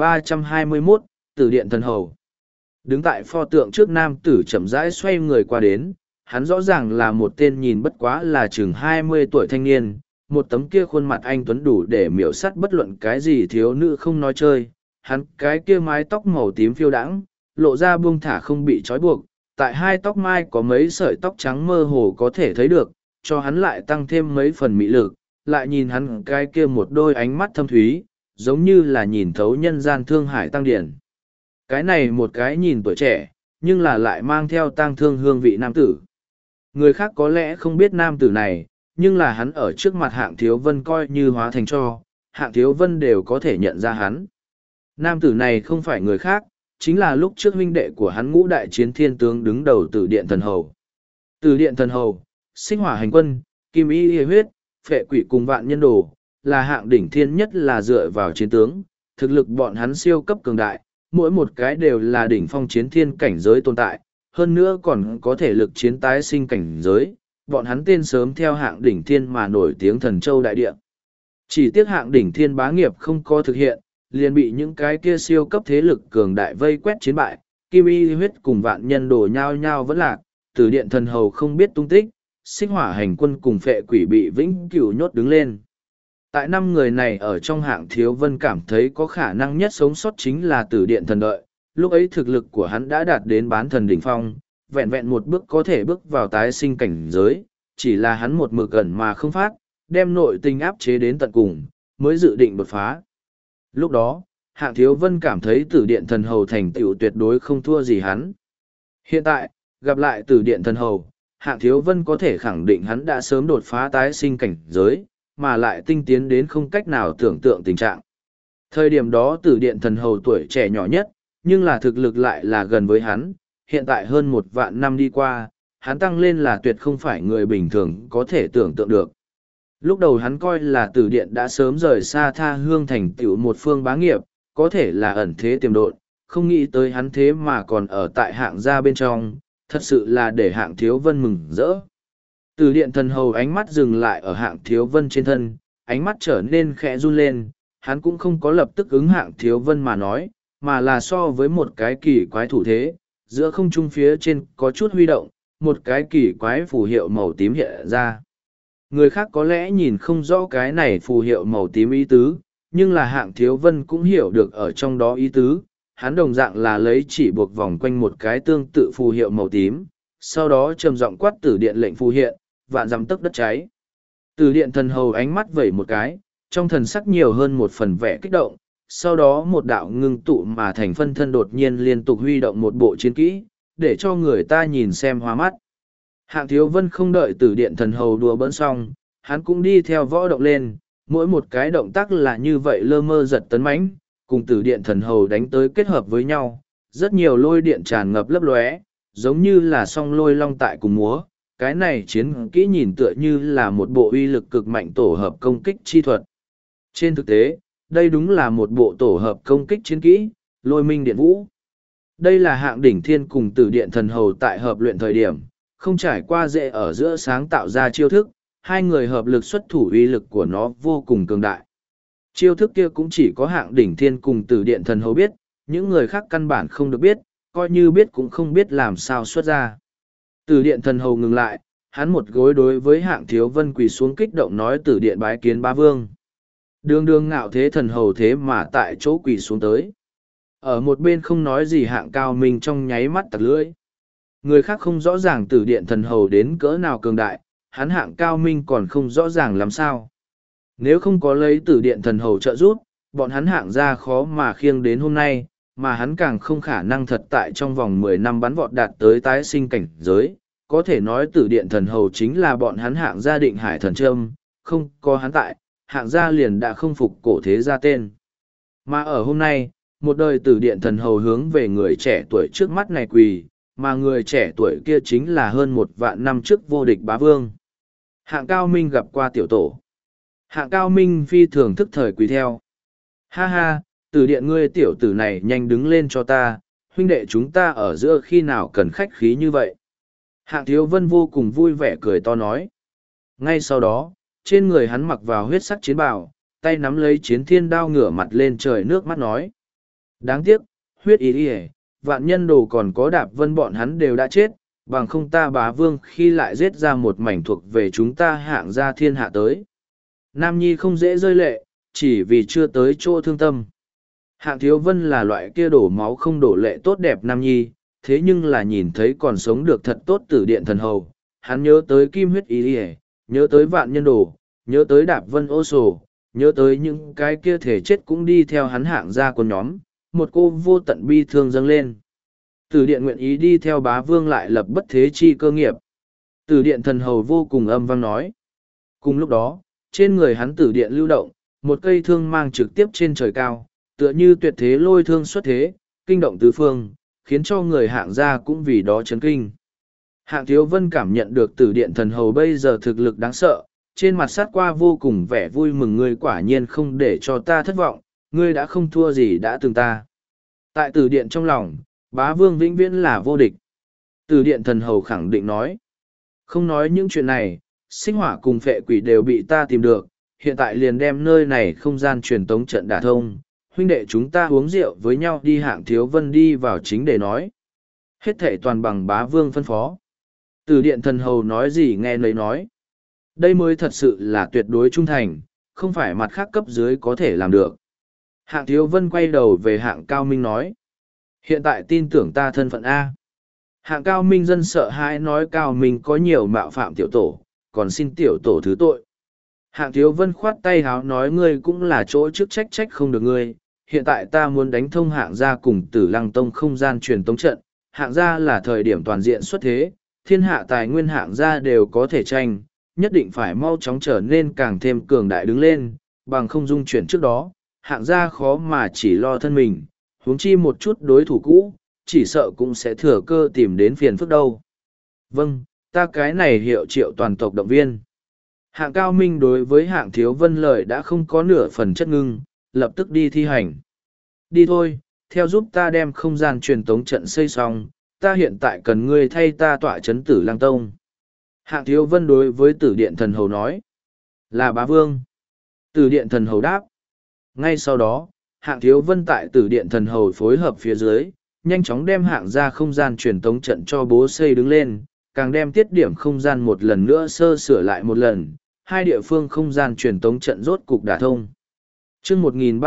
1321, Tử Điện Thần Hầu. Đứng tại pho tượng trước nam tử chậm rãi xoay người qua đến, hắn rõ ràng là một tên nhìn bất quá là chừng 20 tuổi thanh niên, một tấm kia khuôn mặt anh tuấn đủ để miểu sát bất luận cái gì thiếu nữ không nói chơi. Hắn cái kia mái tóc màu tím phiêu đãng, lộ ra buông thả không bị trói buộc, tại hai tóc mai có mấy sợi tóc trắng mơ hồ có thể thấy được, cho hắn lại tăng thêm mấy phần mỹ lực, lại nhìn hắn cái kia một đôi ánh mắt thâm thúy, giống như là nhìn thấu nhân gian thương hải tăng điển. Cái này một cái nhìn tuổi trẻ, nhưng là lại mang theo tang thương hương vị nam tử. Người khác có lẽ không biết nam tử này, nhưng là hắn ở trước mặt hạng Thiếu Vân coi như hóa thành cho, hạng Thiếu Vân đều có thể nhận ra hắn. Nam tử này không phải người khác, chính là lúc trước huynh đệ của hắn Ngũ Đại Chiến Thiên Tướng đứng đầu Tử Điện Thần Hầu. Tử Điện Thần Hầu, Sinh Hỏa Hành Quân, Kim Y Liệt Huyết, Phệ Quỷ cùng Vạn Nhân Đồ, là hạng đỉnh thiên nhất là dựa vào chiến tướng, thực lực bọn hắn siêu cấp cường đại, mỗi một cái đều là đỉnh phong chiến thiên cảnh giới tồn tại, hơn nữa còn có thể lực chiến tái sinh cảnh giới, bọn hắn tên sớm theo hạng đỉnh thiên mà nổi tiếng Thần Châu đại địa. Chỉ tiếc hạng đỉnh thiên bá nghiệp không có thực hiện, liền bị những cái kia siêu cấp thế lực cường đại vây quét chiến bại, Kim Y Huyết cùng Vạn Nhân Đồ nhau nhau vẫn lạc, Tử Điện Thần Hầu không biết tung tích, Sinh Hỏa Hành Quân cùng Phệ Quỷ bị vĩnh cửu nhốt đứng lên. Tại 5 người này ở trong hạng Thiếu Vân cảm thấy có khả năng nhất sống sót chính là Tử Điện Thần Đợi, lúc ấy thực lực của hắn đã đạt đến bán thần đỉnh phong, vẹn vẹn một bước có thể bước vào tái sinh cảnh giới, chỉ là hắn một mực ẩn mà không phát, đem nội tình áp chế đến tận cùng, mới dự định đột phá. Lúc đó, hạng Thiếu Vân cảm thấy Tử Điện Thần Hầu thành tựu tuyệt đối không thua gì hắn. Hiện tại, gặp lại Tử Điện Thần Hầu, hạng Thiếu Vân có thể khẳng định hắn đã sớm đột phá tái sinh cảnh giới, mà lại tinh tiến đến không cách nào tưởng tượng tình trạng. Thời điểm đó Tử Điện Thần Hầu tuổi trẻ nhỏ nhất, nhưng là thực lực lại là gần với hắn, hiện tại hơn 1 vạn năm đi qua, hắn tăng lên là tuyệt không phải người bình thường có thể tưởng tượng được. Lúc đầu hắn coi là Tử Điện đã sớm rời xa Tha Hương thành tựu một phương bá nghiệp, có thể là ẩn thế tiềm độn, không nghĩ tới hắn thế mà còn ở tại hạng gia bên trong, thật sự là để hạng Thiếu Vân mừng rỡ. Tử Điện Thần Hầu ánh mắt dừng lại ở hạng Thiếu Vân trên thân, ánh mắt trở nên khẽ run lên, hắn cũng không có lập tức ứng hạng Thiếu Vân mà nói, mà là so với một cái kỳ quái thủ thế, giữa không trung phía trên có chút huy động, một cái kỳ quái phù hiệu màu tím hiện ra. Người khác có lẽ nhìn không rõ cái này phù hiệu màu tím ý tứ, nhưng là hạng Thiếu Vân cũng hiểu được ở trong đó ý tứ, hắn đồng dạng là lấy chỉ buộc vòng quanh một cái tương tự phù hiệu màu tím, sau đó trầm giọng quát Tử Điện lệnh phù hiện, vạn dặm tấc đất cháy. Tử Điện Thần Hầu ánh mắt vẩy một cái, trong thần sắc nhiều hơn một phần vẻ kích động, sau đó một đạo ngưng tụ mà thành phân thân đột nhiên liên tục huy động một bộ chiến kỹ, để cho người ta nhìn xem hoa mắt. Hạng Thiếu Vân không đợi Tử Điện Thần Hầu đùa bỡn xong, hắn cũng đi theo võ động lên, mỗi một cái động tác là như vậy lơ mơ giật tấn mãnh, cùng Tử Điện Thần Hầu đánh tới kết hợp với nhau, rất nhiều lôi điện tràn ngập lấp lóe, giống như là song lôi long tại cùng múa. Cái này chiến kỹ nhìn tựa như là một bộ uy lực cực mạnh tổ hợp công kích chi thuật. Trên thực tế, đây đúng là một bộ tổ hợp công kích chiến kỹ, Lôi Minh Điện Vũ. Đây là hạng đỉnh thiên cùng Tử Điện Thần Hầu tại hợp luyện thời điểm, không trải qua dễ ở giữa sáng tạo ra chiêu thức, hai người hợp lực xuất thủ uy lực của nó vô cùng cường đại. Chiêu thức kia cũng chỉ có hạng đỉnh thiên cùng Tử Điện Thần Hầu biết, những người khác căn bản không được biết, coi như biết cũng không biết làm sao xuất ra. Tử Điện Thần Hầu ngừng lại, hắn một gối đối với hạng Thiếu Vân quỳ xuống kích động nói Tử Điện bái kiến bá vương. Đường đường ngạo thế thần hầu thế mà tại chỗ quỳ xuống tới. Ở một bên không nói gì Hạng Cao Minh trong nháy mắt tặc lưỡi. Người khác không rõ ràng tử điện thần hầu đến cỡ nào cường đại, hắn Hạng Cao Minh còn không rõ ràng làm sao. Nếu không có lấy tử điện thần hầu trợ giúp, bọn hắn Hạng gia khó mà khiêng đến hôm nay, mà hắn càng không khả năng thật tại trong vòng 10 năm bắn vọt đạt tới tái sinh cảnh giới. Có thể nói tử điện thần hầu chính là bọn hắn Hạng gia định hải thần trâm, không có hắn tại, Hạng gia liền đã không phục cổ thế gia tên. Mà ở hôm nay, một đời tử điện thần hầu hướng về người trẻ tuổi trước mắt này quỳ, mà người trẻ tuổi kia chính là hơn 1.000 năm trước vô địch bá vương. Hạng Cao Minh gặp qua tiểu tổ. Hạng Cao Minh phi thường thức thời quỳ theo. Ha ha, tử điện ngươi tiểu tử này nhanh đứng lên cho ta, huynh đệ chúng ta ở giữa khi nào cần khách khí như vậy. Hạng Thiếu Vân vô cùng vui vẻ cười to nói. Ngay sau đó, trên người hắn mặc vào huyết sắc chiến bào, tay nắm lấy chiến thiên đao ngửa mặt lên trời nước mắt nói. Đáng tiếc, huyết ý đi vạn nhân đồ còn có Đạp Vân bọn hắn đều đã chết, bằng không ta bá vương khi lại giết ra một mảnh thuộc về chúng ta Hạng gia thiên hạ tới. Nam Nhi không dễ rơi lệ, chỉ vì chưa tới chỗ thương tâm. Hạng Thiếu Vân là loại kia đổ máu không đổ lệ tốt đẹp Nam Nhi, thế nhưng là nhìn thấy còn sống được thật tốt tử điện thần hầu. Hắn nhớ tới kim huyết ý đi nhớ tới vạn nhân đồ, nhớ tới Đạp Vân ô sổ, nhớ tới những cái kia thể chết cũng đi theo hắn Hạng gia của nhóm, một cô vô tận bi thương dâng lên. Tử điện nguyện ý đi theo bá vương lại lập bất thế chi cơ nghiệp. Tử điện thần hầu vô cùng âm vang nói. Cùng lúc đó, trên người hắn tử điện lưu động, một cây thương mang trực tiếp trên trời cao, tựa như tuyệt thế lôi thương xuất thế, kinh động tứ phương, khiến cho người Hạng gia cũng vì đó chấn kinh. Hạng Thiếu Vân cảm nhận được tử điện thần hầu bây giờ thực lực đáng sợ, trên mặt sát qua vô cùng vẻ vui mừng. Ngươi quả nhiên không để cho ta thất vọng, ngươi đã không thua gì đã từng ta. Tại tử điện trong lòng, bá vương vĩnh viễn là vô địch. Tử điện thần hầu khẳng định nói. Không nói những chuyện này, sinh hỏa cùng phệ quỷ đều bị ta tìm được, hiện tại liền đem nơi này không gian truyền tống trận đả thông. Huynh đệ chúng ta uống rượu với nhau đi. Hạng Thiếu Vân đi vào chính để nói. Hết thảy toàn bằng bá vương phân phó. Tử điện thần hầu nói gì nghe nấy nói. Đây mới thật sự là tuyệt đối trung thành, không phải mặt khác cấp dưới có thể làm được. Hạng Thiếu Vân quay đầu về Hạng Cao Minh nói. Hiện tại tin tưởng ta thân phận A. Hạng Cao Minh dân sợ hãi nói Cao Minh có nhiều mạo phạm tiểu tổ, còn xin tiểu tổ thứ tội. Hạng Thiếu Vân khoát tay háo nói ngươi cũng là chỗ chức trách trách không được ngươi. Hiện tại ta muốn đánh thông Hạng gia cùng Tử Lăng Tông không gian truyền tống trận. Hạng gia là thời điểm toàn diện xuất thế, thiên hạ tài nguyên Hạng gia đều có thể tranh, nhất định phải mau chóng trở nên càng thêm cường đại đứng lên, bằng không dung chuyển trước đó, Hạng gia khó mà chỉ lo thân mình, huống chi một chút đối thủ cũ, chỉ sợ cũng sẽ thừa cơ tìm đến phiền phức đâu. Vâng, ta cái này hiệu triệu toàn tộc động viên. Hạng Cao Minh đối với Hạng Thiếu Vân lời đã không có nửa phần chất ngưng, lập tức đi thi hành. Đi thôi, theo giúp ta đem không gian truyền tống trận xây xong, ta hiện tại cần ngươi thay ta tọa chấn Tử Lăng Tông. Hạng Thiếu Vân đối với Tử điện thần hầu nói. Là bá vương. Tử điện thần hầu đáp. Ngay sau đó, Hạng Thiếu Vân tại Tử điện thần hầu phối hợp phía dưới, nhanh chóng đem Hạng ra không gian truyền tống trận cho bố xây đứng lên, càng đem tiết điểm không gian một lần nữa sơ sửa lại một lần, hai địa phương không gian truyền tống trận rốt cục đả thông. Chương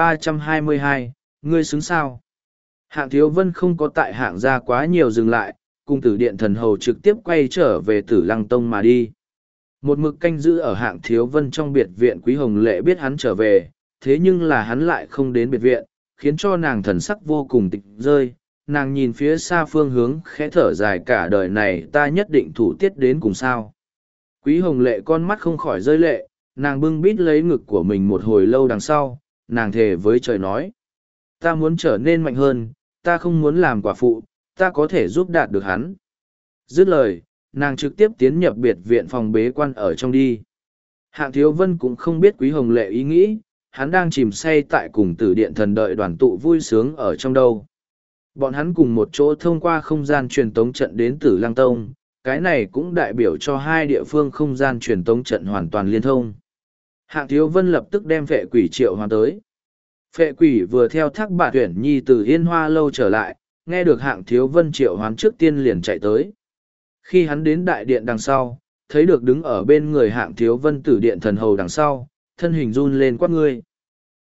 1322, ngươi xứng sao? Hạng Thiếu Vân không có tại Hạng ra quá nhiều dừng lại, cùng Tử điện thần hầu trực tiếp quay trở về Tử Lăng Tông mà đi. Một mực canh giữ ở Hạng Thiếu Vân trong biệt viện Quý Hồng Lệ biết hắn trở về, thế nhưng là hắn lại không đến biệt viện, khiến cho nàng thần sắc vô cùng tịch rơi. Nàng nhìn phía xa phương hướng khẽ thở dài, cả đời này ta nhất định thủ tiết đến cùng sao. Quý Hồng Lệ con mắt không khỏi rơi lệ, nàng bưng bít lấy ngực của mình một hồi lâu đằng sau, nàng thề với trời nói. Ta muốn trở nên mạnh hơn, ta không muốn làm quả phụ, ta có thể giúp đạt được hắn. Dứt lời, nàng trực tiếp tiến nhập biệt viện phòng bế quan ở trong đi. Hạng Thiếu Vân cũng không biết Quý Hồng Lệ ý nghĩ, hắn đang chìm say tại cùng Tử điện thần đợi đoàn tụ vui sướng ở trong đâu. Bọn hắn cùng một chỗ thông qua không gian truyền tống trận đến Tử Lăng Tông, cái này cũng đại biểu cho hai địa phương không gian truyền tống trận hoàn toàn liên thông. Hạng Thiếu Vân lập tức đem Phệ Quỷ triệu hoán tới. Phệ Quỷ vừa theo Thác Bạt Tuyển Nhi từ Yên Hoa lâu trở lại, nghe được Hạng Thiếu Vân triệu hoán trước tiên liền chạy tới. Khi hắn đến đại điện đằng sau, thấy được đứng ở bên người Hạng Thiếu Vân Tử điện thần hầu đằng sau, thân hình run lên quát ngươi.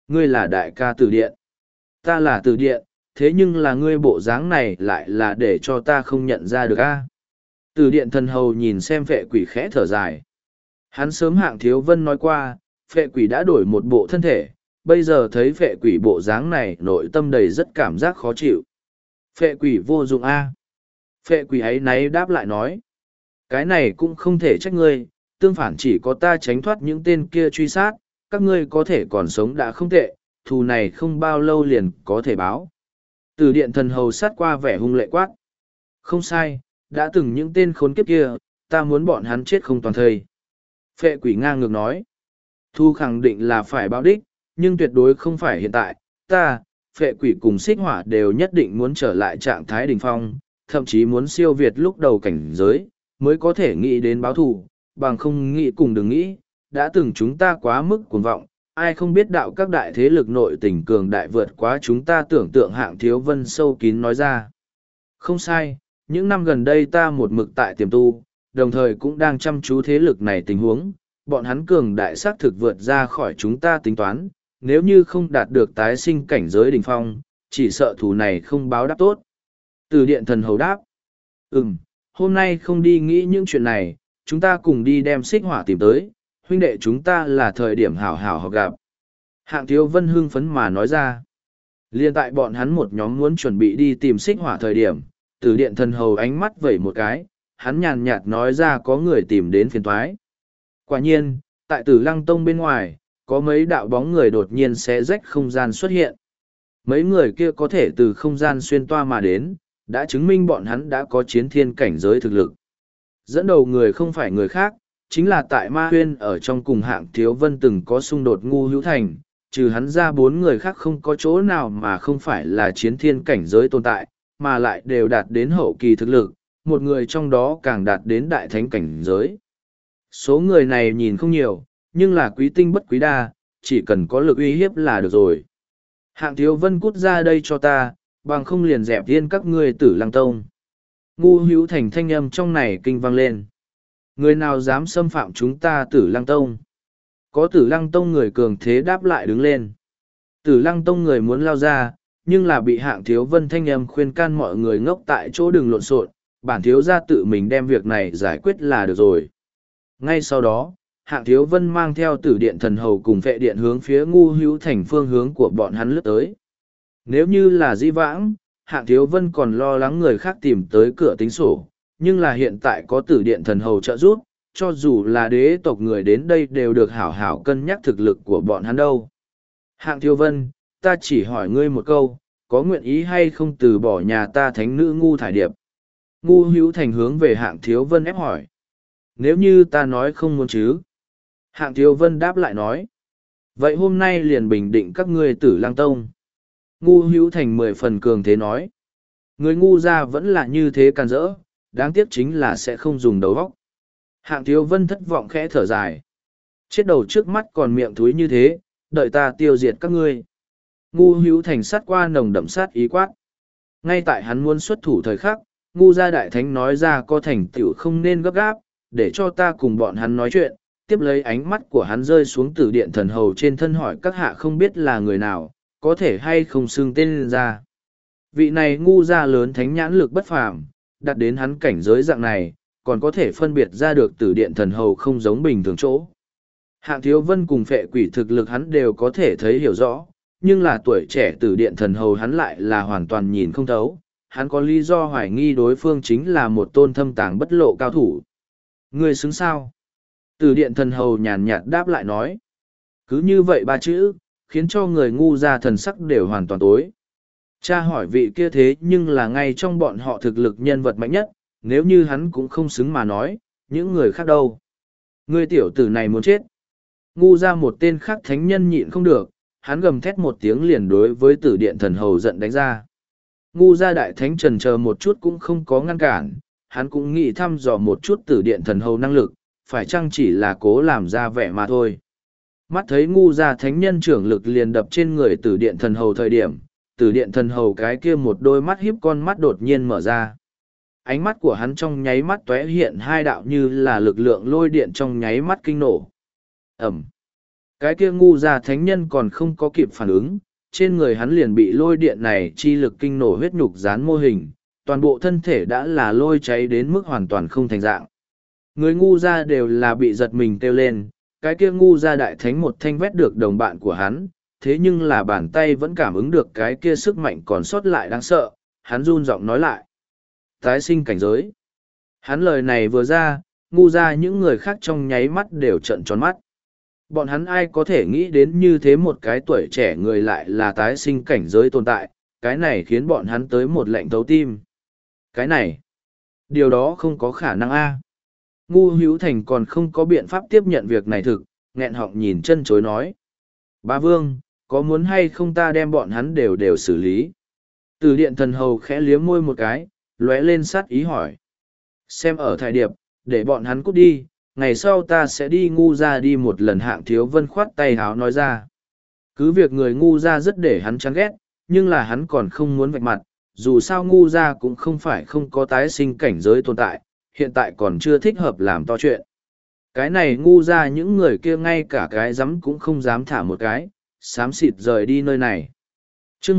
Ngươi là đại ca Tử Điện. Ta là Tử Điện, thế nhưng là ngươi bộ dáng này lại là để cho ta không nhận ra được a. Tử Điện thần hầu nhìn xem Phệ Quỷ khẽ thở dài. Hắn sớm Hạng Thiếu Vân nói qua, Phệ Quỷ đã đổi một bộ thân thể, bây giờ thấy Phệ Quỷ bộ dáng này nội tâm đầy rất cảm giác khó chịu. Phệ Quỷ vô dụng a. Phệ Quỷ ấy náy đáp lại nói. Cái này cũng không thể trách ngươi, tương phản chỉ có ta tránh thoát những tên kia truy sát, các ngươi có thể còn sống đã không tệ, thù này không bao lâu liền có thể báo. Từ điện thần hầu sát qua vẻ hung lệ quát. Không sai, đã từng những tên khốn kiếp kia, ta muốn bọn hắn chết không toàn thây. Phệ Quỷ ngang ngược nói. Thu khẳng định là phải báo đích, nhưng tuyệt đối không phải hiện tại, ta, Phệ Quỷ cùng Xích Hỏa đều nhất định muốn trở lại trạng thái đỉnh phong, thậm chí muốn siêu việt lúc đầu cảnh giới, mới có thể nghĩ đến báo thù, bằng không nghĩ cùng đừng nghĩ, đã từng chúng ta quá mức cuồng vọng, ai không biết đạo các đại thế lực nội tình cường đại vượt quá chúng ta tưởng tượng. Hạng Thiếu Vân sâu kín nói ra. Không sai, những năm gần đây ta một mực tại tiềm tu, đồng thời cũng đang chăm chú thế lực này tình huống, bọn hắn cường đại xác thực vượt ra khỏi chúng ta tính toán, nếu như không đạt được tái sinh cảnh giới đỉnh phong, chỉ sợ thù này không báo đáp tốt. Từ điện thần hầu đáp. Hôm nay không đi nghĩ những chuyện này, chúng ta cùng đi đem Xích Hỏa tìm tới, huynh đệ chúng ta là thời điểm hảo hảo học gặp. Hạng Thiếu Vân hưng phấn mà nói ra. Liên tại bọn hắn một nhóm muốn chuẩn bị đi tìm Xích Hỏa thời điểm, Tử điện thần hầu ánh mắt vẩy một cái, hắn nhàn nhạt nói ra có người tìm đến phiền toái. Quả nhiên, tại Tử Lăng Tông bên ngoài, có mấy đạo bóng người đột nhiên xé rách không gian xuất hiện. Mấy người kia có thể từ không gian xuyên toa mà đến, đã chứng minh bọn hắn đã có chiến thiên cảnh giới thực lực. Dẫn đầu người không phải người khác, chính là tại Ma Huyên ở trong cùng Hạng Thiếu Vân từng có xung đột Ngu Hữu Thành, trừ hắn ra 4 người khác không có chỗ nào mà không phải là chiến thiên cảnh giới tồn tại, mà lại đều đạt đến hậu kỳ thực lực, một người trong đó càng đạt đến đại thánh cảnh giới. Số người này nhìn không nhiều, nhưng là quý tinh bất quý đa, chỉ cần có lực uy hiếp là được rồi. Hạng Thiếu Vân cút ra đây cho ta, bằng không liền dẹp yên các ngươi Tử Lăng Tông. Ngu Hữu Thành thanh âm trong này kinh vang lên. Người nào dám xâm phạm chúng ta Tử Lăng Tông? Có Tử Lăng Tông người cường thế đáp lại đứng lên. Tử Lăng Tông người muốn lao ra, nhưng là bị Hạng Thiếu Vân thanh âm khuyên can mọi người ngốc tại chỗ đừng lộn xộn, bản thiếu gia tự mình đem việc này giải quyết là được rồi. Ngay sau đó, Hạng Thiếu Vân mang theo Tử điện thần hầu cùng Vệ điện hướng phía Ngu Hữu Thành phương hướng của bọn hắn lướt tới. Nếu như là dĩ vãng, Hạng Thiếu Vân còn lo lắng người khác tìm tới cửa tính sổ, nhưng là hiện tại có Tử điện thần hầu trợ giúp, cho dù là đế tộc người đến đây đều được hảo hảo cân nhắc thực lực của bọn hắn đâu. Hạng Thiếu Vân, ta chỉ hỏi ngươi một câu, có nguyện ý hay không từ bỏ nhà ta thánh nữ Ngu Thải Điệp? Ngu Hữu Thành hướng về Hạng Thiếu Vân ép hỏi. Nếu như ta nói không muốn chứ? Hạng Thiếu Vân đáp lại nói. Vậy hôm nay liền bình định các ngươi Tử Lăng Tông. Ngu Hữu Thành 10 phần cường thế nói. Người ngu ra vẫn là như thế càn rỡ, đáng tiếc chính là sẽ không dùng đầu óc. Hạng Thiếu Vân thất vọng khẽ thở dài. Chết đầu trước mắt còn miệng thúi như thế, đợi ta tiêu diệt các ngươi. Ngu Hữu Thành sát qua nồng đậm sát ý quát. Ngay tại hắn muốn xuất thủ thời khắc, Ngu gia đại thánh nói ra có thành tựu không nên gấp gáp, để cho ta cùng bọn hắn nói chuyện. Tiếp lấy ánh mắt của hắn rơi xuống Tử điện thần hầu trên thân hỏi các hạ không biết là người nào, có thể hay không xưng tên lên ra. Vị này Ngu gia lớn thánh nhãn lực bất phàm, đặt đến hắn cảnh giới dạng này, còn có thể phân biệt ra được Tử điện thần hầu không giống bình thường chỗ. Hạng Thiếu Vân cùng Phệ Quỷ thực lực hắn đều có thể thấy hiểu rõ, nhưng là tuổi trẻ Tử điện thần hầu hắn lại là hoàn toàn nhìn không thấu. Hắn có lý do hoài nghi đối phương chính là một tôn thâm tàng bất lộ cao thủ. Người xứng sao? Tử điện thần hầu nhàn nhạt đáp lại nói. Cứ như vậy ba chữ, khiến cho người ngu ra thần sắc đều hoàn toàn tối. Cha hỏi vị kia thế nhưng là ngay trong bọn họ thực lực nhân vật mạnh nhất, nếu như hắn cũng không xứng mà nói, những người khác đâu. Người tiểu tử này muốn chết. Ngu ra một tên khác thánh nhân nhịn không được, hắn gầm thét một tiếng liền đối với Tử điện thần hầu giận đánh ra. Ngu gia đại thánh trần chờ một chút cũng không có ngăn cản, hắn cũng nghĩ thăm dò một chút Tử điện thần hầu năng lực, phải chăng chỉ là cố làm ra vẻ mà thôi. Mắt thấy ngu gia thánh nhân trưởng lực liền đập trên người Tử điện thần hầu thời điểm, Tử điện thần hầu cái kia một đôi mắt hiếp con mắt đột nhiên mở ra. Ánh mắt của hắn trong nháy mắt tóe hiện hai đạo như là lực lượng lôi điện trong nháy mắt kinh nổ. Ẩm. Cái kia ngu gia thánh nhân còn không có kịp phản ứng, trên người hắn liền bị lôi điện này chi lực kinh nổ huyết nhục dán mô hình, toàn bộ thân thể đã là lôi cháy đến mức hoàn toàn không thành dạng. Người ngu gia đều là bị giật mình kêu lên, cái kia ngu gia đại thánh một thanh vét được đồng bạn của hắn, thế nhưng là bàn tay vẫn cảm ứng được cái kia sức mạnh còn sót lại đáng sợ, hắn run giọng nói lại. Tái sinh cảnh giới. Hắn lời này vừa ra, ngu gia những người khác trong nháy mắt đều trợn tròn mắt. Bọn hắn ai có thể nghĩ đến như thế một cái tuổi trẻ người lại là tái sinh cảnh giới tồn tại, cái này khiến bọn hắn tới một lệnh thấu tim. Cái này, điều đó không có khả năng a. Ngu Hữu Thành còn không có biện pháp tiếp nhận việc này thực, nghẹn họng nhìn chân chối nói. Bá Vương, có muốn hay không ta đem bọn hắn đều xử lý? Từ điện thần hầu khẽ liếm môi một cái, lóe lên sát ý hỏi. Xem ở Thái Điệp, để bọn hắn cút đi, ngày sau ta sẽ đi ngu ra đi một lần. Hạng Thiếu Vân khoát tay háo nói ra. Cứ việc người ngu ra rất để hắn chán ghét, nhưng là hắn còn không muốn vạch mặt, dù sao ngu ra cũng không phải không có tái sinh cảnh giới tồn tại, hiện tại còn chưa thích hợp làm to chuyện. Cái này ngu ra những người kia ngay cả cái dám cũng không dám thả một cái, xám xịt rời đi nơi này. chương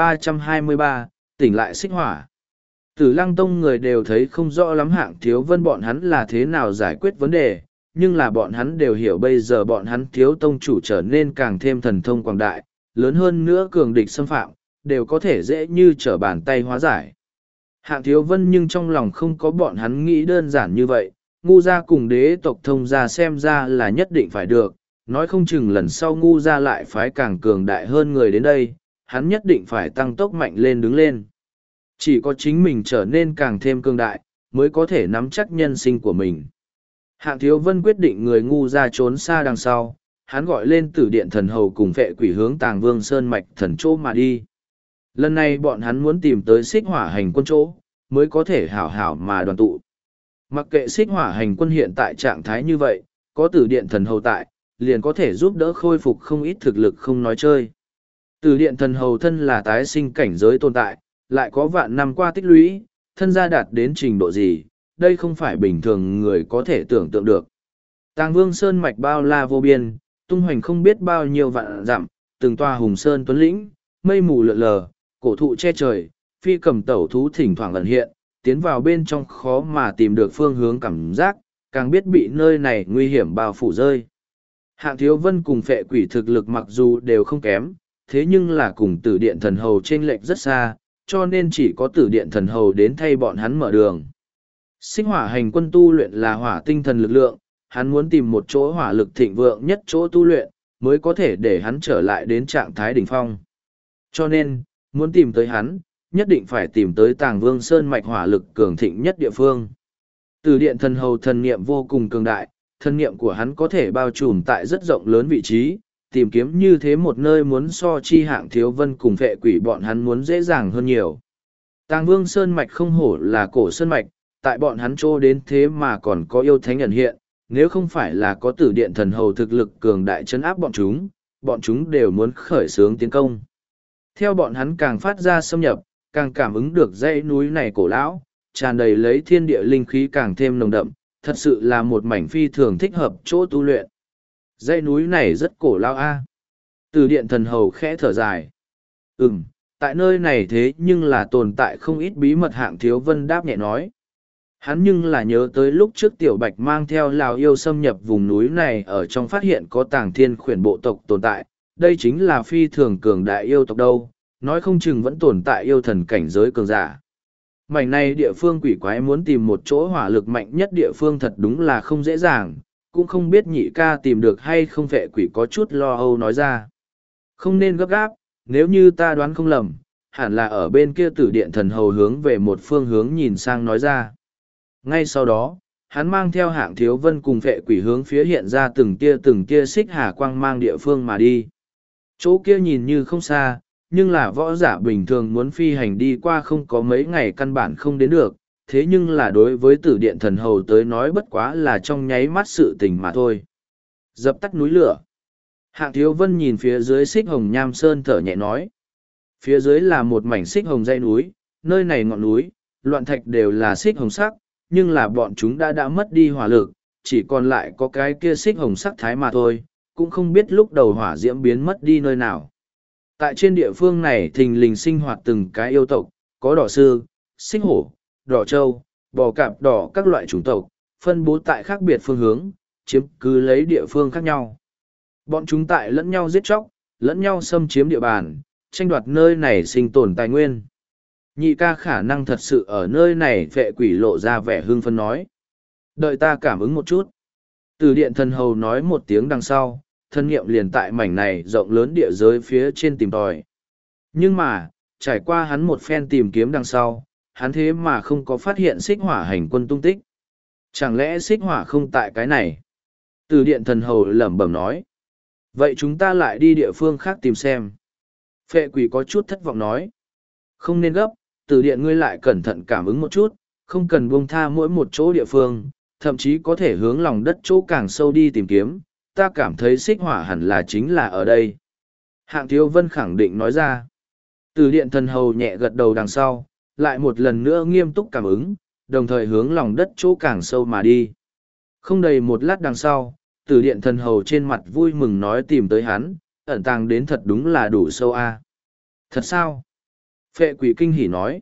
1323, tỉnh lại xích hỏa. Tử Lăng Tông người đều thấy không rõ lắm Hạng Thiếu Vân bọn hắn là thế nào giải quyết vấn đề, nhưng là bọn hắn đều hiểu bây giờ bọn hắn thiếu tông chủ trở nên càng thêm thần thông quảng đại, lớn hơn nữa cường địch xâm phạm, đều có thể dễ như trở bàn tay hóa giải. Hạng Thiếu Vân nhưng trong lòng không có bọn hắn nghĩ đơn giản như vậy, ngu gia cùng đế tộc thông gia xem ra là nhất định phải được, nói không chừng lần sau ngu gia lại phái càng cường đại hơn người đến đây, hắn nhất định phải tăng tốc mạnh lên đứng lên. Chỉ có chính mình trở nên càng thêm cường đại, mới có thể nắm chắc nhân sinh của mình. Hạng Thiếu Vân quyết định người ngu ra trốn xa đằng sau, hắn gọi lên Tử Điện Thần Hầu cùng Phệ Quỷ hướng Tàng Vương Sơn Mạch thần chỗ mà đi. Lần này bọn hắn muốn tìm tới xích hỏa hành quân chỗ, mới có thể hảo hảo mà đoàn tụ. Mặc kệ xích hỏa hành quân hiện tại trạng thái như vậy, có Tử Điện Thần Hầu tại, liền có thể giúp đỡ khôi phục không ít thực lực không nói chơi. Tử Điện Thần Hầu thân là tái sinh cảnh giới tồn tại, lại có vạn năm qua tích lũy, thân gia đạt đến trình độ gì, đây không phải bình thường người có thể tưởng tượng được. Tàng Vương Sơn mạch bao la vô biên, tung hoành không biết bao nhiêu vạn dặm, từng tòa hùng sơn tuấn lĩnh, mây mù lượn lờ, cổ thụ che trời, phi cầm tẩu thú thỉnh thoảng ẩn hiện, tiến vào bên trong khó mà tìm được phương hướng cảm giác, càng biết bị nơi này nguy hiểm bao phủ rơi. Hạng Thiếu Vân cùng Phệ Quỷ thực lực mặc dù đều không kém, thế nhưng là cùng Tử Điện Thần Hầu chênh lệch rất xa, cho nên chỉ có Tử Điện Thần Hầu đến thay bọn hắn mở đường. Xích hỏa hành quân tu luyện là hỏa tinh thần lực lượng, hắn muốn tìm một chỗ hỏa lực thịnh vượng nhất chỗ tu luyện, mới có thể để hắn trở lại đến trạng thái đỉnh phong. Cho nên, muốn tìm tới hắn, nhất định phải tìm tới Tàng Vương Sơn mạch hỏa lực cường thịnh nhất địa phương. Tử Điện Thần Hầu thần niệm vô cùng cường đại, thần niệm của hắn có thể bao trùm tại rất rộng lớn vị trí, tìm kiếm như thế một nơi muốn so chi Hạng Thiếu Vân cùng Phệ Quỷ bọn hắn muốn dễ dàng hơn nhiều. Tàng Vương Sơn mạch không hổ là cổ sơn mạch, tại bọn hắn trô đến thế mà còn có yêu thánh ẩn hiện, nếu không phải là có Tử Điện Thần Hầu thực lực cường đại chấn áp bọn chúng đều muốn khởi xướng tiến công. Theo bọn hắn càng phát ra xâm nhập, càng cảm ứng được dãy núi này cổ lão, tràn đầy lấy thiên địa linh khí càng thêm nồng đậm, thật sự là một mảnh phi thường thích hợp chỗ tu luyện. Dãy núi này rất cổ lão a. Tử Điện Thần Hầu khẽ thở dài. Tại nơi này thế nhưng là tồn tại không ít bí mật. Hạng Thiếu Vân đáp nhẹ nói. Hắn nhưng là nhớ tới lúc trước Tiểu Bạch mang theo Lào yêu xâm nhập vùng núi này ở trong phát hiện có Tàng Thiên khuyển bộ tộc tồn tại, đây chính là phi thường cường đại yêu tộc đâu, nói không chừng vẫn tồn tại yêu thần cảnh giới cường giả. Mảnh này địa phương quỷ quái muốn tìm một chỗ hỏa lực mạnh nhất địa phương thật đúng là không dễ dàng, cũng không biết nhị ca tìm được hay không. Phệ Quỷ có chút lo âu nói ra. Không nên gấp gáp, nếu như ta đoán không lầm, hẳn là ở bên kia Tử Điện Thần Hầu hướng về một phương hướng nhìn sang nói ra. Ngay sau đó, hắn mang theo Hạng Thiếu Vân cùng Phệ Quỷ hướng phía hiện ra từng tia xích hà quang mang địa phương mà đi. Chỗ kia nhìn như không xa, nhưng là võ giả bình thường muốn phi hành đi qua không có mấy ngày căn bản không đến được, thế nhưng là đối với Tử Điện Thần Hầu tới nói bất quá là trong nháy mắt sự tình mà thôi. Dập tắt núi lửa. Hạng Thiếu Vân nhìn phía dưới xích hồng nham sơn thở nhẹ nói. Phía dưới là một mảnh xích hồng dãy núi, nơi này ngọn núi, loạn thạch đều là xích hồng sắc, nhưng là bọn chúng đã mất đi hỏa lực, chỉ còn lại có cái kia xích hồng sắc thái mà thôi, cũng không biết lúc đầu hỏa diễm biến mất đi nơi nào. Tại trên địa phương này thình lình sinh hoạt từng cái yêu tộc, có đỏ sư, xích hổ, đỏ trâu, bò cạp đỏ các loại chủng tộc, phân bố tại khác biệt phương hướng, chiếm cứ lấy địa phương khác nhau. Bọn chúng tại lẫn nhau giết chóc, lẫn nhau xâm chiếm địa bàn, tranh đoạt nơi này sinh tồn tài nguyên. Nhị ca khả năng thật sự ở nơi này vệ quỷ lộ ra vẻ hưng phấn nói. Đợi ta cảm ứng một chút. Từ điện thần hầu nói một tiếng đằng sau, thân nghiệm liền tại mảnh này rộng lớn địa giới phía trên tìm tòi. Nhưng mà, trải qua hắn một phen tìm kiếm đằng sau, hắn thế mà không có phát hiện xích hỏa hành quân tung tích. Chẳng lẽ xích hỏa không tại cái này? Từ điện thần hầu lẩm bẩm nói. Vậy chúng ta lại đi địa phương khác tìm xem. Phệ quỷ có chút thất vọng nói. Không nên gấp, từ điện ngươi lại cẩn thận cảm ứng một chút, không cần buông tha mỗi một chỗ địa phương, thậm chí có thể hướng lòng đất chỗ càng sâu đi tìm kiếm. Ta cảm thấy xích hỏa hẳn là chính là ở đây. Hạng Thiếu Vân khẳng định nói ra. Từ điện thần hầu nhẹ gật đầu đằng sau, lại một lần nữa nghiêm túc cảm ứng, đồng thời hướng lòng đất chỗ càng sâu mà đi. Không đầy một lát đằng sau, từ điện thần hầu trên mặt vui mừng nói tìm tới hắn, ẩn tàng đến thật đúng là đủ sâu a. Thật sao? Phệ quỷ kinh hỉ nói.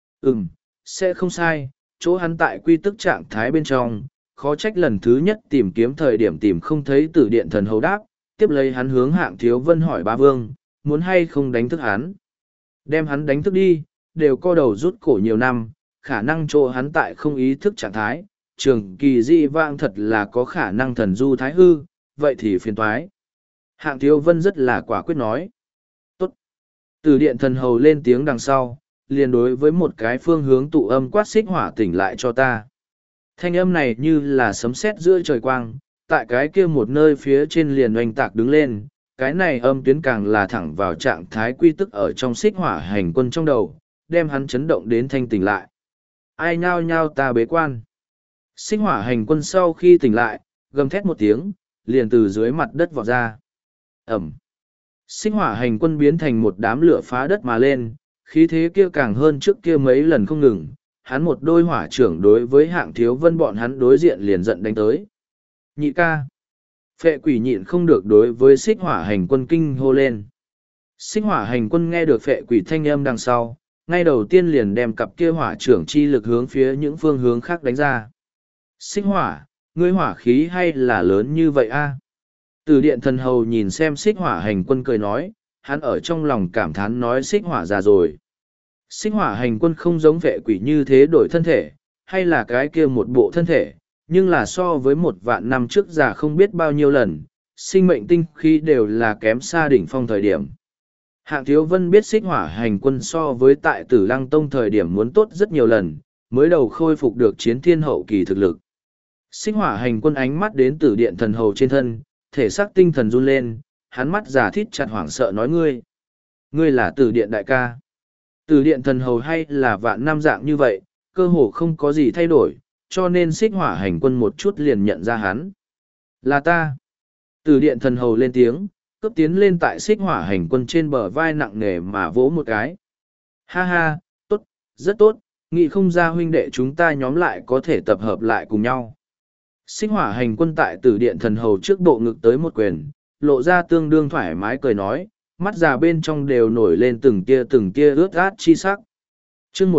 Sẽ không sai, chỗ hắn tại quy tức trạng thái bên trong, khó trách lần thứ nhất tìm kiếm thời điểm tìm không thấy từ điện thần hầu đáp, tiếp lấy hắn hướng Hạng Thiếu Vân hỏi Bá Vương, muốn hay không đánh thức hắn. Đem hắn đánh thức đi, đều co đầu rút cổ nhiều năm, khả năng chỗ hắn tại không ý thức trạng thái, trường kỳ dị vãng thật là có khả năng thần du thái hư, vậy thì phiền toái. Hạng Thiếu Vân rất là quả quyết nói. Tốt. Từ điện thần hầu lên tiếng đằng sau, liền đối với một cái phương hướng tụ âm quát xích hỏa tỉnh lại cho ta. Thanh âm này như là sấm sét giữa trời quang, tại cái kia một nơi phía trên liền oanh tạc đứng lên, cái này âm tuyến càng là thẳng vào trạng thái quy tức ở trong xích hỏa hành quân trong đầu, đem hắn chấn động đến thanh tỉnh lại. Ai nhao nhao ta bế quan. Xích hỏa hành quân sau khi tỉnh lại, gầm thét một tiếng, liền từ dưới mặt đất vọt ra. Ẩm. Xích hỏa hành quân biến thành một đám lửa phá đất mà lên, khí thế kia càng hơn trước kia mấy lần không ngừng. Hắn một đôi hỏa trưởng đối với Hạng Thiếu Vân bọn hắn đối diện liền giận đánh tới. Nhị ca. Phệ quỷ nhịn không được đối với xích hỏa hành quân kinh hô lên. Xích hỏa hành quân nghe được phệ quỷ thanh âm đằng sau, ngay đầu tiên liền đem cặp kia hỏa trưởng chi lực hướng phía những phương hướng khác đánh ra. Xích hỏa, ngươi hỏa khí hay là lớn như vậy a? Từ điện thần hầu nhìn xem xích hỏa hành quân cười nói, hắn ở trong lòng cảm thán nói xích hỏa già rồi. Xích hỏa hành quân không giống vệ quỷ như thế đổi thân thể, hay là cái kia một bộ thân thể, nhưng là so với 1.000 năm trước già không biết bao nhiêu lần, sinh mệnh tinh khí đều là kém xa đỉnh phong thời điểm. Hạng Thiếu Vân biết xích hỏa hành quân so với tại Tử Lăng Tông thời điểm muốn tốt rất nhiều lần, mới đầu khôi phục được chiến thiên hậu kỳ thực lực. Xích hỏa hành quân ánh mắt đến Tử điện thần hầu trên thân, thể xác tinh thần run lên, hắn mắt giả thít chặt hoảng sợ nói ngươi là Tử điện đại ca. Tử điện thần hầu hay là vạn năm dạng như vậy, cơ hồ không có gì thay đổi, cho nên xích hỏa hành quân một chút liền nhận ra hắn. Là ta. Tử điện thần hầu lên tiếng, cấp tiến lên tại xích hỏa hành quân trên bờ vai nặng nề mà vỗ một cái. Ha ha, tốt, rất tốt, nghĩ không ra huynh đệ chúng ta nhóm lại có thể tập hợp lại cùng nhau. Xích hỏa hành quân tại Tử điện thần hầu trước bộ ngực tới một quyền, lộ ra tương đương thoải mái cười nói, mắt già bên trong đều nổi lên từng tia ướt át chi sắc. Chương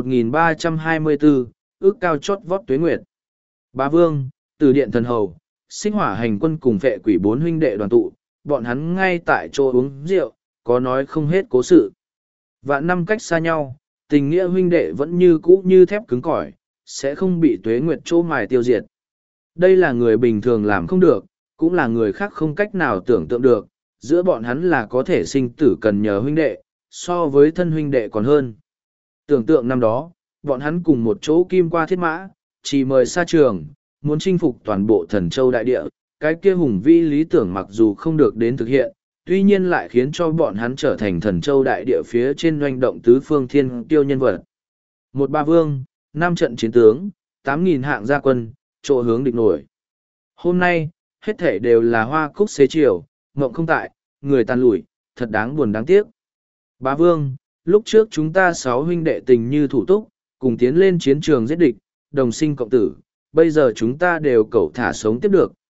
1324, ước cao chót vót tuế nguyệt. Bá Vương, Tử điện thần hầu, xích hỏa hành quân cùng vệ quỷ 4 huynh đệ đoàn tụ, bọn hắn ngay tại chỗ uống rượu, có nói không hết cố sự. Vạn năm cách xa nhau, tình nghĩa huynh đệ vẫn như cũ như thép cứng cỏi, sẽ không bị tuế nguyệt chỗ mài tiêu diệt. Đây là người bình thường làm không được, cũng là người khác không cách nào tưởng tượng được, giữa bọn hắn là có thể sinh tử cần nhờ huynh đệ, so với thân huynh đệ còn hơn. Tưởng tượng năm đó, bọn hắn cùng một chỗ kim qua thiết mã, chỉ mời xa trường, muốn chinh phục toàn bộ Thần Châu đại địa, cái kia hùng vĩ lý tưởng mặc dù không được đến thực hiện, tuy nhiên lại khiến cho bọn hắn trở thành Thần Châu đại địa phía trên doanh động tứ phương thiên tiêu nhân vật. Một ba vương, 5 trận chiến tướng, 8.000 hạng gia quân, chỗ hướng địch nổi. Hôm nay, hết thể đều là hoa cúc xế chiều, ngộng không tại, người tàn lủi, thật đáng buồn đáng tiếc. Bá Vương, lúc trước chúng ta 6 huynh đệ tình như thủ túc, cùng tiến lên chiến trường giết địch, đồng sinh cộng tử, bây giờ chúng ta đều cẩu thả sống tiếp được,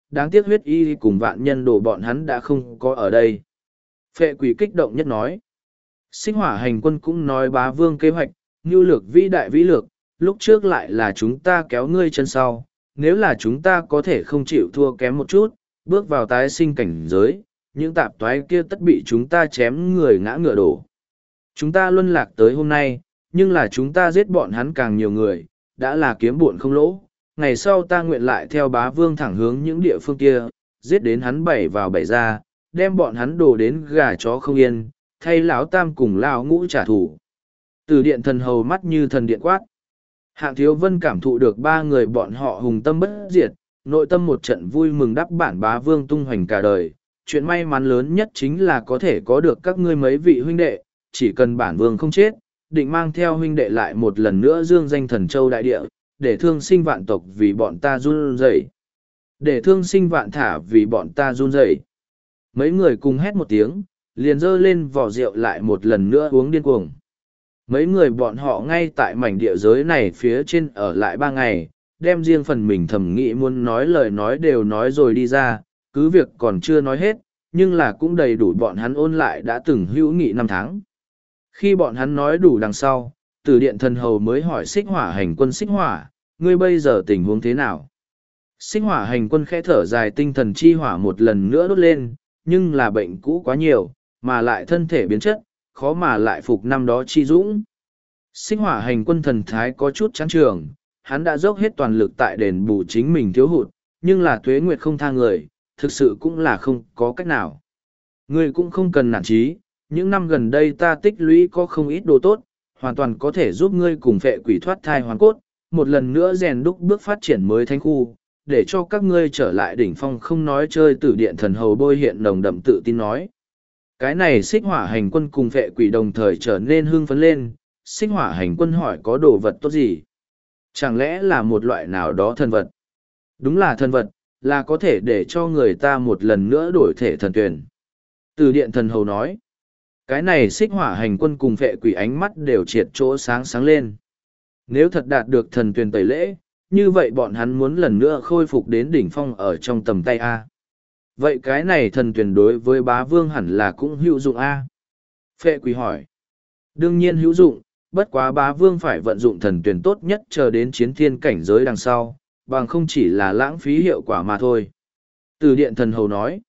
đáng tiếc huyết y cùng vạn nhân đồ bọn hắn đã không có ở đây. Phệ quỷ kích động nhất nói. Xích hỏa hành quân cũng nói bá vương kế hoạch, nhu lược vĩ đại vĩ lược, lúc trước lại là chúng ta kéo ngươi chân sau, nếu là chúng ta có thể không chịu thua kém một chút, bước vào tái sinh cảnh giới, những tạp toái kia tất bị chúng ta chém người ngã ngựa đổ. Chúng ta luân lạc tới hôm nay, nhưng là chúng ta giết bọn hắn càng nhiều người, đã là kiếm buồn không lỗ. Ngày sau ta nguyện lại theo bá vương thẳng hướng những địa phương kia, giết đến hắn bảy vào bảy ra, đem bọn hắn đổ đến gà chó không yên, thay lão tam cùng lão ngũ trả thù. Từ điện thần hầu mắt như thần điện quát. Hạng Thiếu Vân cảm thụ được ba người bọn họ hùng tâm bất diệt, nội tâm một trận vui mừng đắp bản bá vương tung hoành cả đời. Chuyện may mắn lớn nhất chính là có thể có được các ngươi mấy vị huynh đệ, chỉ cần bản vương không chết, định mang theo huynh đệ lại một lần nữa dương danh thần châu đại địa, để thương sinh vạn tộc vì bọn ta run rẩy, để thương sinh vạn thả vì bọn ta run rẩy. Mấy người cùng hét một tiếng, liền giơ lên vỏ rượu lại một lần nữa uống điên cuồng. Mấy người bọn họ ngay tại mảnh địa giới này phía trên ở lại 3 ngày, đem riêng phần mình thầm nghĩ muốn nói lời nói đều nói rồi đi ra, cứ việc còn chưa nói hết, nhưng là cũng đầy đủ bọn hắn ôn lại đã từng hữu nghị 5 tháng. Khi bọn hắn nói đủ đằng sau, Tử điện thần hầu mới hỏi Xích hỏa hành quân: Xích hỏa, ngươi bây giờ tình huống thế nào? Xích hỏa hành quân khẽ thở dài, tinh thần chi hỏa một lần nữa đốt lên, nhưng là bệnh cũ quá nhiều, mà lại thân thể biến chất, khó mà lại phục năm đó chi dũng. Xích hỏa hành quân thần thái có chút chán trường, hắn đã dốc hết toàn lực tại đền bù chính mình thiếu hụt, nhưng là tuế nguyệt không tha người, thực sự cũng là không có cách nào. Ngươi cũng không cần nản chí, những năm gần đây ta tích lũy có không ít đồ tốt, hoàn toàn có thể giúp ngươi cùng phệ quỷ thoát thai hoàn cốt, một lần nữa rèn đúc bước phát triển mới thánh khu, để cho các ngươi trở lại đỉnh phong không nói chơi. Tử điện thần hầu bôi hiện nồng đậm tự tin nói. Cái này xích hỏa hành quân cùng phệ quỷ đồng thời trở nên hưng phấn lên, xích hỏa hành quân hỏi có đồ vật tốt gì? Chẳng lẽ là một loại nào đó thần vật? Đúng là thần vật, là có thể để cho người ta một lần nữa đổi thể thần tuyển. Tử điện thần hầu nói. Cái này xích hỏa hành quân cùng phệ quỷ ánh mắt đều triệt chỗ sáng sáng lên. Nếu thật đạt được thần tuyển tẩy lễ, như vậy bọn hắn muốn lần nữa khôi phục đến đỉnh phong ở trong tầm tay A. Vậy cái này thần tuyển đối với bá vương hẳn là cũng hữu dụng A. Phệ quỷ hỏi. Đương nhiên hữu dụng, bất quá bá vương phải vận dụng thần tuyển tốt nhất chờ đến chiến thiên cảnh giới đằng sau, bằng không chỉ là lãng phí hiệu quả mà thôi. Từ điện thần hầu nói.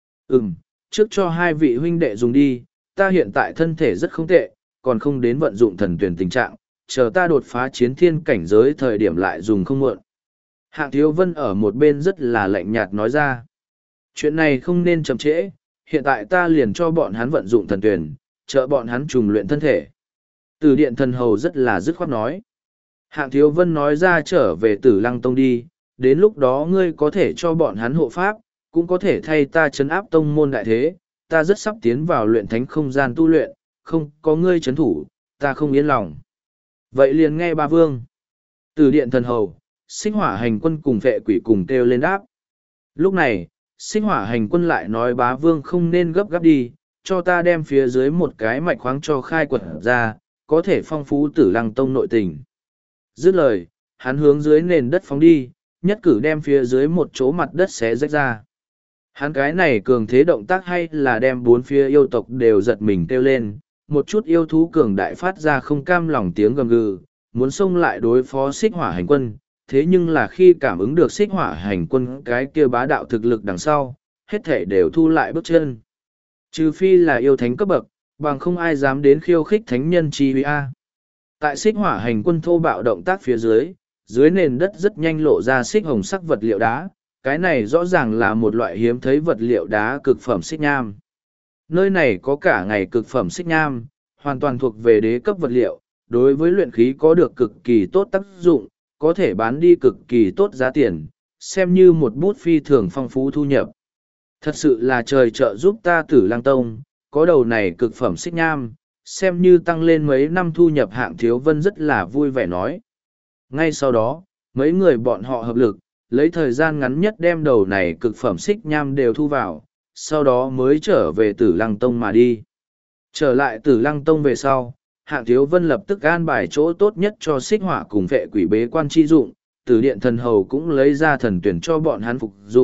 Trước cho 2 vị huynh đệ dùng đi, ta hiện tại thân thể rất không tệ, còn không đến vận dụng thần tuyển tình trạng, chờ ta đột phá chiến thiên cảnh giới thời điểm lại dùng không muộn. Hạng Thiếu Vân ở một bên rất là lạnh nhạt nói ra. Chuyện này không nên chậm trễ, hiện tại ta liền cho bọn hắn vận dụng thần tuyển, trợ bọn hắn trùng luyện thân thể. Tử điện thần hầu rất là dứt khoát nói. Hạng Thiếu Vân nói ra trở về Tử Lăng Tông đi, đến lúc đó ngươi có thể cho bọn hắn hộ pháp, cũng có thể thay ta trấn áp tông môn đại thế, ta rất sắp tiến vào luyện thánh không gian tu luyện, không có ngươi trấn thủ, ta không yên lòng. Vậy liền nghe ba vương. Tử điện thần hầu, xích hỏa hành quân cùng phệ quỷ cùng kêu lên đáp. Lúc này, xích hỏa hành quân lại nói bá vương không nên gấp gáp đi, cho ta đem phía dưới một cái mạch khoáng cho khai quật ra, có thể phong phú Tử Lăng Tông nội tình. Dứt lời, hắn hướng dưới nền đất phóng đi, nhất cử đem phía dưới một chỗ mặt đất xé rách ra. Hắn cái này cường thế động tác hay là đem 4 phía yêu tộc đều giật mình kêu lên, một chút yêu thú cường đại phát ra không cam lòng tiếng gầm gừ, muốn xông lại đối phó xích hỏa hành quân, thế nhưng là khi cảm ứng được xích hỏa hành quân cái kia bá đạo thực lực đằng sau, hết thể đều thu lại bước chân. Trừ phi là yêu thánh cấp bậc, bằng không ai dám đến khiêu khích thánh nhân chi uy a. Tại xích hỏa hành quân thô bạo động tác phía dưới nền đất rất nhanh lộ ra xích hồng sắc vật liệu đá, cái này rõ ràng là một loại hiếm thấy vật liệu đá cực phẩm xích nham. Nơi này có cả ngày cực phẩm xích nham, hoàn toàn thuộc về đế cấp vật liệu, đối với luyện khí có được cực kỳ tốt tác dụng, có thể bán đi cực kỳ tốt giá tiền, xem như một bút phi thường phong phú thu nhập. Thật sự là trời trợ giúp ta Tử Lăng Tông, có đầu này cực phẩm xích nham, xem như tăng lên mấy năm thu nhập. Hạng Thiếu Vân rất là vui vẻ nói. Ngay sau đó, mấy người bọn họ hợp lực, lấy thời gian ngắn nhất đem đầu này cực phẩm xích nham đều thu vào, sau đó mới trở về Tử Lăng Tông mà đi. Trở lại Tử Lăng Tông về sau, Hạng Thiếu Vân lập tức an bài chỗ tốt nhất cho xích hỏa cùng phệ quỷ bế quan chi dụng, Tử điện thần hầu cũng lấy ra thần tuyển cho bọn hắn phục dụng,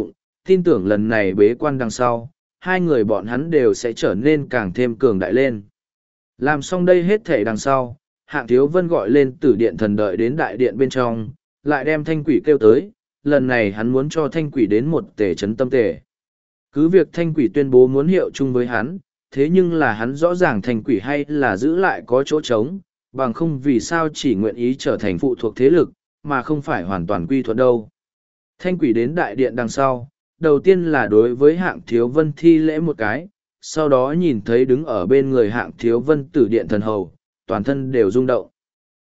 tin tưởng lần này bế quan đằng sau, hai người bọn hắn đều sẽ trở nên càng thêm cường đại lên. Làm xong đây hết thể đằng sau, Hạng Thiếu Vân gọi lên Tử Điện Thần đợi đến đại điện bên trong, lại đem Thanh Quỷ kêu tới, lần này hắn muốn cho Thanh Quỷ đến một tể trấn tâm tể. Cứ việc Thanh Quỷ tuyên bố muốn hiệu chung với hắn, thế nhưng là hắn rõ ràng Thanh Quỷ hay là giữ lại có chỗ trống, bằng không vì sao chỉ nguyện ý trở thành phụ thuộc thế lực, mà không phải hoàn toàn quy thuận đâu. Thanh Quỷ đến đại điện đằng sau, đầu tiên là đối với Hạng Thiếu Vân thi lễ một cái, sau đó nhìn thấy đứng ở bên người Hạng Thiếu Vân Tử Điện Thần hầu, toàn thân đều rung động.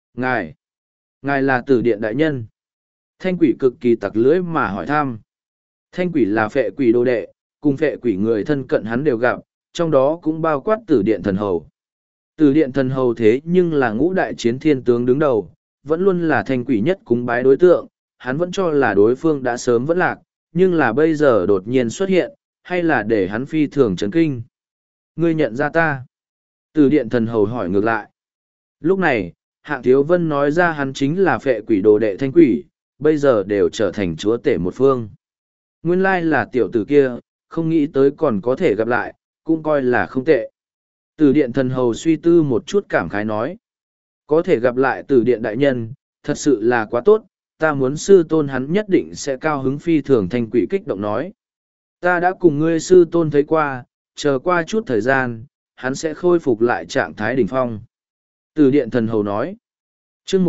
Ngài là Tử Điện đại nhân. Thanh Quỷ cực kỳ tặc lưỡi mà hỏi thăm. Thanh Quỷ là Phệ Quỷ đô đệ, cùng Phệ Quỷ người thân cận hắn đều gặp, trong đó cũng bao quát Tử Điện Thần hầu. Tử Điện Thần hầu thế nhưng là ngũ đại chiến thiên tướng đứng đầu, vẫn luôn là Thanh Quỷ nhất cúng bái đối tượng, hắn vẫn cho là đối phương đã sớm vẫn lạc, nhưng là bây giờ đột nhiên xuất hiện, hay là để hắn phi thường chấn kinh. Ngươi nhận ra ta? Tử Điện Thần hầu hỏi ngược lại. Lúc này, Hạng Thiếu Vân nói ra hắn chính là Phệ Quỷ đồ đệ Thanh Quỷ, bây giờ đều trở thành chúa tể một phương. Nguyên lai là tiểu tử kia, không nghĩ tới còn có thể gặp lại, cũng coi là không tệ. Tử Điện Thần hầu suy tư một chút cảm khái nói. Có thể gặp lại Tử Điện đại nhân, thật sự là quá tốt, ta muốn sư tôn hắn nhất định sẽ cao hứng phi thường. Thanh Quỷ kích động nói. Ta đã cùng ngươi sư tôn thấy qua, chờ qua chút thời gian, hắn sẽ khôi phục lại trạng thái đỉnh phong. Tử Điện Thần hầu nói. Chương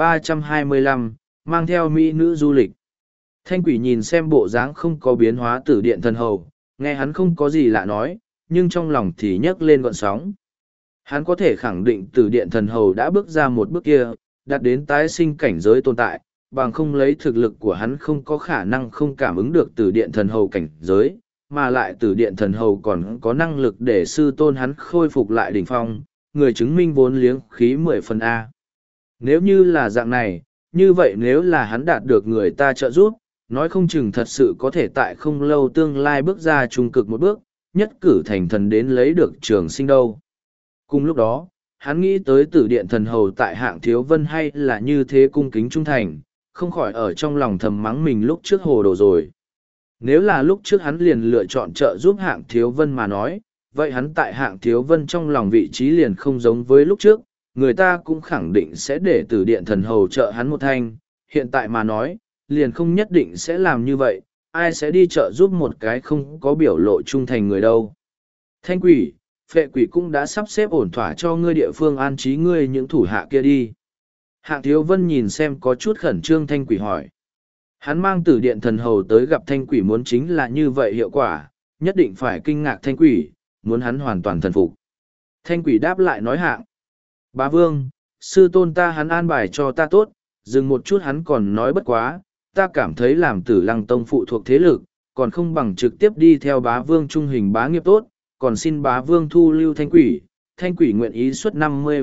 1325, mang theo mỹ nữ du lịch. Thanh Quỷ nhìn xem bộ dáng không có biến hóa Tử Điện Thần hầu, nghe hắn không có gì lạ nói, nhưng trong lòng thì nhấc lên gọn sóng. Hắn có thể khẳng định Tử Điện Thần hầu đã bước ra một bước kia, đạt đến tái sinh cảnh giới tồn tại, bằng không lấy thực lực của hắn không có khả năng không cảm ứng được Tử Điện Thần hầu cảnh giới, mà lại Tử Điện Thần hầu còn có năng lực để sư tôn hắn khôi phục lại đỉnh phong, người chứng minh vốn liếng khí 10 phần A. Nếu như là dạng này, như vậy nếu là hắn đạt được người ta trợ giúp, nói không chừng thật sự có thể tại không lâu tương lai bước ra trung cực một bước, nhất cử thành thần đến lấy được trường sinh đâu. Cùng lúc đó, hắn nghĩ tới Tử Điện Thần hầu tại Hạng Thiếu Vân hay là như thế cung kính trung thành, không khỏi ở trong lòng thầm mắng mình lúc trước hồ đồ rồi. Nếu là lúc trước hắn liền lựa chọn trợ giúp Hạng Thiếu Vân mà nói, vậy hắn tại Hạng Thiếu Vân trong lòng vị trí liền không giống với lúc trước, người ta cũng khẳng định sẽ để Tử Điện Thần hầu trợ hắn một thanh, hiện tại mà nói, liền không nhất định sẽ làm như vậy, ai sẽ đi trợ giúp một cái không có biểu lộ trung thành người đâu. Thanh Quỷ, Phệ Quỷ cũng đã sắp xếp ổn thỏa cho ngươi địa phương an trí ngươi những thủ hạ kia đi. Hạng Thiếu Vân nhìn xem có chút khẩn trương Thanh Quỷ hỏi. Hắn mang Tử Điện Thần hầu tới gặp Thanh Quỷ muốn chính là như vậy hiệu quả, nhất định phải kinh ngạc Thanh Quỷ, muốn hắn hoàn toàn thần phục. Thanh Quỷ đáp lại nói Hạng. Bá Vương, sư tôn ta hắn an bài cho ta tốt, dừng một chút hắn còn nói bất quá, ta cảm thấy làm Tử Lăng Tông phụ thuộc thế lực, còn không bằng trực tiếp đi theo Bá Vương trung hình bá nghiệp tốt, còn xin Bá Vương thu lưu Thanh Quỷ. Thanh Quỷ nguyện ý suốt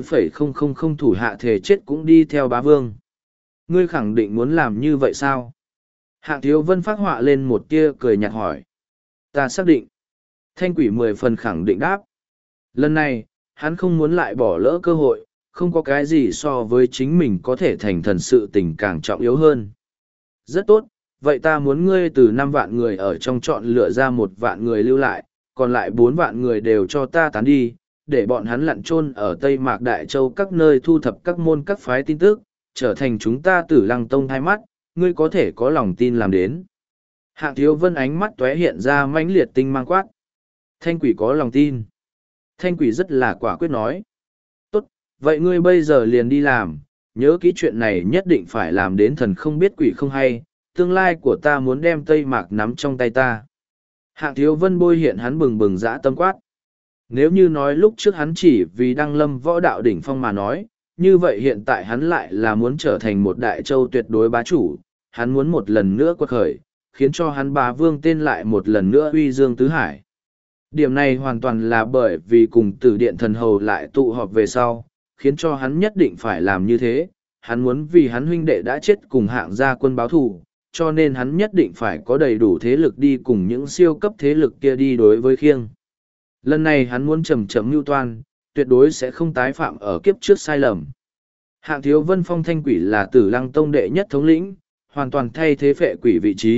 50,000 thủ hạ thể chết cũng đi theo Bá Vương. Ngươi khẳng định muốn làm như vậy sao? Hạng Thiếu Vân phát họa lên một tia cười nhạt hỏi. Ta xác định. Thanh Quỷ 10 phần khẳng định đáp. Lần này, hắn không muốn lại bỏ lỡ cơ hội, không có cái gì so với chính mình có thể thành thần sự tình càng trọng yếu hơn. Rất tốt, vậy ta muốn ngươi từ 5 vạn người ở trong chọn lựa ra 1 vạn người lưu lại, còn lại 4 vạn người đều cho ta tán đi, để bọn hắn lặn chôn ở Tây Mạc Đại Châu các nơi thu thập các môn các phái tin tức, trở thành chúng ta Tử Lăng Tông hai mắt, ngươi có thể có lòng tin làm đến. Hạng Thiếu Vân ánh mắt tóe hiện ra mãnh liệt tinh mang quát. Thanh Quỷ có lòng tin. Thanh Quỷ rất là quả quyết nói. Tốt, vậy ngươi bây giờ liền đi làm, nhớ kỹ chuyện này nhất định phải làm đến thần không biết quỷ không hay, tương lai của ta muốn đem Tây Mạc nắm trong tay ta. Hạng Thiếu Vân bôi hiện hắn bừng bừng dã tâm quát. Nếu như nói lúc trước hắn chỉ vì đăng lâm võ đạo đỉnh phong mà nói, như vậy hiện tại hắn lại là muốn trở thành một đại châu tuyệt đối bá chủ, hắn muốn một lần nữa quật khởi, khiến cho hắn Bá Vương tên lại một lần nữa uy dương tứ hải. Điểm này hoàn toàn là bởi vì cùng Tử Điện Thần hầu lại tụ họp về sau, khiến cho hắn nhất định phải làm như thế, hắn muốn vì hắn huynh đệ đã chết cùng Hạng gia quân báo thù, cho nên hắn nhất định phải có đầy đủ thế lực đi cùng những siêu cấp thế lực kia đi đối với khiêng. Lần này hắn muốn chầm chậm mưu toan, tuyệt đối sẽ không tái phạm ở kiếp trước sai lầm. Hạng Thiếu Vân phong Thanh Quỷ là Tử Lăng Tông đệ nhất thống lĩnh, hoàn toàn thay thế Phệ Quỷ vị trí,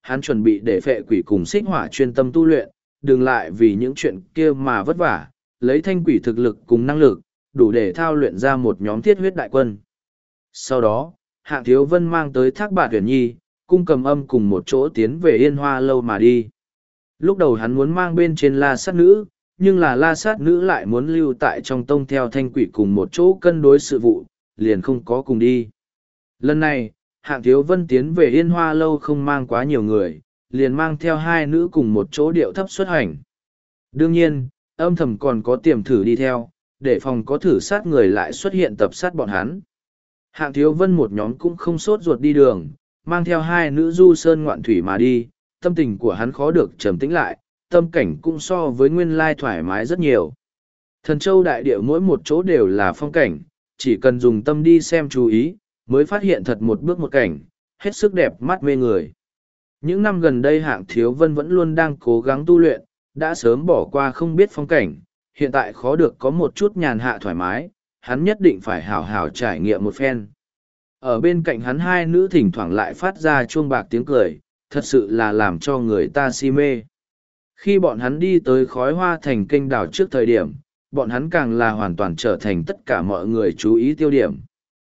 hắn chuẩn bị để phệ quỷ cùng xích hỏa chuyên tâm tu luyện, đừng lại vì những chuyện kia mà vất vả, lấy thanh quỷ thực lực cùng năng lực, đủ để thao luyện ra một nhóm thiết huyết đại quân. Sau đó, Hạng Thiếu Vân mang tới Thác Bạt Uyển Nhi, Cung Cầm Âm cùng một chỗ tiến về Yên Hoa Lâu mà đi. Lúc đầu hắn muốn mang bên trên La Sát Nữ, nhưng là La Sát Nữ lại muốn lưu tại trong tông theo thanh quỷ cùng một chỗ cân đối sự vụ, liền không có cùng đi. Lần này, Hạng Thiếu Vân tiến về Yên Hoa Lâu không mang quá nhiều người, liền mang theo hai nữ cùng một chỗ điệu thấp xuất hành. Đương nhiên, âm thầm còn có tiềm thử đi theo, để phòng có thử sát người lại xuất hiện tập sát bọn hắn. Hạng Thiếu Vân một nhóm cũng không sốt ruột đi đường, mang theo hai nữ du sơn ngoạn thủy mà đi, tâm tình của hắn khó được trầm tĩnh lại, tâm cảnh cũng so với nguyên lai thoải mái rất nhiều. Thần Châu đại địa mỗi một chỗ đều là phong cảnh, chỉ cần dùng tâm đi xem chú ý, mới phát hiện thật một bước một cảnh, hết sức đẹp mắt mê người. Những năm gần đây Hạng Thiếu Vân vẫn luôn đang cố gắng tu luyện, đã sớm bỏ qua không biết phong cảnh, hiện tại khó được có một chút nhàn hạ thoải mái, hắn nhất định phải hảo hảo trải nghiệm một phen. Ở bên cạnh hắn hai nữ thỉnh thoảng lại phát ra chuông bạc tiếng cười, thật sự là làm cho người ta si mê. Khi bọn hắn đi tới khói hoa thành kênh đảo trước thời điểm, bọn hắn càng là hoàn toàn trở thành tất cả mọi người chú ý tiêu điểm.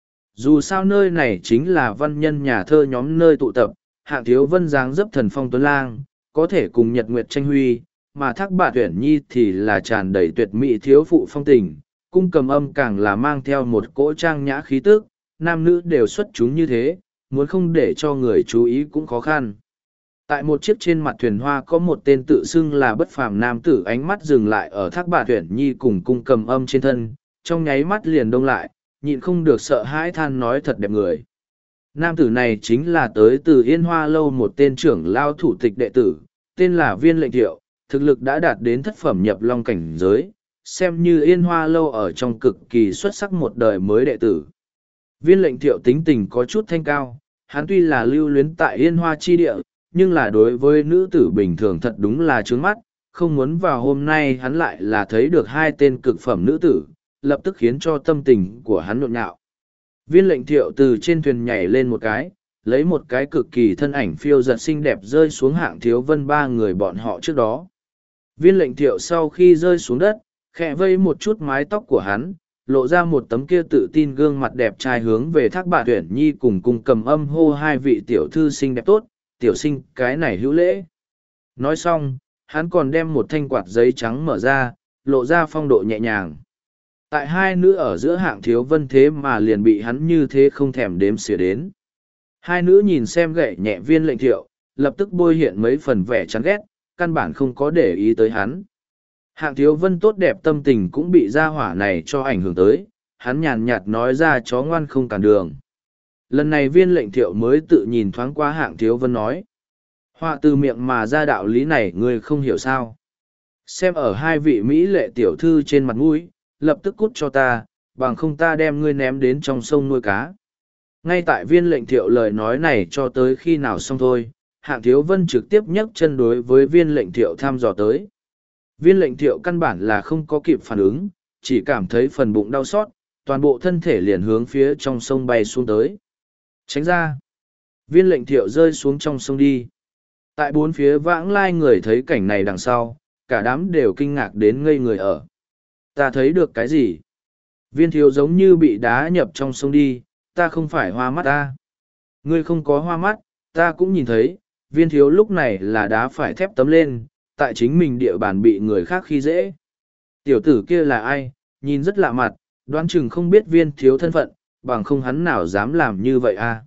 Dù sao nơi này chính là văn nhân nhà thơ nhóm nơi tụ tập, Hạng Thiếu Vân dáng dấp thần phong tuấn lang, có thể cùng Nhật Nguyệt tranh huy, mà Thác Bạt Uyển Nhi thì là tràn đầy tuyệt mỹ thiếu phụ phong tình, Cung Cầm Âm càng là mang theo một cỗ trang nhã khí tức, nam nữ đều xuất chúng như thế, muốn không để cho người chú ý cũng khó khăn. Tại một chiếc trên mặt thuyền hoa có một tên tự xưng là bất phàm nam tử, ánh mắt dừng lại ở Thác Bạt Uyển Nhi cùng Cung Cầm Âm trên thân, trong nháy mắt liền đông lại, nhịn không được sợ hãi than nói thật đẹp người. Nam tử này chính là tới từ Yên Hoa Lâu một tên trưởng lao thủ tịch đệ tử, tên là Viên Lệnh Thiệu, thực lực đã đạt đến thất phẩm nhập long cảnh giới, xem như Yên Hoa Lâu ở trong cực kỳ xuất sắc một đời mới đệ tử. Viên Lệnh Thiệu tính tình có chút thanh cao, hắn tuy là lưu luyến tại Yên Hoa chi địa, nhưng là đối với nữ tử bình thường thật đúng là trướng mắt, không muốn vào hôm nay hắn lại là thấy được hai tên cực phẩm nữ tử, lập tức khiến cho tâm tình của hắn nhộn nhạo. Viên Lệnh Thiệu từ trên thuyền nhảy lên một cái, lấy một cái cực kỳ thân ảnh phiêu giật xinh đẹp rơi xuống Hạng Thiếu Vân ba người bọn họ trước đó. Viên Lệnh Thiệu sau khi rơi xuống đất, khẽ vây một chút mái tóc của hắn, lộ ra một tấm kia tự tin gương mặt đẹp trai hướng về Thác Bạt Uyển Nhi cùng Cung Cầm Âm hô hai vị tiểu thư xinh đẹp tốt, tiểu sinh cái này hữu lễ. Nói xong, hắn còn đem một thanh quạt giấy trắng mở ra, lộ ra phong độ nhẹ nhàng. Tại hai nữ ở giữa Hạng Thiếu Vân thế mà liền bị hắn như thế không thèm đếm xỉa đến. Hai nữ nhìn xem gậy nhẹ Viên Lệnh Thiệu, lập tức bôi hiện mấy phần vẻ chán ghét, căn bản không có để ý tới hắn. Hạng Thiếu Vân tốt đẹp tâm tình cũng bị gia hỏa này cho ảnh hưởng tới, hắn nhàn nhạt nói ra chó ngoan không cản đường. Lần này Viên Lệnh Thiệu mới tự nhìn thoáng qua Hạng Thiếu Vân nói. Họa từ miệng mà ra đạo lý này ngươi không hiểu sao. Xem ở hai vị Mỹ lệ tiểu thư trên mặt mũi, lập tức cút cho ta, bằng không ta đem ngươi ném đến trong sông nuôi cá. Ngay tại Viên Lệnh Thiệu lời nói này cho tới khi nào xong thôi, Hạng Thiếu Vân trực tiếp nhấc chân đối với Viên Lệnh Thiệu thăm dò tới. Viên Lệnh Thiệu căn bản là không có kịp phản ứng, chỉ cảm thấy phần bụng đau xót, toàn bộ thân thể liền hướng phía trong sông bay xuống tới. Tránh ra! Viên Lệnh Thiệu rơi xuống trong sông đi. Tại bốn phía vãng lai người thấy cảnh này đằng sau, cả đám đều kinh ngạc đến ngây người ở. Ta thấy được cái gì? Viên thiếu giống như bị đá nhập trong sông đi, ta không phải hoa mắt ta. Ngươi không có hoa mắt, ta cũng nhìn thấy, viên thiếu lúc này là đá phải thép tấm lên, tại chính mình địa bàn bị người khác khi dễ. Tiểu tử kia là ai, nhìn rất lạ mặt, đoán chừng không biết viên thiếu thân phận, bằng không hắn nào dám làm như vậy à.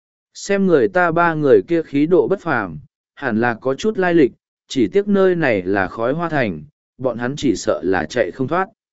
Xem người ta ba người kia khí độ bất phàm, hẳn là có chút lai lịch, chỉ tiếc nơi này là khói hoa thành, bọn hắn chỉ sợ là chạy không thoát.